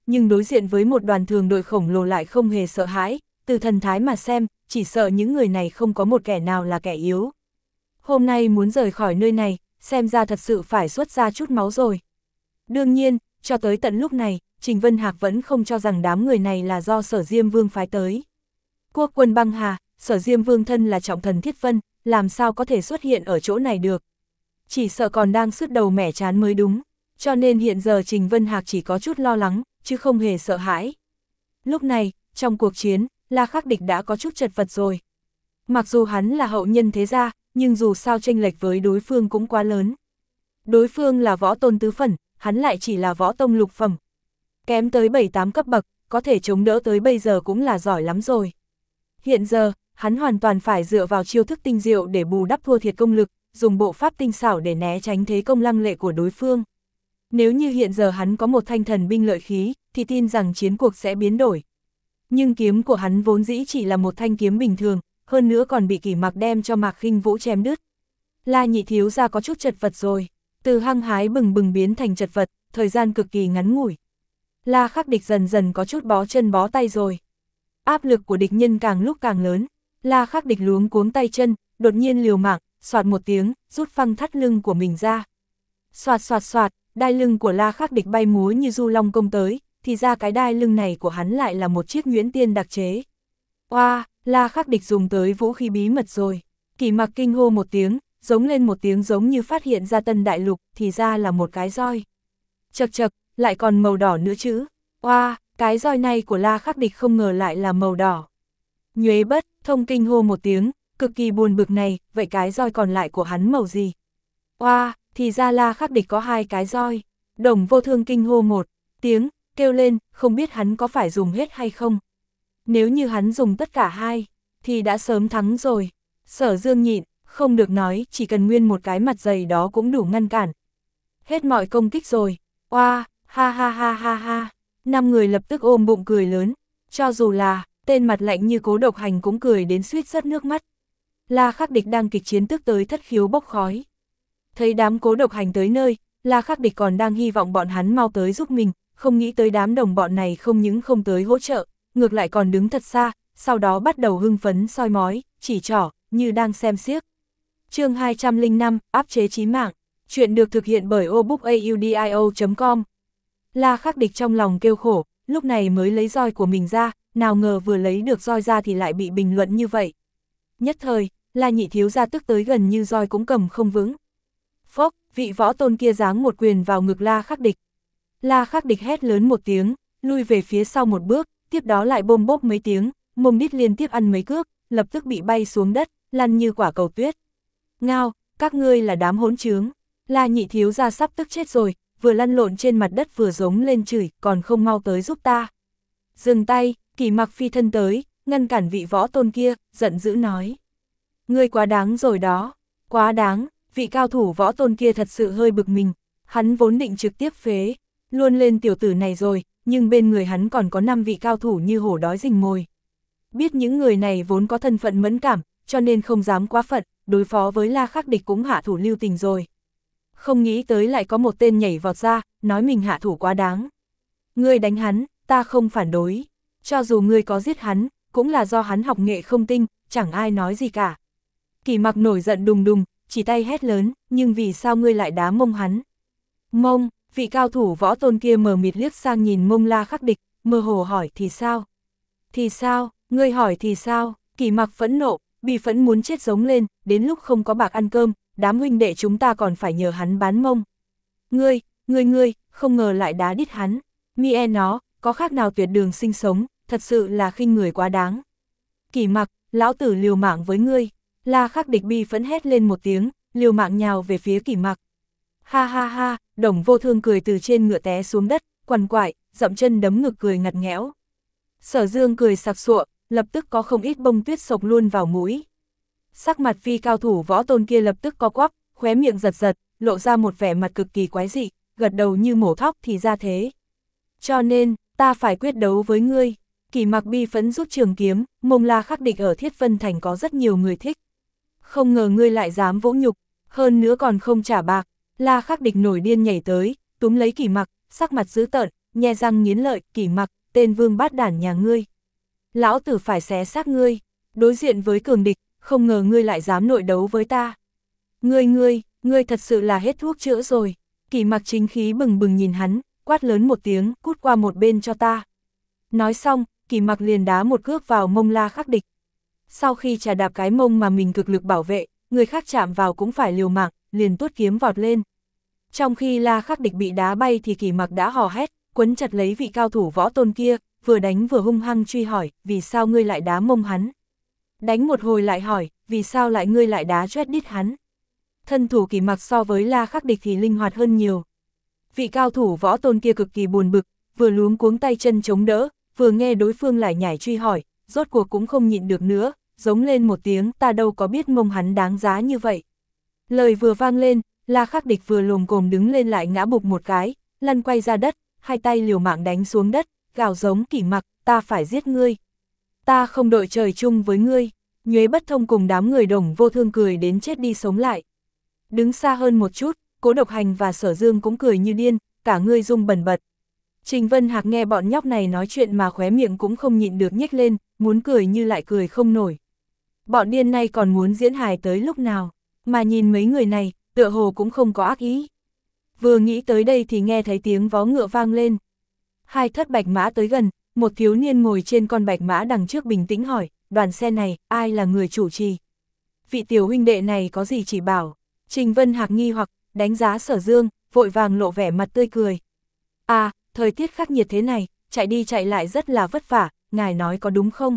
nhưng đối diện với một đoàn thường đội khổng lồ lại không hề sợ hãi, từ thần thái mà xem, chỉ sợ những người này không có một kẻ nào là kẻ yếu. Hôm nay muốn rời khỏi nơi này, xem ra thật sự phải xuất ra chút máu rồi. Đương nhiên, cho tới tận lúc này, Trình Vân Hạc vẫn không cho rằng đám người này là do Sở Diêm Vương phái tới. Quốc quân băng hà, Sở Diêm Vương thân là trọng thần Thiết Vân, làm sao có thể xuất hiện ở chỗ này được. Chỉ sợ còn đang sứt đầu mẻ chán mới đúng, cho nên hiện giờ Trình Vân Hạc chỉ có chút lo lắng, chứ không hề sợ hãi. Lúc này, trong cuộc chiến, La Khắc Địch đã có chút chật vật rồi. Mặc dù hắn là hậu nhân thế gia, nhưng dù sao chênh lệch với đối phương cũng quá lớn. Đối phương là võ tôn tứ phẩm, hắn lại chỉ là võ tông lục phẩm. Kém tới bảy tám cấp bậc, có thể chống đỡ tới bây giờ cũng là giỏi lắm rồi. Hiện giờ, hắn hoàn toàn phải dựa vào chiêu thức tinh diệu để bù đắp thua thiệt công lực, dùng bộ pháp tinh xảo để né tránh thế công lăng lệ của đối phương. Nếu như hiện giờ hắn có một thanh thần binh lợi khí, thì tin rằng chiến cuộc sẽ biến đổi. Nhưng kiếm của hắn vốn dĩ chỉ là một thanh kiếm bình thường, hơn nữa còn bị Kỷ Mặc đem cho Mạc Khinh Vũ chém đứt. La nhị thiếu gia có chút chật vật rồi, từ hăng hái bừng bừng biến thành chật vật, thời gian cực kỳ ngắn ngủi. La Khắc Địch dần dần có chút bó chân bó tay rồi. Áp lực của địch nhân càng lúc càng lớn, La Khắc Địch luống cuống tay chân, đột nhiên liều mạng, soạt một tiếng, rút phăng thắt lưng của mình ra. Soạt soạt soạt, đai lưng của La Khắc Địch bay múa như du long công tới, thì ra cái đai lưng này của hắn lại là một chiếc nhuyễn tiên đặc chế. Oa, La Khắc Địch dùng tới vũ khí bí mật rồi. Kỷ Mặc kinh hô một tiếng, giống lên một tiếng giống như phát hiện ra tân đại lục, thì ra là một cái roi. Chật chật, lại còn màu đỏ nữa chứ. Oa, cái roi này của La Khắc Địch không ngờ lại là màu đỏ. Nhuế Bất, Thông kinh hô một tiếng, cực kỳ buồn bực này, vậy cái roi còn lại của hắn màu gì? Oa, thì ra La Khắc Địch có hai cái roi. Đồng Vô Thương kinh hô một tiếng, kêu lên, không biết hắn có phải dùng hết hay không. Nếu như hắn dùng tất cả hai, thì đã sớm thắng rồi. Sở Dương nhịn, không được nói, chỉ cần nguyên một cái mặt dày đó cũng đủ ngăn cản. Hết mọi công kích rồi. Oa, ha ha ha ha ha. Năm người lập tức ôm bụng cười lớn. Cho dù là, tên mặt lạnh như Cố Độc Hành cũng cười đến suýt rớt nước mắt. La Khắc Địch đang kịch chiến tức tới thất khiếu bốc khói. Thấy đám Cố Độc Hành tới nơi, La Khắc Địch còn đang hy vọng bọn hắn mau tới giúp mình, không nghĩ tới đám đồng bọn này không những không tới hỗ trợ, ngược lại còn đứng thật xa, sau đó bắt đầu hưng phấn soi mói, chỉ trỏ, như đang xem xiếc. Chương hai trăm lẻ năm, áp chế chí mạng. Chuyện được thực hiện bởi obookaudio chấm com. La Khắc Địch trong lòng kêu khổ, lúc này mới lấy roi của mình ra, nào ngờ vừa lấy được roi ra thì lại bị bình luận như vậy. Nhất thời, La nhị thiếu gia tức tới gần như roi cũng cầm không vững. Phốc, vị võ tôn kia giáng một quyền vào ngực La Khắc Địch. La Khắc Địch hét lớn một tiếng, lui về phía sau một bước, tiếp đó lại bôm bốp mấy tiếng, mông đít liên tiếp ăn mấy cước, lập tức bị bay xuống đất, lăn như quả cầu tuyết. Ngao, các ngươi là đám hỗn trướng. La nhị thiếu gia sắp tức chết rồi, vừa lăn lộn trên mặt đất vừa giống lên chửi, còn không mau tới giúp ta. Dừng tay, Kỷ Mặc phi thân tới, ngăn cản vị võ tôn kia, giận dữ nói. Ngươi quá đáng rồi đó, quá đáng, vị cao thủ võ tôn kia thật sự hơi bực mình, hắn vốn định trực tiếp phế, luôn lên tiểu tử này rồi, nhưng bên người hắn còn có năm vị cao thủ như hổ đói rình mồi. Biết những người này vốn có thân phận mẫn cảm, cho nên không dám quá phận, đối phó với La Khắc Địch cũng hạ thủ lưu tình rồi. Không nghĩ tới lại có một tên nhảy vọt ra, nói mình hạ thủ quá đáng. Ngươi đánh hắn, ta không phản đối. Cho dù ngươi có giết hắn, cũng là do hắn học nghệ không tinh, chẳng ai nói gì cả. Kỷ Mặc nổi giận đùng đùng, chỉ tay hét lớn, nhưng vì sao ngươi lại đá mông hắn? Mông, vị cao thủ võ tôn kia mờ mịt liếc sang nhìn mông La Khắc Địch, mơ hồ hỏi thì sao? Thì sao, ngươi hỏi thì sao? Kỷ Mặc phẫn nộ, bị phẫn muốn chết giống lên, đến lúc không có bạc ăn cơm, đám huynh đệ chúng ta còn phải nhờ hắn bán mông. Ngươi, ngươi ngươi, không ngờ lại đá đít hắn. Mi e nó, có khác nào tuyệt đường sinh sống, thật sự là khinh người quá đáng. Kỷ Mặc, lão tử liều mạng với ngươi. La Khắc Địch bi phẫn hét lên một tiếng, liều mạng nhào về phía Kỷ Mặc. Ha ha ha, Đồng Vô Thương cười từ trên ngựa té xuống đất, quằn quại, dậm chân đấm ngực cười ngặt nghẽo. Sở Dương cười sặc sụa, lập tức có không ít bông tuyết sộc luôn vào mũi. Sắc mặt phi cao thủ võ tôn kia lập tức co quắp, khóe miệng giật giật, lộ ra một vẻ mặt cực kỳ quái dị, gật đầu như mổ thóc thì ra thế. Cho nên, ta phải quyết đấu với ngươi. Kỷ Mặc bi phẫn rút trường kiếm, mông La Khắc Địch ở Thiết Vân Thành có rất nhiều người thích. Không ngờ ngươi lại dám vỗ nhục, hơn nữa còn không trả bạc. La Khắc Địch nổi điên nhảy tới, túm lấy Kỷ Mặc, sắc mặt dữ tợn, nhe răng nghiến lợi, Kỷ Mặc, tên vương bát đản nhà ngươi. Lão tử phải xé xác ngươi, đối diện với cường địch, không ngờ ngươi lại dám nội đấu với ta. Ngươi ngươi, ngươi thật sự là hết thuốc chữa rồi. Kỷ Mặc chính khí bừng bừng nhìn hắn, quát lớn một tiếng, cút qua một bên cho ta. Nói xong, Kỷ Mặc liền đá một cước vào mông La Khắc Địch. Sau khi trà đạp cái mông mà mình cực lực bảo vệ, người khác chạm vào cũng phải liều mạng, liền tuốt kiếm vọt lên. Trong khi La Khắc Địch bị đá bay thì Kỷ Mặc đã hò hét, quấn chặt lấy vị cao thủ võ tôn kia, vừa đánh vừa hung hăng truy hỏi, vì sao ngươi lại đá mông hắn? Đánh một hồi lại hỏi, vì sao lại ngươi lại đá choét đít hắn? Thân thủ Kỷ Mặc so với La Khắc Địch thì linh hoạt hơn nhiều. Vị cao thủ võ tôn kia cực kỳ buồn bực, vừa luống cuống tay chân chống đỡ, vừa nghe đối phương lại nhảy truy hỏi, rốt cuộc cũng không nhịn được nữa, giống lên một tiếng, ta đâu có biết mông hắn đáng giá như vậy. Lời vừa vang lên, La Khắc Địch vừa lồm cồm đứng lên lại ngã bụp một cái, lăn quay ra đất, hai tay liều mạng đánh xuống đất, gào giống, Kỷ Mặc, ta phải giết ngươi. Ta không đội trời chung với ngươi. Nhuế Bất Thông cùng đám người Đồng Vô Thương cười đến chết đi sống lại. Đứng xa hơn một chút, Cố Độc Hành và Sở Dương cũng cười như điên, cả người rung bần bật. Trình Vân Hạc nghe bọn nhóc này nói chuyện mà khóe miệng cũng không nhịn được nhếch lên, muốn cười như lại cười không nổi. Bọn điên này còn muốn diễn hài tới lúc nào, mà nhìn mấy người này, tựa hồ cũng không có ác ý. Vừa nghĩ tới đây thì nghe thấy tiếng vó ngựa vang lên. Hai thất bạch mã tới gần, một thiếu niên ngồi trên con bạch mã đằng trước bình tĩnh hỏi, đoàn xe này, ai là người chủ trì? Vị tiểu huynh đệ này có gì chỉ bảo? Trình Vân Hạc nghi hoặc, đánh giá Sở Dương, vội vàng lộ vẻ mặt tươi cười. À, thời tiết khắc nghiệt thế này, chạy đi chạy lại rất là vất vả, ngài nói có đúng không?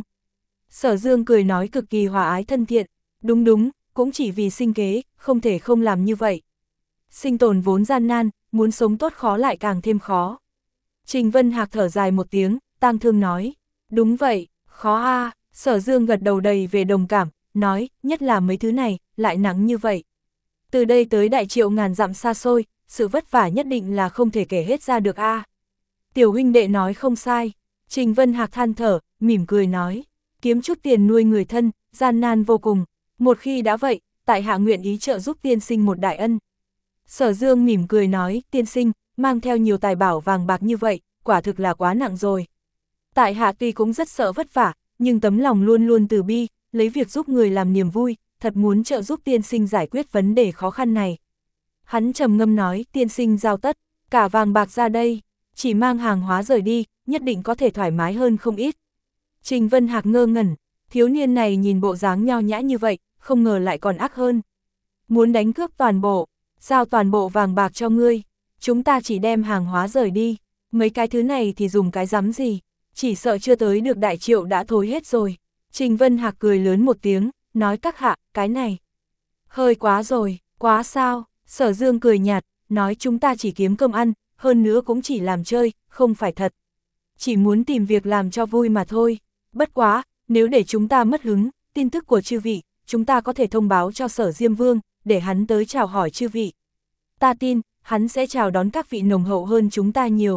Sở Dương cười nói cực kỳ hòa ái thân thiện, đúng đúng, cũng chỉ vì sinh kế, không thể không làm như vậy. Sinh tồn vốn gian nan, muốn sống tốt khó lại càng thêm khó. Trình Vân Hạc thở dài một tiếng, tang thương nói, đúng vậy, khó a. À. Sở Dương gật đầu đầy về đồng cảm, nói, nhất là mấy thứ này, lại nặng như vậy. Từ đây tới Đại Triệu ngàn dặm xa xôi, sự vất vả nhất định là không thể kể hết ra được a. À. Tiểu huynh đệ nói không sai. Trình Vân Hạc than thở, mỉm cười nói, kiếm chút tiền nuôi người thân, gian nan vô cùng. Một khi đã vậy, tại hạ nguyện ý trợ giúp tiên sinh một đại ân. Sở Dương mỉm cười nói, tiên sinh, mang theo nhiều tài bảo vàng bạc như vậy, quả thực là quá nặng rồi. Tại hạ tuy cũng rất sợ vất vả, nhưng tấm lòng luôn luôn từ bi, lấy việc giúp người làm niềm vui, thật muốn trợ giúp tiên sinh giải quyết vấn đề khó khăn này. Hắn trầm ngâm nói, tiên sinh giao tất, cả vàng bạc ra đây, chỉ mang hàng hóa rời đi, nhất định có thể thoải mái hơn không ít. Trình Vân Hạc ngơ ngẩn, thiếu niên này nhìn bộ dáng nho nhã như vậy, không ngờ lại còn ác hơn. Muốn đánh cướp toàn bộ, giao toàn bộ vàng bạc cho ngươi, chúng ta chỉ đem hàng hóa rời đi, mấy cái thứ này thì dùng cái rắm gì, chỉ sợ chưa tới được Đại Triệu đã thối hết rồi. Trình Vân Hạc cười lớn một tiếng, nói các hạ, cái này hơi quá rồi, quá sao? Sở Dương cười nhạt, nói chúng ta chỉ kiếm cơm ăn, hơn nữa cũng chỉ làm chơi, không phải thật. Chỉ muốn tìm việc làm cho vui mà thôi. Bất quá, nếu để chúng ta mất hứng, tin tức của chư vị, chúng ta có thể thông báo cho Sở Diêm Vương, để hắn tới chào hỏi chư vị. Ta tin, hắn sẽ chào đón các vị nồng hậu hơn chúng ta nhiều.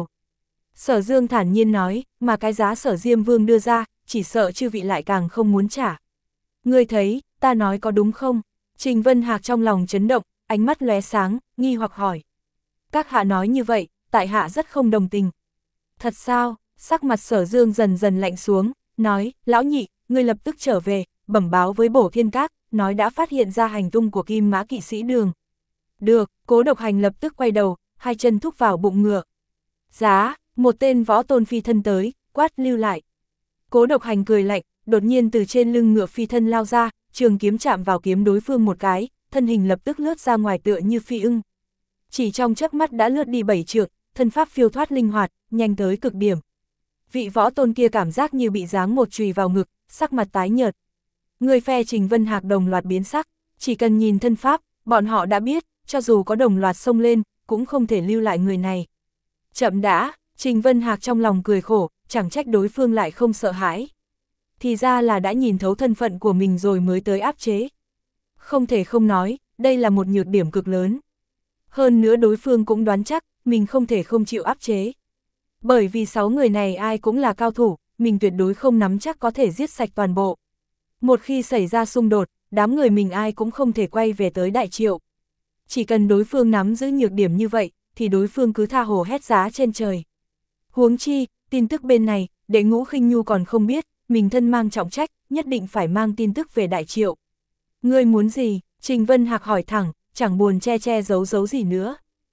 Sở Dương thản nhiên nói, mà cái giá Sở Diêm Vương đưa ra, chỉ sợ chư vị lại càng không muốn trả. Ngươi thấy, ta nói có đúng không? Trình Vân Hạc trong lòng chấn động, ánh mắt lóe sáng, nghi hoặc hỏi. Các hạ nói như vậy, tại hạ rất không đồng tình. Thật sao? Sắc mặt Sở Dương dần dần lạnh xuống, nói, lão nhị, ngươi lập tức trở về, bẩm báo với Bổ Thiên Các, nói đã phát hiện ra hành tung của Kim Mã kỵ sĩ Đường. Được, Cố Độc Hành lập tức quay đầu, hai chân thúc vào bụng ngựa. Giá, một tên võ tôn phi thân tới, quát lưu lại. Cố Độc Hành cười lạnh, đột nhiên từ trên lưng ngựa phi thân lao ra, trường kiếm chạm vào kiếm đối phương một cái, thân hình lập tức lướt ra ngoài tựa như phi ưng. Chỉ trong chớp mắt đã lướt đi bảy trượng, thân pháp phiêu thoát linh hoạt, nhanh tới cực điểm. Vị võ tôn kia cảm giác như bị giáng một chùy vào ngực, sắc mặt tái nhợt. Người phe Trình Vân Hạc đồng loạt biến sắc, chỉ cần nhìn thân pháp, bọn họ đã biết, cho dù có đồng loạt xông lên, cũng không thể lưu lại người này. Chậm đã, Trình Vân Hạc trong lòng cười khổ, chẳng trách đối phương lại không sợ hãi. Thì ra là đã nhìn thấu thân phận của mình rồi mới tới áp chế. Không thể không nói, đây là một nhược điểm cực lớn. Hơn nữa đối phương cũng đoán chắc, mình không thể không chịu áp chế. Bởi vì sáu người này ai cũng là cao thủ, mình tuyệt đối không nắm chắc có thể giết sạch toàn bộ. Một khi xảy ra xung đột, đám người mình ai cũng không thể quay về tới Đại Triệu. Chỉ cần đối phương nắm giữ nhược điểm như vậy, thì đối phương cứ tha hồ hét giá trên trời. Huống chi, tin tức bên này, Đệ Ngũ Khinh Nhu còn không biết, mình thân mang trọng trách, nhất định phải mang tin tức về Đại Triệu. Ngươi muốn gì? Trình Vân Hạc hỏi thẳng, chẳng buồn che che giấu giấu gì nữa.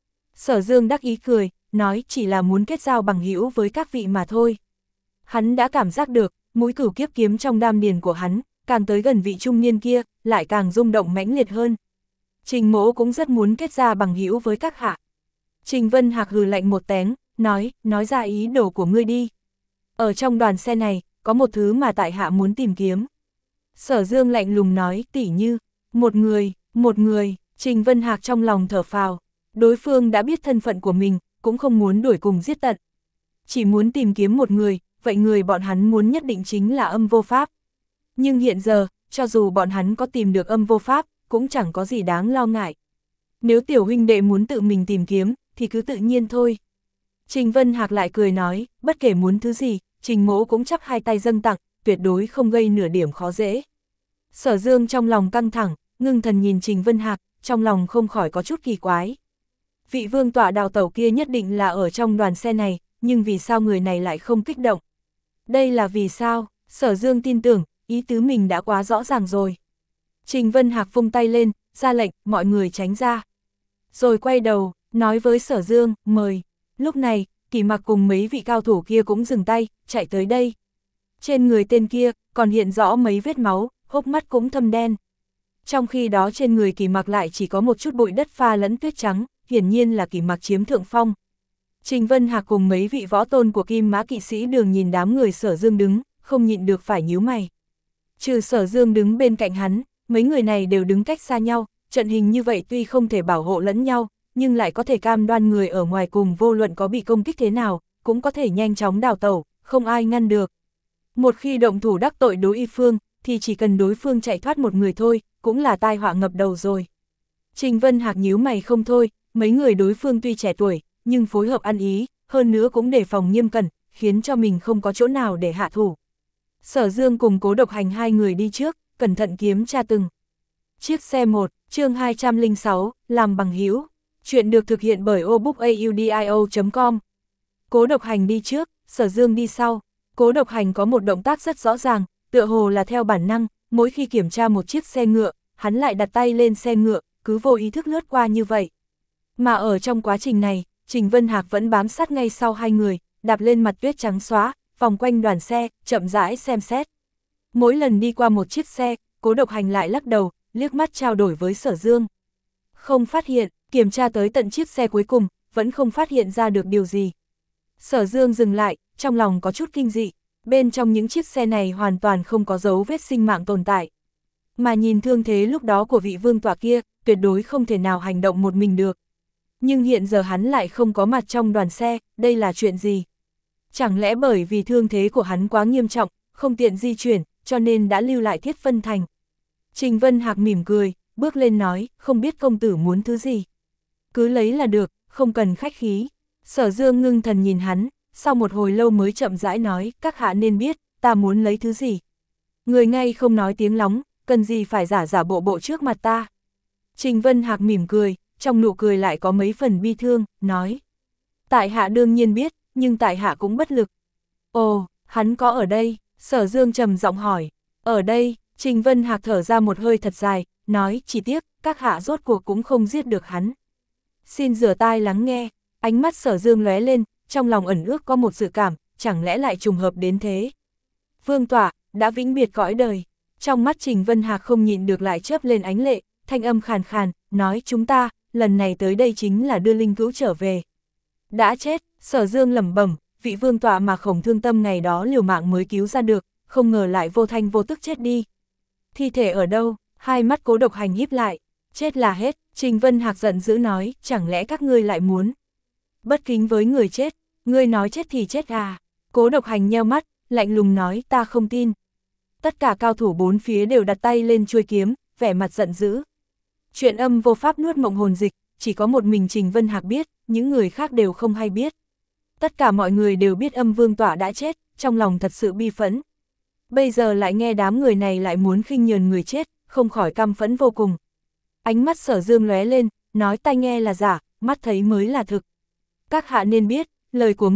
Sở Dương đắc ý cười, nói chỉ là muốn kết giao bằng hữu với các vị mà thôi. Hắn đã cảm giác được, mũi cửu kiếp kiếm trong đam điền của hắn, càng tới gần vị trung niên kia, lại càng rung động mãnh liệt hơn. Trình Mỗ cũng rất muốn kết giao bằng hữu với các hạ. Trình Vân Hạc hừ lạnh một tiếng, nói, nói ra ý đồ của ngươi đi. Ở trong đoàn xe này, có một thứ mà tại hạ muốn tìm kiếm. Sở Dương lạnh lùng nói, tỉ như, một người, một người, Trình Vân Hạc trong lòng thở phào. Đối phương đã biết thân phận của mình, cũng không muốn đuổi cùng giết tận. Chỉ muốn tìm kiếm một người, vậy người bọn hắn muốn nhất định chính là Âm Vô Pháp. Nhưng hiện giờ, cho dù bọn hắn có tìm được Âm Vô Pháp, cũng chẳng có gì đáng lo ngại. Nếu tiểu huynh đệ muốn tự mình tìm kiếm, thì cứ tự nhiên thôi. Trình Vân Hạc lại cười nói, bất kể muốn thứ gì, Trình Mỗ cũng chắp hai tay dâng tặng, tuyệt đối không gây nửa điểm khó dễ. Sở Dương trong lòng căng thẳng, ngưng thần nhìn Trình Vân Hạc, trong lòng không khỏi có chút kỳ quái. Vị vương tọa đào tẩu kia nhất định là ở trong đoàn xe này, nhưng vì sao người này lại không kích động? Đây là vì sao? Sở Dương tin tưởng, ý tứ mình đã quá rõ ràng rồi. Trình Vân Hạc vung tay lên, ra lệnh, mọi người tránh ra. Rồi quay đầu, nói với Sở Dương, mời. Lúc này, Kỳ Mặc cùng mấy vị cao thủ kia cũng dừng tay, chạy tới đây. Trên người tên kia, còn hiện rõ mấy vết máu, hốc mắt cũng thâm đen. Trong khi đó trên người Kỳ Mặc lại chỉ có một chút bụi đất pha lẫn tuyết trắng, hiển nhiên là Kỳ Mặc chiếm thượng phong. Trình Vân Hạc cùng mấy vị võ tôn của Kim Mã kỵ sĩ đường nhìn đám người Sở Dương đứng, không nhịn được phải nhíu mày. Trừ Sở Dương đứng bên cạnh hắn, mấy người này đều đứng cách xa nhau, trận hình như vậy tuy không thể bảo hộ lẫn nhau, nhưng lại có thể cam đoan người ở ngoài cùng vô luận có bị công kích thế nào, cũng có thể nhanh chóng đào tẩu, không ai ngăn được. Một khi động thủ đắc tội đối y phương, thì chỉ cần đối phương chạy thoát một người thôi, cũng là tai họa ngập đầu rồi. Trình Vân Hạc nhíu mày không thôi, mấy người đối phương tuy trẻ tuổi, nhưng phối hợp ăn ý, hơn nữa cũng đề phòng nghiêm cẩn, khiến cho mình không có chỗ nào để hạ thủ. Sở Dương cùng Cố Độc Hành hai người đi trước, cẩn thận kiểm tra từng chiếc xe một, chương hai trăm lẻ sáu, làm bằng hữu. Chuyện được thực hiện bởi obookaudio chấm com. Cố Độc Hành đi trước, Sở Dương đi sau. Cố Độc Hành có một động tác rất rõ ràng, tựa hồ là theo bản năng, mỗi khi kiểm tra một chiếc xe ngựa, hắn lại đặt tay lên xe ngựa, cứ vô ý thức lướt qua như vậy. Mà ở trong quá trình này, Trình Vân Hạc vẫn bám sát ngay sau hai người, đạp lên mặt tuyết trắng xóa, vòng quanh đoàn xe, chậm rãi xem xét. Mỗi lần đi qua một chiếc xe, Cố Độc Hành lại lắc đầu, liếc mắt trao đổi với Sở Dương. Không phát hiện, kiểm tra tới tận chiếc xe cuối cùng, vẫn không phát hiện ra được điều gì. Sở Dương dừng lại, trong lòng có chút kinh dị, bên trong những chiếc xe này hoàn toàn không có dấu vết sinh mạng tồn tại. Mà nhìn thương thế lúc đó của vị vương tọa kia, tuyệt đối không thể nào hành động một mình được. Nhưng hiện giờ hắn lại không có mặt trong đoàn xe, đây là chuyện gì? Chẳng lẽ bởi vì thương thế của hắn quá nghiêm trọng, không tiện di chuyển, cho nên đã lưu lại Thiết Vân Thành? Trình Vân Hạc mỉm cười, bước lên nói, không biết công tử muốn thứ gì. Cứ lấy là được, không cần khách khí. Sở Dương ngưng thần nhìn hắn, sau một hồi lâu mới chậm rãi nói, các hạ nên biết, ta muốn lấy thứ gì. Người ngay không nói tiếng lóng, cần gì phải giả giả bộ bộ trước mặt ta. Trình Vân Hạc mỉm cười, trong nụ cười lại có mấy phần bi thương, nói. Tại hạ đương nhiên biết, nhưng tại hạ cũng bất lực. Ồ, hắn có ở đây? Sở Dương trầm giọng hỏi. Ở đây, Trình Vân Hạc thở ra một hơi thật dài, nói, chỉ tiếc, các hạ rốt cuộc cũng không giết được hắn. Xin rửa tai lắng nghe, ánh mắt Sở Dương lóe lên, trong lòng ẩn ước có một dự cảm, chẳng lẽ lại trùng hợp đến thế. Vương tọa, đã vĩnh biệt cõi đời. Trong mắt Trình Vân Hạc không nhịn được lại chớp lên ánh lệ, thanh âm khàn khàn, nói chúng ta, lần này tới đây chính là đưa linh cữu trở về. Đã chết, Sở Dương lẩm bẩm, vị vương tọa mà Khổng Thương Tâm ngày đó liều mạng mới cứu ra được, không ngờ lại vô thanh vô tức chết đi. Thi thể ở đâu? Hai mắt Cố Độc Hành híp lại, chết là hết. Trình Vân Hạc giận dữ nói, chẳng lẽ các ngươi lại muốn bất kính với người chết, ngươi nói chết thì chết à? Cố Độc Hành nheo mắt, lạnh lùng nói, ta không tin. Tất cả cao thủ bốn phía đều đặt tay lên chuôi kiếm, vẻ mặt giận dữ. Chuyện Âm Vô Pháp nuốt mộng hồn dịch, chỉ có một mình Trình Vân Hạc biết, những người khác đều không hay biết. Tất cả mọi người đều biết Âm Vương tọa đã chết, trong lòng thật sự bi phẫn. Bây giờ lại nghe đám người này lại muốn khinh nhờn người chết, không khỏi căm phẫn vô cùng. Ánh mắt Sở Dương lóe lên, nói tai nghe là giả, mắt thấy mới là thực. Các hạ nên biết, lời của ngươi,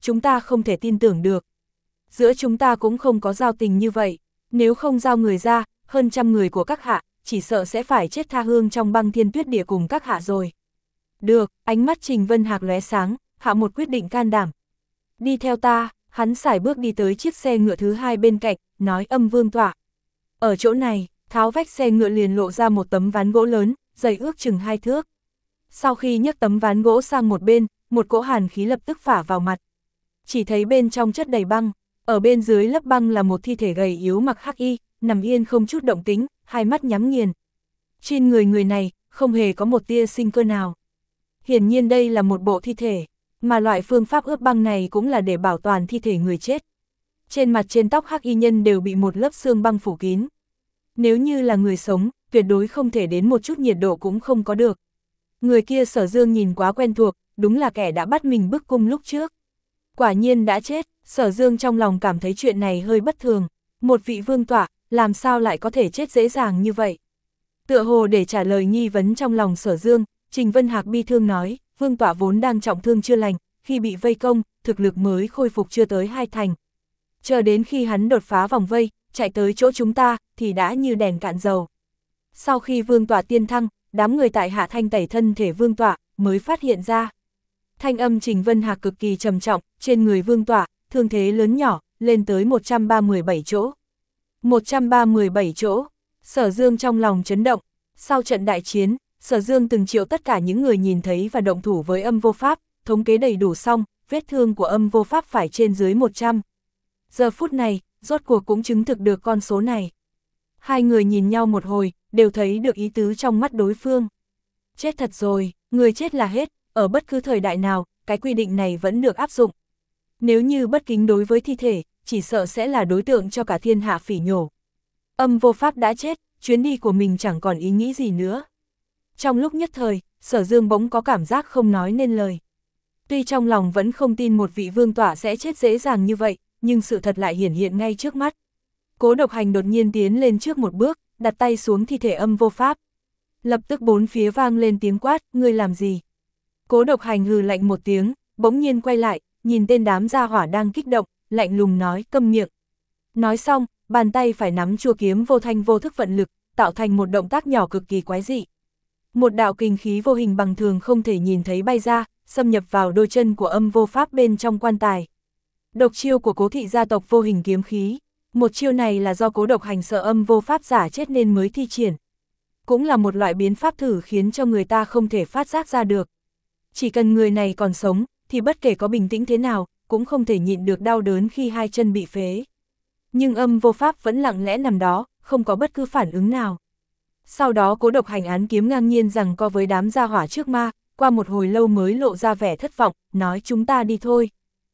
chúng ta không thể tin tưởng được. Giữa chúng ta cũng không có giao tình như vậy, nếu không giao người ra, hơn trăm người của các hạ, chỉ sợ sẽ phải chết tha hương trong băng thiên tuyết địa cùng các hạ rồi. Được, ánh mắt Trình Vân Hạc lóe sáng, hạ một quyết định can đảm. Đi theo ta, hắn sải bước đi tới chiếc xe ngựa thứ hai bên cạnh, nói Âm Vương tọa. Ở chỗ này, tháo vách xe ngựa liền lộ ra một tấm ván gỗ lớn, dày ước chừng hai thước. Sau khi nhấc tấm ván gỗ sang một bên, một cỗ hàn khí lập tức phả vào mặt. Chỉ thấy bên trong chất đầy băng, ở bên dưới lớp băng là một thi thể gầy yếu mặc hắc y, nằm yên không chút động tĩnh, hai mắt nhắm nghiền. Trên người người này, không hề có một tia sinh cơ nào. Hiển nhiên đây là một bộ thi thể, mà loại phương pháp ướp băng này cũng là để bảo toàn thi thể người chết. Trên mặt trên tóc hắc y nhân đều bị một lớp xương băng phủ kín. Nếu như là người sống, tuyệt đối không thể đến một chút nhiệt độ cũng không có được. Người kia Sở Dương nhìn quá quen thuộc, đúng là kẻ đã bắt mình bức cung lúc trước. Quả nhiên đã chết, Sở Dương trong lòng cảm thấy chuyện này hơi bất thường. Một vị vương tọa, làm sao lại có thể chết dễ dàng như vậy? Tựa hồ để trả lời nghi vấn trong lòng Sở Dương, Trình Vân Hạc bi thương nói, vương tọa vốn đang trọng thương chưa lành, khi bị vây công, thực lực mới khôi phục chưa tới hai thành. Chờ đến khi hắn đột phá vòng vây, chạy tới chỗ chúng ta, thì đã như đèn cạn dầu. Sau khi vương tọa tiên thăng, đám người tại hạ thanh tẩy thân thể vương tọa, mới phát hiện ra. Thanh âm Trình Vân Hạc cực kỳ trầm trọng, trên người vương tọa, thương thế lớn nhỏ, lên tới một trăm ba mươi bảy chỗ. một trăm ba mươi bảy chỗ, Sở Dương trong lòng chấn động. Sau trận đại chiến, Sở Dương từng triệu tất cả những người nhìn thấy và động thủ với Âm Vô Pháp, thống kế đầy đủ xong, vết thương của Âm Vô Pháp phải trên dưới một trăm. Giờ phút này, rốt cuộc cũng chứng thực được con số này. Hai người nhìn nhau một hồi, đều thấy được ý tứ trong mắt đối phương. Chết thật rồi, người chết là hết, ở bất cứ thời đại nào, cái quy định này vẫn được áp dụng. Nếu như bất kính đối với thi thể, chỉ sợ sẽ là đối tượng cho cả thiên hạ phỉ nhổ. Âm Vô Pháp đã chết, chuyến đi của mình chẳng còn ý nghĩ gì nữa. Trong lúc nhất thời, Sở Dương bỗng có cảm giác không nói nên lời. Tuy trong lòng vẫn không tin một vị vương tọa sẽ chết dễ dàng như vậy, nhưng sự thật lại hiển hiện ngay trước mắt. Cố Độc Hành đột nhiên tiến lên trước một bước, đặt tay xuống thi thể Âm Vô Pháp. Lập tức bốn phía vang lên tiếng quát, ngươi làm gì? Cố Độc Hành hừ lạnh một tiếng, bỗng nhiên quay lại, nhìn tên đám gia hỏa đang kích động, lạnh lùng nói, câm miệng. Nói xong, bàn tay phải nắm chua kiếm vô thanh vô thức vận lực, tạo thành một động tác nhỏ cực kỳ quái dị. Một đạo kình khí vô hình bằng thường không thể nhìn thấy bay ra, xâm nhập vào đôi chân của Âm Vô Pháp bên trong quan tài. Độc chiêu của Cố thị gia tộc vô hình kiếm khí. Một chiêu này là do Cố Độc Hành sợ Âm Vô Pháp giả chết nên mới thi triển. Cũng là một loại biến pháp thử khiến cho người ta không thể phát giác ra được. Chỉ cần người này còn sống, thì bất kể có bình tĩnh thế nào, cũng không thể nhịn được đau đớn khi hai chân bị phế. Nhưng Âm Vô Pháp vẫn lặng lẽ nằm đó, không có bất cứ phản ứng nào. Sau đó Cố Độc Hành án kiếm ngang nhiên rằng co với đám gia hỏa trước ma, qua một hồi lâu mới lộ ra vẻ thất vọng, nói chúng ta đi thôi.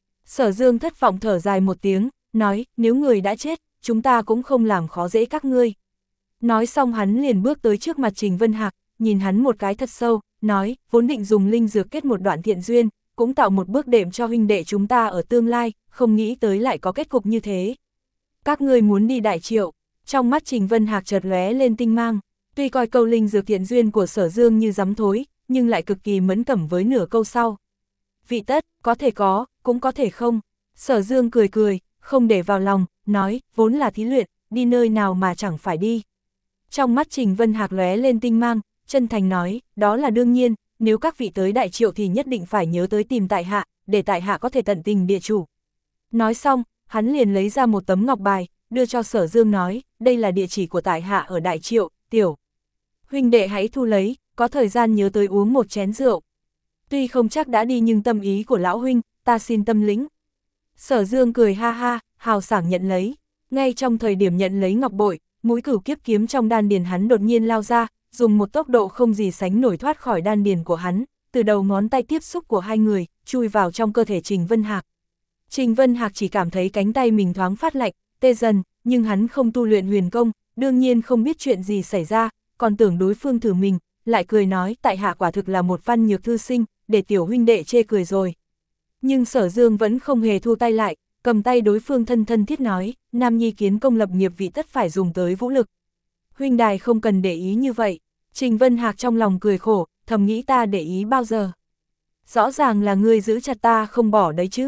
Sở Dương thất vọng thở dài một tiếng, nói nếu người đã chết, chúng ta cũng không làm khó dễ các ngươi. Nói xong hắn liền bước tới trước mặt Trình Vân Hạc, nhìn hắn một cái thật sâu, nói vốn định dùng linh dược kết một đoạn thiện duyên, cũng tạo một bước đệm cho huynh đệ chúng ta ở tương lai, không nghĩ tới lại có kết cục như thế. Các ngươi muốn đi Đại Triệu? Trong mắt Trình Vân Hạc chợt lóe lên tinh mang. Tuy coi câu linh dược thiện duyên của Sở Dương như rắm thối, nhưng lại cực kỳ mẫn cẩm với nửa câu sau. Vị tất, có thể có, cũng có thể không. Sở Dương cười cười, không để vào lòng, nói, vốn là thí luyện, đi nơi nào mà chẳng phải đi. Trong mắt Trình Vân Hạc lóe lên tinh mang, chân thành nói, đó là đương nhiên, nếu các vị tới Đại Triệu thì nhất định phải nhớ tới tìm tại hạ, để tại hạ có thể tận tình địa chủ. Nói xong, hắn liền lấy ra một tấm ngọc bài, đưa cho Sở Dương nói, đây là địa chỉ của tại hạ ở Đại Triệu, tiểu. Huynh đệ hãy thu lấy, có thời gian nhớ tới uống một chén rượu. Tuy không chắc đã đi nhưng tâm ý của lão huynh, ta xin tâm lĩnh. Sở Dương cười ha ha, hào sảng nhận lấy. Ngay trong thời điểm nhận lấy ngọc bội, mũi cửu kiếp kiếm trong đan điền hắn đột nhiên lao ra, dùng một tốc độ không gì sánh nổi thoát khỏi đan điền của hắn, từ đầu ngón tay tiếp xúc của hai người, chui vào trong cơ thể Trình Vân Hạc. Trình Vân Hạc chỉ cảm thấy cánh tay mình thoáng phát lạnh, tê dần, nhưng hắn không tu luyện huyền công, đương nhiên không biết chuyện gì xảy ra, còn tưởng đối phương thử mình, lại cười nói tại hạ quả thực là một văn nhược thư sinh, để tiểu huynh đệ chê cười rồi. Nhưng Sở Dương vẫn không hề thu tay lại, cầm tay đối phương thân thân thiết nói, nam nhi kiến công lập nghiệp vị tất phải dùng tới vũ lực. Huynh đài không cần để ý như vậy. Trình Vân Hạc trong lòng cười khổ, thầm nghĩ ta để ý bao giờ. Rõ ràng là ngươi giữ chặt ta không bỏ đấy chứ.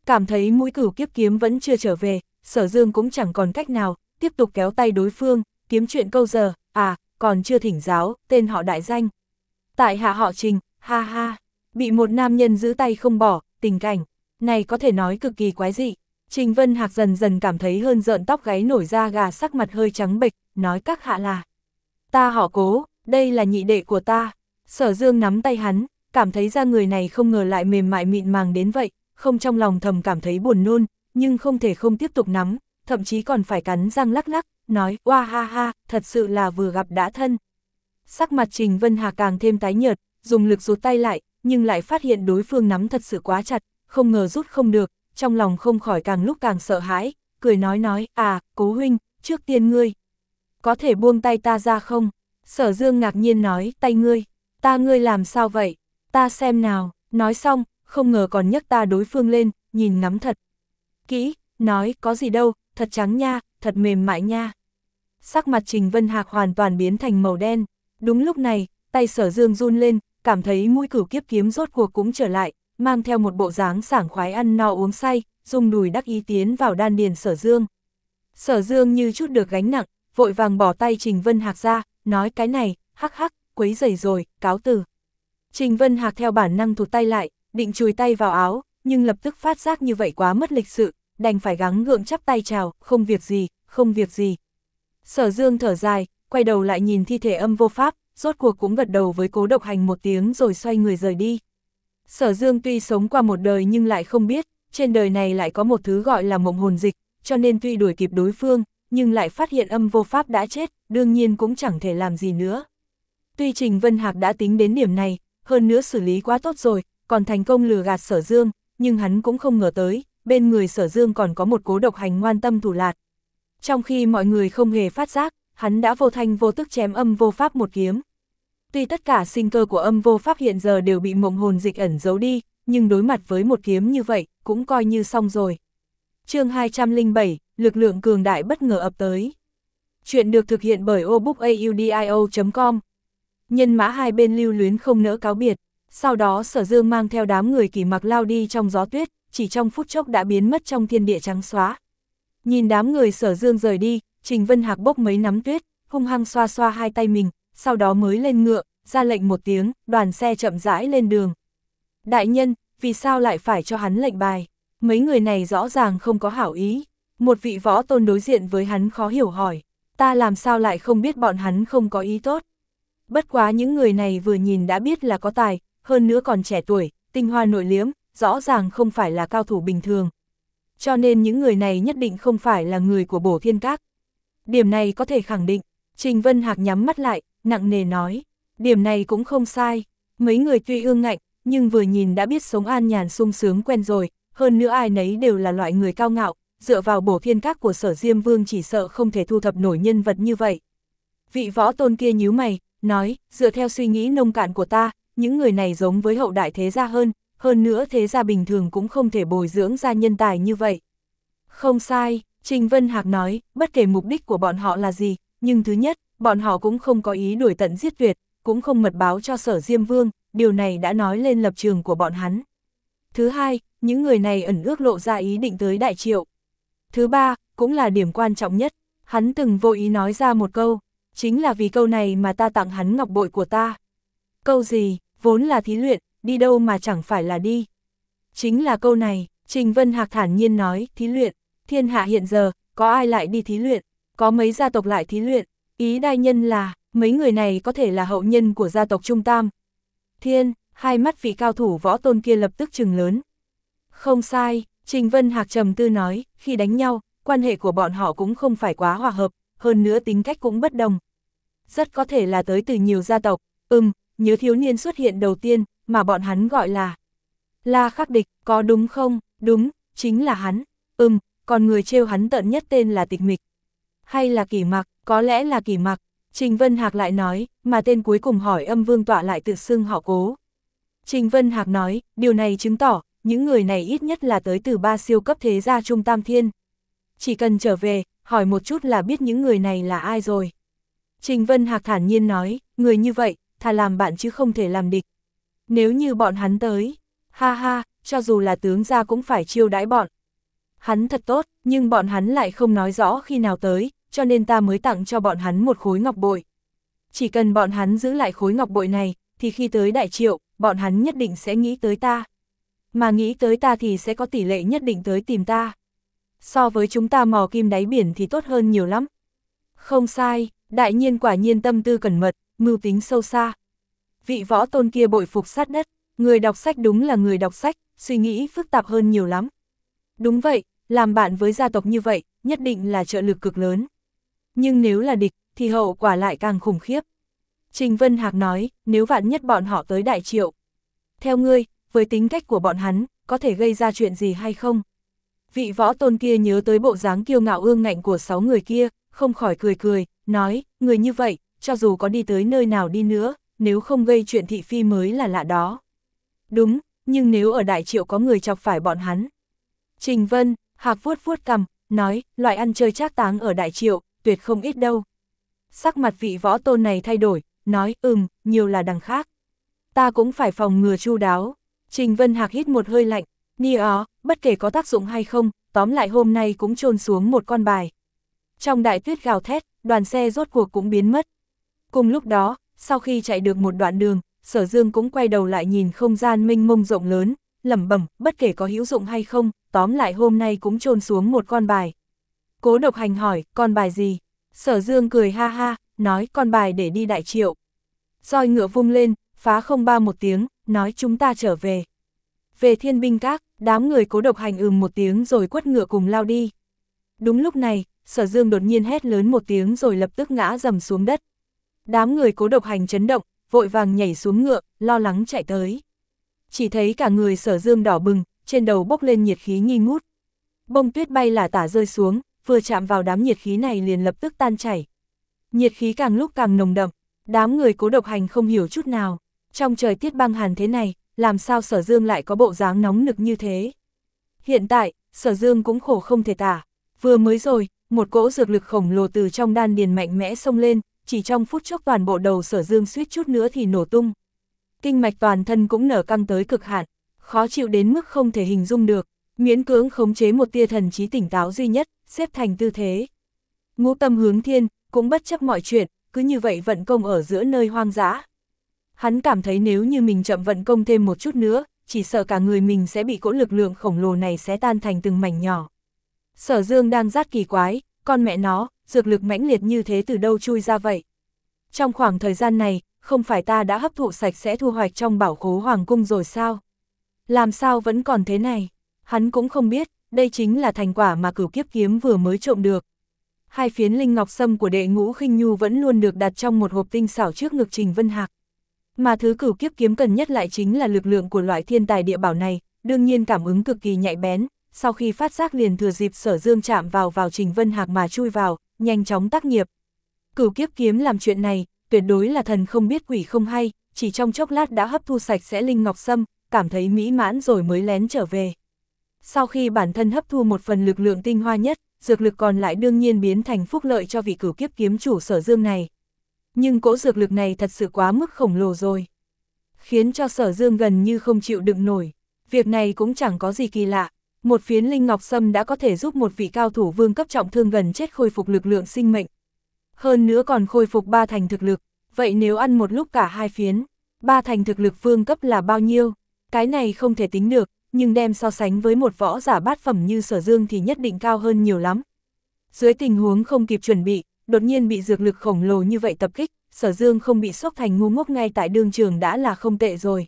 Cảm thấy mũi cửu kiếp kiếm vẫn chưa trở về, Sở Dương cũng chẳng còn cách nào, tiếp tục kéo tay đối phương, kiếm chuyện câu giờ, à, còn chưa thỉnh giáo, tên họ đại danh. Tại hạ họ Trình, ha ha, bị một nam nhân giữ tay không bỏ, tình cảnh này có thể nói cực kỳ quái dị. Trình Vân Hạc dần dần cảm thấy hơn rợn tóc gáy nổi da gà, sắc mặt hơi trắng bệch, nói các hạ là. Ta họ Cố, đây là nhị đệ của ta. Sở Dương nắm tay hắn, cảm thấy da người này không ngờ lại mềm mại mịn màng đến vậy, không trong lòng thầm cảm thấy buồn nôn, nhưng không thể không tiếp tục nắm, thậm chí còn phải cắn răng lắc lắc, nói, oa ha ha, thật sự là vừa gặp đã thân. Sắc mặt Trình Vân Hạc càng thêm tái nhợt, dùng lực rút tay lại, nhưng lại phát hiện đối phương nắm thật sự quá chặt, không ngờ rút không được, trong lòng không khỏi càng lúc càng sợ hãi, cười nói nói, à, Cố huynh, trước tiên ngươi, có thể buông tay ta ra không? Sở Dương ngạc nhiên nói, tay ngươi, ta ngươi làm sao vậy? Ta xem nào, nói xong, không ngờ còn nhấc ta đối phương lên, nhìn ngắm thật kỹ, nói, có gì đâu, thật trắng nha, thật mềm mại nha. Sắc mặt Trình Vân Hạc hoàn toàn biến thành màu đen. Đúng lúc này, tay Sở Dương run lên, cảm thấy mũi cửu kiếp kiếm rốt cuộc cũng trở lại, mang theo một bộ dáng sảng khoái ăn no uống say, dùng đùi đắc ý tiến vào đan điền Sở Dương. Sở Dương như chút được gánh nặng, vội vàng bỏ tay Trình Vân Hạc ra, nói cái này, hắc hắc, quấy rầy rồi, cáo từ. Trình Vân Hạc theo bản năng thụt tay lại, định chùi tay vào áo, nhưng lập tức phát giác như vậy quá mất lịch sự, đành phải gắng gượng chắp tay chào, không việc gì, không việc gì. Sở Dương thở dài, quay đầu lại nhìn thi thể Âm Vô Pháp, rốt cuộc cũng gật đầu với Cố Độc Hành một tiếng rồi xoay người rời đi. Sở Dương tuy sống qua một đời nhưng lại không biết, trên đời này lại có một thứ gọi là mộng hồn dịch, cho nên tuy đuổi kịp đối phương, nhưng lại phát hiện Âm Vô Pháp đã chết, đương nhiên cũng chẳng thể làm gì nữa. Tuy Trình Vân Hạc đã tính đến điểm này, hơn nữa xử lý quá tốt rồi, còn thành công lừa gạt Sở Dương, nhưng hắn cũng không ngờ tới, bên người Sở Dương còn có một Cố Độc Hành ngoan tâm thủ lạt. Trong khi mọi người không hề phát giác, hắn đã vô thanh vô tức chém Âm Vô Pháp một kiếm. Tuy tất cả sinh cơ của Âm Vô Pháp hiện giờ đều bị mộng hồn dịch ẩn giấu đi, nhưng đối mặt với một kiếm như vậy, cũng coi như xong rồi. Chương hai trăm lẻ bảy, lực lượng cường đại bất ngờ ập tới. Chuyện được thực hiện bởi obookaudio chấm com. Nhân mã hai bên lưu luyến không nỡ cáo biệt, sau đó Sở Dương mang theo đám người Kỷ Mặc lao đi trong gió tuyết, chỉ trong phút chốc đã biến mất trong thiên địa trắng xóa. Nhìn đám người Sở Dương rời đi, Trình Vân Hạc bốc mấy nắm tuyết, hung hăng xoa xoa hai tay mình, sau đó mới lên ngựa, ra lệnh một tiếng, đoàn xe chậm rãi lên đường. Đại nhân, vì sao lại phải cho hắn lệnh bài? Mấy người này rõ ràng không có hảo ý. Một vị võ tôn đối diện với hắn khó hiểu hỏi, ta làm sao lại không biết bọn hắn không có ý tốt? Bất quá những người này vừa nhìn đã biết là có tài, hơn nữa còn trẻ tuổi, tinh hoa nội liễm, rõ ràng không phải là cao thủ bình thường. Cho nên những người này nhất định không phải là người của Bổ Thiên Các. Điểm này có thể khẳng định. Trình Vân Hạc nhắm mắt lại, nặng nề nói, điểm này cũng không sai. Mấy người tuy ương ngạnh, nhưng vừa nhìn đã biết sống an nhàn sung sướng quen rồi, hơn nữa ai nấy đều là loại người cao ngạo, dựa vào Bổ Thiên Các của Sở Diêm Vương chỉ sợ không thể thu thập nổi nhân vật như vậy. Vị võ tôn kia nhíu mày, nói, dựa theo suy nghĩ nông cạn của ta, những người này giống với hậu đại thế gia hơn, hơn nữa thế gia bình thường cũng không thể bồi dưỡng ra nhân tài như vậy. Không sai, Trình Vân Hạc nói, bất kể mục đích của bọn họ là gì, nhưng thứ nhất, bọn họ cũng không có ý đuổi tận giết tuyệt, cũng không mật báo cho Sở Diêm Vương, điều này đã nói lên lập trường của bọn hắn. Thứ hai, những người này ẩn ước lộ ra ý định tới Đại Triệu. Thứ ba, cũng là điểm quan trọng nhất, hắn từng vô ý nói ra một câu, chính là vì câu này mà ta tặng hắn ngọc bội của ta. Câu gì, vốn là thí luyện, đi đâu mà chẳng phải là đi. Chính là câu này, Trình Vân Hạc thản nhiên nói, thí luyện, thiên hạ hiện giờ, có ai lại đi thí luyện, có mấy gia tộc lại thí luyện, ý đại nhân là, mấy người này có thể là hậu nhân của gia tộc Trung Tam. Thiên, hai mắt vị cao thủ võ tôn kia lập tức trừng lớn. Không sai, Trình Vân Hạc trầm tư nói, khi đánh nhau, quan hệ của bọn họ cũng không phải quá hòa hợp, hơn nữa tính cách cũng bất đồng. Rất có thể là tới từ nhiều gia tộc, ừm, nhớ thiếu niên xuất hiện đầu tiên, mà bọn hắn gọi là La Khắc Địch, có đúng không? Đúng, chính là hắn. Ừm, còn người trêu hắn tận nhất tên là Tịch Mịch. Hay là Kỷ Mặc, có lẽ là Kỷ Mặc. Trình Vân Hạc lại nói, mà tên cuối cùng hỏi Âm Vương tọa lại tự xưng họ Cố. Trình Vân Hạc nói, điều này chứng tỏ, những người này ít nhất là tới từ ba siêu cấp thế gia Trung Tam Thiên. Chỉ cần trở về, hỏi một chút là biết những người này là ai rồi. Trình Vân Hạc thản nhiên nói, người như vậy, thà làm bạn chứ không thể làm địch. Nếu như bọn hắn tới, ha ha, cho dù là tướng gia cũng phải chiêu đãi bọn. Hắn thật tốt, nhưng bọn hắn lại không nói rõ khi nào tới, cho nên ta mới tặng cho bọn hắn một khối ngọc bội. Chỉ cần bọn hắn giữ lại khối ngọc bội này, thì khi tới Đại Triệu, bọn hắn nhất định sẽ nghĩ tới ta. Mà nghĩ tới ta thì sẽ có tỷ lệ nhất định tới tìm ta. So với chúng ta mò kim đáy biển thì tốt hơn nhiều lắm. Không sai, Đại Nhiên quả nhiên tâm tư cẩn mật, mưu tính sâu xa. Vị võ tôn kia bội phục sát đất, người đọc sách đúng là người đọc sách, suy nghĩ phức tạp hơn nhiều lắm. Đúng vậy, làm bạn với gia tộc như vậy, nhất định là trợ lực cực lớn. Nhưng nếu là địch, thì hậu quả lại càng khủng khiếp. Trình Vân Hạc nói, nếu vạn nhất bọn họ tới Đại Triệu. Theo ngươi, với tính cách của bọn hắn, có thể gây ra chuyện gì hay không? Vị võ tôn kia nhớ tới bộ dáng kiêu ngạo ương ngạnh của sáu người kia, không khỏi cười cười, nói, người như vậy, cho dù có đi tới nơi nào đi nữa, nếu không gây chuyện thị phi mới là lạ đó. Đúng, nhưng nếu ở Đại Triệu có người chọc phải bọn hắn. Trình Vân Hạc vuốt vuốt cằm, nói, loại ăn chơi trác táng ở Đại Triệu, tuyệt không ít đâu. Sắc mặt vị võ tôn này thay đổi, nói, ừm, nhiều là đằng khác. Ta cũng phải phòng ngừa chu đáo. Trình Vân Hạc hít một hơi lạnh, ni ó, bất kể có tác dụng hay không, tóm lại hôm nay cũng chôn xuống một con bài. Trong đại tuyết gào thét, đoàn xe rốt cuộc cũng biến mất. Cùng lúc đó, sau khi chạy được một đoạn đường, Sở Dương cũng quay đầu lại nhìn không gian mênh mông rộng lớn, lẩm bẩm, bất kể có hữu dụng hay không, tóm lại hôm nay cũng chôn xuống một con bài. Cố Độc Hành hỏi, con bài gì? Sở Dương cười ha ha, nói, con bài để đi Đại Triệu. Roi ngựa vung lên, phá không ba một tiếng, nói, chúng ta trở về. Về Thiên Binh Các, đám người Cố Độc Hành ừm một tiếng rồi quất ngựa cùng lao đi. Đúng lúc này, Sở Dương đột nhiên hét lớn một tiếng rồi lập tức ngã rầm xuống đất. Đám người Cố Độc Hành chấn động, vội vàng nhảy xuống ngựa, lo lắng chạy tới. Chỉ thấy cả người Sở Dương đỏ bừng, trên đầu bốc lên nhiệt khí nghi ngút. Bông tuyết bay lả tả rơi xuống, vừa chạm vào đám nhiệt khí này liền lập tức tan chảy. Nhiệt khí càng lúc càng nồng đậm, đám người Cố Độc Hành không hiểu chút nào. Trong trời tiết băng hàn thế này, làm sao Sở Dương lại có bộ dáng nóng nực như thế? Hiện tại, Sở Dương cũng khổ không thể tả. Vừa mới rồi, một cỗ dược lực khổng lồ từ trong đan điền mạnh mẽ xông lên, chỉ trong phút chốc toàn bộ đầu Sở Dương suýt chút nữa thì nổ tung. Kinh mạch toàn thân cũng nở căng tới cực hạn, khó chịu đến mức không thể hình dung được, miễn cưỡng khống chế một tia thần trí tỉnh táo duy nhất, xếp thành tư thế. Ngũ tâm hướng thiên, cũng bất chấp mọi chuyện, cứ như vậy vận công ở giữa nơi hoang dã. Hắn cảm thấy nếu như mình chậm vận công thêm một chút nữa, chỉ sợ cả người mình sẽ bị cỗ lực lượng khổng lồ này xé tan thành từng mảnh nhỏ. Sở Dương đang rát kỳ quái, con mẹ nó, dược lực mãnh liệt như thế từ đâu chui ra vậy? Trong khoảng thời gian này, không phải ta đã hấp thụ sạch sẽ thu hoạch trong bảo khố hoàng cung rồi sao? Làm sao vẫn còn thế này? Hắn cũng không biết, đây chính là thành quả mà Cửu Kiếp Kiếm vừa mới trộm được. Hai phiến linh ngọc sâm của đệ ngũ khinh nhu vẫn luôn được đặt trong một hộp tinh xảo trước ngực Trình Vân Hạc. Mà thứ Cửu Kiếp Kiếm cần nhất lại chính là lực lượng của loại thiên tài địa bảo này, đương nhiên cảm ứng cực kỳ nhạy bén, sau khi phát giác liền thừa dịp Sở Dương chạm vào vào Trình Vân Hạc mà chui vào, nhanh chóng tác nghiệp. Cửu Kiếp Kiếm làm chuyện này, tuyệt đối là thần không biết quỷ không hay, chỉ trong chốc lát đã hấp thu sạch sẽ linh ngọc sâm, cảm thấy mỹ mãn rồi mới lén trở về. Sau khi bản thân hấp thu một phần lực lượng tinh hoa nhất, dược lực còn lại đương nhiên biến thành phúc lợi cho vị Cửu Kiếp Kiếm chủ Sở Dương này. Nhưng cỗ dược lực này thật sự quá mức khổng lồ rồi, khiến cho Sở Dương gần như không chịu đựng nổi. Việc này cũng chẳng có gì kỳ lạ, một phiến linh ngọc sâm đã có thể giúp một vị cao thủ vương cấp trọng thương gần chết khôi phục lực lượng sinh mệnh. Hơn nữa còn khôi phục ba thành thực lực, vậy nếu ăn một lúc cả hai phiến, ba thành thực lực vương cấp là bao nhiêu? Cái này không thể tính được, nhưng đem so sánh với một võ giả bát phẩm như Sở Dương thì nhất định cao hơn nhiều lắm. Dưới tình huống không kịp chuẩn bị, đột nhiên bị dược lực khổng lồ như vậy tập kích, Sở Dương không bị sốc thành ngu ngốc ngay tại đương trường đã là không tệ rồi.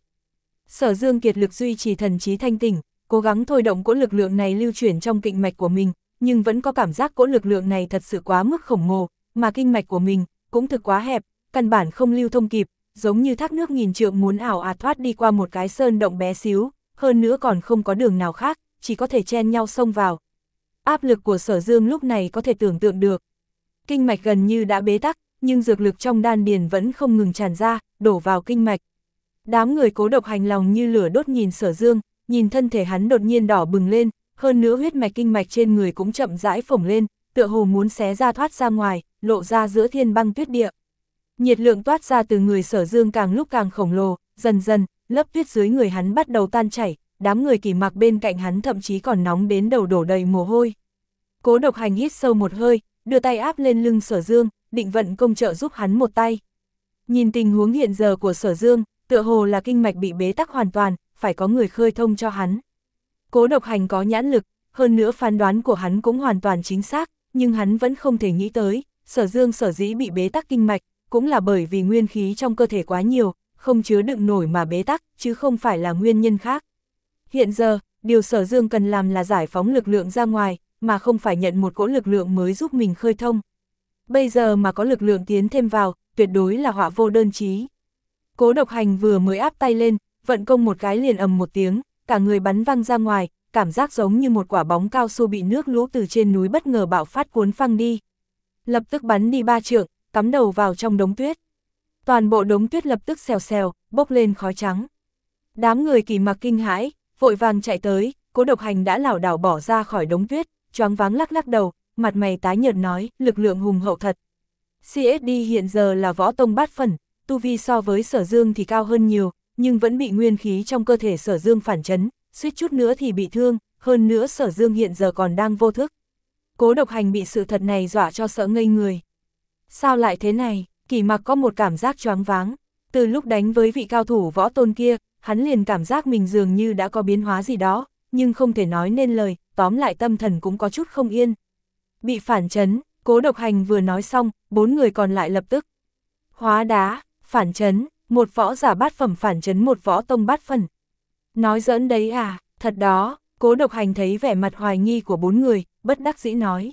Sở Dương kiệt lực duy trì thần trí thanh tỉnh, cố gắng thôi động cỗ lực lượng này lưu chuyển trong kinh mạch của mình, nhưng vẫn có cảm giác cỗ lực lượng này thật sự quá mức khổng lồ, mà kinh mạch của mình cũng thực quá hẹp, căn bản không lưu thông kịp, giống như thác nước nghìn trượng muốn ảo ạt thoát đi qua một cái sơn động bé xíu, hơn nữa còn không có đường nào khác, chỉ có thể chen nhau xông vào. Áp lực của Sở Dương lúc này có thể tưởng tượng được. Kinh mạch gần như đã bế tắc, nhưng dược lực trong đan điền vẫn không ngừng tràn ra, đổ vào kinh mạch. Đám người Cố Độc Hành lòng như lửa đốt nhìn Sở Dương, nhìn thân thể hắn đột nhiên đỏ bừng lên, hơn nữa huyết mạch kinh mạch trên người cũng chậm rãi phồng lên, tựa hồ muốn xé ra thoát ra ngoài, lộ ra giữa thiên băng tuyết địa. Nhiệt lượng toát ra từ người Sở Dương càng lúc càng khổng lồ, dần dần, lớp tuyết dưới người hắn bắt đầu tan chảy, đám người Kỷ Mặc bên cạnh hắn thậm chí còn nóng đến đầu đổ đầy mồ hôi. Cố Độc Hành hít sâu một hơi, đưa tay áp lên lưng Sở Dương, định vận công trợ giúp hắn một tay. Nhìn tình huống hiện giờ của Sở Dương, tựa hồ là kinh mạch bị bế tắc hoàn toàn, phải có người khơi thông cho hắn. Cố Độc Hành có nhãn lực, hơn nữa phán đoán của hắn cũng hoàn toàn chính xác, nhưng hắn vẫn không thể nghĩ tới, Sở Dương sở dĩ bị bế tắc kinh mạch, cũng là bởi vì nguyên khí trong cơ thể quá nhiều, không chứa đựng nổi mà bế tắc, chứ không phải là nguyên nhân khác. Hiện giờ, điều Sở Dương cần làm là giải phóng lực lượng ra ngoài, mà không phải nhận một cỗ lực lượng mới giúp mình khơi thông. Bây giờ mà có lực lượng tiến thêm vào, tuyệt đối là họa vô đơn chí. Cố Độc Hành vừa mới áp tay lên, vận công một cái liền ầm một tiếng, cả người bắn văng ra ngoài, cảm giác giống như một quả bóng cao su bị nước lũ từ trên núi bất ngờ bạo phát cuốn phăng đi. Lập tức bắn đi ba trượng, cắm đầu vào trong đống tuyết. Toàn bộ đống tuyết lập tức xèo xèo, bốc lên khói trắng. Đám người Kỷ Mặc kinh hãi, vội vàng chạy tới, Cố Độc Hành đã lảo đảo bỏ ra khỏi đống tuyết, choáng váng lắc lắc đầu, mặt mày tái nhợt nói, lực lượng hùng hậu thật. xê ét đê hiện giờ là võ tông bát phẩm, tu vi so với Sở Dương thì cao hơn nhiều, nhưng vẫn bị nguyên khí trong cơ thể Sở Dương phản chấn, suýt chút nữa thì bị thương, hơn nữa Sở Dương hiện giờ còn đang vô thức. Cố Độc Hành bị sự thật này dọa cho sợ ngây người. Sao lại thế này? Kỷ Mặc có một cảm giác choáng váng. Từ lúc đánh với vị cao thủ võ tôn kia, hắn liền cảm giác mình dường như đã có biến hóa gì đó, nhưng không thể nói nên lời, tóm lại tâm thần cũng có chút không yên. Bị phản chấn, Cố Độc Hành vừa nói xong, bốn người còn lại lập tức. Hóa đá, phản chấn, một võ giả bát phẩm phản chấn một võ tông bát phẩm. Nói giỡn đấy à, thật đó. Cố Độc Hành thấy vẻ mặt hoài nghi của bốn người, bất đắc dĩ nói.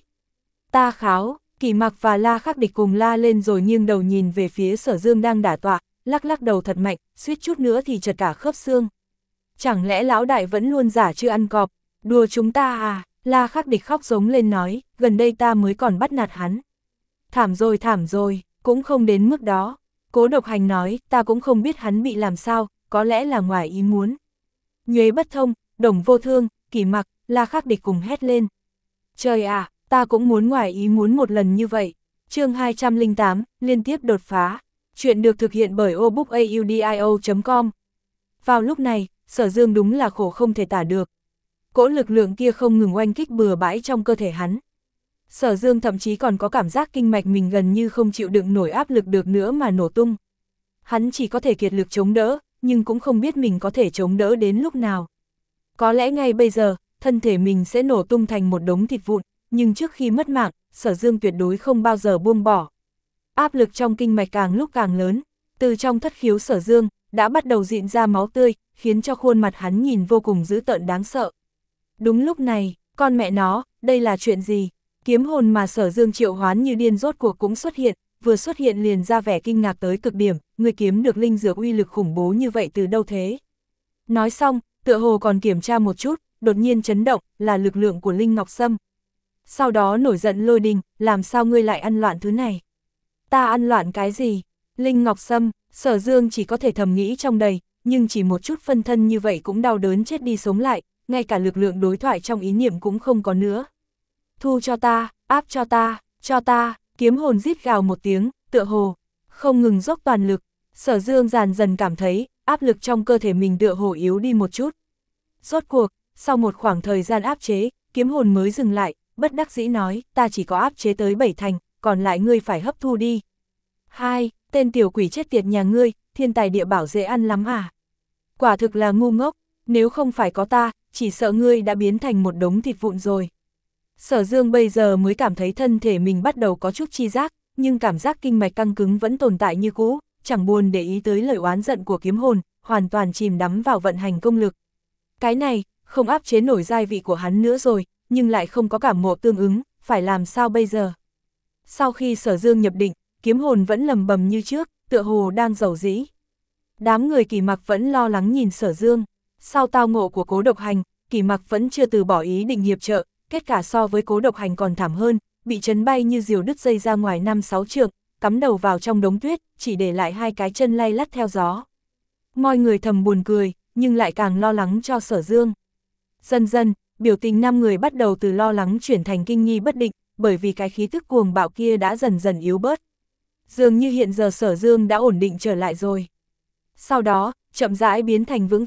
Ta kháo. Kỷ Mặc và La Khắc Địch cùng la lên rồi nghiêng đầu nhìn về phía Sở Dương đang đả tọa, lắc lắc đầu thật mạnh, suýt chút nữa thì chật cả khớp xương. Chẳng lẽ lão đại vẫn luôn giả chưa ăn cọp, đùa chúng ta à? La Khắc Địch khóc giống lên nói, gần đây ta mới còn bắt nạt hắn. Thảm rồi thảm rồi, cũng không đến mức đó. Cố Độc Hành nói, ta cũng không biết hắn bị làm sao, có lẽ là ngoài ý muốn. Nhuế Bất Thông, Đồng Vô Thương, Kỷ Mặc, La Khắc Địch cùng hét lên. Trời ạ! À, ta cũng muốn ngoài ý muốn một lần như vậy. Chương hai trăm lẻ tám, liên tiếp đột phá. Chuyện được thực hiện bởi obookaudio chấm com. Vào lúc này, Sở Dương đúng là khổ không thể tả được. Cỗ lực lượng kia không ngừng oanh kích bừa bãi trong cơ thể hắn. Sở Dương thậm chí còn có cảm giác kinh mạch mình gần như không chịu đựng nổi áp lực được nữa mà nổ tung. Hắn chỉ có thể kiệt lực chống đỡ, nhưng cũng không biết mình có thể chống đỡ đến lúc nào. Có lẽ ngay bây giờ, thân thể mình sẽ nổ tung thành một đống thịt vụn. Nhưng trước khi mất mạng, Sở Dương tuyệt đối không bao giờ buông bỏ. Áp lực trong kinh mạch càng lúc càng lớn, từ trong thất khiếu Sở Dương, đã bắt đầu rịn ra máu tươi, khiến cho khuôn mặt hắn nhìn vô cùng dữ tợn đáng sợ. Đúng lúc này, con mẹ nó, đây là chuyện gì? Kiếm hồn mà Sở Dương triệu hoán như điên rốt cuộc cũng xuất hiện, vừa xuất hiện liền ra vẻ kinh ngạc tới cực điểm, người kiếm được linh dược uy lực khủng bố như vậy từ đâu thế? Nói xong, tựa hồ còn kiểm tra một chút, đột nhiên chấn động, là lực lượng của Linh Ngọc Sâm. Sau đó nổi giận lôi đình, làm sao ngươi lại ăn loạn thứ này? Ta ăn loạn cái gì? Linh Ngọc Sâm, Sở Dương chỉ có thể thầm nghĩ trong đầy, nhưng chỉ một chút phân thân như vậy cũng đau đớn chết đi sống lại, ngay cả lực lượng đối thoại trong ý niệm cũng không có nữa. Thu cho ta, áp cho ta, cho ta, kiếm hồn rít gào một tiếng, tựa hồ, không ngừng dốc toàn lực. Sở Dương dần dần cảm thấy, áp lực trong cơ thể mình tựa hồ yếu đi một chút. Rốt cuộc, sau một khoảng thời gian áp chế, kiếm hồn mới dừng lại, bất đắc dĩ nói, ta chỉ có áp chế tới bảy thành, còn lại ngươi phải hấp thu đi. Hai, tên tiểu quỷ chết tiệt nhà ngươi, thiên tài địa bảo dễ ăn lắm à? Quả thực là ngu ngốc, nếu không phải có ta, chỉ sợ ngươi đã biến thành một đống thịt vụn rồi. Sở Dương bây giờ mới cảm thấy thân thể mình bắt đầu có chút chi giác, nhưng cảm giác kinh mạch căng cứng vẫn tồn tại như cũ, chẳng buồn để ý tới lời oán giận của kiếm hồn, hoàn toàn chìm đắm vào vận hành công lực. Cái này, không áp chế nổi giai vị của hắn nữa rồi, nhưng lại không có cảm ngộ tương ứng, phải làm sao bây giờ? Sau khi Sở Dương nhập định, kiếm hồn vẫn lầm bầm như trước, tựa hồ đang giàu dĩ. Đám người Kỷ Mặc vẫn lo lắng nhìn Sở Dương, sau tao ngộ của Cố Độc Hành, Kỷ Mặc vẫn chưa từ bỏ ý định hiệp trợ, kết quả so với Cố Độc Hành còn thảm hơn, bị chấn bay như diều đứt dây ra ngoài năm sáu trượng, cắm đầu vào trong đống tuyết, chỉ để lại hai cái chân lay lắt theo gió. Mọi người thầm buồn cười, nhưng lại càng lo lắng cho Sở Dương. Dần dần, biểu tình năm người bắt đầu từ lo lắng chuyển thành kinh nghi bất định, bởi vì cái khí tức cuồng bạo kia đã dần dần yếu bớt. Dường như hiện giờ Sở Dương đã ổn định trở lại rồi. Sau đó, chậm rãi biến thành vững vàng,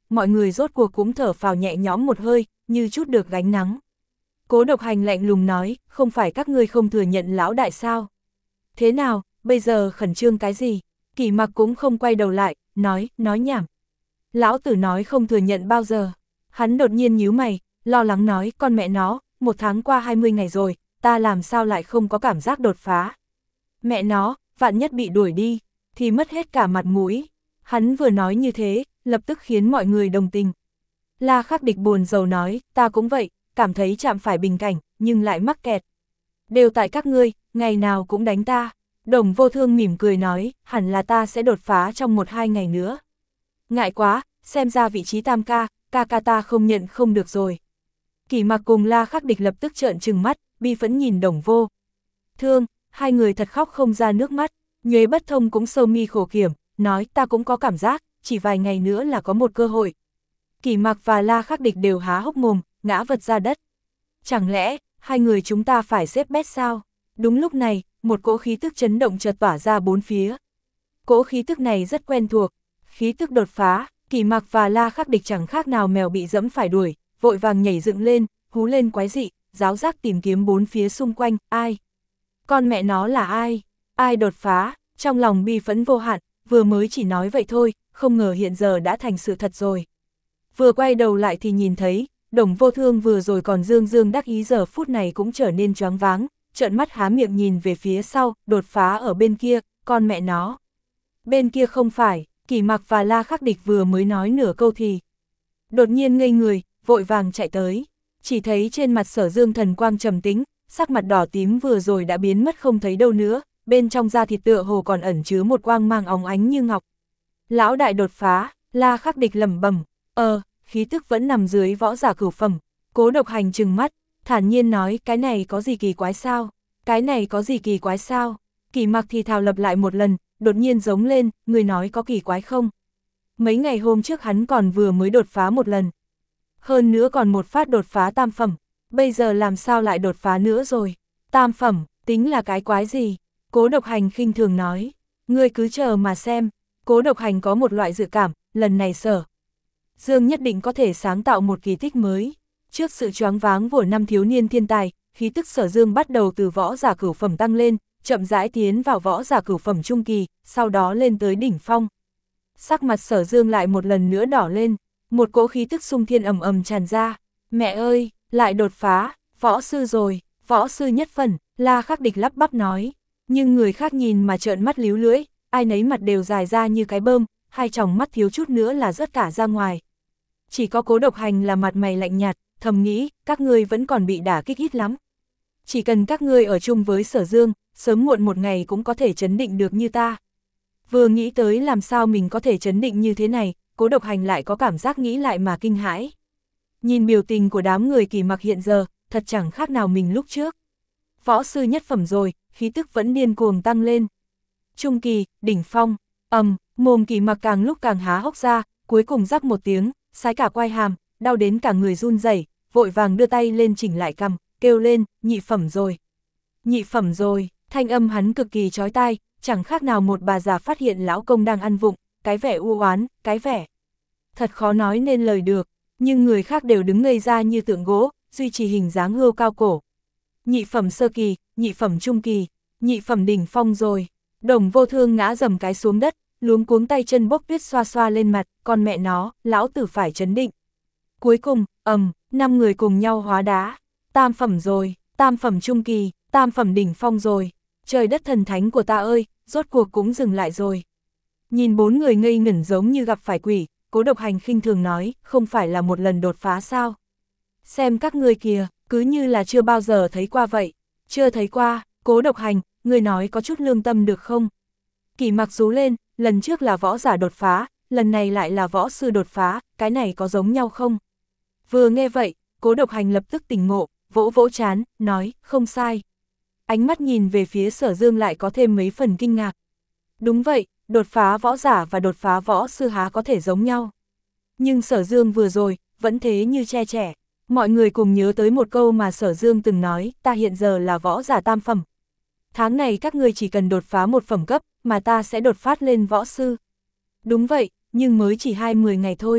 mọi người rốt cuộc cũng thở phào nhẹ nhõm một hơi, như chút được gánh nắng. Cố Độc Hành lạnh lùng nói, không phải các ngươi không thừa nhận lão đại sao? Thế nào, bây giờ khẩn trương cái gì? Kỷ Mặc cũng không quay đầu lại, nói, nói nhảm. Lão tử nói không thừa nhận bao giờ. Hắn đột nhiên nhíu mày, lo lắng nói, con mẹ nó, một tháng qua hai mươi ngày rồi, ta làm sao lại không có cảm giác đột phá. Mẹ nó, vạn nhất bị đuổi đi, thì mất hết cả mặt mũi. Hắn vừa nói như thế, lập tức khiến mọi người đồng tình. La Khắc Địch buồn rầu nói, ta cũng vậy, cảm thấy chạm phải bình cảnh, nhưng lại mắc kẹt. Đều tại các ngươi, ngày nào cũng đánh ta. Đồng Vô Thương mỉm cười nói, hẳn là ta sẽ đột phá trong một hai ngày nữa. Ngại quá, xem ra vị trí tam ca, ca ca ta không nhận không được rồi. Kỷ Mặc cùng La Khắc Địch lập tức trợn trừng mắt, bi phẫn nhìn Đồng Vô Thương, hai người thật khóc không ra nước mắt. Nhuế Bất Thông cũng sâu mi khổ kiểm, nói ta cũng có cảm giác, chỉ vài ngày nữa là có một cơ hội. Kỷ Mặc và La Khắc Địch đều há hốc mồm, ngã vật ra đất. Chẳng lẽ, hai người chúng ta phải xếp bét sao? Đúng lúc này, một cỗ khí tức chấn động chợt tỏa ra bốn phía. Cỗ khí tức này rất quen thuộc, khí tức đột phá. Kỷ Mặc và La Khắc Địch chẳng khác nào mèo bị dẫm phải đuổi, vội vàng nhảy dựng lên, hú lên quái dị, ráo rác tìm kiếm bốn phía xung quanh, ai? Con mẹ nó là ai? Ai đột phá? Trong lòng bi phẫn vô hạn, vừa mới chỉ nói vậy thôi, không ngờ hiện giờ đã thành sự thật rồi. Vừa quay đầu lại thì nhìn thấy, Đồng Vô Thương vừa rồi còn dương dương đắc ý giờ phút này cũng trở nên choáng váng, trợn mắt há miệng nhìn về phía sau, đột phá ở bên kia, con mẹ nó. Bên kia không phải, Kỷ Mặc và La Khắc Địch vừa mới nói nửa câu thì đột nhiên ngây người, vội vàng chạy tới, chỉ thấy trên mặt Sở Dương thần quang trầm tĩnh, sắc mặt đỏ tím vừa rồi đã biến mất không thấy đâu nữa, bên trong da thịt tựa hồ còn ẩn chứa một quang mang óng ánh như ngọc. Lão đại đột phá, La Khắc Địch lẩm bẩm, ờ, khí tức vẫn nằm dưới võ giả cửu phẩm. Cố Độc Hành trừng mắt, thản nhiên nói, cái này có gì kỳ quái sao? Cái này có gì kỳ quái sao? Kỷ Mặc thì thào lập lại một lần, đột nhiên giống lên, người nói có kỳ quái không? Mấy ngày hôm trước hắn còn vừa mới đột phá một lần. Hơn nữa còn một phát đột phá tam phẩm, bây giờ làm sao lại đột phá nữa rồi? Tam phẩm, tính là cái quái gì? Cố Độc Hành khinh thường nói, ngươi cứ chờ mà xem. Cố Độc Hành có một loại dự cảm, lần này Sở Dương nhất định có thể sáng tạo một kỳ tích mới. Trước sự choáng váng của năm thiếu niên thiên tài, khí tức Sở Dương bắt đầu từ võ giả cửu phẩm tăng lên, chậm rãi tiến vào võ giả cửu phẩm trung kỳ, sau đó lên tới đỉnh phong. Sắc mặt Sở Dương lại một lần nữa đỏ lên, một cỗ khí tức xung thiên ầm ầm tràn ra. Mẹ ơi, lại đột phá, võ sư rồi, võ sư nhất phần, La Khắc Địch lắp bắp nói. Nhưng người khác nhìn mà trợn mắt líu lưỡi, ai nấy mặt đều dài ra như cái bơm, hai tròng mắt thiếu chút nữa là rớt cả ra ngoài. Chỉ có Cố Độc Hành là mặt mày lạnh nhạt, thầm nghĩ, các ngươi vẫn còn bị đả kích ít lắm. Chỉ cần các ngươi ở chung với Sở Dương, sớm muộn một ngày cũng có thể chấn định được như ta. Vừa nghĩ tới làm sao mình có thể chấn định như thế này, Cố Độc Hành lại có cảm giác nghĩ lại mà kinh hãi. Nhìn biểu tình của đám người Kỷ Mặc hiện giờ, thật chẳng khác nào mình lúc trước. Võ sư nhất phẩm rồi, khí tức vẫn điên cuồng tăng lên. Trung kỳ, đỉnh phong, ầm, mồm Kỷ Mặc càng lúc càng há hốc ra, cuối cùng rắc một tiếng, sái cả quai hàm, đau đến cả người run rẩy, vội vàng đưa tay lên chỉnh lại cằm, kêu lên, nhị phẩm rồi. Nhị phẩm rồi, thanh âm hắn cực kỳ chói tai, chẳng khác nào một bà già phát hiện lão công đang ăn vụng, cái vẻ u oán, cái vẻ. Thật khó nói nên lời được, nhưng người khác đều đứng ngây ra như tượng gỗ, duy trì hình dáng hươu cao cổ. Nhị phẩm sơ kỳ, nhị phẩm trung kỳ, nhị phẩm đỉnh phong rồi. Đồng Vô Thương ngã dầm cái xuống đất, luống cuống tay chân bốc tuyết xoa xoa lên mặt, con mẹ nó, lão tử phải chấn định. Cuối cùng, ầm, năm người cùng nhau hóa đá. Tam phẩm rồi, tam phẩm trung kỳ, tam phẩm đỉnh phong rồi. Trời đất thần thánh của ta ơi, rốt cuộc cũng dừng lại rồi. Nhìn bốn người ngây ngẩn giống như gặp phải quỷ, Cố Độc Hành khinh thường nói, không phải là một lần đột phá sao? Xem các ngươi kìa, cứ như là chưa bao giờ thấy qua vậy. Chưa thấy qua, Cố Độc Hành, ngươi nói có chút lương tâm được không? Kỷ Mặc rú lên, lần trước là võ giả đột phá, lần này lại là võ sư đột phá, cái này có giống nhau không? Vừa nghe vậy, Cố Độc Hành lập tức tỉnh ngộ, vỗ vỗ trán, nói, không sai. Ánh mắt nhìn về phía Sở Dương lại có thêm mấy phần kinh ngạc. Đúng vậy, đột phá võ giả và đột phá võ sư há có thể giống nhau. Nhưng Sở Dương vừa rồi, vẫn thế như che trẻ. Mọi người cùng nhớ tới một câu mà Sở Dương từng nói, ta hiện giờ là võ giả tam phẩm. Tháng này các ngươi chỉ cần đột phá một phẩm cấp, mà ta sẽ đột phát lên võ sư. Đúng vậy, nhưng mới chỉ hai mươi ngày thôi.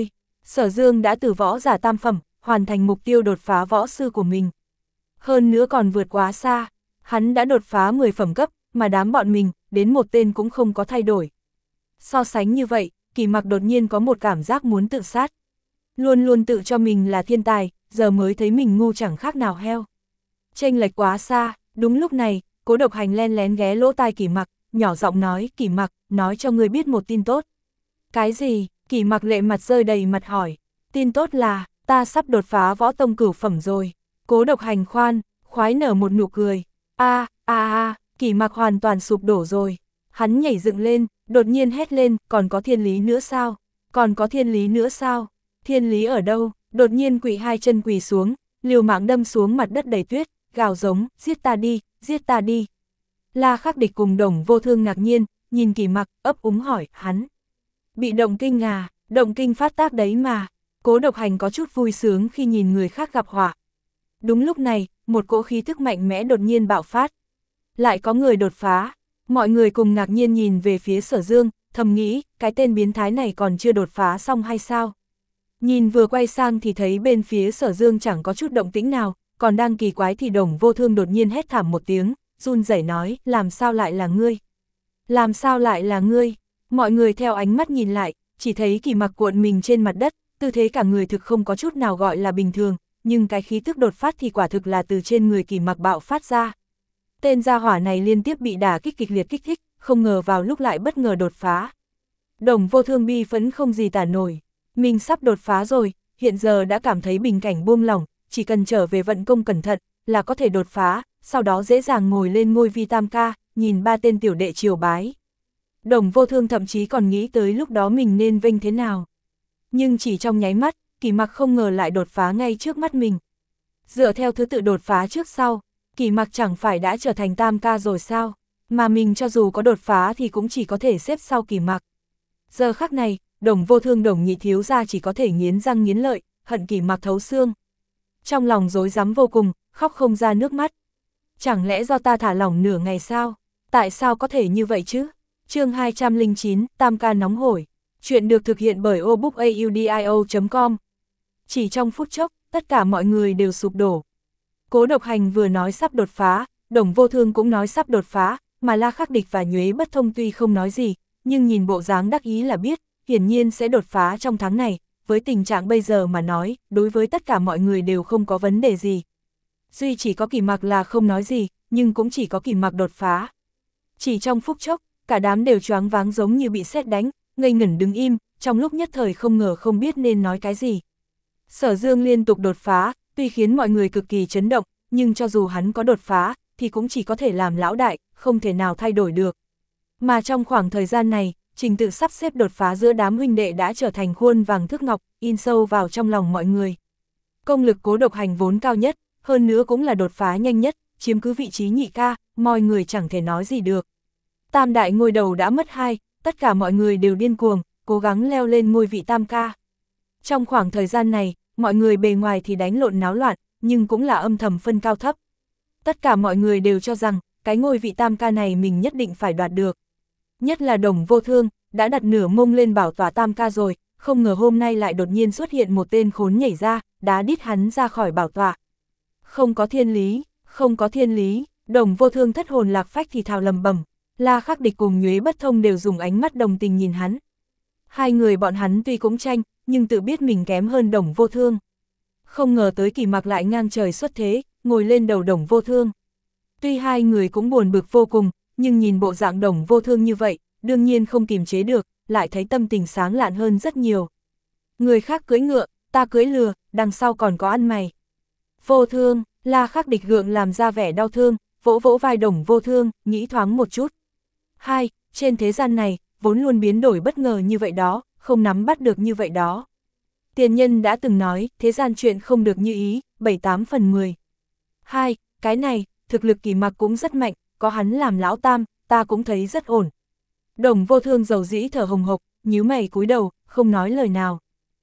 Sở Dương đã từ võ giả tam phẩm, hoàn thành mục tiêu đột phá võ sư của mình. Hơn nữa còn vượt quá xa, hắn đã đột phá mười phẩm cấp, mà đám bọn mình, đến một tên cũng không có thay đổi. So sánh như vậy, Kỳ Mặc đột nhiên có một cảm giác muốn tự sát. Luôn luôn tự cho mình là thiên tài, giờ mới thấy mình ngu chẳng khác nào heo. Chênh lệch quá xa, đúng lúc này, Cố Độc Hành len lén ghé lỗ tai Kỳ Mặc, nhỏ giọng nói, Kỳ Mặc, nói cho ngươi biết một tin tốt. Cái gì? Kỳ Mặc lệ mặt rơi đầy mặt hỏi. Tin tốt là, ta sắp đột phá võ tông cửu phẩm rồi. Cố Độc Hành khoan, khoái nở một nụ cười. A, a a, Kỳ Mặc hoàn toàn sụp đổ rồi. Hắn nhảy dựng lên, đột nhiên hét lên, còn có thiên lý nữa sao? Còn có thiên lý nữa sao? Thiên lý ở đâu? Đột nhiên quỳ hai chân quỳ xuống, liều mạng đâm xuống mặt đất đầy tuyết, gào giống, giết ta đi, giết ta đi. La Khắc Địch cùng Đồng Vô Thương ngạc nhiên, nhìn Kỳ Mặc, ấp úng hỏi, hắn bị động kinh à, động kinh phát tác đấy mà. Cố Độc Hành có chút vui sướng khi nhìn người khác gặp họa. Đúng lúc này, một cỗ khí thức mạnh mẽ đột nhiên bạo phát. Lại có người đột phá, mọi người cùng ngạc nhiên nhìn về phía Sở Dương, thầm nghĩ, cái tên biến thái này còn chưa đột phá xong hay sao? Nhìn vừa quay sang thì thấy bên phía Sở Dương chẳng có chút động tĩnh nào, còn đang kỳ quái thì Đồng Vô Thương đột nhiên hét thảm một tiếng, run rẩy nói, làm sao lại là ngươi? Làm sao lại là ngươi? Mọi người theo ánh mắt nhìn lại, chỉ thấy Kỳ Mặc cuộn mình trên mặt đất, tư thế cả người thực không có chút nào gọi là bình thường, nhưng cái khí tức đột phát thì quả thực là từ trên người Kỳ Mặc bạo phát ra. Tên gia hỏa này liên tiếp bị đả kích kịch liệt kích thích, không ngờ vào lúc lại bất ngờ đột phá. Đồng Vô Thương bi phẫn không gì tả nổi, mình sắp đột phá rồi, hiện giờ đã cảm thấy bình cảnh buông lỏng, chỉ cần trở về vận công cẩn thận là có thể đột phá, sau đó dễ dàng ngồi lên ngôi vi tam ca, nhìn ba tên tiểu đệ triều bái. Đồng Vô Thương thậm chí còn nghĩ tới lúc đó mình nên vênh thế nào. Nhưng chỉ trong nháy mắt, Kỳ Mặc không ngờ lại đột phá ngay trước mắt mình. Dựa theo thứ tự đột phá trước sau, Kỳ Mặc chẳng phải đã trở thành tam ca rồi sao, mà mình cho dù có đột phá thì cũng chỉ có thể xếp sau Kỳ Mặc. Giờ khắc này, Đồng Vô Thương Đồng nhị thiếu gia chỉ có thể nghiến răng nghiến lợi, hận Kỳ Mặc thấu xương. Trong lòng rối rắm vô cùng, khóc không ra nước mắt. Chẳng lẽ do ta thả lỏng nửa ngày sao? Tại sao có thể như vậy chứ? Chương hai trăm lẻ chín, Tam ca nóng hổi. Chuyện được thực hiện bởi obookaudio chấm com. Chỉ trong phút chốc, tất cả mọi người đều sụp đổ. Cố Độc Hành vừa nói sắp đột phá, Đồng Vô Thương cũng nói sắp đột phá, mà La Khắc Địch và Nhuế Bất Thông tuy không nói gì, nhưng nhìn bộ dáng đắc ý là biết, hiển nhiên sẽ đột phá trong tháng này, với tình trạng bây giờ mà nói, đối với tất cả mọi người đều không có vấn đề gì. Duy chỉ có Kỳ Mặc là không nói gì, nhưng cũng chỉ có Kỳ Mặc đột phá. Chỉ trong phút chốc, cả đám đều choáng váng giống như bị sét đánh, ngây ngẩn đứng im, trong lúc nhất thời không ngờ không biết nên nói cái gì. Sở Dương liên tục đột phá, tuy khiến mọi người cực kỳ chấn động, nhưng cho dù hắn có đột phá, thì cũng chỉ có thể làm lão đại, không thể nào thay đổi được. Mà trong khoảng thời gian này, trình tự sắp xếp đột phá giữa đám huynh đệ đã trở thành khuôn vàng thước ngọc, in sâu vào trong lòng mọi người. Công lực Cố Độc Hành vốn cao nhất, hơn nữa cũng là đột phá nhanh nhất, chiếm cứ vị trí nhị ca, mọi người chẳng thể nói gì được. Tam đại ngôi đầu đã mất hai, tất cả mọi người đều điên cuồng, cố gắng leo lên ngôi vị tam ca. Trong khoảng thời gian này, mọi người bề ngoài thì đánh lộn náo loạn, nhưng cũng là âm thầm phân cao thấp. Tất cả mọi người đều cho rằng, cái ngôi vị tam ca này mình nhất định phải đoạt được. Nhất là Đồng Vô Thương, đã đặt nửa mông lên bảo tỏa tam ca rồi, không ngờ hôm nay lại đột nhiên xuất hiện một tên khốn nhảy ra, đá đít hắn ra khỏi bảo tọa. Không có thiên lý, không có thiên lý, Đồng Vô Thương thất hồn lạc phách thì thào lầm bầm. La Khắc Địch cùng Nhuế Bất Thông đều dùng ánh mắt đồng tình nhìn hắn. Hai người bọn hắn tuy cũng tranh, nhưng tự biết mình kém hơn Đồng Vô Thương. Không ngờ tới Kỳ Mặc lại ngang trời xuất thế, ngồi lên đầu Đồng Vô Thương. Tuy hai người cũng buồn bực vô cùng, nhưng nhìn bộ dạng Đồng Vô Thương như vậy, đương nhiên không kiềm chế được, lại thấy tâm tình sáng lạn hơn rất nhiều. Người khác cưỡi ngựa, ta cưỡi lừa, đằng sau còn có ăn mày. Vô Thương, La Khắc Địch gượng làm ra vẻ đau thương, vỗ vỗ vai Đồng Vô Thương, nghĩ thoáng một chút. Hai, trên thế gian này, vốn luôn biến đổi bất ngờ như vậy đó, không nắm bắt được như vậy đó. Tiền nhân đã từng nói, thế gian chuyện không được như ý, bảy tám phần mười. Hai, cái này, thực lực Kỳ Mặc cũng rất mạnh, có hắn làm lão tam, ta cũng thấy rất ổn. Đồng Vô Thương dầu dĩ thở hồng hộc, nhíu mày cúi đầu, không nói lời nào.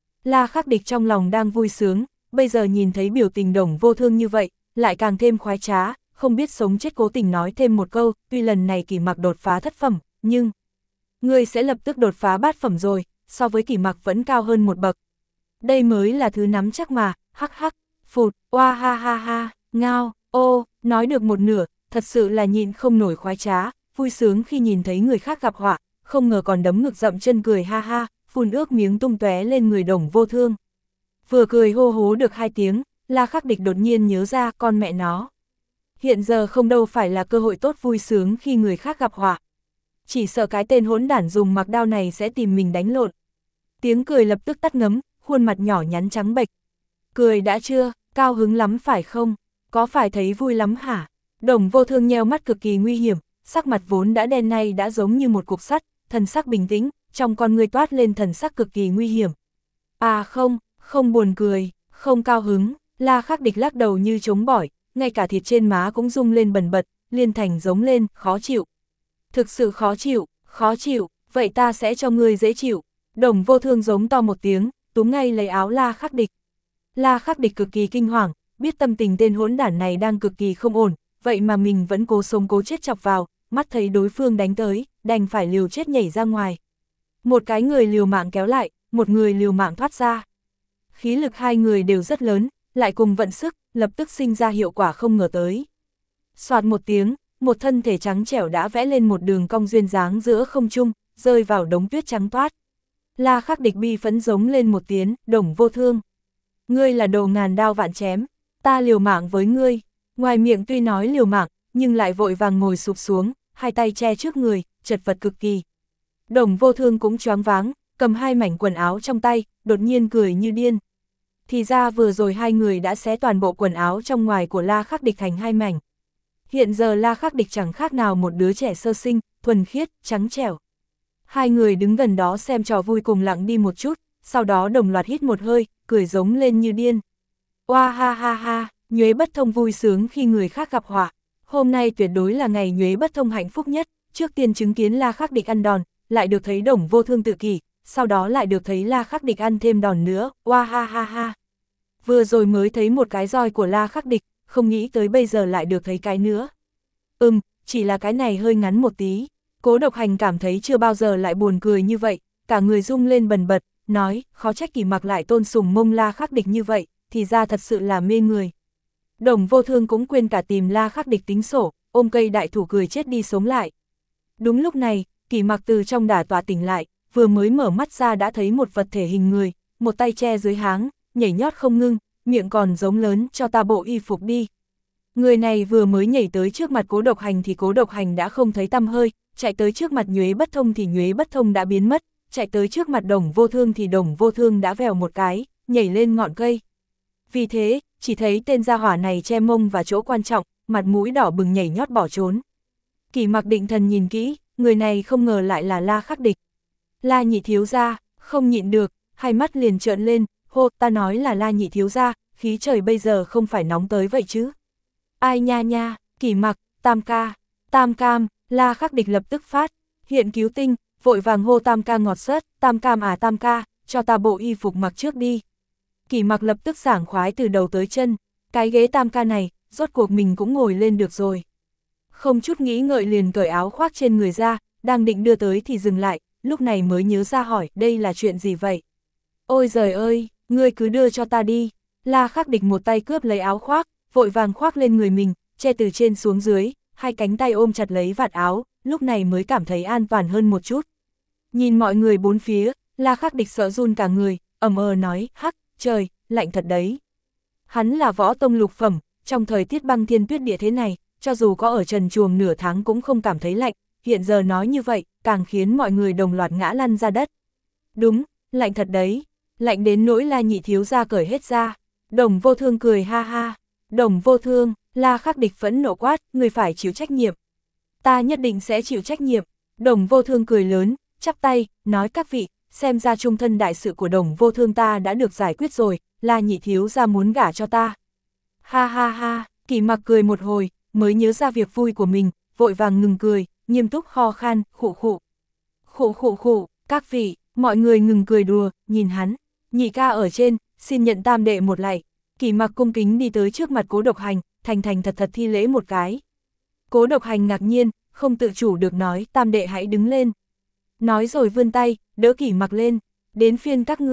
La Khắc Địch trong lòng đang vui sướng, bây giờ nhìn thấy biểu tình Đồng Vô Thương như vậy, lại càng thêm khoái trá, không biết sống chết cố tình nói thêm một câu, tuy lần này Kỳ Mặc đột phá thất phẩm, nhưng ngươi sẽ lập tức đột phá bát phẩm rồi, so với Kỳ Mặc vẫn cao hơn một bậc. Đây mới là thứ nắm chắc mà, hắc hắc, phụt, oa ha ha ha, ngao, ô, nói được một nửa, thật sự là nhịn không nổi khoái trá, vui sướng khi nhìn thấy người khác gặp họa, không ngờ còn đấm ngực dậm chân cười ha ha, phun ướt miếng tung tóe lên người Đồng Vô Thương. Vừa cười hô hố được hai tiếng, La Khắc Địch đột nhiên nhớ ra con mẹ nó. Hiện giờ không đâu phải là cơ hội tốt vui sướng khi người khác gặp họa. Chỉ sợ cái tên hỗn đản dùng mặc đao này sẽ tìm mình đánh lộn. Tiếng cười lập tức tắt ngấm, khuôn mặt nhỏ nhắn trắng bệch. Cười đã chưa, cao hứng lắm phải không? Có phải thấy vui lắm hả? Đồng Vô Thương nheo mắt cực kỳ nguy hiểm, sắc mặt vốn đã đen nay đã giống như một cục sắt, thần sắc bình tĩnh, trong con ngươi toát lên thần sắc cực kỳ nguy hiểm. À không, không buồn cười, không cao hứng, La Khắc Địch lắc đầu như trống bỏi, ngay cả thịt trên má cũng rung lên bần bật, liên thành giống lên, khó chịu. Thực sự khó chịu, khó chịu, vậy ta sẽ cho ngươi dễ chịu. Đồng Vô Thương giống to một tiếng, túm ngay lấy áo La Khắc Địch. La Khắc Địch cực kỳ kinh hoàng, biết tâm tình tên hỗn đản này đang cực kỳ không ổn, vậy mà mình vẫn cố sống cố chết chọc vào, mắt thấy đối phương đánh tới, đành phải liều chết nhảy ra ngoài. Một cái người liều mạng kéo lại, một người liều mạng thoát ra. Khí lực hai người đều rất lớn, lại cùng vận sức, lập tức sinh ra hiệu quả không ngờ tới. Soạt một tiếng, một thân thể trắng trẻo đã vẽ lên một đường cong duyên dáng giữa không trung, rơi vào đống tuyết trắng toát. La Khắc Địch bi phẫn giống lên một tiếng, Đồng Vô Thương. Ngươi là đồ ngàn đao vạn chém, ta liều mạng với ngươi. Ngoài miệng tuy nói liều mạng, nhưng lại vội vàng ngồi sụp xuống, hai tay che trước người, chật vật cực kỳ. Đồng Vô Thương cũng choáng váng, cầm hai mảnh quần áo trong tay, đột nhiên cười như điên. Thì ra vừa rồi hai người đã xé toàn bộ quần áo trong ngoài của La Khắc Địch thành hai mảnh. Hiện giờ La Khắc Địch chẳng khác nào một đứa trẻ sơ sinh, thuần khiết, trắng trẻo. Hai người đứng gần đó xem trò vui cùng lặng đi một chút, sau đó đồng loạt hít một hơi, cười giống lên như điên. Oa ha ha ha, Nhuế Bất Thông vui sướng khi người khác gặp họa. Hôm nay tuyệt đối là ngày Nhuế Bất Thông hạnh phúc nhất, trước tiên chứng kiến La Khắc Địch ăn đòn, lại được thấy Đồng Vô Thương tự kỷ, sau đó lại được thấy La Khắc Địch ăn thêm đòn nữa, oa ha ha ha. Vừa rồi mới thấy một cái roi của La Khắc Địch, không nghĩ tới bây giờ lại được thấy cái nữa. Ừm, chỉ là cái này hơi ngắn một tí. Cố Độc Hành cảm thấy chưa bao giờ lại buồn cười như vậy, cả người rung lên bần bật, nói, khó trách Kỷ Mặc lại tôn sùng mông La Khắc Địch như vậy, thì ra thật sự là mê người. Đồng Vô Thương cũng quên cả tìm La Khắc Địch tính sổ, ôm cây đại thủ cười chết đi sống lại. Đúng lúc này, Kỷ Mặc từ trong đả tọa tỉnh lại, vừa mới mở mắt ra đã thấy một vật thể hình người, một tay che dưới háng, nhảy nhót không ngưng, miệng còn giống lớn, cho ta bộ y phục đi. Người này vừa mới nhảy tới trước mặt Cố Độc Hành thì Cố Độc Hành đã không thấy tăm hơi, chạy tới trước mặt Nhuế Bất Thông thì Nhuế Bất Thông đã biến mất, chạy tới trước mặt Đồng Vô Thương thì Đồng Vô Thương đã vèo một cái, nhảy lên ngọn cây. Vì thế, chỉ thấy tên gia hỏa này che mông và chỗ quan trọng, mặt mũi đỏ bừng nhảy nhót bỏ trốn. Kỷ Mặc định thần nhìn kỹ, người này không ngờ lại là La Khắc Địch. La Nhị thiếu gia, không nhịn được, hai mắt liền trợn lên, hô, ta nói là La Nhị thiếu gia, khí trời bây giờ không phải nóng tới vậy chứ. Ai nha nha, Kỷ Mặc, Tam ca, Tam cam, La Khắc Địch lập tức phát, hiện cứu tinh, vội vàng hô Tam ca ngọt sớt, Tam cam à Tam ca, cho ta bộ y phục mặc trước đi. Kỷ Mặc lập tức sảng khoái từ đầu tới chân, cái ghế Tam ca này, rốt cuộc mình cũng ngồi lên được rồi. Không chút nghĩ ngợi liền cởi áo khoác trên người ra, đang định đưa tới thì dừng lại, lúc này mới nhớ ra hỏi, đây là chuyện gì vậy? Ôi giời ơi, ngươi cứ đưa cho ta đi. La Khắc Địch một tay cướp lấy áo khoác, vội vàng khoác lên người mình, che từ trên xuống dưới, hai cánh tay ôm chặt lấy vạt áo, lúc này mới cảm thấy an toàn hơn một chút. Nhìn mọi người bốn phía, La Khắc Địch sợ run cả người, ầm ờ nói, hắc, trời, lạnh thật đấy. Hắn là võ tông lục phẩm, trong thời tiết băng thiên tuyết địa thế này, cho dù có ở trần truồng nửa tháng cũng không cảm thấy lạnh, hiện giờ nói như vậy, càng khiến mọi người đồng loạt ngã lăn ra đất. Đúng, lạnh thật đấy, lạnh đến nỗi La Nhị thiếu gia cởi hết ra. Đồng Vô Thương cười ha ha, Đồng Vô Thương, La Khắc Địch phẫn nộ quát, người phải chịu trách nhiệm. Ta nhất định sẽ chịu trách nhiệm. Đồng Vô Thương cười lớn, chắp tay, nói các vị, xem ra trung thân đại sự của Đồng Vô Thương ta đã được giải quyết rồi, La Nhị thiếu gia muốn gả cho ta. Ha ha ha, Kỷ Mặc cười một hồi, mới nhớ ra việc vui của mình, vội vàng ngừng cười, nghiêm túc ho khan, khụ khụ. Khụ khụ khụ, các vị, mọi người ngừng cười đùa, nhìn hắn. Nhị ca ở trên, xin nhận tam đệ một lạy. Kỷ Mặc cung kính đi tới trước mặt Cố Độc Hành, thành thành thật thật thi lễ một cái. Cố Độc Hành ngạc nhiên, không tự chủ được nói, tam đệ hãy đứng lên. Nói rồi vươn tay, đỡ Kỷ Mặc lên, đến phiên các ngươi.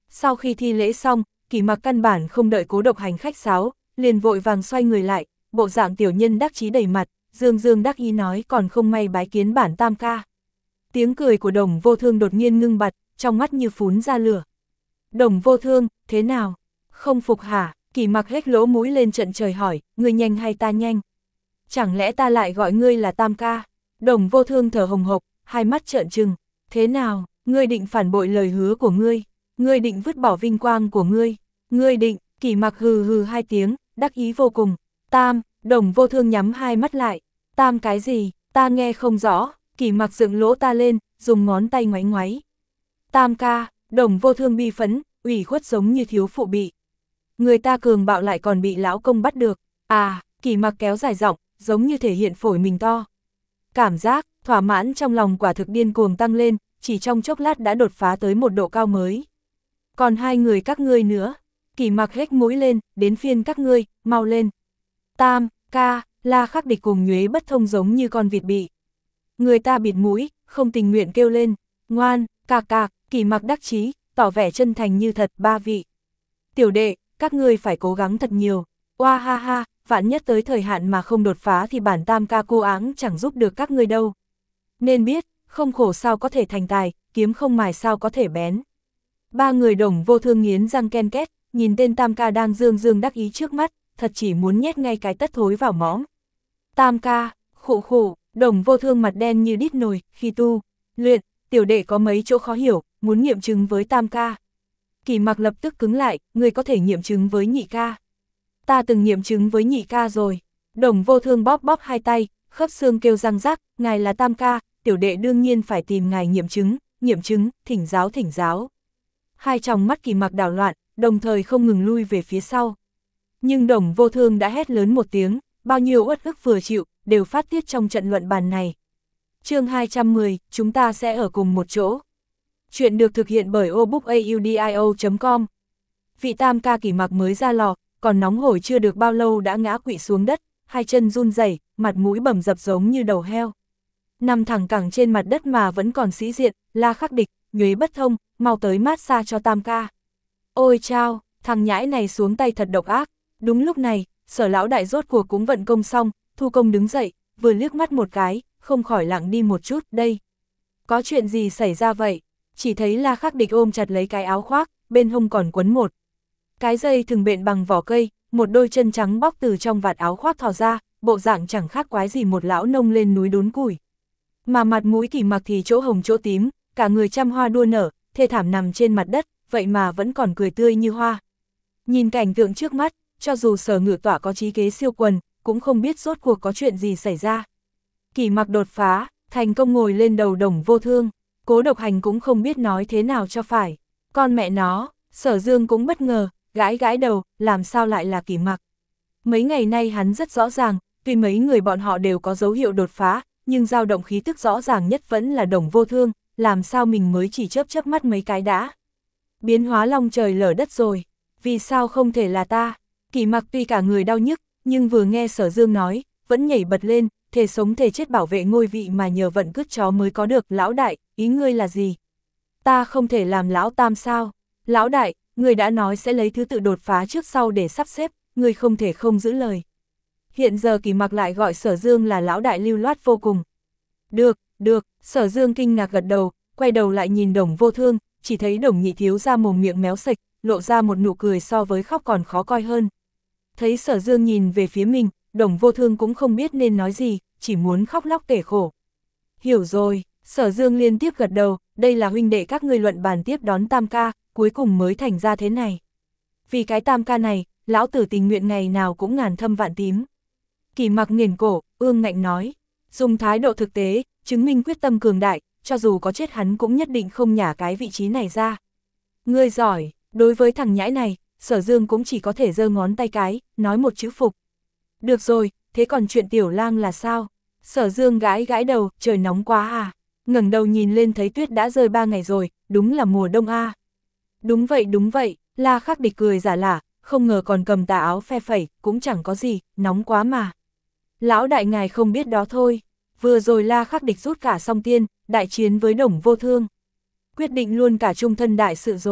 Sau khi thi lễ xong, Kỷ Mặc căn bản không đợi Cố Độc Hành khách sáo, liền vội vàng xoay người lại, bộ dạng tiểu nhân đắc chí đầy mặt, dương dương đắc ý nói còn không may bái kiến bản tam ca. Tiếng cười của Đồng Vô Thương đột nhiên ngưng bặt, trong mắt như phún ra lửa. Đồng Vô Thương, thế nào? Không phục hả? Kỷ Mặc hết lỗ mũi lên trận trời hỏi, ngươi nhanh hay ta nhanh? Chẳng lẽ ta lại gọi ngươi là tam ca? Đồng Vô Thương thở hồng hộc, hai mắt trợn trừng. Thế nào, ngươi định phản bội lời hứa của ngươi? Ngươi định vứt bỏ vinh quang của ngươi? Ngươi định, Kỷ Mặc hừ hừ hai tiếng, đắc ý vô cùng. Tam, Đồng Vô Thương nhắm hai mắt lại. Tam cái gì, ta nghe không rõ. Kỷ Mặc dựng lỗ ta lên, dùng ngón tay ngoáy ngoáy. Tam ca, Đồng Vô Thương bi phẫn, ủy khuất giống như thiếu phụ bị. Người ta cường bạo lại còn bị lão công bắt được. À, Kỷ Mặc kéo dài giọng, giống như thể hiện phổi mình to. Cảm giác, thỏa mãn trong lòng quả thực điên cuồng tăng lên, chỉ trong chốc lát đã đột phá tới một độ cao mới. Còn hai người các ngươi nữa. Kỷ Mặc hét mũi lên, đến phiên các ngươi, mau lên. Tam, ca, La Khắc Địch cùng Nhuế Bất Thông giống như con vịt bị. Người ta bịt mũi, không tình nguyện kêu lên, ngoan, cạc cạc, Kỷ Mặc đắc chí, tỏ vẻ chân thành như thật, ba vị. Tiểu đệ, các ngươi phải cố gắng thật nhiều, oa ha ha, vạn nhất tới thời hạn mà không đột phá thì bản tam ca cô áng chẳng giúp được các ngươi đâu. Nên biết, không khổ sao có thể thành tài, kiếm không mài sao có thể bén. Ba người Đồng Vô Thương nghiến răng ken két, nhìn tên tam ca đang dương dương đắc ý trước mắt, thật chỉ muốn nhét ngay cái tất thối vào mõm. Tam ca, khụ khụ, Đồng Vô Thương mặt đen như đít nồi, khi tu, luyện, tiểu đệ có mấy chỗ khó hiểu, muốn nghiệm chứng với tam ca. Kỷ Mặc lập tức cứng lại, người có thể nghiệm chứng với nhị ca. Ta từng nghiệm chứng với nhị ca rồi. Đồng Vô Thương bóp bóp hai tay, khớp xương kêu răng rắc, ngài là tam ca, tiểu đệ đương nhiên phải tìm ngài nghiệm chứng, nghiệm chứng, thỉnh giáo thỉnh giáo. Hai tròng mắt Kỷ Mặc đảo loạn, đồng thời không ngừng lui về phía sau. Nhưng Đồng Vô Thương đã hét lớn một tiếng, bao nhiêu uất ức vừa chịu, đều phát tiết trong trận luận bàn này. Chương hai trăm mười, chúng ta sẽ ở cùng một chỗ. Chuyện được thực hiện bởi obookaudio chấm com. Vị tam ca Kỷ Mặc mới ra lò, còn nóng hổi chưa được bao lâu đã ngã quỵ xuống đất, hai chân run rẩy, mặt mũi bầm dập giống như đầu heo. Nằm thẳng cẳng trên mặt đất mà vẫn còn sĩ diện, La Khắc Địch, Nhuế Bất Thông, mau tới mát xa cho tam ca. Ôi chao, thằng nhãi này xuống tay thật độc ác. Đúng lúc này, Sở lão đại rốt cuộc cũng vận công xong, thu công đứng dậy, vừa liếc mắt một cái, không khỏi lặng đi một chút, đây. Có chuyện gì xảy ra vậy? Chỉ thấy La Khắc Địch ôm chặt lấy cái áo khoác, bên hông còn quấn một cái dây thừng bện bằng vỏ cây, một đôi chân trắng bóc từ trong vạt áo khoác thò ra, bộ dạng chẳng khác quái gì một lão nông lên núi đốn củi. Mà mặt mũi Kỷ Mặc thì chỗ hồng chỗ tím, cả người trăm hoa đua nở, thê thảm nằm trên mặt đất, vậy mà vẫn còn cười tươi như hoa. Nhìn cảnh tượng trước mắt, cho dù Sở Ngự Tọa có trí kế siêu quần, cũng không biết rốt cuộc có chuyện gì xảy ra. Kỷ Mặc đột phá, thành công ngồi lên đầu Đồng Vô Thương, Cố Độc Hành cũng không biết nói thế nào cho phải. Con mẹ nó, Sở Dương cũng bất ngờ, gãi gãi đầu, làm sao lại là Kỷ Mặc. Mấy ngày nay hắn rất rõ ràng, tuy mấy người bọn họ đều có dấu hiệu đột phá, nhưng dao động khí tức rõ ràng nhất vẫn là Đồng Vô Thương, làm sao mình mới chỉ chớp chớp mắt mấy cái đã. Biến hóa long trời lở đất rồi, vì sao không thể là ta? Kỷ Mặc tuy cả người đau nhức, nhưng vừa nghe Sở Dương nói, vẫn nhảy bật lên, thề sống thề chết bảo vệ ngôi vị mà nhờ vận cứt chó mới có được. Lão đại, ý ngươi là gì? Ta không thể làm lão tam sao? Lão đại, người đã nói sẽ lấy thứ tự đột phá trước sau để sắp xếp, người không thể không giữ lời. Hiện giờ Kỷ Mặc lại gọi Sở Dương là lão đại lưu loát vô cùng. Được, được, Sở Dương kinh ngạc gật đầu, quay đầu lại nhìn Đồng Vô Thương, chỉ thấy Đồng nhị thiếu ra mồm miệng méo sạch, lộ ra một nụ cười so với khóc còn khó coi hơn. Thấy Sở Dương nhìn về phía mình, Đồng Vô Thương cũng không biết nên nói gì, chỉ muốn khóc lóc kể khổ. Hiểu rồi, Sở Dương liên tiếp gật đầu, đây là huynh đệ các ngươi luận bàn tiếp đón tam ca, cuối cùng mới thành ra thế này. Vì cái tam ca này, lão tử tình nguyện ngày nào cũng ngàn thâm vạn tím. Kỷ Mặc nghiền cổ, ương ngạnh nói, dùng thái độ thực tế, chứng minh quyết tâm cường đại, cho dù có chết hắn cũng nhất định không nhả cái vị trí này ra. Ngươi giỏi, đối với thằng nhãi này, Sở Dương cũng chỉ có thể giơ ngón tay cái, nói một chữ phục. Được rồi, thế còn chuyện Tiểu Lang là sao? Sở Dương gãi gãi đầu, trời nóng quá à. Ngẩng đầu nhìn lên thấy tuyết đã rơi ba ngày rồi, đúng là mùa đông à. Đúng vậy đúng vậy, La Khắc Địch cười giả lả, không ngờ còn cầm tà áo phe phẩy, cũng chẳng có gì, nóng quá mà. Lão đại ngài không biết đó thôi, vừa rồi La Khắc Địch rút cả song tiên, đại chiến với Đồng Vô Thương. Quyết định luôn cả trung thân đại sự rồi.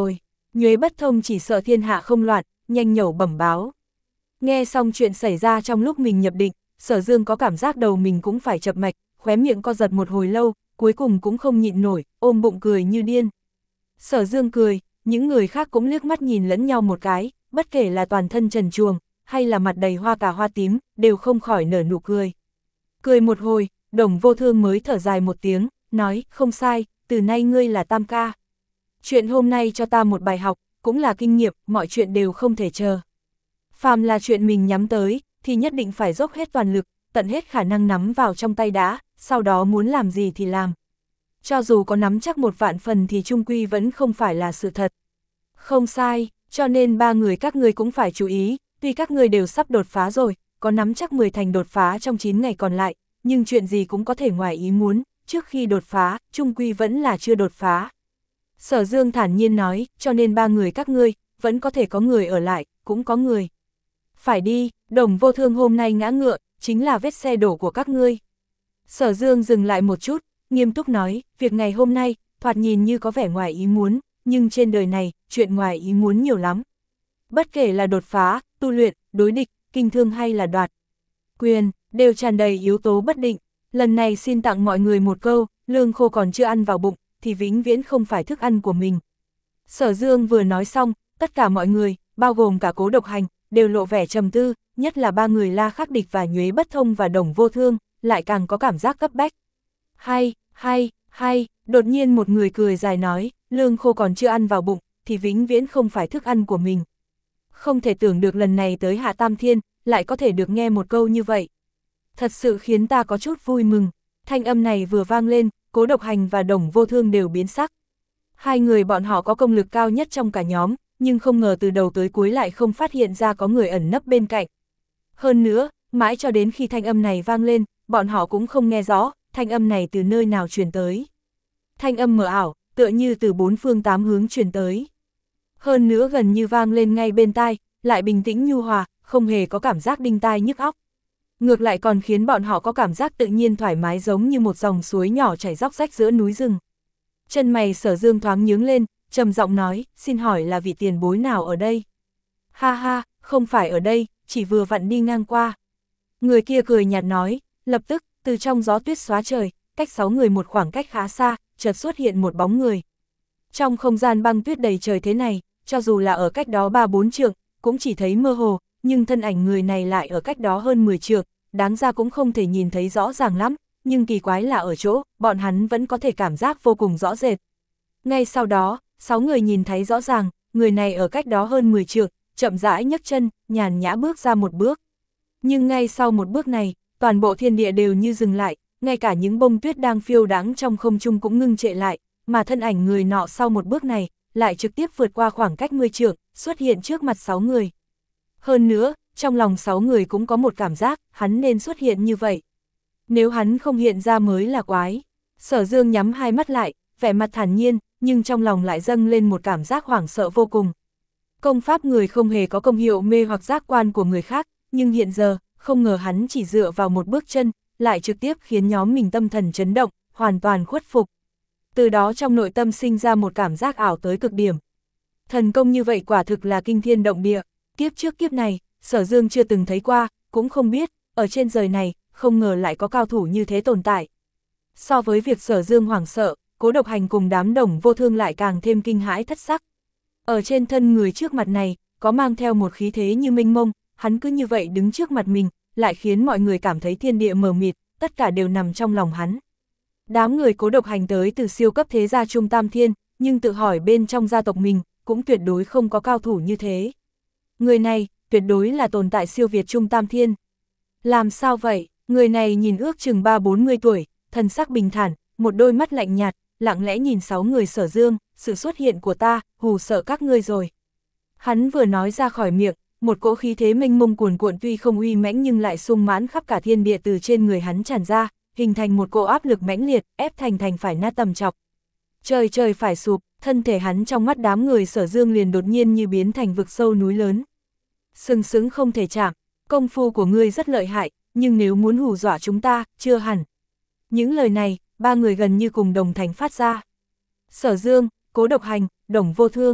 Nhuế Bất Thông chỉ sợ thiên hạ không loạn, nhanh nhẩu bẩm báo. Nghe xong chuyện xảy ra trong lúc mình nhập định, Sở Dương có cảm giác đầu mình cũng phải chập mạch, khóe miệng co giật một hồi lâu, cuối cùng cũng không nhịn nổi, ôm bụng cười như điên. Sở Dương cười, những người khác cũng liếc mắt nhìn lẫn nhau một cái, bất kể là toàn thân trần truồng, hay là mặt đầy hoa cà hoa tím, đều không khỏi nở nụ cười. Cười một hồi, Đồng Vô Thương mới thở dài một tiếng, nói, không sai, từ nay ngươi là Tam ca. Chuyện hôm nay cho ta một bài học, cũng là kinh nghiệm, mọi chuyện đều không thể chờ. Phàm là chuyện mình nhắm tới, thì nhất định phải dốc hết toàn lực, tận hết khả năng nắm vào trong tay đã, sau đó muốn làm gì thì làm. Cho dù có nắm chắc một vạn phần thì chung quy vẫn không phải là sự thật. Không sai, cho nên ba người các ngươi cũng phải chú ý, tuy các ngươi đều sắp đột phá rồi, có nắm chắc mười thành đột phá trong chín ngày còn lại, nhưng chuyện gì cũng có thể ngoài ý muốn, trước khi đột phá, chung quy vẫn là chưa đột phá. Sở Dương thản nhiên nói, cho nên ba người các ngươi, vẫn có thể có người ở lại, cũng có người. Phải đi, Đồng Vô Thương hôm nay ngã ngựa, chính là vết xe đổ của các ngươi. Sở Dương dừng lại một chút, nghiêm túc nói, việc ngày hôm nay, thoạt nhìn như có vẻ ngoài ý muốn, nhưng trên đời này, chuyện ngoài ý muốn nhiều lắm. Bất kể là đột phá, tu luyện, đối địch, kinh thương hay là đoạt quyền, đều tràn đầy yếu tố bất định. Lần này xin tặng mọi người một câu, lương khô còn chưa ăn vào bụng, thì vĩnh viễn không phải thức ăn của mình. Sở Dương vừa nói xong, tất cả mọi người, bao gồm cả Cố Độc Hành, đều lộ vẻ trầm tư, nhất là ba người La Khắc Địch và Nhuế Bất Thông và Đồng Vô Thương, lại càng có cảm giác cấp bách. Hay, hay, hay, đột nhiên một người cười dài nói, lương khô còn chưa ăn vào bụng, thì vĩnh viễn không phải thức ăn của mình. Không thể tưởng được lần này tới Hạ Tam Thiên, lại có thể được nghe một câu như vậy. Thật sự khiến ta có chút vui mừng. Thanh âm này vừa vang lên, Cố Độc Hành và Đồng Vô Thương đều biến sắc. Hai người bọn họ có công lực cao nhất trong cả nhóm, nhưng không ngờ từ đầu tới cuối lại không phát hiện ra có người ẩn nấp bên cạnh. Hơn nữa, mãi cho đến khi thanh âm này vang lên, bọn họ cũng không nghe rõ, thanh âm này từ nơi nào truyền tới. Thanh âm mờ ảo, tựa như từ bốn phương tám hướng truyền tới. Hơn nữa gần như vang lên ngay bên tai, lại bình tĩnh nhu hòa, không hề có cảm giác đinh tai nhức óc. Ngược lại còn khiến bọn họ có cảm giác tự nhiên thoải mái giống như một dòng suối nhỏ chảy róc rách giữa núi rừng. Chân mày Sở Dương thoáng nhướng lên, trầm giọng nói, xin hỏi là vị tiền bối nào ở đây? Ha ha, không phải ở đây, chỉ vừa vặn đi ngang qua. Người kia cười nhạt nói, lập tức, từ trong gió tuyết xóa trời, cách sáu người một khoảng cách khá xa, chợt xuất hiện một bóng người. Trong không gian băng tuyết đầy trời thế này, cho dù là ở cách đó ba bốn trượng, cũng chỉ thấy mơ hồ, nhưng thân ảnh người này lại ở cách đó hơn mười trượng, đáng ra cũng không thể nhìn thấy rõ ràng lắm, nhưng kỳ quái là ở chỗ, bọn hắn vẫn có thể cảm giác vô cùng rõ rệt. Ngay sau đó, sáu người nhìn thấy rõ ràng, người này ở cách đó hơn mười trượng, chậm rãi nhấc chân, nhàn nhã bước ra một bước. Nhưng ngay sau một bước này, toàn bộ thiên địa đều như dừng lại, ngay cả những bông tuyết đang phiêu đáng trong không trung cũng ngưng trệ lại, mà thân ảnh người nọ sau một bước này, lại trực tiếp vượt qua khoảng cách mười trượng, xuất hiện trước mặt sáu người. Hơn nữa, trong lòng sáu người cũng có một cảm giác, hắn nên xuất hiện như vậy. Nếu hắn không hiện ra mới là quái. Sở Dương nhắm hai mắt lại, vẻ mặt thản nhiên, nhưng trong lòng lại dâng lên một cảm giác hoảng sợ vô cùng. Công pháp người không hề có công hiệu mê hoặc giác quan của người khác, nhưng hiện giờ, không ngờ hắn chỉ dựa vào một bước chân, lại trực tiếp khiến nhóm mình tâm thần chấn động, hoàn toàn khuất phục. Từ đó trong nội tâm sinh ra một cảm giác ảo tới cực điểm. Thần công như vậy quả thực là kinh thiên động địa, kiếp trước kiếp này, Sở Dương chưa từng thấy qua, cũng không biết, ở trên đời này, không ngờ lại có cao thủ như thế tồn tại. So với việc Sở Dương hoảng sợ, Cố Độc Hành cùng đám Đồng Vô Thương lại càng thêm kinh hãi thất sắc. Ở trên thân người trước mặt này, có mang theo một khí thế như mênh mông, hắn cứ như vậy đứng trước mặt mình, lại khiến mọi người cảm thấy thiên địa mờ mịt, tất cả đều nằm trong lòng hắn. Đám người Cố Độc Hành tới từ siêu cấp thế gia Trung Tam Thiên, nhưng tự hỏi bên trong gia tộc mình, cũng tuyệt đối không có cao thủ như thế. Người này, tuyệt đối là tồn tại siêu việt Trung Tam Thiên. Làm sao vậy? Người này nhìn ước chừng ba bốn mươi tuổi, thân sắc bình thản, một đôi mắt lạnh nhạt, lặng lẽ nhìn sáu người Sở Dương, sự xuất hiện của ta, hù sợ các ngươi rồi. Hắn vừa nói ra khỏi miệng, một cỗ khí thế mênh mông cuồn cuộn tuy không uy mãnh nhưng lại sung mãn khắp cả thiên địa từ trên người hắn tràn ra, hình thành một cỗ áp lực mãnh liệt, ép thành thành phải nát tầm chọc. Trời trời phải sụp, thân thể hắn trong mắt đám người Sở Dương liền đột nhiên như biến thành vực sâu núi lớn. Sừng sững không thể chạm, công phu của ngươi rất lợi hại, nhưng nếu muốn hù dọa chúng ta, chưa hẳn. Những lời này, ba người gần như cùng đồng thanh phát ra. Sở Dương, Cố Độc Hành, Đồng Vô Thương.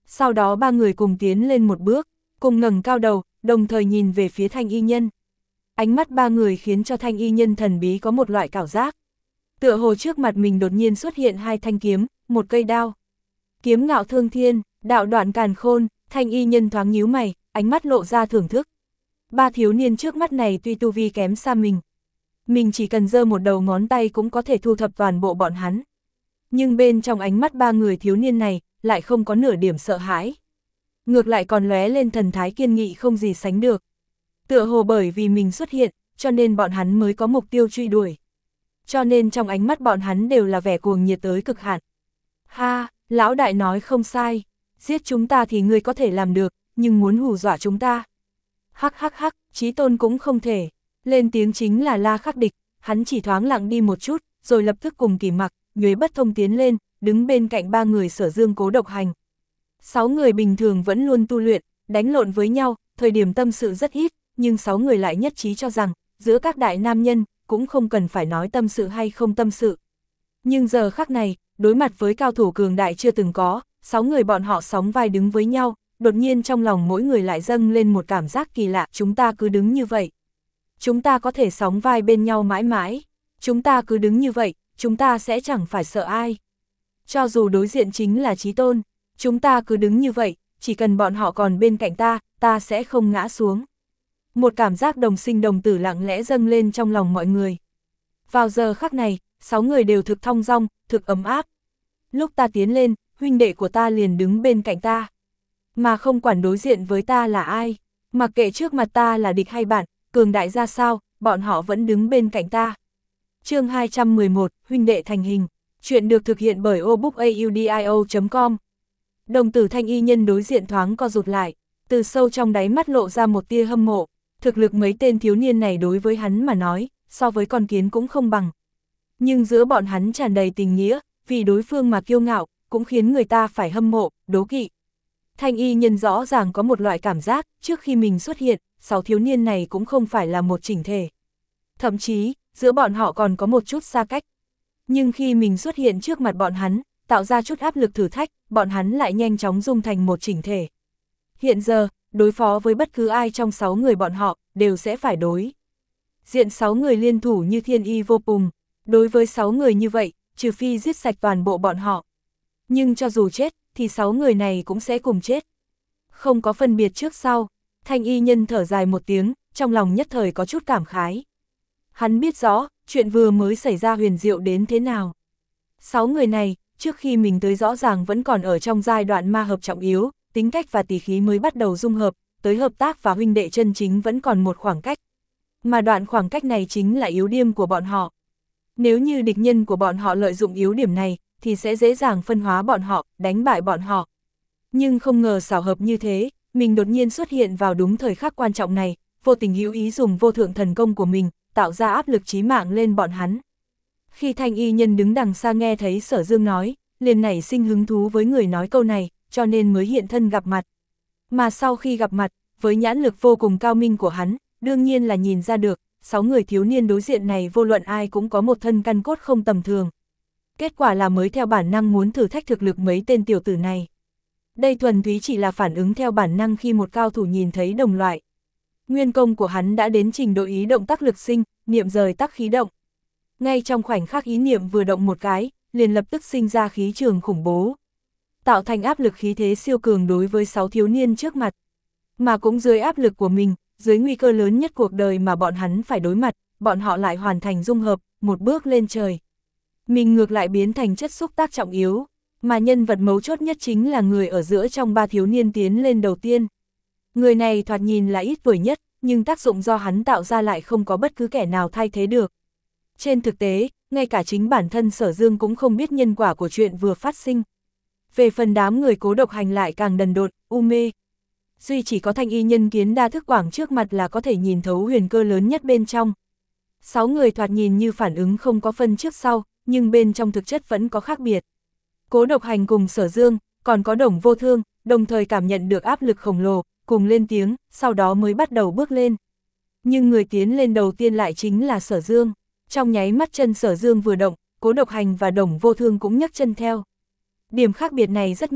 Sau đó ba người cùng tiến lên một bước, cùng ngẩng cao đầu, đồng thời nhìn về phía Thanh Y Nhân. Ánh mắt ba người khiến cho Thanh Y Nhân thần bí có một loại cảm giác. Tựa hồ trước mặt mình đột nhiên xuất hiện hai thanh kiếm, một cây đao. Kiếm ngạo thương thiên, đạo đoạn càn khôn, Thanh Y Nhân thoáng nhíu mày, ánh mắt lộ ra thưởng thức. Ba thiếu niên trước mắt này tuy tu vi kém xa mình. Mình chỉ cần giơ một đầu ngón tay cũng có thể thu thập toàn bộ bọn hắn. Nhưng bên trong ánh mắt ba người thiếu niên này, lại không có nửa điểm sợ hãi. Ngược lại còn lóe lên thần thái kiên nghị không gì sánh được. Tựa hồ bởi vì mình xuất hiện, cho nên bọn hắn mới có mục tiêu truy đuổi. Cho nên trong ánh mắt bọn hắn đều là vẻ cuồng nhiệt tới cực hạn. Ha, lão đại nói không sai, giết chúng ta thì ngươi có thể làm được, nhưng muốn hù dọa chúng ta. Hắc hắc hắc, Chí Tôn cũng không thể. Lên tiếng chính là La Khắc Địch, hắn chỉ thoáng lặng đi một chút, rồi lập tức cùng Kỳ Mặc, Nhuế Bất Thông tiến lên, đứng bên cạnh ba người Sở Dương Cố Độc Hành. Sáu người bình thường vẫn luôn tu luyện, đánh lộn với nhau, thời điểm tâm sự rất ít, nhưng sáu người lại nhất trí cho rằng, giữa các đại nam nhân, cũng không cần phải nói tâm sự hay không tâm sự. Nhưng giờ khắc này, đối mặt với cao thủ cường đại chưa từng có, sáu người bọn họ sóng vai đứng với nhau, đột nhiên trong lòng mỗi người lại dâng lên một cảm giác kỳ lạ, chúng ta cứ đứng như vậy. Chúng ta có thể sóng vai bên nhau mãi mãi, chúng ta cứ đứng như vậy, chúng ta sẽ chẳng phải sợ ai. Cho dù đối diện chính là Chí Tôn, chúng ta cứ đứng như vậy, chỉ cần bọn họ còn bên cạnh ta, ta sẽ không ngã xuống. Một cảm giác đồng sinh đồng tử lặng lẽ dâng lên trong lòng mọi người. Vào giờ khắc này, sáu người đều thực thong dong, thực ấm áp. Lúc ta tiến lên, huynh đệ của ta liền đứng bên cạnh ta. Mà không quản đối diện với ta là ai, mặc kệ trước mặt ta là địch hay bạn, cường đại ra sao, bọn họ vẫn đứng bên cạnh ta. Chương hai trăm mười một, huynh đệ thành hình. Chuyện được thực hiện bởi obookaudio chấm com. Đồng tử Thanh Y Nhân đối diện thoáng co rụt lại, từ sâu trong đáy mắt lộ ra một tia hâm mộ. Thực lực mấy tên thiếu niên này đối với hắn mà nói, so với con kiến cũng không bằng. Nhưng giữa bọn hắn tràn đầy tình nghĩa, vì đối phương mà kiêu ngạo, cũng khiến người ta phải hâm mộ, đố kỵ. Thanh Y Nhân rõ ràng có một loại cảm giác, trước khi mình xuất hiện, sáu thiếu niên này cũng không phải là một chỉnh thể. Thậm chí, giữa bọn họ còn có một chút xa cách. Nhưng khi mình xuất hiện trước mặt bọn hắn, tạo ra chút áp lực thử thách, bọn hắn lại nhanh chóng dung thành một chỉnh thể. Hiện giờ, đối phó với bất cứ ai trong sáu người bọn họ, đều sẽ phải đối diện sáu người liên thủ như thiên y vô cùng. Đối với sáu người như vậy, trừ phi giết sạch toàn bộ bọn họ. Nhưng cho dù chết, thì sáu người này cũng sẽ cùng chết. Không có phân biệt trước sau, Thanh Y Nhân thở dài một tiếng, trong lòng nhất thời có chút cảm khái. Hắn biết rõ, chuyện vừa mới xảy ra huyền diệu đến thế nào. Sáu người này, trước khi mình tới rõ ràng vẫn còn ở trong giai đoạn ma hợp trọng yếu, tính cách và tỷ khí mới bắt đầu dung hợp, tới hợp tác và huynh đệ chân chính vẫn còn một khoảng cách. Mà đoạn khoảng cách này chính là yếu điểm của bọn họ. Nếu như địch nhân của bọn họ lợi dụng yếu điểm này, thì sẽ dễ dàng phân hóa bọn họ, đánh bại bọn họ. Nhưng không ngờ xảo hợp như thế, mình đột nhiên xuất hiện vào đúng thời khắc quan trọng này, vô tình hữu ý dùng vô thượng thần công của mình, tạo ra áp lực chí mạng lên bọn hắn. Khi Thanh Y Nhân đứng đằng xa nghe thấy Sở Dương nói, liền nảy sinh hứng thú với người nói câu này, cho nên mới hiện thân gặp mặt. Mà sau khi gặp mặt, với nhãn lực vô cùng cao minh của hắn, đương nhiên là nhìn ra được, sáu người thiếu niên đối diện này vô luận ai cũng có một thân căn cốt không tầm thường. Kết quả là mới theo bản năng muốn thử thách thực lực mấy tên tiểu tử này. Đây thuần túy chỉ là phản ứng theo bản năng khi một cao thủ nhìn thấy đồng loại. Nguyên công của hắn đã đến trình độ ý động tác lực sinh, niệm rời tắc khí động. Ngay trong khoảnh khắc ý niệm vừa động một cái, liền lập tức sinh ra khí trường khủng bố. Tạo thành áp lực khí thế siêu cường đối với sáu thiếu niên trước mặt. Mà cũng dưới áp lực của mình, dưới nguy cơ lớn nhất cuộc đời mà bọn hắn phải đối mặt, bọn họ lại hoàn thành dung hợp, một bước lên trời. Mình ngược lại biến thành chất xúc tác trọng yếu, mà nhân vật mấu chốt nhất chính là người ở giữa trong ba thiếu niên tiến lên đầu tiên. Người này thoạt nhìn là ít tuổi nhất, nhưng tác dụng do hắn tạo ra lại không có bất cứ kẻ nào thay thế được. Trên thực tế, ngay cả chính bản thân Sở Dương cũng không biết nhân quả của chuyện vừa phát sinh. Về phần đám người Cố Độc Hành lại càng đần độn, u mê. Duy chỉ có Thanh Y Nhân kiến đa thức quảng trước mặt là có thể nhìn thấu huyền cơ lớn nhất bên trong. Sáu người thoạt nhìn như phản ứng không có phân trước sau, nhưng bên trong thực chất vẫn có khác biệt. Cố Độc Hành cùng Sở Dương, còn có Đồng Vô Thương, đồng thời cảm nhận được áp lực khổng lồ, cùng lên tiếng, sau đó mới bắt đầu bước lên. Nhưng người tiến lên đầu tiên lại chính là Sở Dương. Trong nháy mắt chân Sở Dương vừa động, Cố Độc Hành và Đồng Vô Thương cũng nhấc chân theo. Điểm khác biệt này rất nhỏ,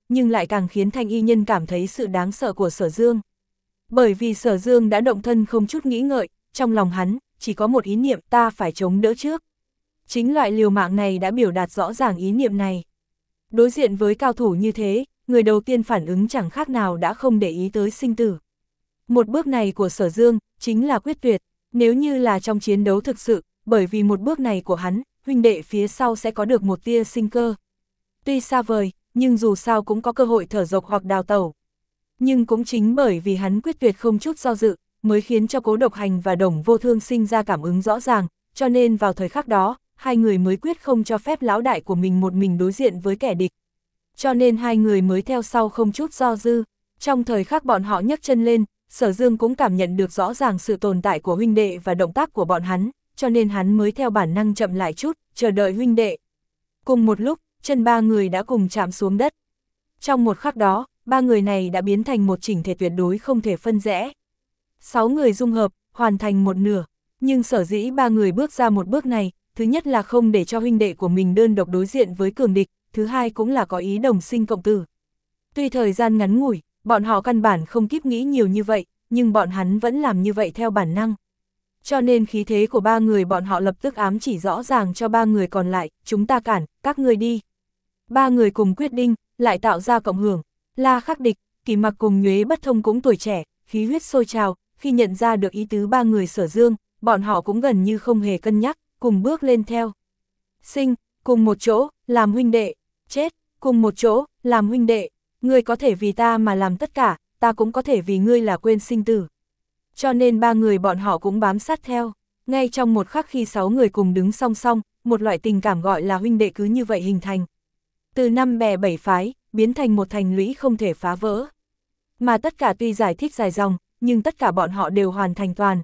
nhưng lại càng khiến Thanh Y Nhân cảm thấy sự đáng sợ của Sở Dương. Bởi vì Sở Dương đã động thân không chút nghĩ ngợi, trong lòng hắn, chỉ có một ý niệm ta phải chống đỡ trước. Chính loại liều mạng này đã biểu đạt rõ ràng ý niệm này. Đối diện với cao thủ như thế, người đầu tiên phản ứng chẳng khác nào đã không để ý tới sinh tử. Một bước này của Sở Dương, chính là quyết tuyệt, nếu như là trong chiến đấu thực sự, bởi vì một bước này của hắn, huynh đệ phía sau sẽ có được một tia sinh cơ. Tuy xa vời, nhưng dù sao cũng có cơ hội thở dộc hoặc đào tẩu. Nhưng cũng chính bởi vì hắn quyết tuyệt không chút do dự, mới khiến cho Cố Độc Hành và Đồng Vô Thương sinh ra cảm ứng rõ ràng, cho nên vào thời khắc đó, hai người mới quyết không cho phép lão đại của mình một mình đối diện với kẻ địch. Cho nên hai người mới theo sau không chút do dư. Trong thời khắc bọn họ nhấc chân lên, Sở Dương cũng cảm nhận được rõ ràng sự tồn tại của huynh đệ và động tác của bọn hắn, cho nên hắn mới theo bản năng chậm lại chút, chờ đợi huynh đệ. Cùng một lúc, chân ba người đã cùng chạm xuống đất. Trong một khắc đó, ba người này đã biến thành một chỉnh thể tuyệt đối không thể phân rẽ. Sáu người dung hợp, hoàn thành một nửa, nhưng sở dĩ ba người bước ra một bước này, thứ nhất là không để cho huynh đệ của mình đơn độc đối diện với cường địch, thứ hai cũng là có ý đồng sinh cộng tử. Tuy thời gian ngắn ngủi, bọn họ căn bản không kíp nghĩ nhiều như vậy, nhưng bọn hắn vẫn làm như vậy theo bản năng. Cho nên khí thế của ba người bọn họ lập tức ám chỉ rõ ràng cho ba người còn lại, chúng ta cản, các người đi. Ba người cùng quyết định, lại tạo ra cộng hưởng. La Khắc Địch, Kỳ Mặc cùng Nhuế Bất Thông cũng tuổi trẻ, khí huyết sôi trào, khi nhận ra được ý tứ ba người Sở Dương, bọn họ cũng gần như không hề cân nhắc, cùng bước lên theo. Sinh, cùng một chỗ, làm huynh đệ, chết, cùng một chỗ, làm huynh đệ, ngươi có thể vì ta mà làm tất cả, ta cũng có thể vì ngươi là quên sinh tử. Cho nên ba người bọn họ cũng bám sát theo, ngay trong một khắc khi sáu người cùng đứng song song, một loại tình cảm gọi là huynh đệ cứ như vậy hình thành. Từ năm bè bảy phái, biến thành một thành lũy không thể phá vỡ. Mà tất cả tuy giải thích dài dòng, nhưng tất cả bọn họ đều hoàn thành toàn.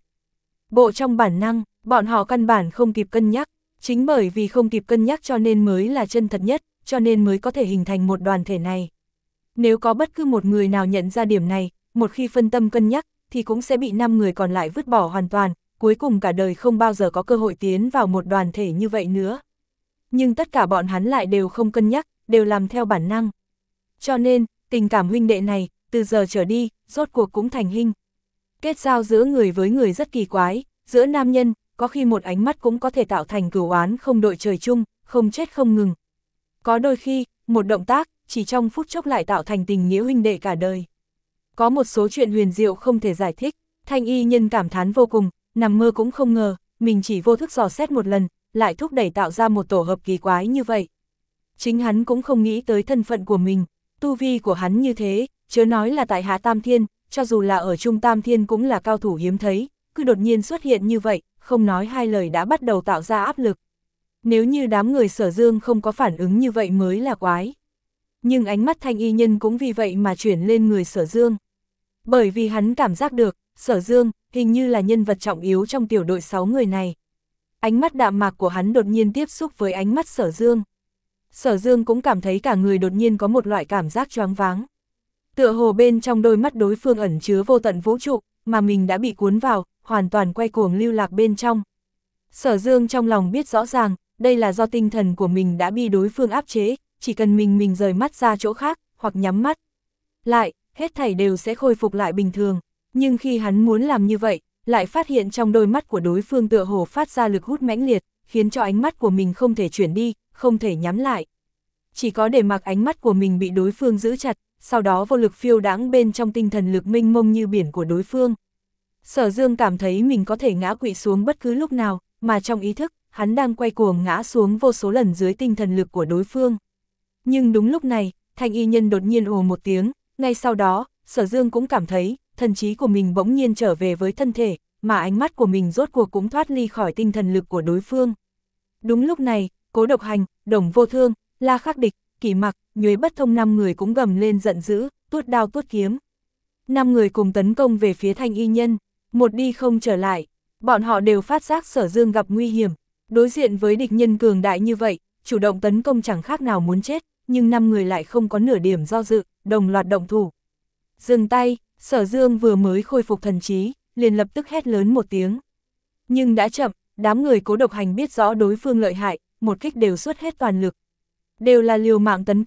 Bộ trong bản năng, bọn họ căn bản không kịp cân nhắc, chính bởi vì không kịp cân nhắc cho nên mới là chân thật nhất, cho nên mới có thể hình thành một đoàn thể này. Nếu có bất cứ một người nào nhận ra điểm này, một khi phân tâm cân nhắc, thì cũng sẽ bị năm người còn lại vứt bỏ hoàn toàn, cuối cùng cả đời không bao giờ có cơ hội tiến vào một đoàn thể như vậy nữa. Nhưng tất cả bọn hắn lại đều không cân nhắc, đều làm theo bản năng. Cho nên, tình cảm huynh đệ này, từ giờ trở đi, rốt cuộc cũng thành hình. Kết giao giữa người với người rất kỳ quái, giữa nam nhân, có khi một ánh mắt cũng có thể tạo thành cửu oán không đội trời chung, không chết không ngừng. Có đôi khi, một động tác, chỉ trong phút chốc lại tạo thành tình nghĩa huynh đệ cả đời. Có một số chuyện huyền diệu không thể giải thích, Thanh Y Nhân cảm thán vô cùng, nằm mơ cũng không ngờ, mình chỉ vô thức dò xét một lần, lại thúc đẩy tạo ra một tổ hợp kỳ quái như vậy. Chính hắn cũng không nghĩ tới thân phận của mình, tu vi của hắn như thế, chớ nói là tại Hạ Tam Thiên, cho dù là ở Trung Tam Thiên cũng là cao thủ hiếm thấy, cứ đột nhiên xuất hiện như vậy, không nói hai lời đã bắt đầu tạo ra áp lực. Nếu như đám người Sở Dương không có phản ứng như vậy mới là quái. Nhưng ánh mắt Thanh Y Nhân cũng vì vậy mà chuyển lên người Sở Dương. Bởi vì hắn cảm giác được, Sở Dương hình như là nhân vật trọng yếu trong tiểu đội sáu người này. Ánh mắt đạm mạc của hắn đột nhiên tiếp xúc với ánh mắt Sở Dương. Sở Dương cũng cảm thấy cả người đột nhiên có một loại cảm giác choáng váng. Tựa hồ bên trong đôi mắt đối phương ẩn chứa vô tận vũ trụ, mà mình đã bị cuốn vào, hoàn toàn quay cuồng lưu lạc bên trong. Sở Dương trong lòng biết rõ ràng, đây là do tinh thần của mình đã bị đối phương áp chế, chỉ cần mình mình rời mắt ra chỗ khác, hoặc nhắm mắt lại, hết thảy đều sẽ khôi phục lại bình thường. Nhưng khi hắn muốn làm như vậy, lại phát hiện trong đôi mắt của đối phương tựa hồ phát ra lực hút mãnh liệt, khiến cho ánh mắt của mình không thể chuyển đi, không thể nhắm lại. Chỉ có để mặc ánh mắt của mình bị đối phương giữ chặt, sau đó vô lực phiêu đãng bên trong tinh thần lực mênh mông như biển của đối phương. Sở Dương cảm thấy mình có thể ngã quỵ xuống bất cứ lúc nào, mà trong ý thức, hắn đang quay cuồng ngã xuống vô số lần dưới tinh thần lực của đối phương. Nhưng đúng lúc này, Thanh Y Nhân đột nhiên ồ một tiếng, ngay sau đó, Sở Dương cũng cảm thấy, thần trí của mình bỗng nhiên trở về với thân thể, mà ánh mắt của mình rốt cuộc cũng thoát ly khỏi tinh thần lực của đối phương. Đúng lúc này, Cố Độc Hành, Đồng Vô Thương, La Khắc Địch, Kỳ Mặc, Nhuế Bất Thông năm người cũng gầm lên giận dữ, tuốt đao tuốt kiếm. Năm người cùng tấn công về phía Thanh Y Nhân, một đi không trở lại. Bọn họ đều phát giác Sở Dương gặp nguy hiểm, đối diện với địch nhân cường đại như vậy, chủ động tấn công chẳng khác nào muốn chết, nhưng năm người lại không có nửa điểm do dự, đồng loạt động thủ. Dừng tay, Sở Dương vừa mới khôi phục thần trí, liền lập tức hét lớn một tiếng. Nhưng đã chậm, đám người Cố Độc Hành biết rõ đối phương lợi hại, một kích đều xuất hết toàn lực. Đều là liều mạng tấn công,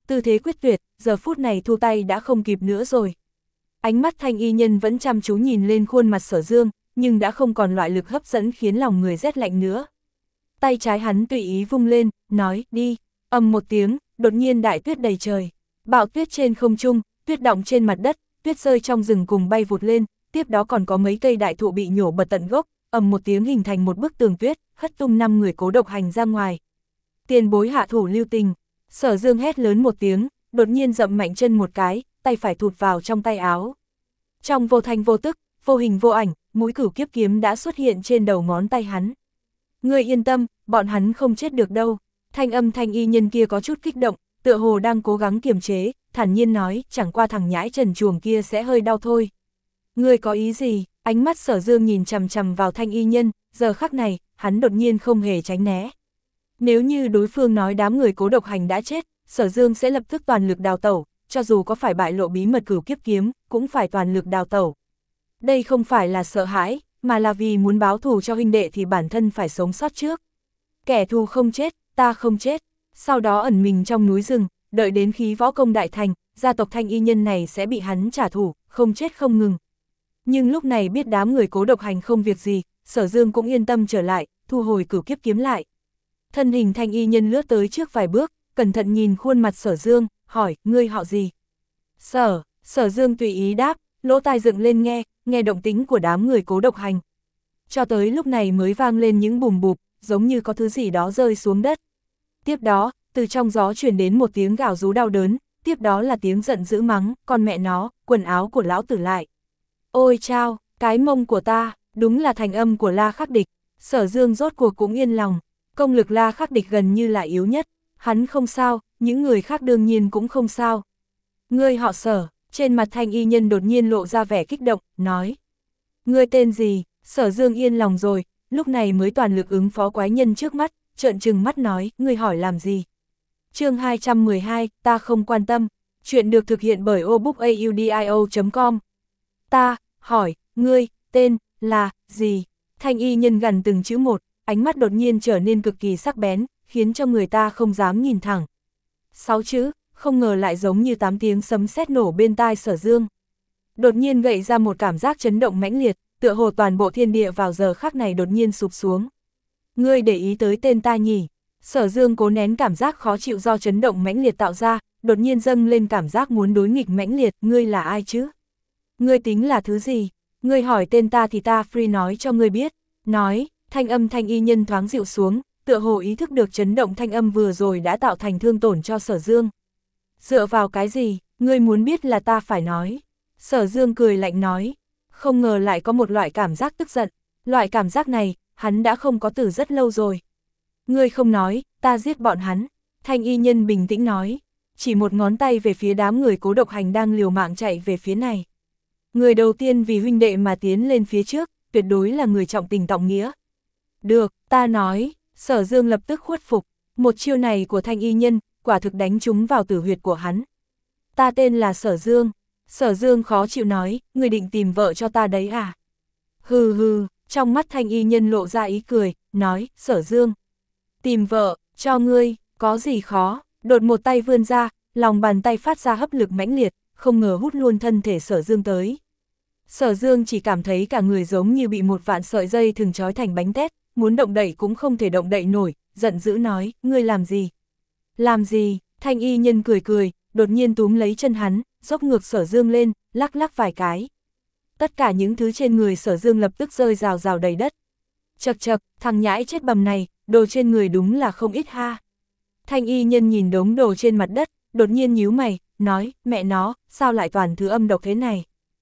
tư thế quyết tuyệt, giờ phút này thu tay đã không kịp nữa rồi. Ánh mắt thanh y nhân vẫn chăm chú nhìn lên khuôn mặt Sở Dương, nhưng đã không còn loại lực hấp dẫn khiến lòng người rét lạnh nữa. Tay trái hắn tùy ý vung lên, nói, đi, ầm một tiếng, đột nhiên đại tuyết đầy trời. Bão tuyết trên không trung, tuyết đọng trên mặt đất, tuyết rơi trong rừng cùng bay vụt lên, tiếp đó còn có mấy cây đại thụ bị nhổ bật tận gốc, ầm một tiếng hình thành một bức tường tuyết, hất tung năm người Cố Độc Hành ra ngoài. Tiền bối hạ thủ lưu tình, Sở Dương hét lớn một tiếng, đột nhiên dậm mạnh chân một cái, tay phải thụt vào trong tay áo. Trong vô thanh vô tức, vô hình vô ảnh, mũi cửu kiếp kiếm đã xuất hiện trên đầu ngón tay hắn. Ngươi yên tâm, bọn hắn không chết được đâu. Thanh âm thanh y nhân kia có chút kích động, tựa hồ đang cố gắng kiềm chế, thản nhiên nói, chẳng qua thằng nhãi trần chuồng kia sẽ hơi đau thôi. Ngươi có ý gì? Ánh mắt Sở Dương nhìn chằm chằm vào thanh y nhân, giờ khắc này, hắn đột nhiên không hề tránh né. Nếu như đối phương nói đám người Cố Độc Hành đã chết, Sở Dương sẽ lập tức toàn lực đào tẩu, cho dù có phải bại lộ bí mật cửu kiếp kiếm, cũng phải toàn lực đào tẩu. Đây không phải là sợ hãi, mà là vì muốn báo thù cho huynh đệ thì bản thân phải sống sót trước. Kẻ thù không chết, ta không chết, sau đó ẩn mình trong núi rừng, đợi đến khí võ công đại thành, gia tộc thanh y nhân này sẽ bị hắn trả thù, không chết không ngừng. Nhưng lúc này biết đám người Cố Độc Hành không việc gì, Sở Dương cũng yên tâm trở lại, thu hồi cửu kiếp kiếm lại. Thân hình thanh y nhân lướt tới trước vài bước, cẩn thận nhìn khuôn mặt Sở Dương, hỏi, ngươi họ gì? Sở, Sở Dương tùy ý đáp, lỗ tai dựng lên nghe, nghe động tính của đám người Cố Độc Hành. Cho tới lúc này mới vang lên những bùm bụp, giống như có thứ gì đó rơi xuống đất. Tiếp đó, từ trong gió truyền đến một tiếng gào rú đau đớn, tiếp đó là tiếng giận dữ mắng, con mẹ nó, quần áo của lão tử lại. Ôi chao, cái mông của ta, đúng là thành âm của La Khắc Địch. Sở Dương rốt cuộc cũng yên lòng, công lực La Khắc Địch gần như là yếu nhất, hắn không sao, những người khác đương nhiên cũng không sao. Ngươi họ Sở, trên mặt thanh y nhân đột nhiên lộ ra vẻ kích động, nói. Ngươi tên gì? Sở Dương yên lòng rồi, lúc này mới toàn lực ứng phó quái nhân trước mắt, trợn trừng mắt nói, ngươi hỏi làm gì? Chương hai trăm mười hai, ta không quan tâm, chuyện được thực hiện bởi obookaudio chấm com. Ta, hỏi, ngươi, tên, là, gì? Thanh y nhân gần từng chữ một, ánh mắt đột nhiên trở nên cực kỳ sắc bén, khiến cho người ta không dám nhìn thẳng. Sáu chữ, không ngờ lại giống như tám tiếng sấm sét nổ bên tai Sở Dương. Đột nhiên gợi ra một cảm giác chấn động mãnh liệt, tựa hồ toàn bộ thiên địa vào giờ khắc này đột nhiên sụp xuống. Ngươi để ý tới tên ta nhỉ? Sở Dương cố nén cảm giác khó chịu do chấn động mãnh liệt tạo ra, đột nhiên dâng lên cảm giác muốn đối nghịch mãnh liệt, ngươi là ai chứ? Ngươi tính là thứ gì? Ngươi hỏi tên ta thì ta free nói cho ngươi biết. Nói, thanh âm thanh y nhân thoáng dịu xuống, tựa hồ ý thức được chấn động thanh âm vừa rồi đã tạo thành thương tổn cho Sở Dương. Dựa vào cái gì, ngươi muốn biết là ta phải nói. Sở Dương cười lạnh nói, không ngờ lại có một loại cảm giác tức giận, loại cảm giác này, hắn đã không có từ rất lâu rồi. Ngươi không nói, ta giết bọn hắn. Thanh y nhân bình tĩnh nói, chỉ một ngón tay về phía đám người Cố Độc Hành đang liều mạng chạy về phía này. Người đầu tiên vì huynh đệ mà tiến lên phía trước, tuyệt đối là người trọng tình trọng nghĩa. Được, ta nói, Sở Dương lập tức khuất phục, một chiêu này của thanh y nhân, quả thực đánh trúng vào tử huyệt của hắn. Ta tên là Sở Dương. Sở Dương khó chịu nói, người định tìm vợ cho ta đấy à? Hừ hừ, trong mắt thanh y nhân lộ ra ý cười, nói, Sở Dương. Tìm vợ, cho ngươi, có gì khó, đột một tay vươn ra, lòng bàn tay phát ra hấp lực mãnh liệt, không ngờ hút luôn thân thể Sở Dương tới. Sở Dương chỉ cảm thấy cả người giống như bị một vạn sợi dây thừng trói thành bánh tét, muốn động đậy cũng không thể động đậy nổi, giận dữ nói, ngươi làm gì? Làm gì? Thanh y nhân cười cười, đột nhiên túm lấy chân hắn, dốc ngược Sở Dương lên, lắc lắc vài cái. Tất cả những thứ trên người Sở Dương lập tức rơi rào rào đầy đất. Chật chật, thằng nhãi chết bầm này, đồ trên người đúng là không ít ha. Thanh y nhân nhìn đống đồ trên mặt đất, đột nhiên nhíu mày, nói, mẹ nó, sao lại toàn thứ âm độc thế này?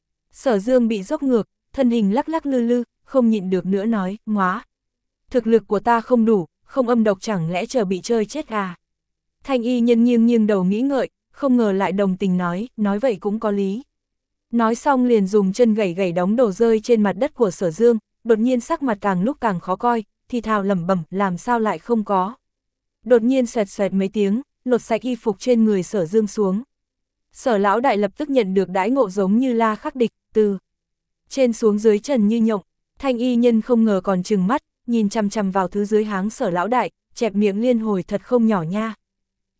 Sở Dương bị dốc ngược, thân hình lắc lắc lư lư, không nhịn được nữa nói, ngóa. Thực lực của ta không đủ, không âm độc chẳng lẽ chờ bị chơi chết à? Thanh y nhân nghiêng nghiêng đầu nghĩ ngợi, không ngờ lại đồng tình nói, nói vậy cũng có lý. Nói xong liền dùng chân gẩy gẩy đống đồ rơi trên mặt đất của Sở Dương, đột nhiên sắc mặt càng lúc càng khó coi, thì thào lẩm bẩm, làm sao lại không có. Đột nhiên xoẹt xoẹt mấy tiếng, lột sạch y phục trên người Sở Dương xuống. Sở lão đại lập tức nhận được đãi ngộ giống như La Khắc Địch, từ trên xuống dưới trần như nhộng. Thanh y nhân không ngờ còn trừng mắt, nhìn chằm chằm vào thứ dưới háng Sở lão đại, chẹp miệng liên hồi thật không nhỏ nha.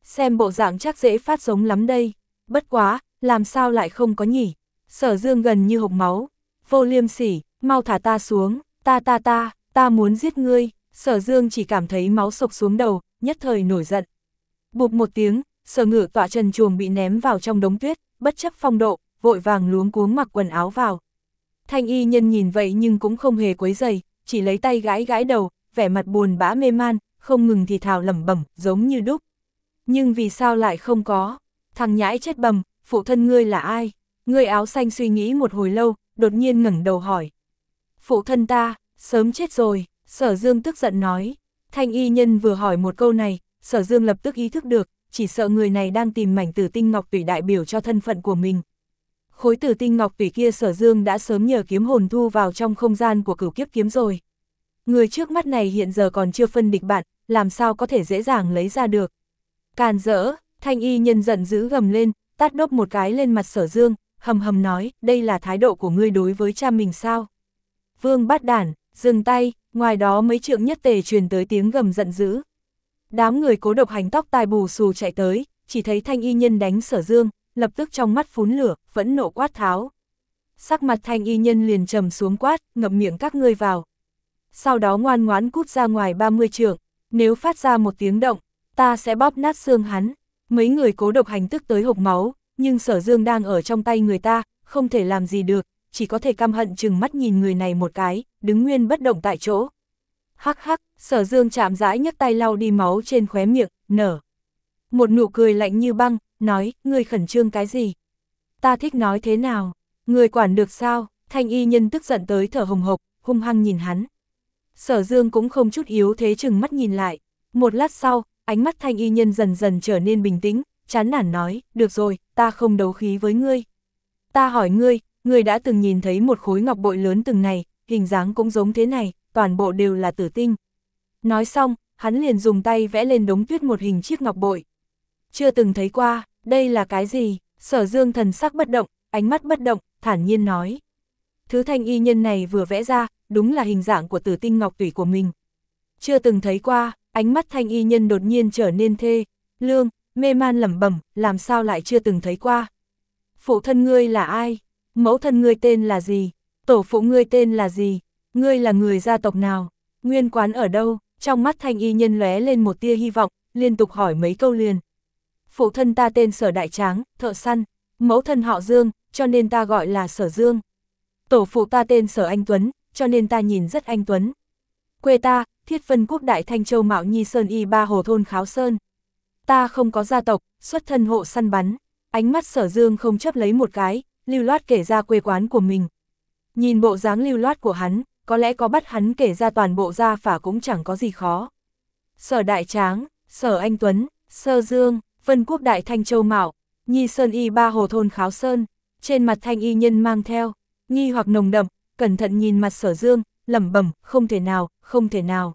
xem bộ dạng chắc dễ phát giống lắm đây. Bất quá, làm sao lại không có nhỉ? Sở Dương gần như hộc máu. Vô liêm sỉ, mau thả ta xuống, ta ta ta, ta muốn giết ngươi. Sở Dương chỉ cảm thấy máu sộc xuống đầu, nhất thời nổi giận. Bụp một tiếng, Sở Ngự Tọa trần truồng bị ném vào trong đống tuyết, bất chấp phong độ, vội vàng luống cuống mặc quần áo vào. Thanh y nhân nhìn vậy nhưng cũng không hề quấy rầy, chỉ lấy tay gãi gãi đầu, vẻ mặt buồn bã mê man, không ngừng thì thào lẩm bẩm, giống như đúc. Nhưng vì sao lại không có? Thằng nhãi chết bầm, phụ thân ngươi là ai? Người áo xanh suy nghĩ một hồi lâu, đột nhiên ngẩng đầu hỏi. Phụ thân ta, sớm chết rồi, Sở Dương tức giận nói. Thanh y nhân vừa hỏi một câu này, Sở Dương lập tức ý thức được, chỉ sợ người này đang tìm mảnh tử tinh ngọc tủy đại biểu cho thân phận của mình. Khối tử tinh ngọc tủy kia Sở Dương đã sớm nhờ kiếm hồn thu vào trong không gian của Cửu Kiếp kiếm rồi. Người trước mắt này hiện giờ còn chưa phân địch bạn, làm sao có thể dễ dàng lấy ra được. Càn rỡ, Thanh y nhân giận dữ gầm lên, tát đốp một cái lên mặt Sở Dương, hầm hầm nói, đây là thái độ của ngươi đối với cha mình sao? Vương bát đản, dừng tay, ngoài đó mấy trượng nhất tề truyền tới tiếng gầm giận dữ. Đám người Cố Độc Hành tóc tai bù xù chạy tới, chỉ thấy Thanh y nhân đánh Sở Dương, lập tức trong mắt phún lửa, phẫn nộ quát tháo. Sắc mặt Thanh y nhân liền trầm xuống quát, ngậm miệng các ngươi vào. Sau đó ngoan ngoãn cút ra ngoài ba mươi trượng, nếu phát ra một tiếng động, ta sẽ bóp nát xương hắn. Mấy người Cố Độc Hành tức tới hộc máu, nhưng Sở Dương đang ở trong tay người ta, không thể làm gì được, chỉ có thể căm hận chừng mắt nhìn người này một cái, đứng nguyên bất động tại chỗ. Hắc hắc, Sở Dương chạm rãi nhấc tay lau đi máu trên khóe miệng, nở một nụ cười lạnh như băng, nói, ngươi khẩn trương cái gì? Ta thích nói thế nào? Ngươi quản được sao? Thanh y nhân tức giận tới thở hồng hộc, hung hăng nhìn hắn. Sở Dương cũng không chút yếu thế chừng mắt nhìn lại. Một lát sau, ánh mắt Thanh y nhân dần dần trở nên bình tĩnh, chán nản nói, được rồi, ta không đấu khí với ngươi. Ta hỏi ngươi, ngươi đã từng nhìn thấy một khối ngọc bội lớn từng này, hình dáng cũng giống thế này, toàn bộ đều là tử tinh. Nói xong, hắn liền dùng tay vẽ lên đống tuyết một hình chiếc ngọc bội. Chưa từng thấy qua, đây là cái gì? Sở Dương thần sắc bất động, ánh mắt bất động, thản nhiên nói. Thứ Thanh y nhân này vừa vẽ ra, đúng là hình dạng của tử tinh ngọc tủy của mình. Chưa từng thấy qua, ánh mắt Thanh y nhân đột nhiên trở nên thê, lương, mê man lẩm bẩm, làm sao lại chưa từng thấy qua? Phụ thân ngươi là ai? Mẫu thân ngươi tên là gì? Tổ phụ ngươi tên là gì? Ngươi là người gia tộc nào? Nguyên quán ở đâu? Trong mắt Thanh y nhân lóe lên một tia hy vọng, liên tục hỏi mấy câu liền. Phụ thân ta tên Sở Đại Tráng, thợ săn. Mẫu thân họ Dương, cho nên ta gọi là Sở Dương. Tổ phụ ta tên Sở Anh Tuấn, cho nên ta nhìn rất anh tuấn. Quê ta, Thiết Vân Quốc Đại Thanh Châu Mạo Nhi Sơn Y Ba Hồ Thôn Kháo Sơn. Ta không có gia tộc, xuất thân hộ săn bắn. Ánh mắt Sở Dương không chấp lấy một cái, lưu loát kể ra quê quán của mình. Nhìn bộ dáng lưu loát của hắn, có lẽ có bắt hắn kể ra toàn bộ gia phả cũng chẳng có gì khó. Sở Đại Tráng, Sở Anh Tuấn, Sơ Dương, Vân Quốc Đại Thanh Châu Mạo, Nhi Sơn Y Ba Hồ Thôn Kháo Sơn. Trên mặt Thanh y nhân mang theo nghi hoặc nồng đậm, cẩn thận nhìn mặt Sở Dương, lẩm bẩm, không thể nào, không thể nào.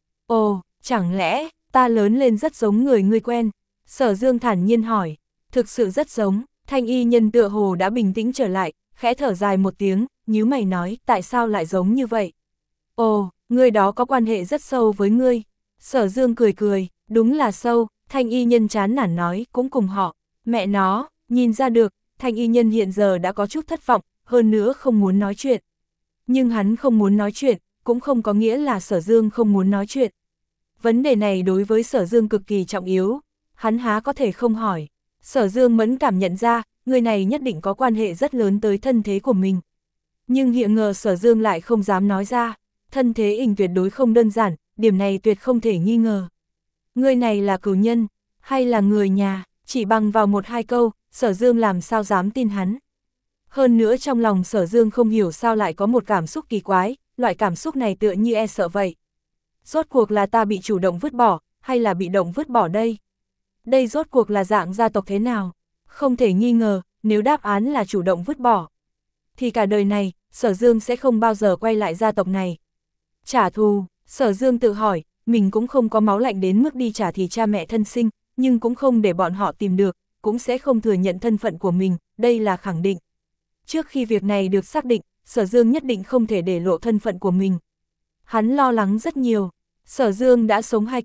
Ồ, chẳng lẽ ta lớn lên rất giống người ngươi quen? Sở Dương thản nhiên hỏi. Thực sự rất giống. Thanh y nhân tựa hồ đã bình tĩnh trở lại, khẽ thở dài một tiếng, nhíu mày nói, tại sao lại giống như vậy? Ồ, người đó có quan hệ rất sâu với ngươi. Sở Dương cười cười, đúng là sâu. Thanh y nhân chán nản nói, cũng cùng họ. Mẹ nó, nhìn ra được, Thanh y nhân hiện giờ đã có chút thất vọng, hơn nữa không muốn nói chuyện. Nhưng hắn không muốn nói chuyện, cũng không có nghĩa là Sở Dương không muốn nói chuyện. Vấn đề này đối với Sở Dương cực kỳ trọng yếu, hắn há có thể không hỏi. Sở Dương mẫn cảm nhận ra, người này nhất định có quan hệ rất lớn tới thân thế của mình. Nhưng hiện ngờ Sở Dương lại không dám nói ra, thân thế ình tuyệt đối không đơn giản, điểm này tuyệt không thể nghi ngờ. Người này là cửu nhân, hay là người nhà, chỉ bằng vào một hai câu, Sở Dương làm sao dám tin hắn. Hơn nữa trong lòng Sở Dương không hiểu sao lại có một cảm xúc kỳ quái, loại cảm xúc này tựa như e sợ vậy. Rốt cuộc là ta bị chủ động vứt bỏ, hay là bị động vứt bỏ đây? Đây rốt cuộc là dạng gia tộc thế nào? Không thể nghi ngờ, nếu đáp án là chủ động vứt bỏ, thì cả đời này, Sở Dương sẽ không bao giờ quay lại gia tộc này. Trả thù, Sở Dương tự hỏi, mình cũng không có máu lạnh đến mức đi trả thù cha mẹ thân sinh, nhưng cũng không để bọn họ tìm được, cũng sẽ không thừa nhận thân phận của mình, đây là khẳng định. Trước khi việc này được xác định, Sở Dương nhất định không thể để lộ thân phận của mình. Hắn lo lắng rất nhiều. Sở Dương đã sống hai kiếp,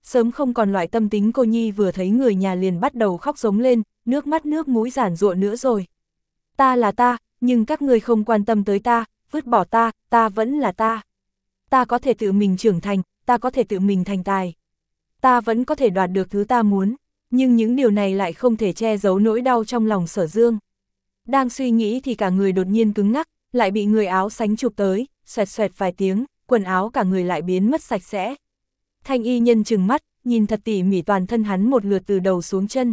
sớm không còn loại tâm tính cô nhi vừa thấy người nhà liền bắt đầu khóc giống lên, nước mắt nước mũi giản giụa nữa rồi. Ta là ta, nhưng các ngươi không quan tâm tới ta, vứt bỏ ta, ta vẫn là ta. Ta có thể tự mình trưởng thành, ta có thể tự mình thành tài. Ta vẫn có thể đoạt được thứ ta muốn, nhưng những điều này lại không thể che giấu nỗi đau trong lòng Sở Dương. Đang suy nghĩ thì cả người đột nhiên cứng ngắc, lại bị người áo xanh chụp tới, xoẹt xoẹt vài tiếng, quần áo cả người lại biến mất sạch sẽ. Thanh y nhân trừng mắt, nhìn thật tỉ mỉ toàn thân hắn một lượt từ đầu xuống chân.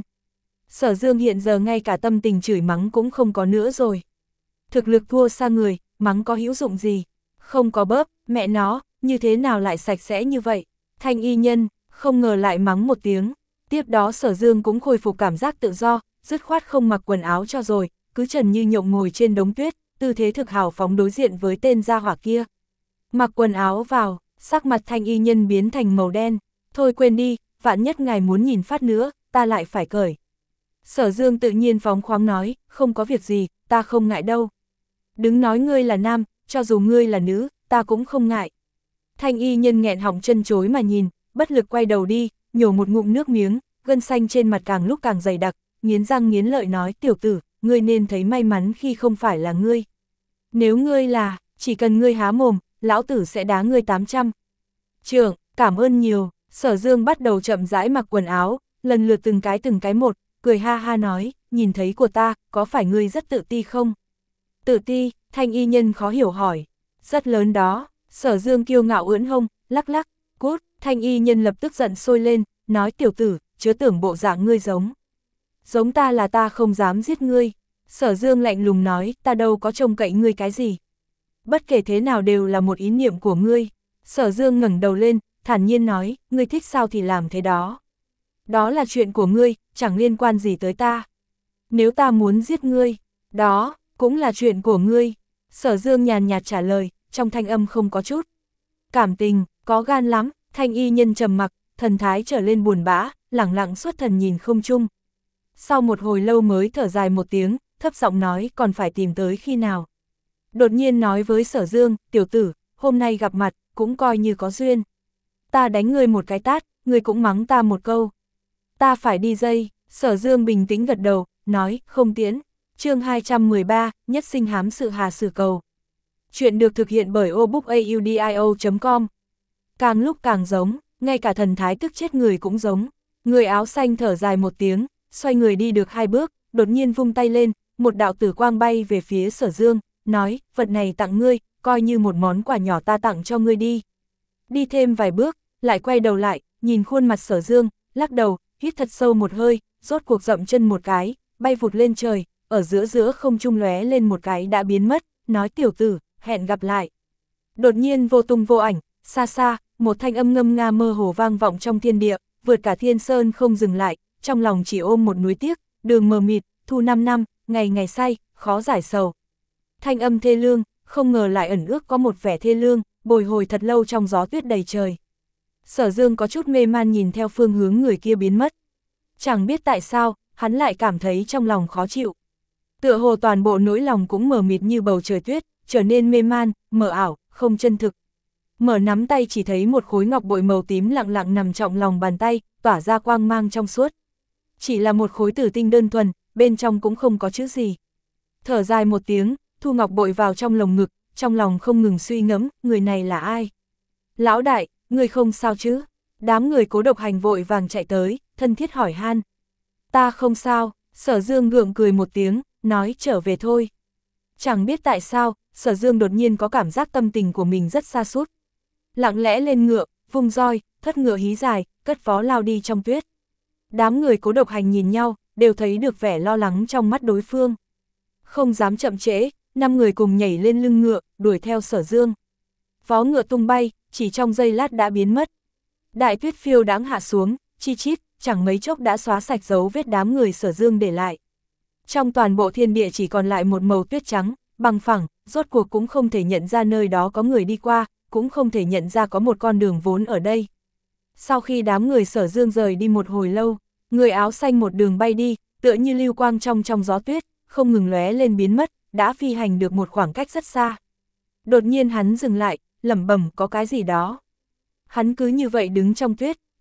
Sở Dương hiện giờ ngay cả tâm tình chửi mắng cũng không có nữa rồi. Thực lực thua xa người, mắng có hữu dụng gì? Không có bớp, mẹ nó, như thế nào lại sạch sẽ như vậy? Thanh y nhân, không ngờ lại mắng một tiếng. Tiếp đó Sở Dương cũng khôi phục cảm giác tự do, dứt khoát không mặc quần áo cho rồi, cứ trần như nhộng ngồi trên đống tuyết, tư thế thực hào phóng đối diện với tên gia hỏa kia. Mặc quần áo vào, sắc mặt thanh y nhân biến thành màu đen. Thôi quên đi, vạn nhất ngài muốn nhìn phát nữa, ta lại phải cởi. Sở Dương tự nhiên phóng khoáng nói, không có việc gì, ta không ngại đâu. Đừng nói ngươi là nam, cho dù ngươi là nữ, ta cũng không ngại. Thanh y nhân nghẹn họng chân chối mà nhìn, bất lực quay đầu đi, nhổ một ngụm nước miếng, gân xanh trên mặt càng lúc càng dày đặc, nghiến răng nghiến lợi nói, tiểu tử, ngươi nên thấy may mắn khi không phải là ngươi. Nếu ngươi là, chỉ cần ngươi há mồm, lão tử sẽ đá ngươi tám trăm. Trưởng, cảm ơn nhiều. Sở Dương bắt đầu chậm rãi mặc quần áo, lần lượt từng cái từng cái một, cười ha ha nói, nhìn thấy của ta, có phải ngươi rất tự ti không? Tự ti, thanh y nhân khó hiểu hỏi. Rất lớn đó. Sở Dương kiêu ngạo ưỡn hông, lắc lắc, cút. Thanh y nhân lập tức giận sôi lên, nói, tiểu tử, chớ tưởng bộ dạng ngươi giống. Giống ta là ta không dám giết ngươi. Sở Dương lạnh lùng nói, ta đâu có trông cậy ngươi cái gì. Bất kể thế nào đều là một ý niệm của ngươi. Sở Dương ngẩng đầu lên, thản nhiên nói, ngươi thích sao thì làm thế đó. Đó là chuyện của ngươi, chẳng liên quan gì tới ta. Nếu ta muốn giết ngươi, đó cũng là chuyện của ngươi. Sở Dương nhàn nhạt trả lời, trong thanh âm không có chút cảm tình, có gan lắm. Thanh y nhân trầm mặc, thần thái trở lên buồn bã, lẳng lặng xuất thần nhìn không chung. Sau một hồi lâu mới thở dài một tiếng, thấp giọng nói, còn phải tìm tới khi nào. Đột nhiên nói với Sở Dương, tiểu tử, hôm nay gặp mặt, cũng coi như có duyên. Ta đánh ngươi một cái tát, ngươi cũng mắng ta một câu. Ta phải đi dây. Sở Dương bình tĩnh gật đầu, nói, không tiến. Chương hai trăm mười ba, nhất sinh hám sự hà sử cầu. Chuyện được thực hiện bởi obookaudio chấm com. Càng lúc càng giống, ngay cả thần thái tức chết người cũng giống. Người áo xanh thở dài một tiếng, xoay người đi được hai bước, đột nhiên vung tay lên, một đạo tử quang bay về phía Sở Dương, nói, vật này tặng ngươi, coi như một món quà nhỏ ta tặng cho ngươi đi. Đi thêm vài bước, lại quay đầu lại, nhìn khuôn mặt Sở Dương, lắc đầu, hít thật sâu một hơi, rốt cuộc dậm chân một cái, bay vụt lên trời, ở giữa giữa không trung lóe lên một cái đã biến mất, nói, tiểu tử, hẹn gặp lại. Đột nhiên vô tung vô ảnh, xa xa, một thanh âm ngâm nga mơ hồ vang vọng trong thiên địa, vượt cả thiên sơn không dừng lại, trong lòng chỉ ôm một núi tiếc, đường mờ mịt, thu năm năm, ngày ngày say, khó giải sầu. Thanh âm thê lương, không ngờ lại ẩn ước có một vẻ thê lương, bồi hồi thật lâu trong gió tuyết đầy trời. Sở Dương có chút mê man nhìn theo phương hướng người kia biến mất. Chẳng biết tại sao, hắn lại cảm thấy trong lòng khó chịu. Tựa hồ toàn bộ nỗi lòng cũng mờ mịt như bầu trời tuyết, trở nên mê man, mờ ảo, không chân thực. Mở nắm tay chỉ thấy một khối ngọc bội màu tím lặng lặng nằm trong lòng bàn tay, tỏa ra quang mang trong suốt. Chỉ là một khối tử tinh đơn thuần, bên trong cũng không có chữ gì. Thở dài một tiếng, thu ngọc bội vào trong lồng ngực, trong lòng không ngừng suy ngẫm, người này là ai? Lão đại, người không sao chứ? Đám người Cố Độc Hành vội vàng chạy tới, thân thiết hỏi han. Ta không sao. Sở Dương gượng cười một tiếng, nói trở về thôi. Chẳng biết tại sao, Sở Dương đột nhiên có cảm giác tâm tình của mình rất sa sút. Lặng lẽ lên ngựa, vung roi, thất ngựa hí dài, cất vó lao đi trong tuyết. Đám người Cố Độc Hành nhìn nhau, đều thấy được vẻ lo lắng trong mắt đối phương. Không dám chậm trễ, năm người cùng nhảy lên lưng ngựa, đuổi theo Sở Dương. Vó ngựa tung bay, chỉ trong giây lát đã biến mất. Đại tuyết phiêu đáng hạ xuống, chi chít, chẳng mấy chốc đã xóa sạch dấu vết đám người Sở Dương để lại. Trong toàn bộ thiên địa chỉ còn lại một màu tuyết trắng, bằng phẳng, rốt cuộc cũng không thể nhận ra nơi đó có người đi qua, cũng không thể nhận ra có một con đường vốn ở đây. Sau khi đám người Sở Dương rời đi một hồi lâu, người áo xanh một đường bay đi, tựa như lưu quang trong trong gió tuyết, không ngừng lóe lên biến mất, đã phi hành được một khoảng cách rất xa. Đột nhiên hắn dừng lại, lẩm bẩm có cái gì đó. Hắn cứ như vậy đứng trong tuyết,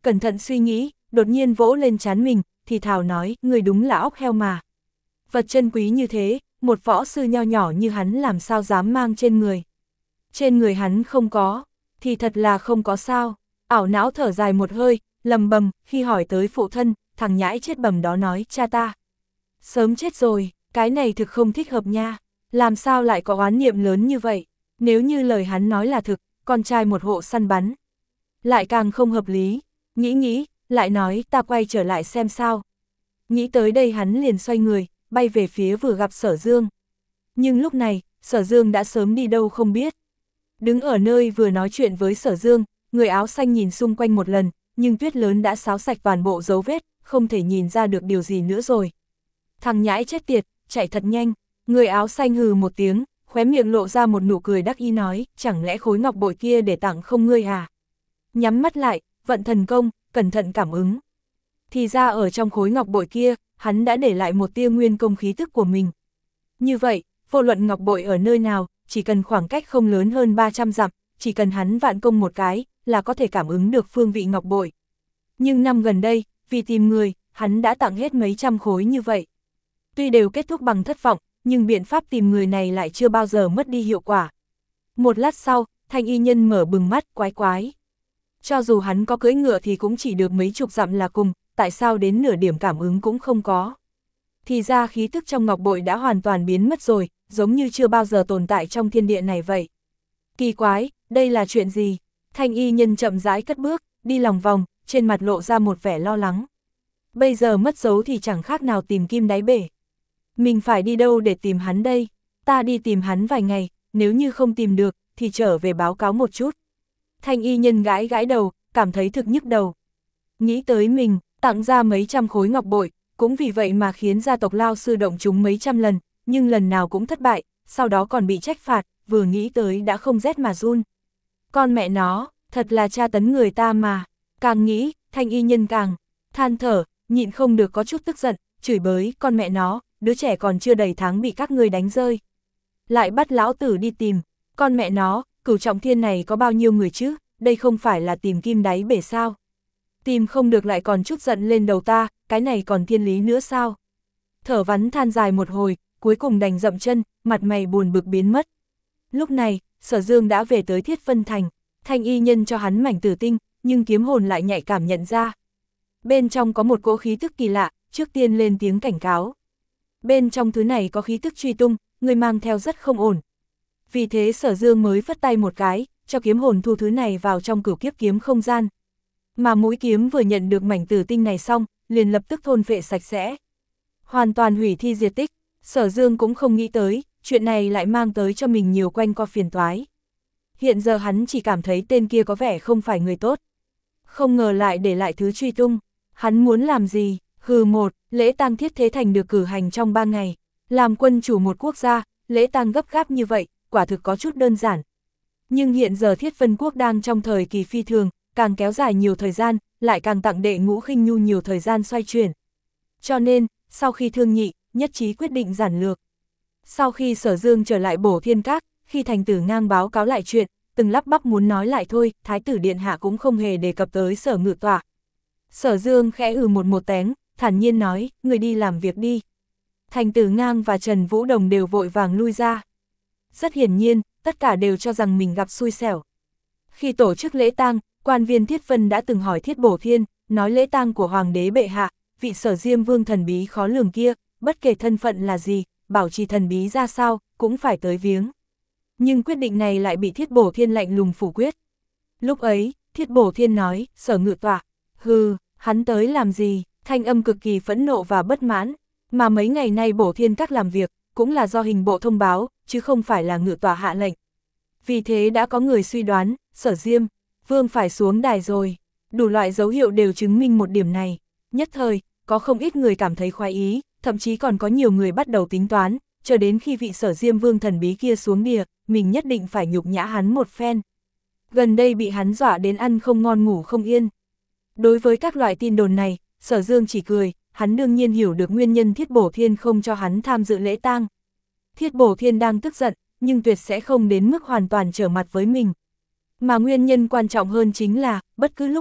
cẩn thận suy nghĩ, đột nhiên vỗ lên trán mình, thì thào nói, người đúng là óc heo mà. Vật chân quý như thế, một võ sư nho nhỏ như hắn làm sao dám mang trên người. Trên người hắn không có, thì thật là không có sao. Ảo não thở dài một hơi, lầm bầm, khi hỏi tới phụ thân, thằng nhãi chết bầm đó nói, cha ta sớm chết rồi, cái này thực không thích hợp nha, làm sao lại có oán niệm lớn như vậy, nếu như lời hắn nói là thực, con trai một hộ săn bắn, lại càng không hợp lý, nghĩ nghĩ, lại nói ta quay trở lại xem sao. Nghĩ tới đây hắn liền xoay người, bay về phía vừa gặp Sở Dương. Nhưng lúc này, Sở Dương đã sớm đi đâu không biết. Đứng ở nơi vừa nói chuyện với Sở Dương, người áo xanh nhìn xung quanh một lần, nhưng tuyết lớn đã xáo sạch toàn bộ dấu vết, không thể nhìn ra được điều gì nữa rồi. Thằng nhãi chết tiệt, chạy thật nhanh, người áo xanh hừ một tiếng, khóe miệng lộ ra một nụ cười đắc ý nói, chẳng lẽ khối ngọc bội kia để tặng không ngươi à? Nhắm mắt lại, vận thần công, cẩn thận cảm ứng. Thì ra ở trong khối ngọc bội kia, hắn đã để lại một tia nguyên công khí tức của mình. Như vậy, vô luận ngọc bội ở nơi nào, chỉ cần khoảng cách không lớn hơn ba trăm dặm, chỉ cần hắn vạn công một cái, là có thể cảm ứng được phương vị ngọc bội. Nhưng năm gần đây, vì tìm người, hắn đã tặng hết mấy trăm khối như vậy. Tuy đều kết thúc bằng thất vọng, nhưng biện pháp tìm người này lại chưa bao giờ mất đi hiệu quả. Một lát sau, thanh y nhân mở bừng mắt, quái quái. Cho dù hắn có cưỡi ngựa thì cũng chỉ được mấy chục dặm là cùng, tại sao đến nửa điểm cảm ứng cũng không có. Thì ra khí tức trong ngọc bội đã hoàn toàn biến mất rồi, giống như chưa bao giờ tồn tại trong thiên địa này vậy. Kỳ quái, đây là chuyện gì? Thanh y nhân chậm rãi cất bước, đi lòng vòng, trên mặt lộ ra một vẻ lo lắng. Bây giờ mất dấu thì chẳng khác nào tìm kim đáy bể. Mình phải đi đâu để tìm hắn đây? Ta đi tìm hắn vài ngày, nếu như không tìm được, thì trở về báo cáo một chút. Thanh y nhân gãi gãi đầu, cảm thấy thực nhức đầu. Nghĩ tới mình, tặng ra mấy trăm khối ngọc bội, cũng vì vậy mà khiến gia tộc Lao Sư động chúng mấy trăm lần, nhưng lần nào cũng thất bại, sau đó còn bị trách phạt, vừa nghĩ tới đã không rét mà run. Con mẹ nó, thật là tra tấn người ta mà. Càng nghĩ, thanh y nhân càng than thở, nhịn không được có chút tức giận, chửi bới, con mẹ nó, đứa trẻ còn chưa đầy tháng bị các ngươi đánh rơi. Lại bắt lão tử đi tìm, con mẹ nó, Cửu Trọng Thiên này có bao nhiêu người chứ, đây không phải là tìm kim đáy bể sao? Tìm không được lại còn chút giận lên đầu ta, cái này còn thiên lý nữa sao? Thở vắn than dài một hồi, cuối cùng đành dậm chân, mặt mày buồn bực biến mất. Lúc này, Sở Dương đã về tới Thiết Vân Thành, thanh y nhân cho hắn mảnh tử tinh, nhưng kiếm hồn lại nhạy cảm nhận ra. Bên trong có một cỗ khí tức kỳ lạ, trước tiên lên tiếng cảnh cáo. Bên trong thứ này có khí tức truy tung, người mang theo rất không ổn. Vì thế Sở Dương mới phất tay một cái, cho kiếm hồn thu thứ này vào trong cửu kiếp kiếm không gian. Mà mũi kiếm vừa nhận được mảnh tử tinh này xong, liền lập tức thôn phệ sạch sẽ. Hoàn toàn hủy thi diệt tích, Sở Dương cũng không nghĩ tới, chuyện này lại mang tới cho mình nhiều quanh co phiền toái. Hiện giờ hắn chỉ cảm thấy tên kia có vẻ không phải người tốt. Không ngờ lại để lại thứ truy tung, hắn muốn làm gì? Hừ một, lễ tang Thiết Thế Thành được cử hành trong ba ngày. Làm quân chủ một quốc gia, lễ tang gấp gáp như vậy, quả thực có chút đơn giản. Nhưng hiện giờ Thiết Vân Quốc đang trong thời kỳ phi thường, càng kéo dài nhiều thời gian, lại càng tặng đệ Ngũ Khinh Nhu nhiều thời gian xoay chuyển. Cho nên, sau khi thương nghị, nhất trí quyết định giản lược. Sau khi Sở Dương trở lại Bổ Thiên Các, khi thành tử ngang báo cáo lại chuyện, từng lắp bắp muốn nói lại thôi, Thái tử Điện Hạ cũng không hề đề cập tới Sở Ngự Tọa. Sở Dương khẽ ừ một một tiếng, thản nhiên nói, người đi làm việc đi. Thành tử ngang và Trần Vũ Đồng đều vội vàng lui ra. Rất hiển nhiên, tất cả đều cho rằng mình gặp xui xẻo. Khi tổ chức lễ tang, quan viên Thiết Vân đã từng hỏi Thiết Bổ Thiên, nói lễ tang của Hoàng đế bệ hạ, vị Sở Diêm Vương thần bí khó lường kia, bất kể thân phận là gì, bảo trì thần bí ra sao, cũng phải tới viếng. Nhưng quyết định này lại bị Thiết Bổ Thiên lạnh lùng phủ quyết. Lúc ấy, Thiết Bổ Thiên nói, Sở Ngự Tọa, hừ, hắn tới làm gì, thanh âm cực kỳ phẫn nộ và bất mãn, mà mấy ngày nay Bổ Thiên Các làm việc, cũng là do hình bộ thông báo, chứ không phải là Ngự Tọa hạ lệnh. Vì thế đã có người suy đoán, Sở Diêm Vương phải xuống đài rồi, đủ loại dấu hiệu đều chứng minh một điểm này. Nhất thời, có không ít người cảm thấy khoái ý, thậm chí còn có nhiều người bắt đầu tính toán, cho đến khi vị Sở Diêm Vương thần bí kia xuống đìa, mình nhất định phải nhục nhã hắn một phen. Gần đây bị hắn dọa đến ăn không ngon ngủ không yên. Đối với các loại tin đồn này, Sở Dương chỉ cười, hắn đương nhiên hiểu được nguyên nhân Thiết Bổ Thiên không cho hắn tham dự lễ tang. Thiết Bổ Thiên đang tức giận, nhưng tuyệt sẽ không đến mức hoàn toàn trở mặt với mình. Mà nguyên nhân quan trọng hơn chính là, bất cứ lúc nào,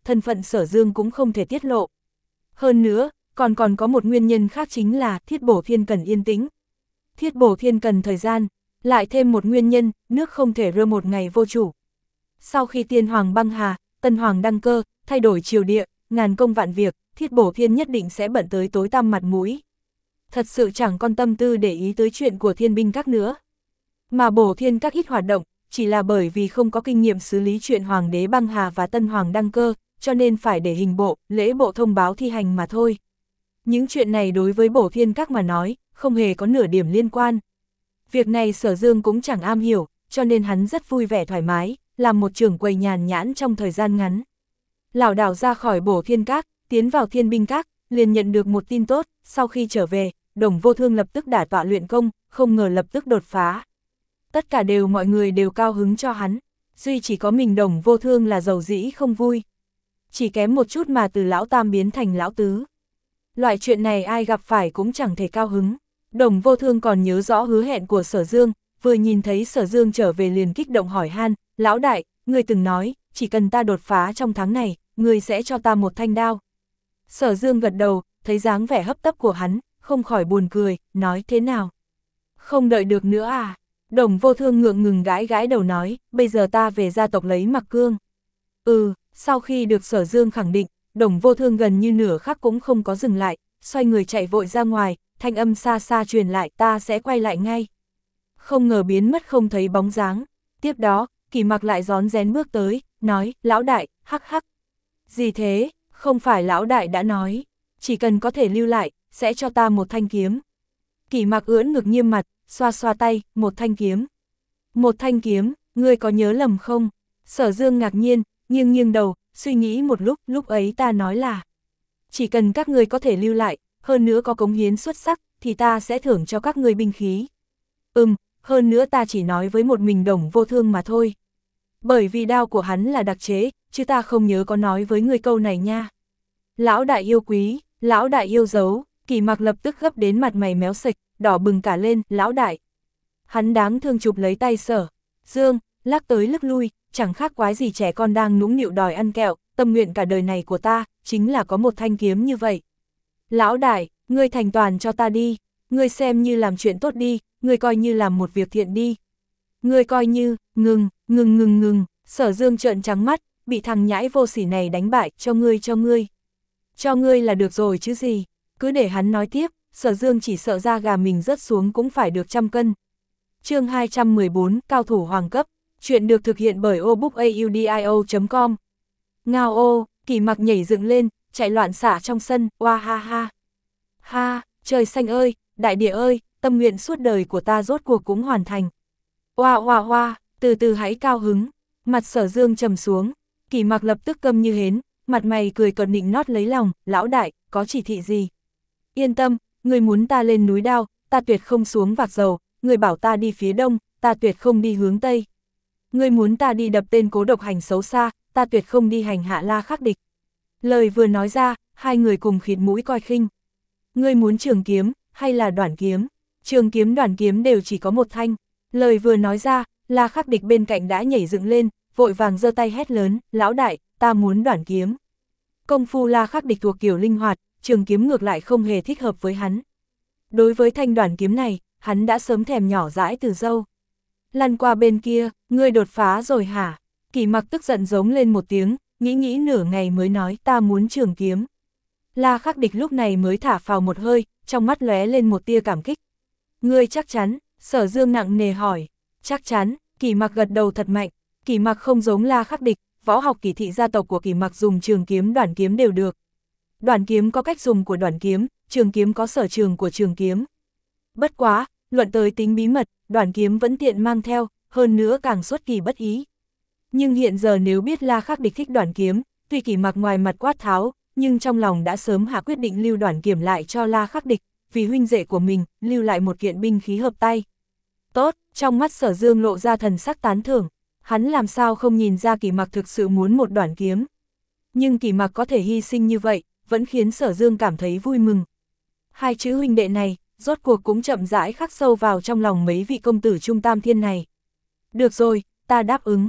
thân phận Sở Dương cũng không thể tiết lộ. Hơn nữa, còn còn có một nguyên nhân khác chính là Thiết Bổ Thiên cần yên tĩnh. Thiết Bổ Thiên cần thời gian, lại thêm một nguyên nhân, nước không thể rơ một ngày vô chủ. Sau khi Tiên Hoàng băng hà, Tân Hoàng đăng cơ, thay đổi triều địa, ngàn công vạn việc, Thiết Bổ Thiên nhất định sẽ bận tới tối tăm mặt mũi. Thật sự chẳng con tâm tư để ý tới chuyện của Thiên binh các nữa. Mà Bổ Thiên các ít hoạt động, chỉ là bởi vì không có kinh nghiệm xử lý chuyện Hoàng đế băng hà và Tân Hoàng đăng cơ, cho nên phải để hình bộ, lễ bộ thông báo thi hành mà thôi. Những chuyện này đối với Bổ Thiên các mà nói, không hề có nửa điểm liên quan. Việc này Sở Dương cũng chẳng am hiểu, cho nên hắn rất vui vẻ thoải mái, làm một trưởng quầy nhàn nhãn trong thời gian ngắn. Lảo đảo ra khỏi Bổ Thiên các, tiến vào Thiên binh các, liền nhận được một tin tốt, sau khi trở về, Đồng Vô Thương lập tức đả tọa luyện công, không ngờ lập tức đột phá. Tất cả đều mọi người đều cao hứng cho hắn, duy chỉ có mình Đồng Vô Thương là giàu dĩ không vui. Chỉ kém một chút mà từ lão tam biến thành lão tứ. Loại chuyện này ai gặp phải cũng chẳng thể cao hứng. Đồng Vô Thương còn nhớ rõ hứa hẹn của Sở Dương, vừa nhìn thấy Sở Dương trở về liền kích động hỏi han, lão đại, ngươi từng nói, chỉ cần ta đột phá trong tháng này, ngươi sẽ cho ta một thanh đao. Sở Dương gật đầu, thấy dáng vẻ hấp tấp của hắn, không khỏi buồn cười, nói thế nào? Không đợi được nữa à? Đồng Vô Thương ngượng ngừng gãi gãi đầu nói, bây giờ ta về gia tộc lấy Mặc Cương. Ừ, sau khi được Sở Dương khẳng định, Đồng Vô Thương gần như nửa khắc cũng không có dừng lại, xoay người chạy vội ra ngoài, thanh âm xa xa truyền lại, ta sẽ quay lại ngay. Không ngờ biến mất không thấy bóng dáng. Tiếp đó, Kỳ Mặc lại rón rén bước tới, nói, lão đại, hắc hắc. Gì thế, không phải lão đại đã nói, chỉ cần có thể lưu lại, sẽ cho ta một thanh kiếm. Kỳ Mặc ưỡn ngực nghiêm mặt, xoa xoa tay, một thanh kiếm. Một thanh kiếm, ngươi có nhớ lầm không? Sở Dương ngạc nhiên, nghiêng nghiêng đầu, suy nghĩ một lúc, lúc ấy ta nói là chỉ cần các ngươi có thể lưu lại, hơn nữa có cống hiến xuất sắc, thì ta sẽ thưởng cho các ngươi binh khí. Ừm, hơn nữa ta chỉ nói với một mình Đồng Vô Thương mà thôi. Bởi vì đao của hắn là đặc chế, chứ ta không nhớ có nói với ngươi câu này nha. Lão đại yêu quý, lão đại yêu dấu, Kỳ Mặc lập tức gấp đến mặt mày méo sệch, đỏ bừng cả lên, lão đại. Hắn đáng thương chụp lấy tay Sở Dương, lắc tới lắc lui, chẳng khác quái gì trẻ con đang nũng nịu đòi ăn kẹo, tâm nguyện cả đời này của ta, chính là có một thanh kiếm như vậy. Lão đại, ngươi thành toàn cho ta đi, ngươi xem như làm chuyện tốt đi, ngươi coi như làm một việc thiện đi. Ngươi coi như, ngừng, ngừng ngừng ngừng, Sở Dương trợn trắng mắt, bị thằng nhãi vô sỉ này đánh bại, cho ngươi cho ngươi. Cho ngươi là được rồi chứ gì, cứ để hắn nói tiếp, Sở Dương chỉ sợ da gà mình rớt xuống cũng phải được trăm cân. Chương hai trăm mười bốn, cao thủ hoàng cấp, chuyện được thực hiện bởi obookaudio chấm com. Ngao ô, Kỳ Mặc nhảy dựng lên, chạy loạn xả trong sân, oa ha ha. Ha, trời xanh ơi, đại địa ơi, tâm nguyện suốt đời của ta rốt cuộc cũng hoàn thành. Oa oa oa, từ từ hãy cao hứng, mặt Sở Dương trầm xuống, Kỳ Mặc lập tức câm như hến, mặt mày cười cợt nịnh nót lấy lòng, lão đại, có chỉ thị gì? Yên tâm, người muốn ta lên núi Đao, ta tuyệt không xuống vạc dầu, người bảo ta đi phía đông, ta tuyệt không đi hướng tây. Người muốn ta đi đập tên cố độc hành xấu xa, ta tuyệt không đi hành hạ La Khắc địch. Lời vừa nói ra, hai người cùng khịt mũi coi khinh. Ngươi muốn trường kiếm, hay là đoản kiếm? Trường kiếm đoản kiếm đều chỉ có một thanh. Lời vừa nói ra, La Khắc địch bên cạnh đã nhảy dựng lên, vội vàng giơ tay hét lớn, lão đại, ta muốn đoản kiếm. Công phu La Khắc địch thuộc kiểu linh hoạt, trường kiếm ngược lại không hề thích hợp với hắn. Đối với thanh đoản kiếm này, hắn đã sớm thèm nhỏ dãi từ dâu. Lăn qua bên kia, ngươi đột phá rồi hả? Kỳ Mặc tức giận giống lên một tiếng, nghĩ nghĩ nửa ngày mới nói ta muốn trường kiếm. La Khắc địch lúc này mới thả phào một hơi, trong mắt lóe lên một tia cảm kích. Ngươi chắc chắn? Sở Dương nặng nề hỏi. Chắc chắn, Kỳ Mặc gật đầu thật mạnh. Kỳ Mặc không giống La Khắc địch, võ học kỳ thị gia tộc của Kỳ Mặc dùng trường kiếm đoản kiếm đều được. Đoản kiếm có cách dùng của đoản kiếm, trường kiếm có sở trường của trường kiếm. Bất quá, luận tới tính bí mật, đoản kiếm vẫn tiện mang theo, hơn nữa càng xuất kỳ bất ý. Nhưng hiện giờ nếu biết La Khắc địch thích đoản kiếm, tuy Kỳ Mặc ngoài mặt quát tháo, nhưng trong lòng đã sớm hạ quyết định lưu đoản kiếm lại cho La Khắc địch, vì huynh đệ của mình, lưu lại một kiện binh khí hợp tay. Tốt, trong mắt Sở Dương lộ ra thần sắc tán thưởng, hắn làm sao không nhìn ra Kỳ Mặc thực sự muốn một đoản kiếm. Nhưng Kỳ Mặc có thể hy sinh như vậy, vẫn khiến Sở Dương cảm thấy vui mừng. Hai chữ huynh đệ này, rốt cuộc cũng chậm rãi khắc sâu vào trong lòng mấy vị công tử Trung Tam Thiên này. Được rồi, ta đáp ứng.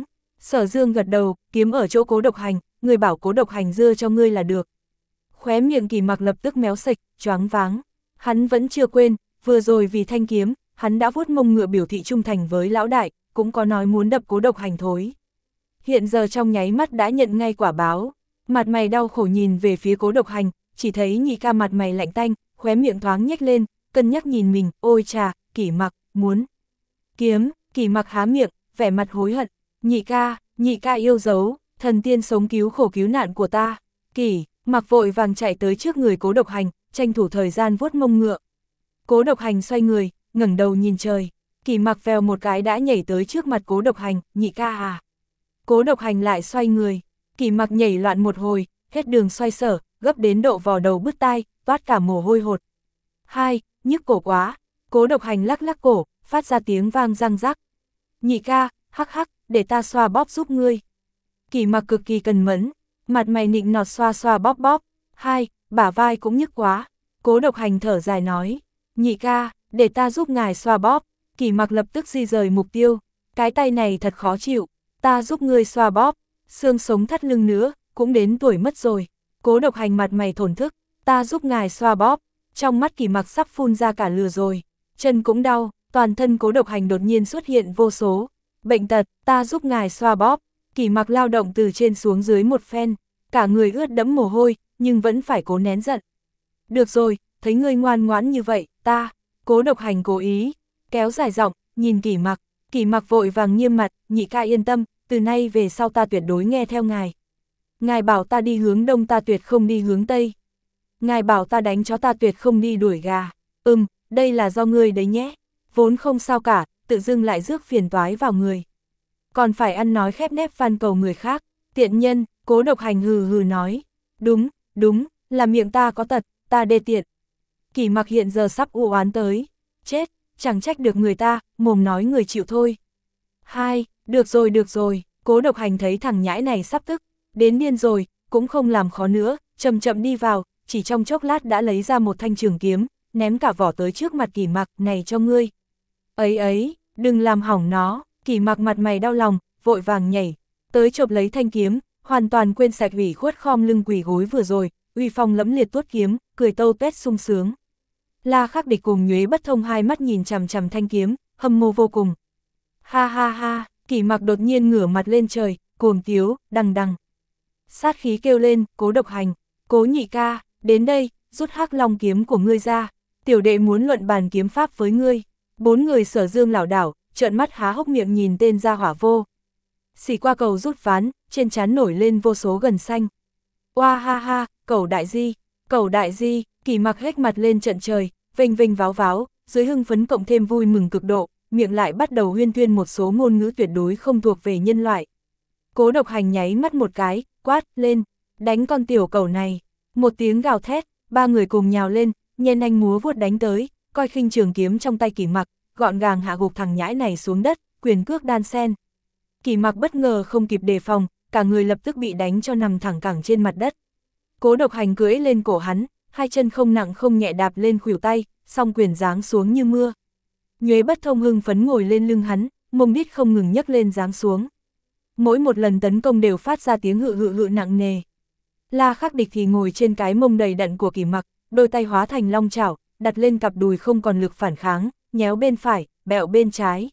Sở Dương gật đầu, kiếm ở chỗ Cố Độc Hành, người bảo Cố Độc Hành dưa cho ngươi là được. Khóe miệng Kỳ Mặc lập tức méo sạch, choáng váng. Hắn vẫn chưa quên, vừa rồi vì thanh kiếm, hắn đã vuốt mông ngựa biểu thị trung thành với lão đại, cũng có nói muốn đập Cố Độc Hành thối. Hiện giờ trong nháy mắt đã nhận ngay quả báo, mặt mày đau khổ nhìn về phía Cố Độc Hành, chỉ thấy nhị ca mặt mày lạnh tanh, khóe miệng thoáng nhếch lên, cân nhắc nhìn mình, ôi trà, Kỳ Mặc, muốn kiếm. Kỳ Mặc há miệng, vẻ mặt hối hận, nhị ca, nhị ca yêu dấu, thần tiên sống cứu khổ cứu nạn của ta. Kỳ Mặc vội vàng chạy tới trước người Cố Độc Hành, tranh thủ thời gian vuốt mông ngựa. Cố Độc Hành xoay người, ngẩng đầu nhìn trời, Kỳ Mặc vèo một cái đã nhảy tới trước mặt Cố Độc Hành, nhị ca à. Cố Độc Hành lại xoay người, Kỳ Mặc nhảy loạn một hồi, hết đường xoay sở, gấp đến độ vò đầu bứt tai, toát cả mồ hôi hột. Hai, nhức cổ quá. Cố Độc Hành lắc lắc cổ, phát ra tiếng vang răng rắc. Nhị ca, hắc hắc, để ta xoa bóp giúp ngươi. Kỳ Mặc cực kỳ cần mẫn, mặt mày nịnh nọt xoa xoa bóp bóp. Hai, bả vai cũng nhức quá. Cố Độc Hành thở dài nói, nhị ca, để ta giúp ngài xoa bóp. Kỳ Mặc lập tức di rời mục tiêu, cái tay này thật khó chịu, ta giúp ngươi xoa bóp. Xương sống thắt lưng nữa, cũng đến tuổi mất rồi. Cố Độc Hành mặt mày thổn thức, ta giúp ngài xoa bóp. Trong mắt Kỳ Mặc sắp phun ra cả lửa rồi, chân cũng đau, toàn thân Cố Độc Hành đột nhiên xuất hiện vô số bệnh tật, ta giúp ngài xoa bóp. Kỳ Mặc lao động từ trên xuống dưới một phen, cả người ướt đẫm mồ hôi, nhưng vẫn phải cố nén giận. Được rồi, thấy ngươi ngoan ngoãn như vậy, ta. Cố Độc Hành cố ý kéo dài giọng, nhìn Kỳ Mặc. Kỳ Mặc vội vàng nghiêm mặt, nhị ca yên tâm, từ nay về sau ta tuyệt đối nghe theo ngài. Ngài bảo ta đi hướng đông ta tuyệt không đi hướng tây. Ngài bảo ta đánh chó ta tuyệt không đi đuổi gà. Ừm, đây là do ngươi đấy nhé. Vốn không sao cả, tự dưng lại rước phiền toái vào người. Còn phải ăn nói khép nép van cầu người khác. Tiện nhân, Cố Độc Hành hừ hừ nói. Đúng, đúng, là miệng ta có tật, ta đê tiện. Kỳ Mặc hiện giờ sắp u oán tới. Chết, chẳng trách được người ta, mồm nói người chịu thôi. Hai, được rồi được rồi, Cố Độc Hành thấy thằng nhãi này sắp tức, đến điên rồi, cũng không làm khó nữa, chậm chậm đi vào, chỉ trong chốc lát đã lấy ra một thanh trường kiếm, ném cả vỏ tới trước mặt Kỳ Mặc, này cho ngươi. Ấy ấy, đừng làm hỏng nó. Kỳ Mặc mặt mày đau lòng, vội vàng nhảy tới chộp lấy thanh kiếm, hoàn toàn quên sạch ủy khuất khom lưng quỳ gối vừa rồi, uy phong lẫm liệt tuốt kiếm, cười tâu tuét sung sướng. La Khắc Địch cùng Nhuế Bất Thông hai mắt nhìn chằm chằm thanh kiếm, hâm mộ vô cùng. Ha ha ha, Kỳ Mặc đột nhiên ngửa mặt lên trời, cuồng tiếu, đằng đằng. Sát khí kêu lên, Cố Độc Hành, Cố nhị ca, đến đây, rút Hắc Long kiếm của ngươi ra, tiểu đệ muốn luận bàn kiếm pháp với ngươi. Bốn người Sở Dương lảo đảo, trợn mắt há hốc miệng nhìn tên gia hỏa vô. Xỉ qua cầu rút ván, trên trán nổi lên vô số gần xanh. Oa ha ha, Cẩu đại di, Cẩu đại di. Kỳ Mặc hết mặt lên trận trời, vênh vênh váo váo, dưới hưng phấn cộng thêm vui mừng cực độ, miệng lại bắt đầu huyên thuyên một số ngôn ngữ tuyệt đối không thuộc về nhân loại. Cố Độc Hành nháy mắt một cái, quát lên, đánh con tiểu cẩu này. Một tiếng gào thét, ba người cùng nhào lên, nhen anh múa vuốt đánh tới, coi khinh trường kiếm trong tay Kỳ Mặc, gọn gàng hạ gục thằng nhãi này xuống đất, quyền cước đan sen. Kỳ Mặc bất ngờ không kịp đề phòng, cả người lập tức bị đánh cho nằm thẳng cẳng trên mặt đất. Cố Độc Hành cưỡi lên cổ hắn, hai chân không nặng không nhẹ đạp lên khuỷu tay, song quyền giáng xuống như mưa. Nhuế Bất Thông hưng phấn ngồi lên lưng hắn, mông đít không ngừng nhấc lên giáng xuống. Mỗi một lần tấn công đều phát ra tiếng hự hự hự nặng nề. La Khắc Địch thì ngồi trên cái mông đầy đặn của Kỳ Mặc, đôi tay hóa thành long chảo, đặt lên cặp đùi không còn lực phản kháng, nhéo bên phải, bẹo bên trái.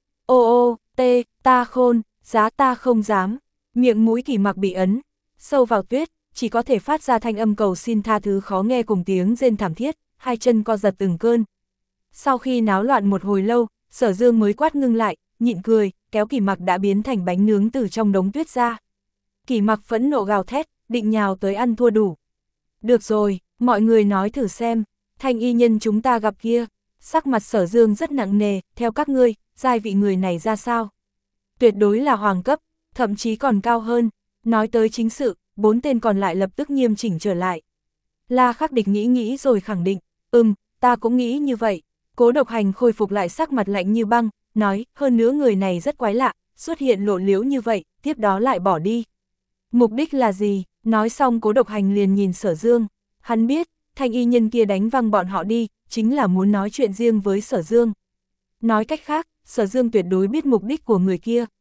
Ô ô, tê, ta khôn, giá ta không dám. Miệng mũi Kỳ Mặc bị ấn sâu vào tuyết, chỉ có thể phát ra thanh âm cầu xin tha thứ khó nghe cùng tiếng rên thảm thiết, hai chân co giật từng cơn. Sau khi náo loạn một hồi lâu, Sở Dương mới quát ngưng lại, nhịn cười, kéo Kỳ Mặc đã biến thành bánh nướng từ trong đống tuyết ra. Kỳ Mặc phẫn nộ gào thét, định nhào tới ăn thua đủ. Được rồi, mọi người nói thử xem, thanh y nhân chúng ta gặp kia. Sắc mặt Sở Dương rất nặng nề, theo các ngươi, giai vị người này ra sao? Tuyệt đối là hoàng cấp, thậm chí còn cao hơn. Nói tới chính sự, bốn tên còn lại lập tức nghiêm chỉnh trở lại. La Khắc Địch nghĩ nghĩ rồi khẳng định, ừm, ta cũng nghĩ như vậy. Cố Độc Hành khôi phục lại sắc mặt lạnh như băng, nói, hơn nữa người này rất quái lạ, xuất hiện lộ liễu như vậy, tiếp đó lại bỏ đi. Mục đích là gì? Nói xong Cố Độc Hành liền nhìn Sở Dương. Hắn biết, thanh y nhân kia đánh văng bọn họ đi, chính là muốn nói chuyện riêng với Sở Dương. Nói cách khác, Sở Dương tuyệt đối biết mục đích của người kia.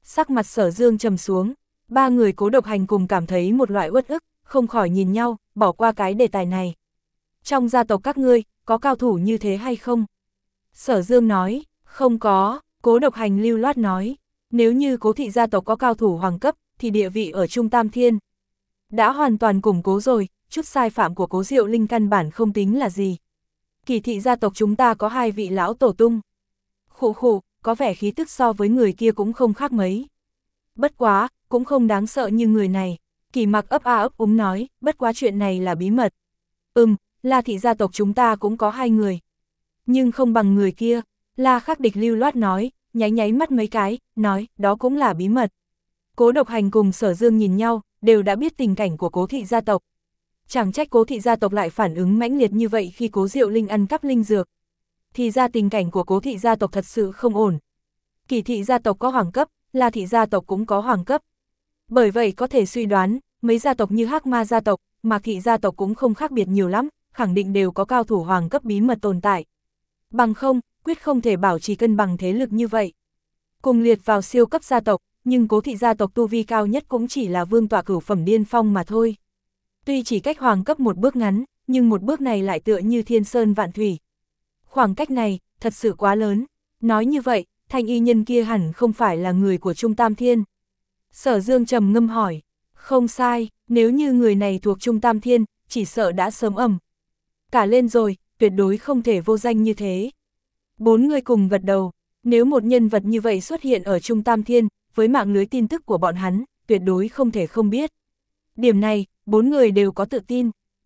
Sắc mặt Sở Dương trầm xuống, ba người Cố Độc Hành cùng cảm thấy một loại uất ức, không khỏi nhìn nhau, bỏ qua cái đề tài này. Trong gia tộc các ngươi, có cao thủ như thế hay không? Sở Dương nói, không có. Cố Độc Hành lưu loát nói, nếu như Cố thị gia tộc có cao thủ hoàng cấp, thì địa vị ở Trung Tam Thiên đã hoàn toàn củng cố rồi, chút sai phạm của Cố Diệu Linh căn bản không tính là gì. Kỳ thị gia tộc chúng ta có hai vị lão tổ tung. Khụ khụ, có vẻ khí tức so với người kia cũng không khác mấy. Bất quá, cũng không đáng sợ như người này. Kỳ Mặc ấp a ấp úng nói, bất quá chuyện này là bí mật. Ừm, La thị gia tộc chúng ta cũng có hai người. Nhưng không bằng người kia. La Khắc Địch lưu loát nói, nháy nháy mắt mấy cái, nói, đó cũng là bí mật. Cố Độc Hành cùng Sở Dương nhìn nhau, đều đã biết tình cảnh của Cố thị gia tộc. Chẳng trách Cố thị gia tộc lại phản ứng mãnh liệt như vậy khi Cố Diệu Linh ăn cắp linh dược. Thì ra tình cảnh của Cố thị gia tộc thật sự không ổn. Kỳ thị gia tộc có hoàng cấp, La thị gia tộc cũng có hoàng cấp. Bởi vậy có thể suy đoán, mấy gia tộc như Hắc Ma gia tộc, Mạc thị gia tộc cũng không khác biệt nhiều lắm, khẳng định đều có cao thủ hoàng cấp bí mật tồn tại. Bằng không, quyết không thể bảo trì cân bằng thế lực như vậy. Cùng liệt vào siêu cấp gia tộc, nhưng Cố thị gia tộc tu vi cao nhất cũng chỉ là vương tọa cửu phẩm điên phong mà thôi. Tuy chỉ cách hoàng cấp một bước ngắn, nhưng một bước này lại tựa như thiên sơn vạn thủy. Khoảng cách này, thật sự quá lớn. Nói như vậy, thanh y nhân kia hẳn không phải là người của Trung Tam Thiên. Sở Dương trầm ngâm hỏi, không sai, nếu như người này thuộc Trung Tam Thiên, chỉ sợ đã sớm ầm cả lên rồi, tuyệt đối không thể vô danh như thế. Bốn người cùng gật đầu, nếu một nhân vật như vậy xuất hiện ở Trung Tam Thiên, với mạng lưới tin tức của bọn hắn, tuyệt đối không thể không biết. Điểm này, bốn người đều có tự tin.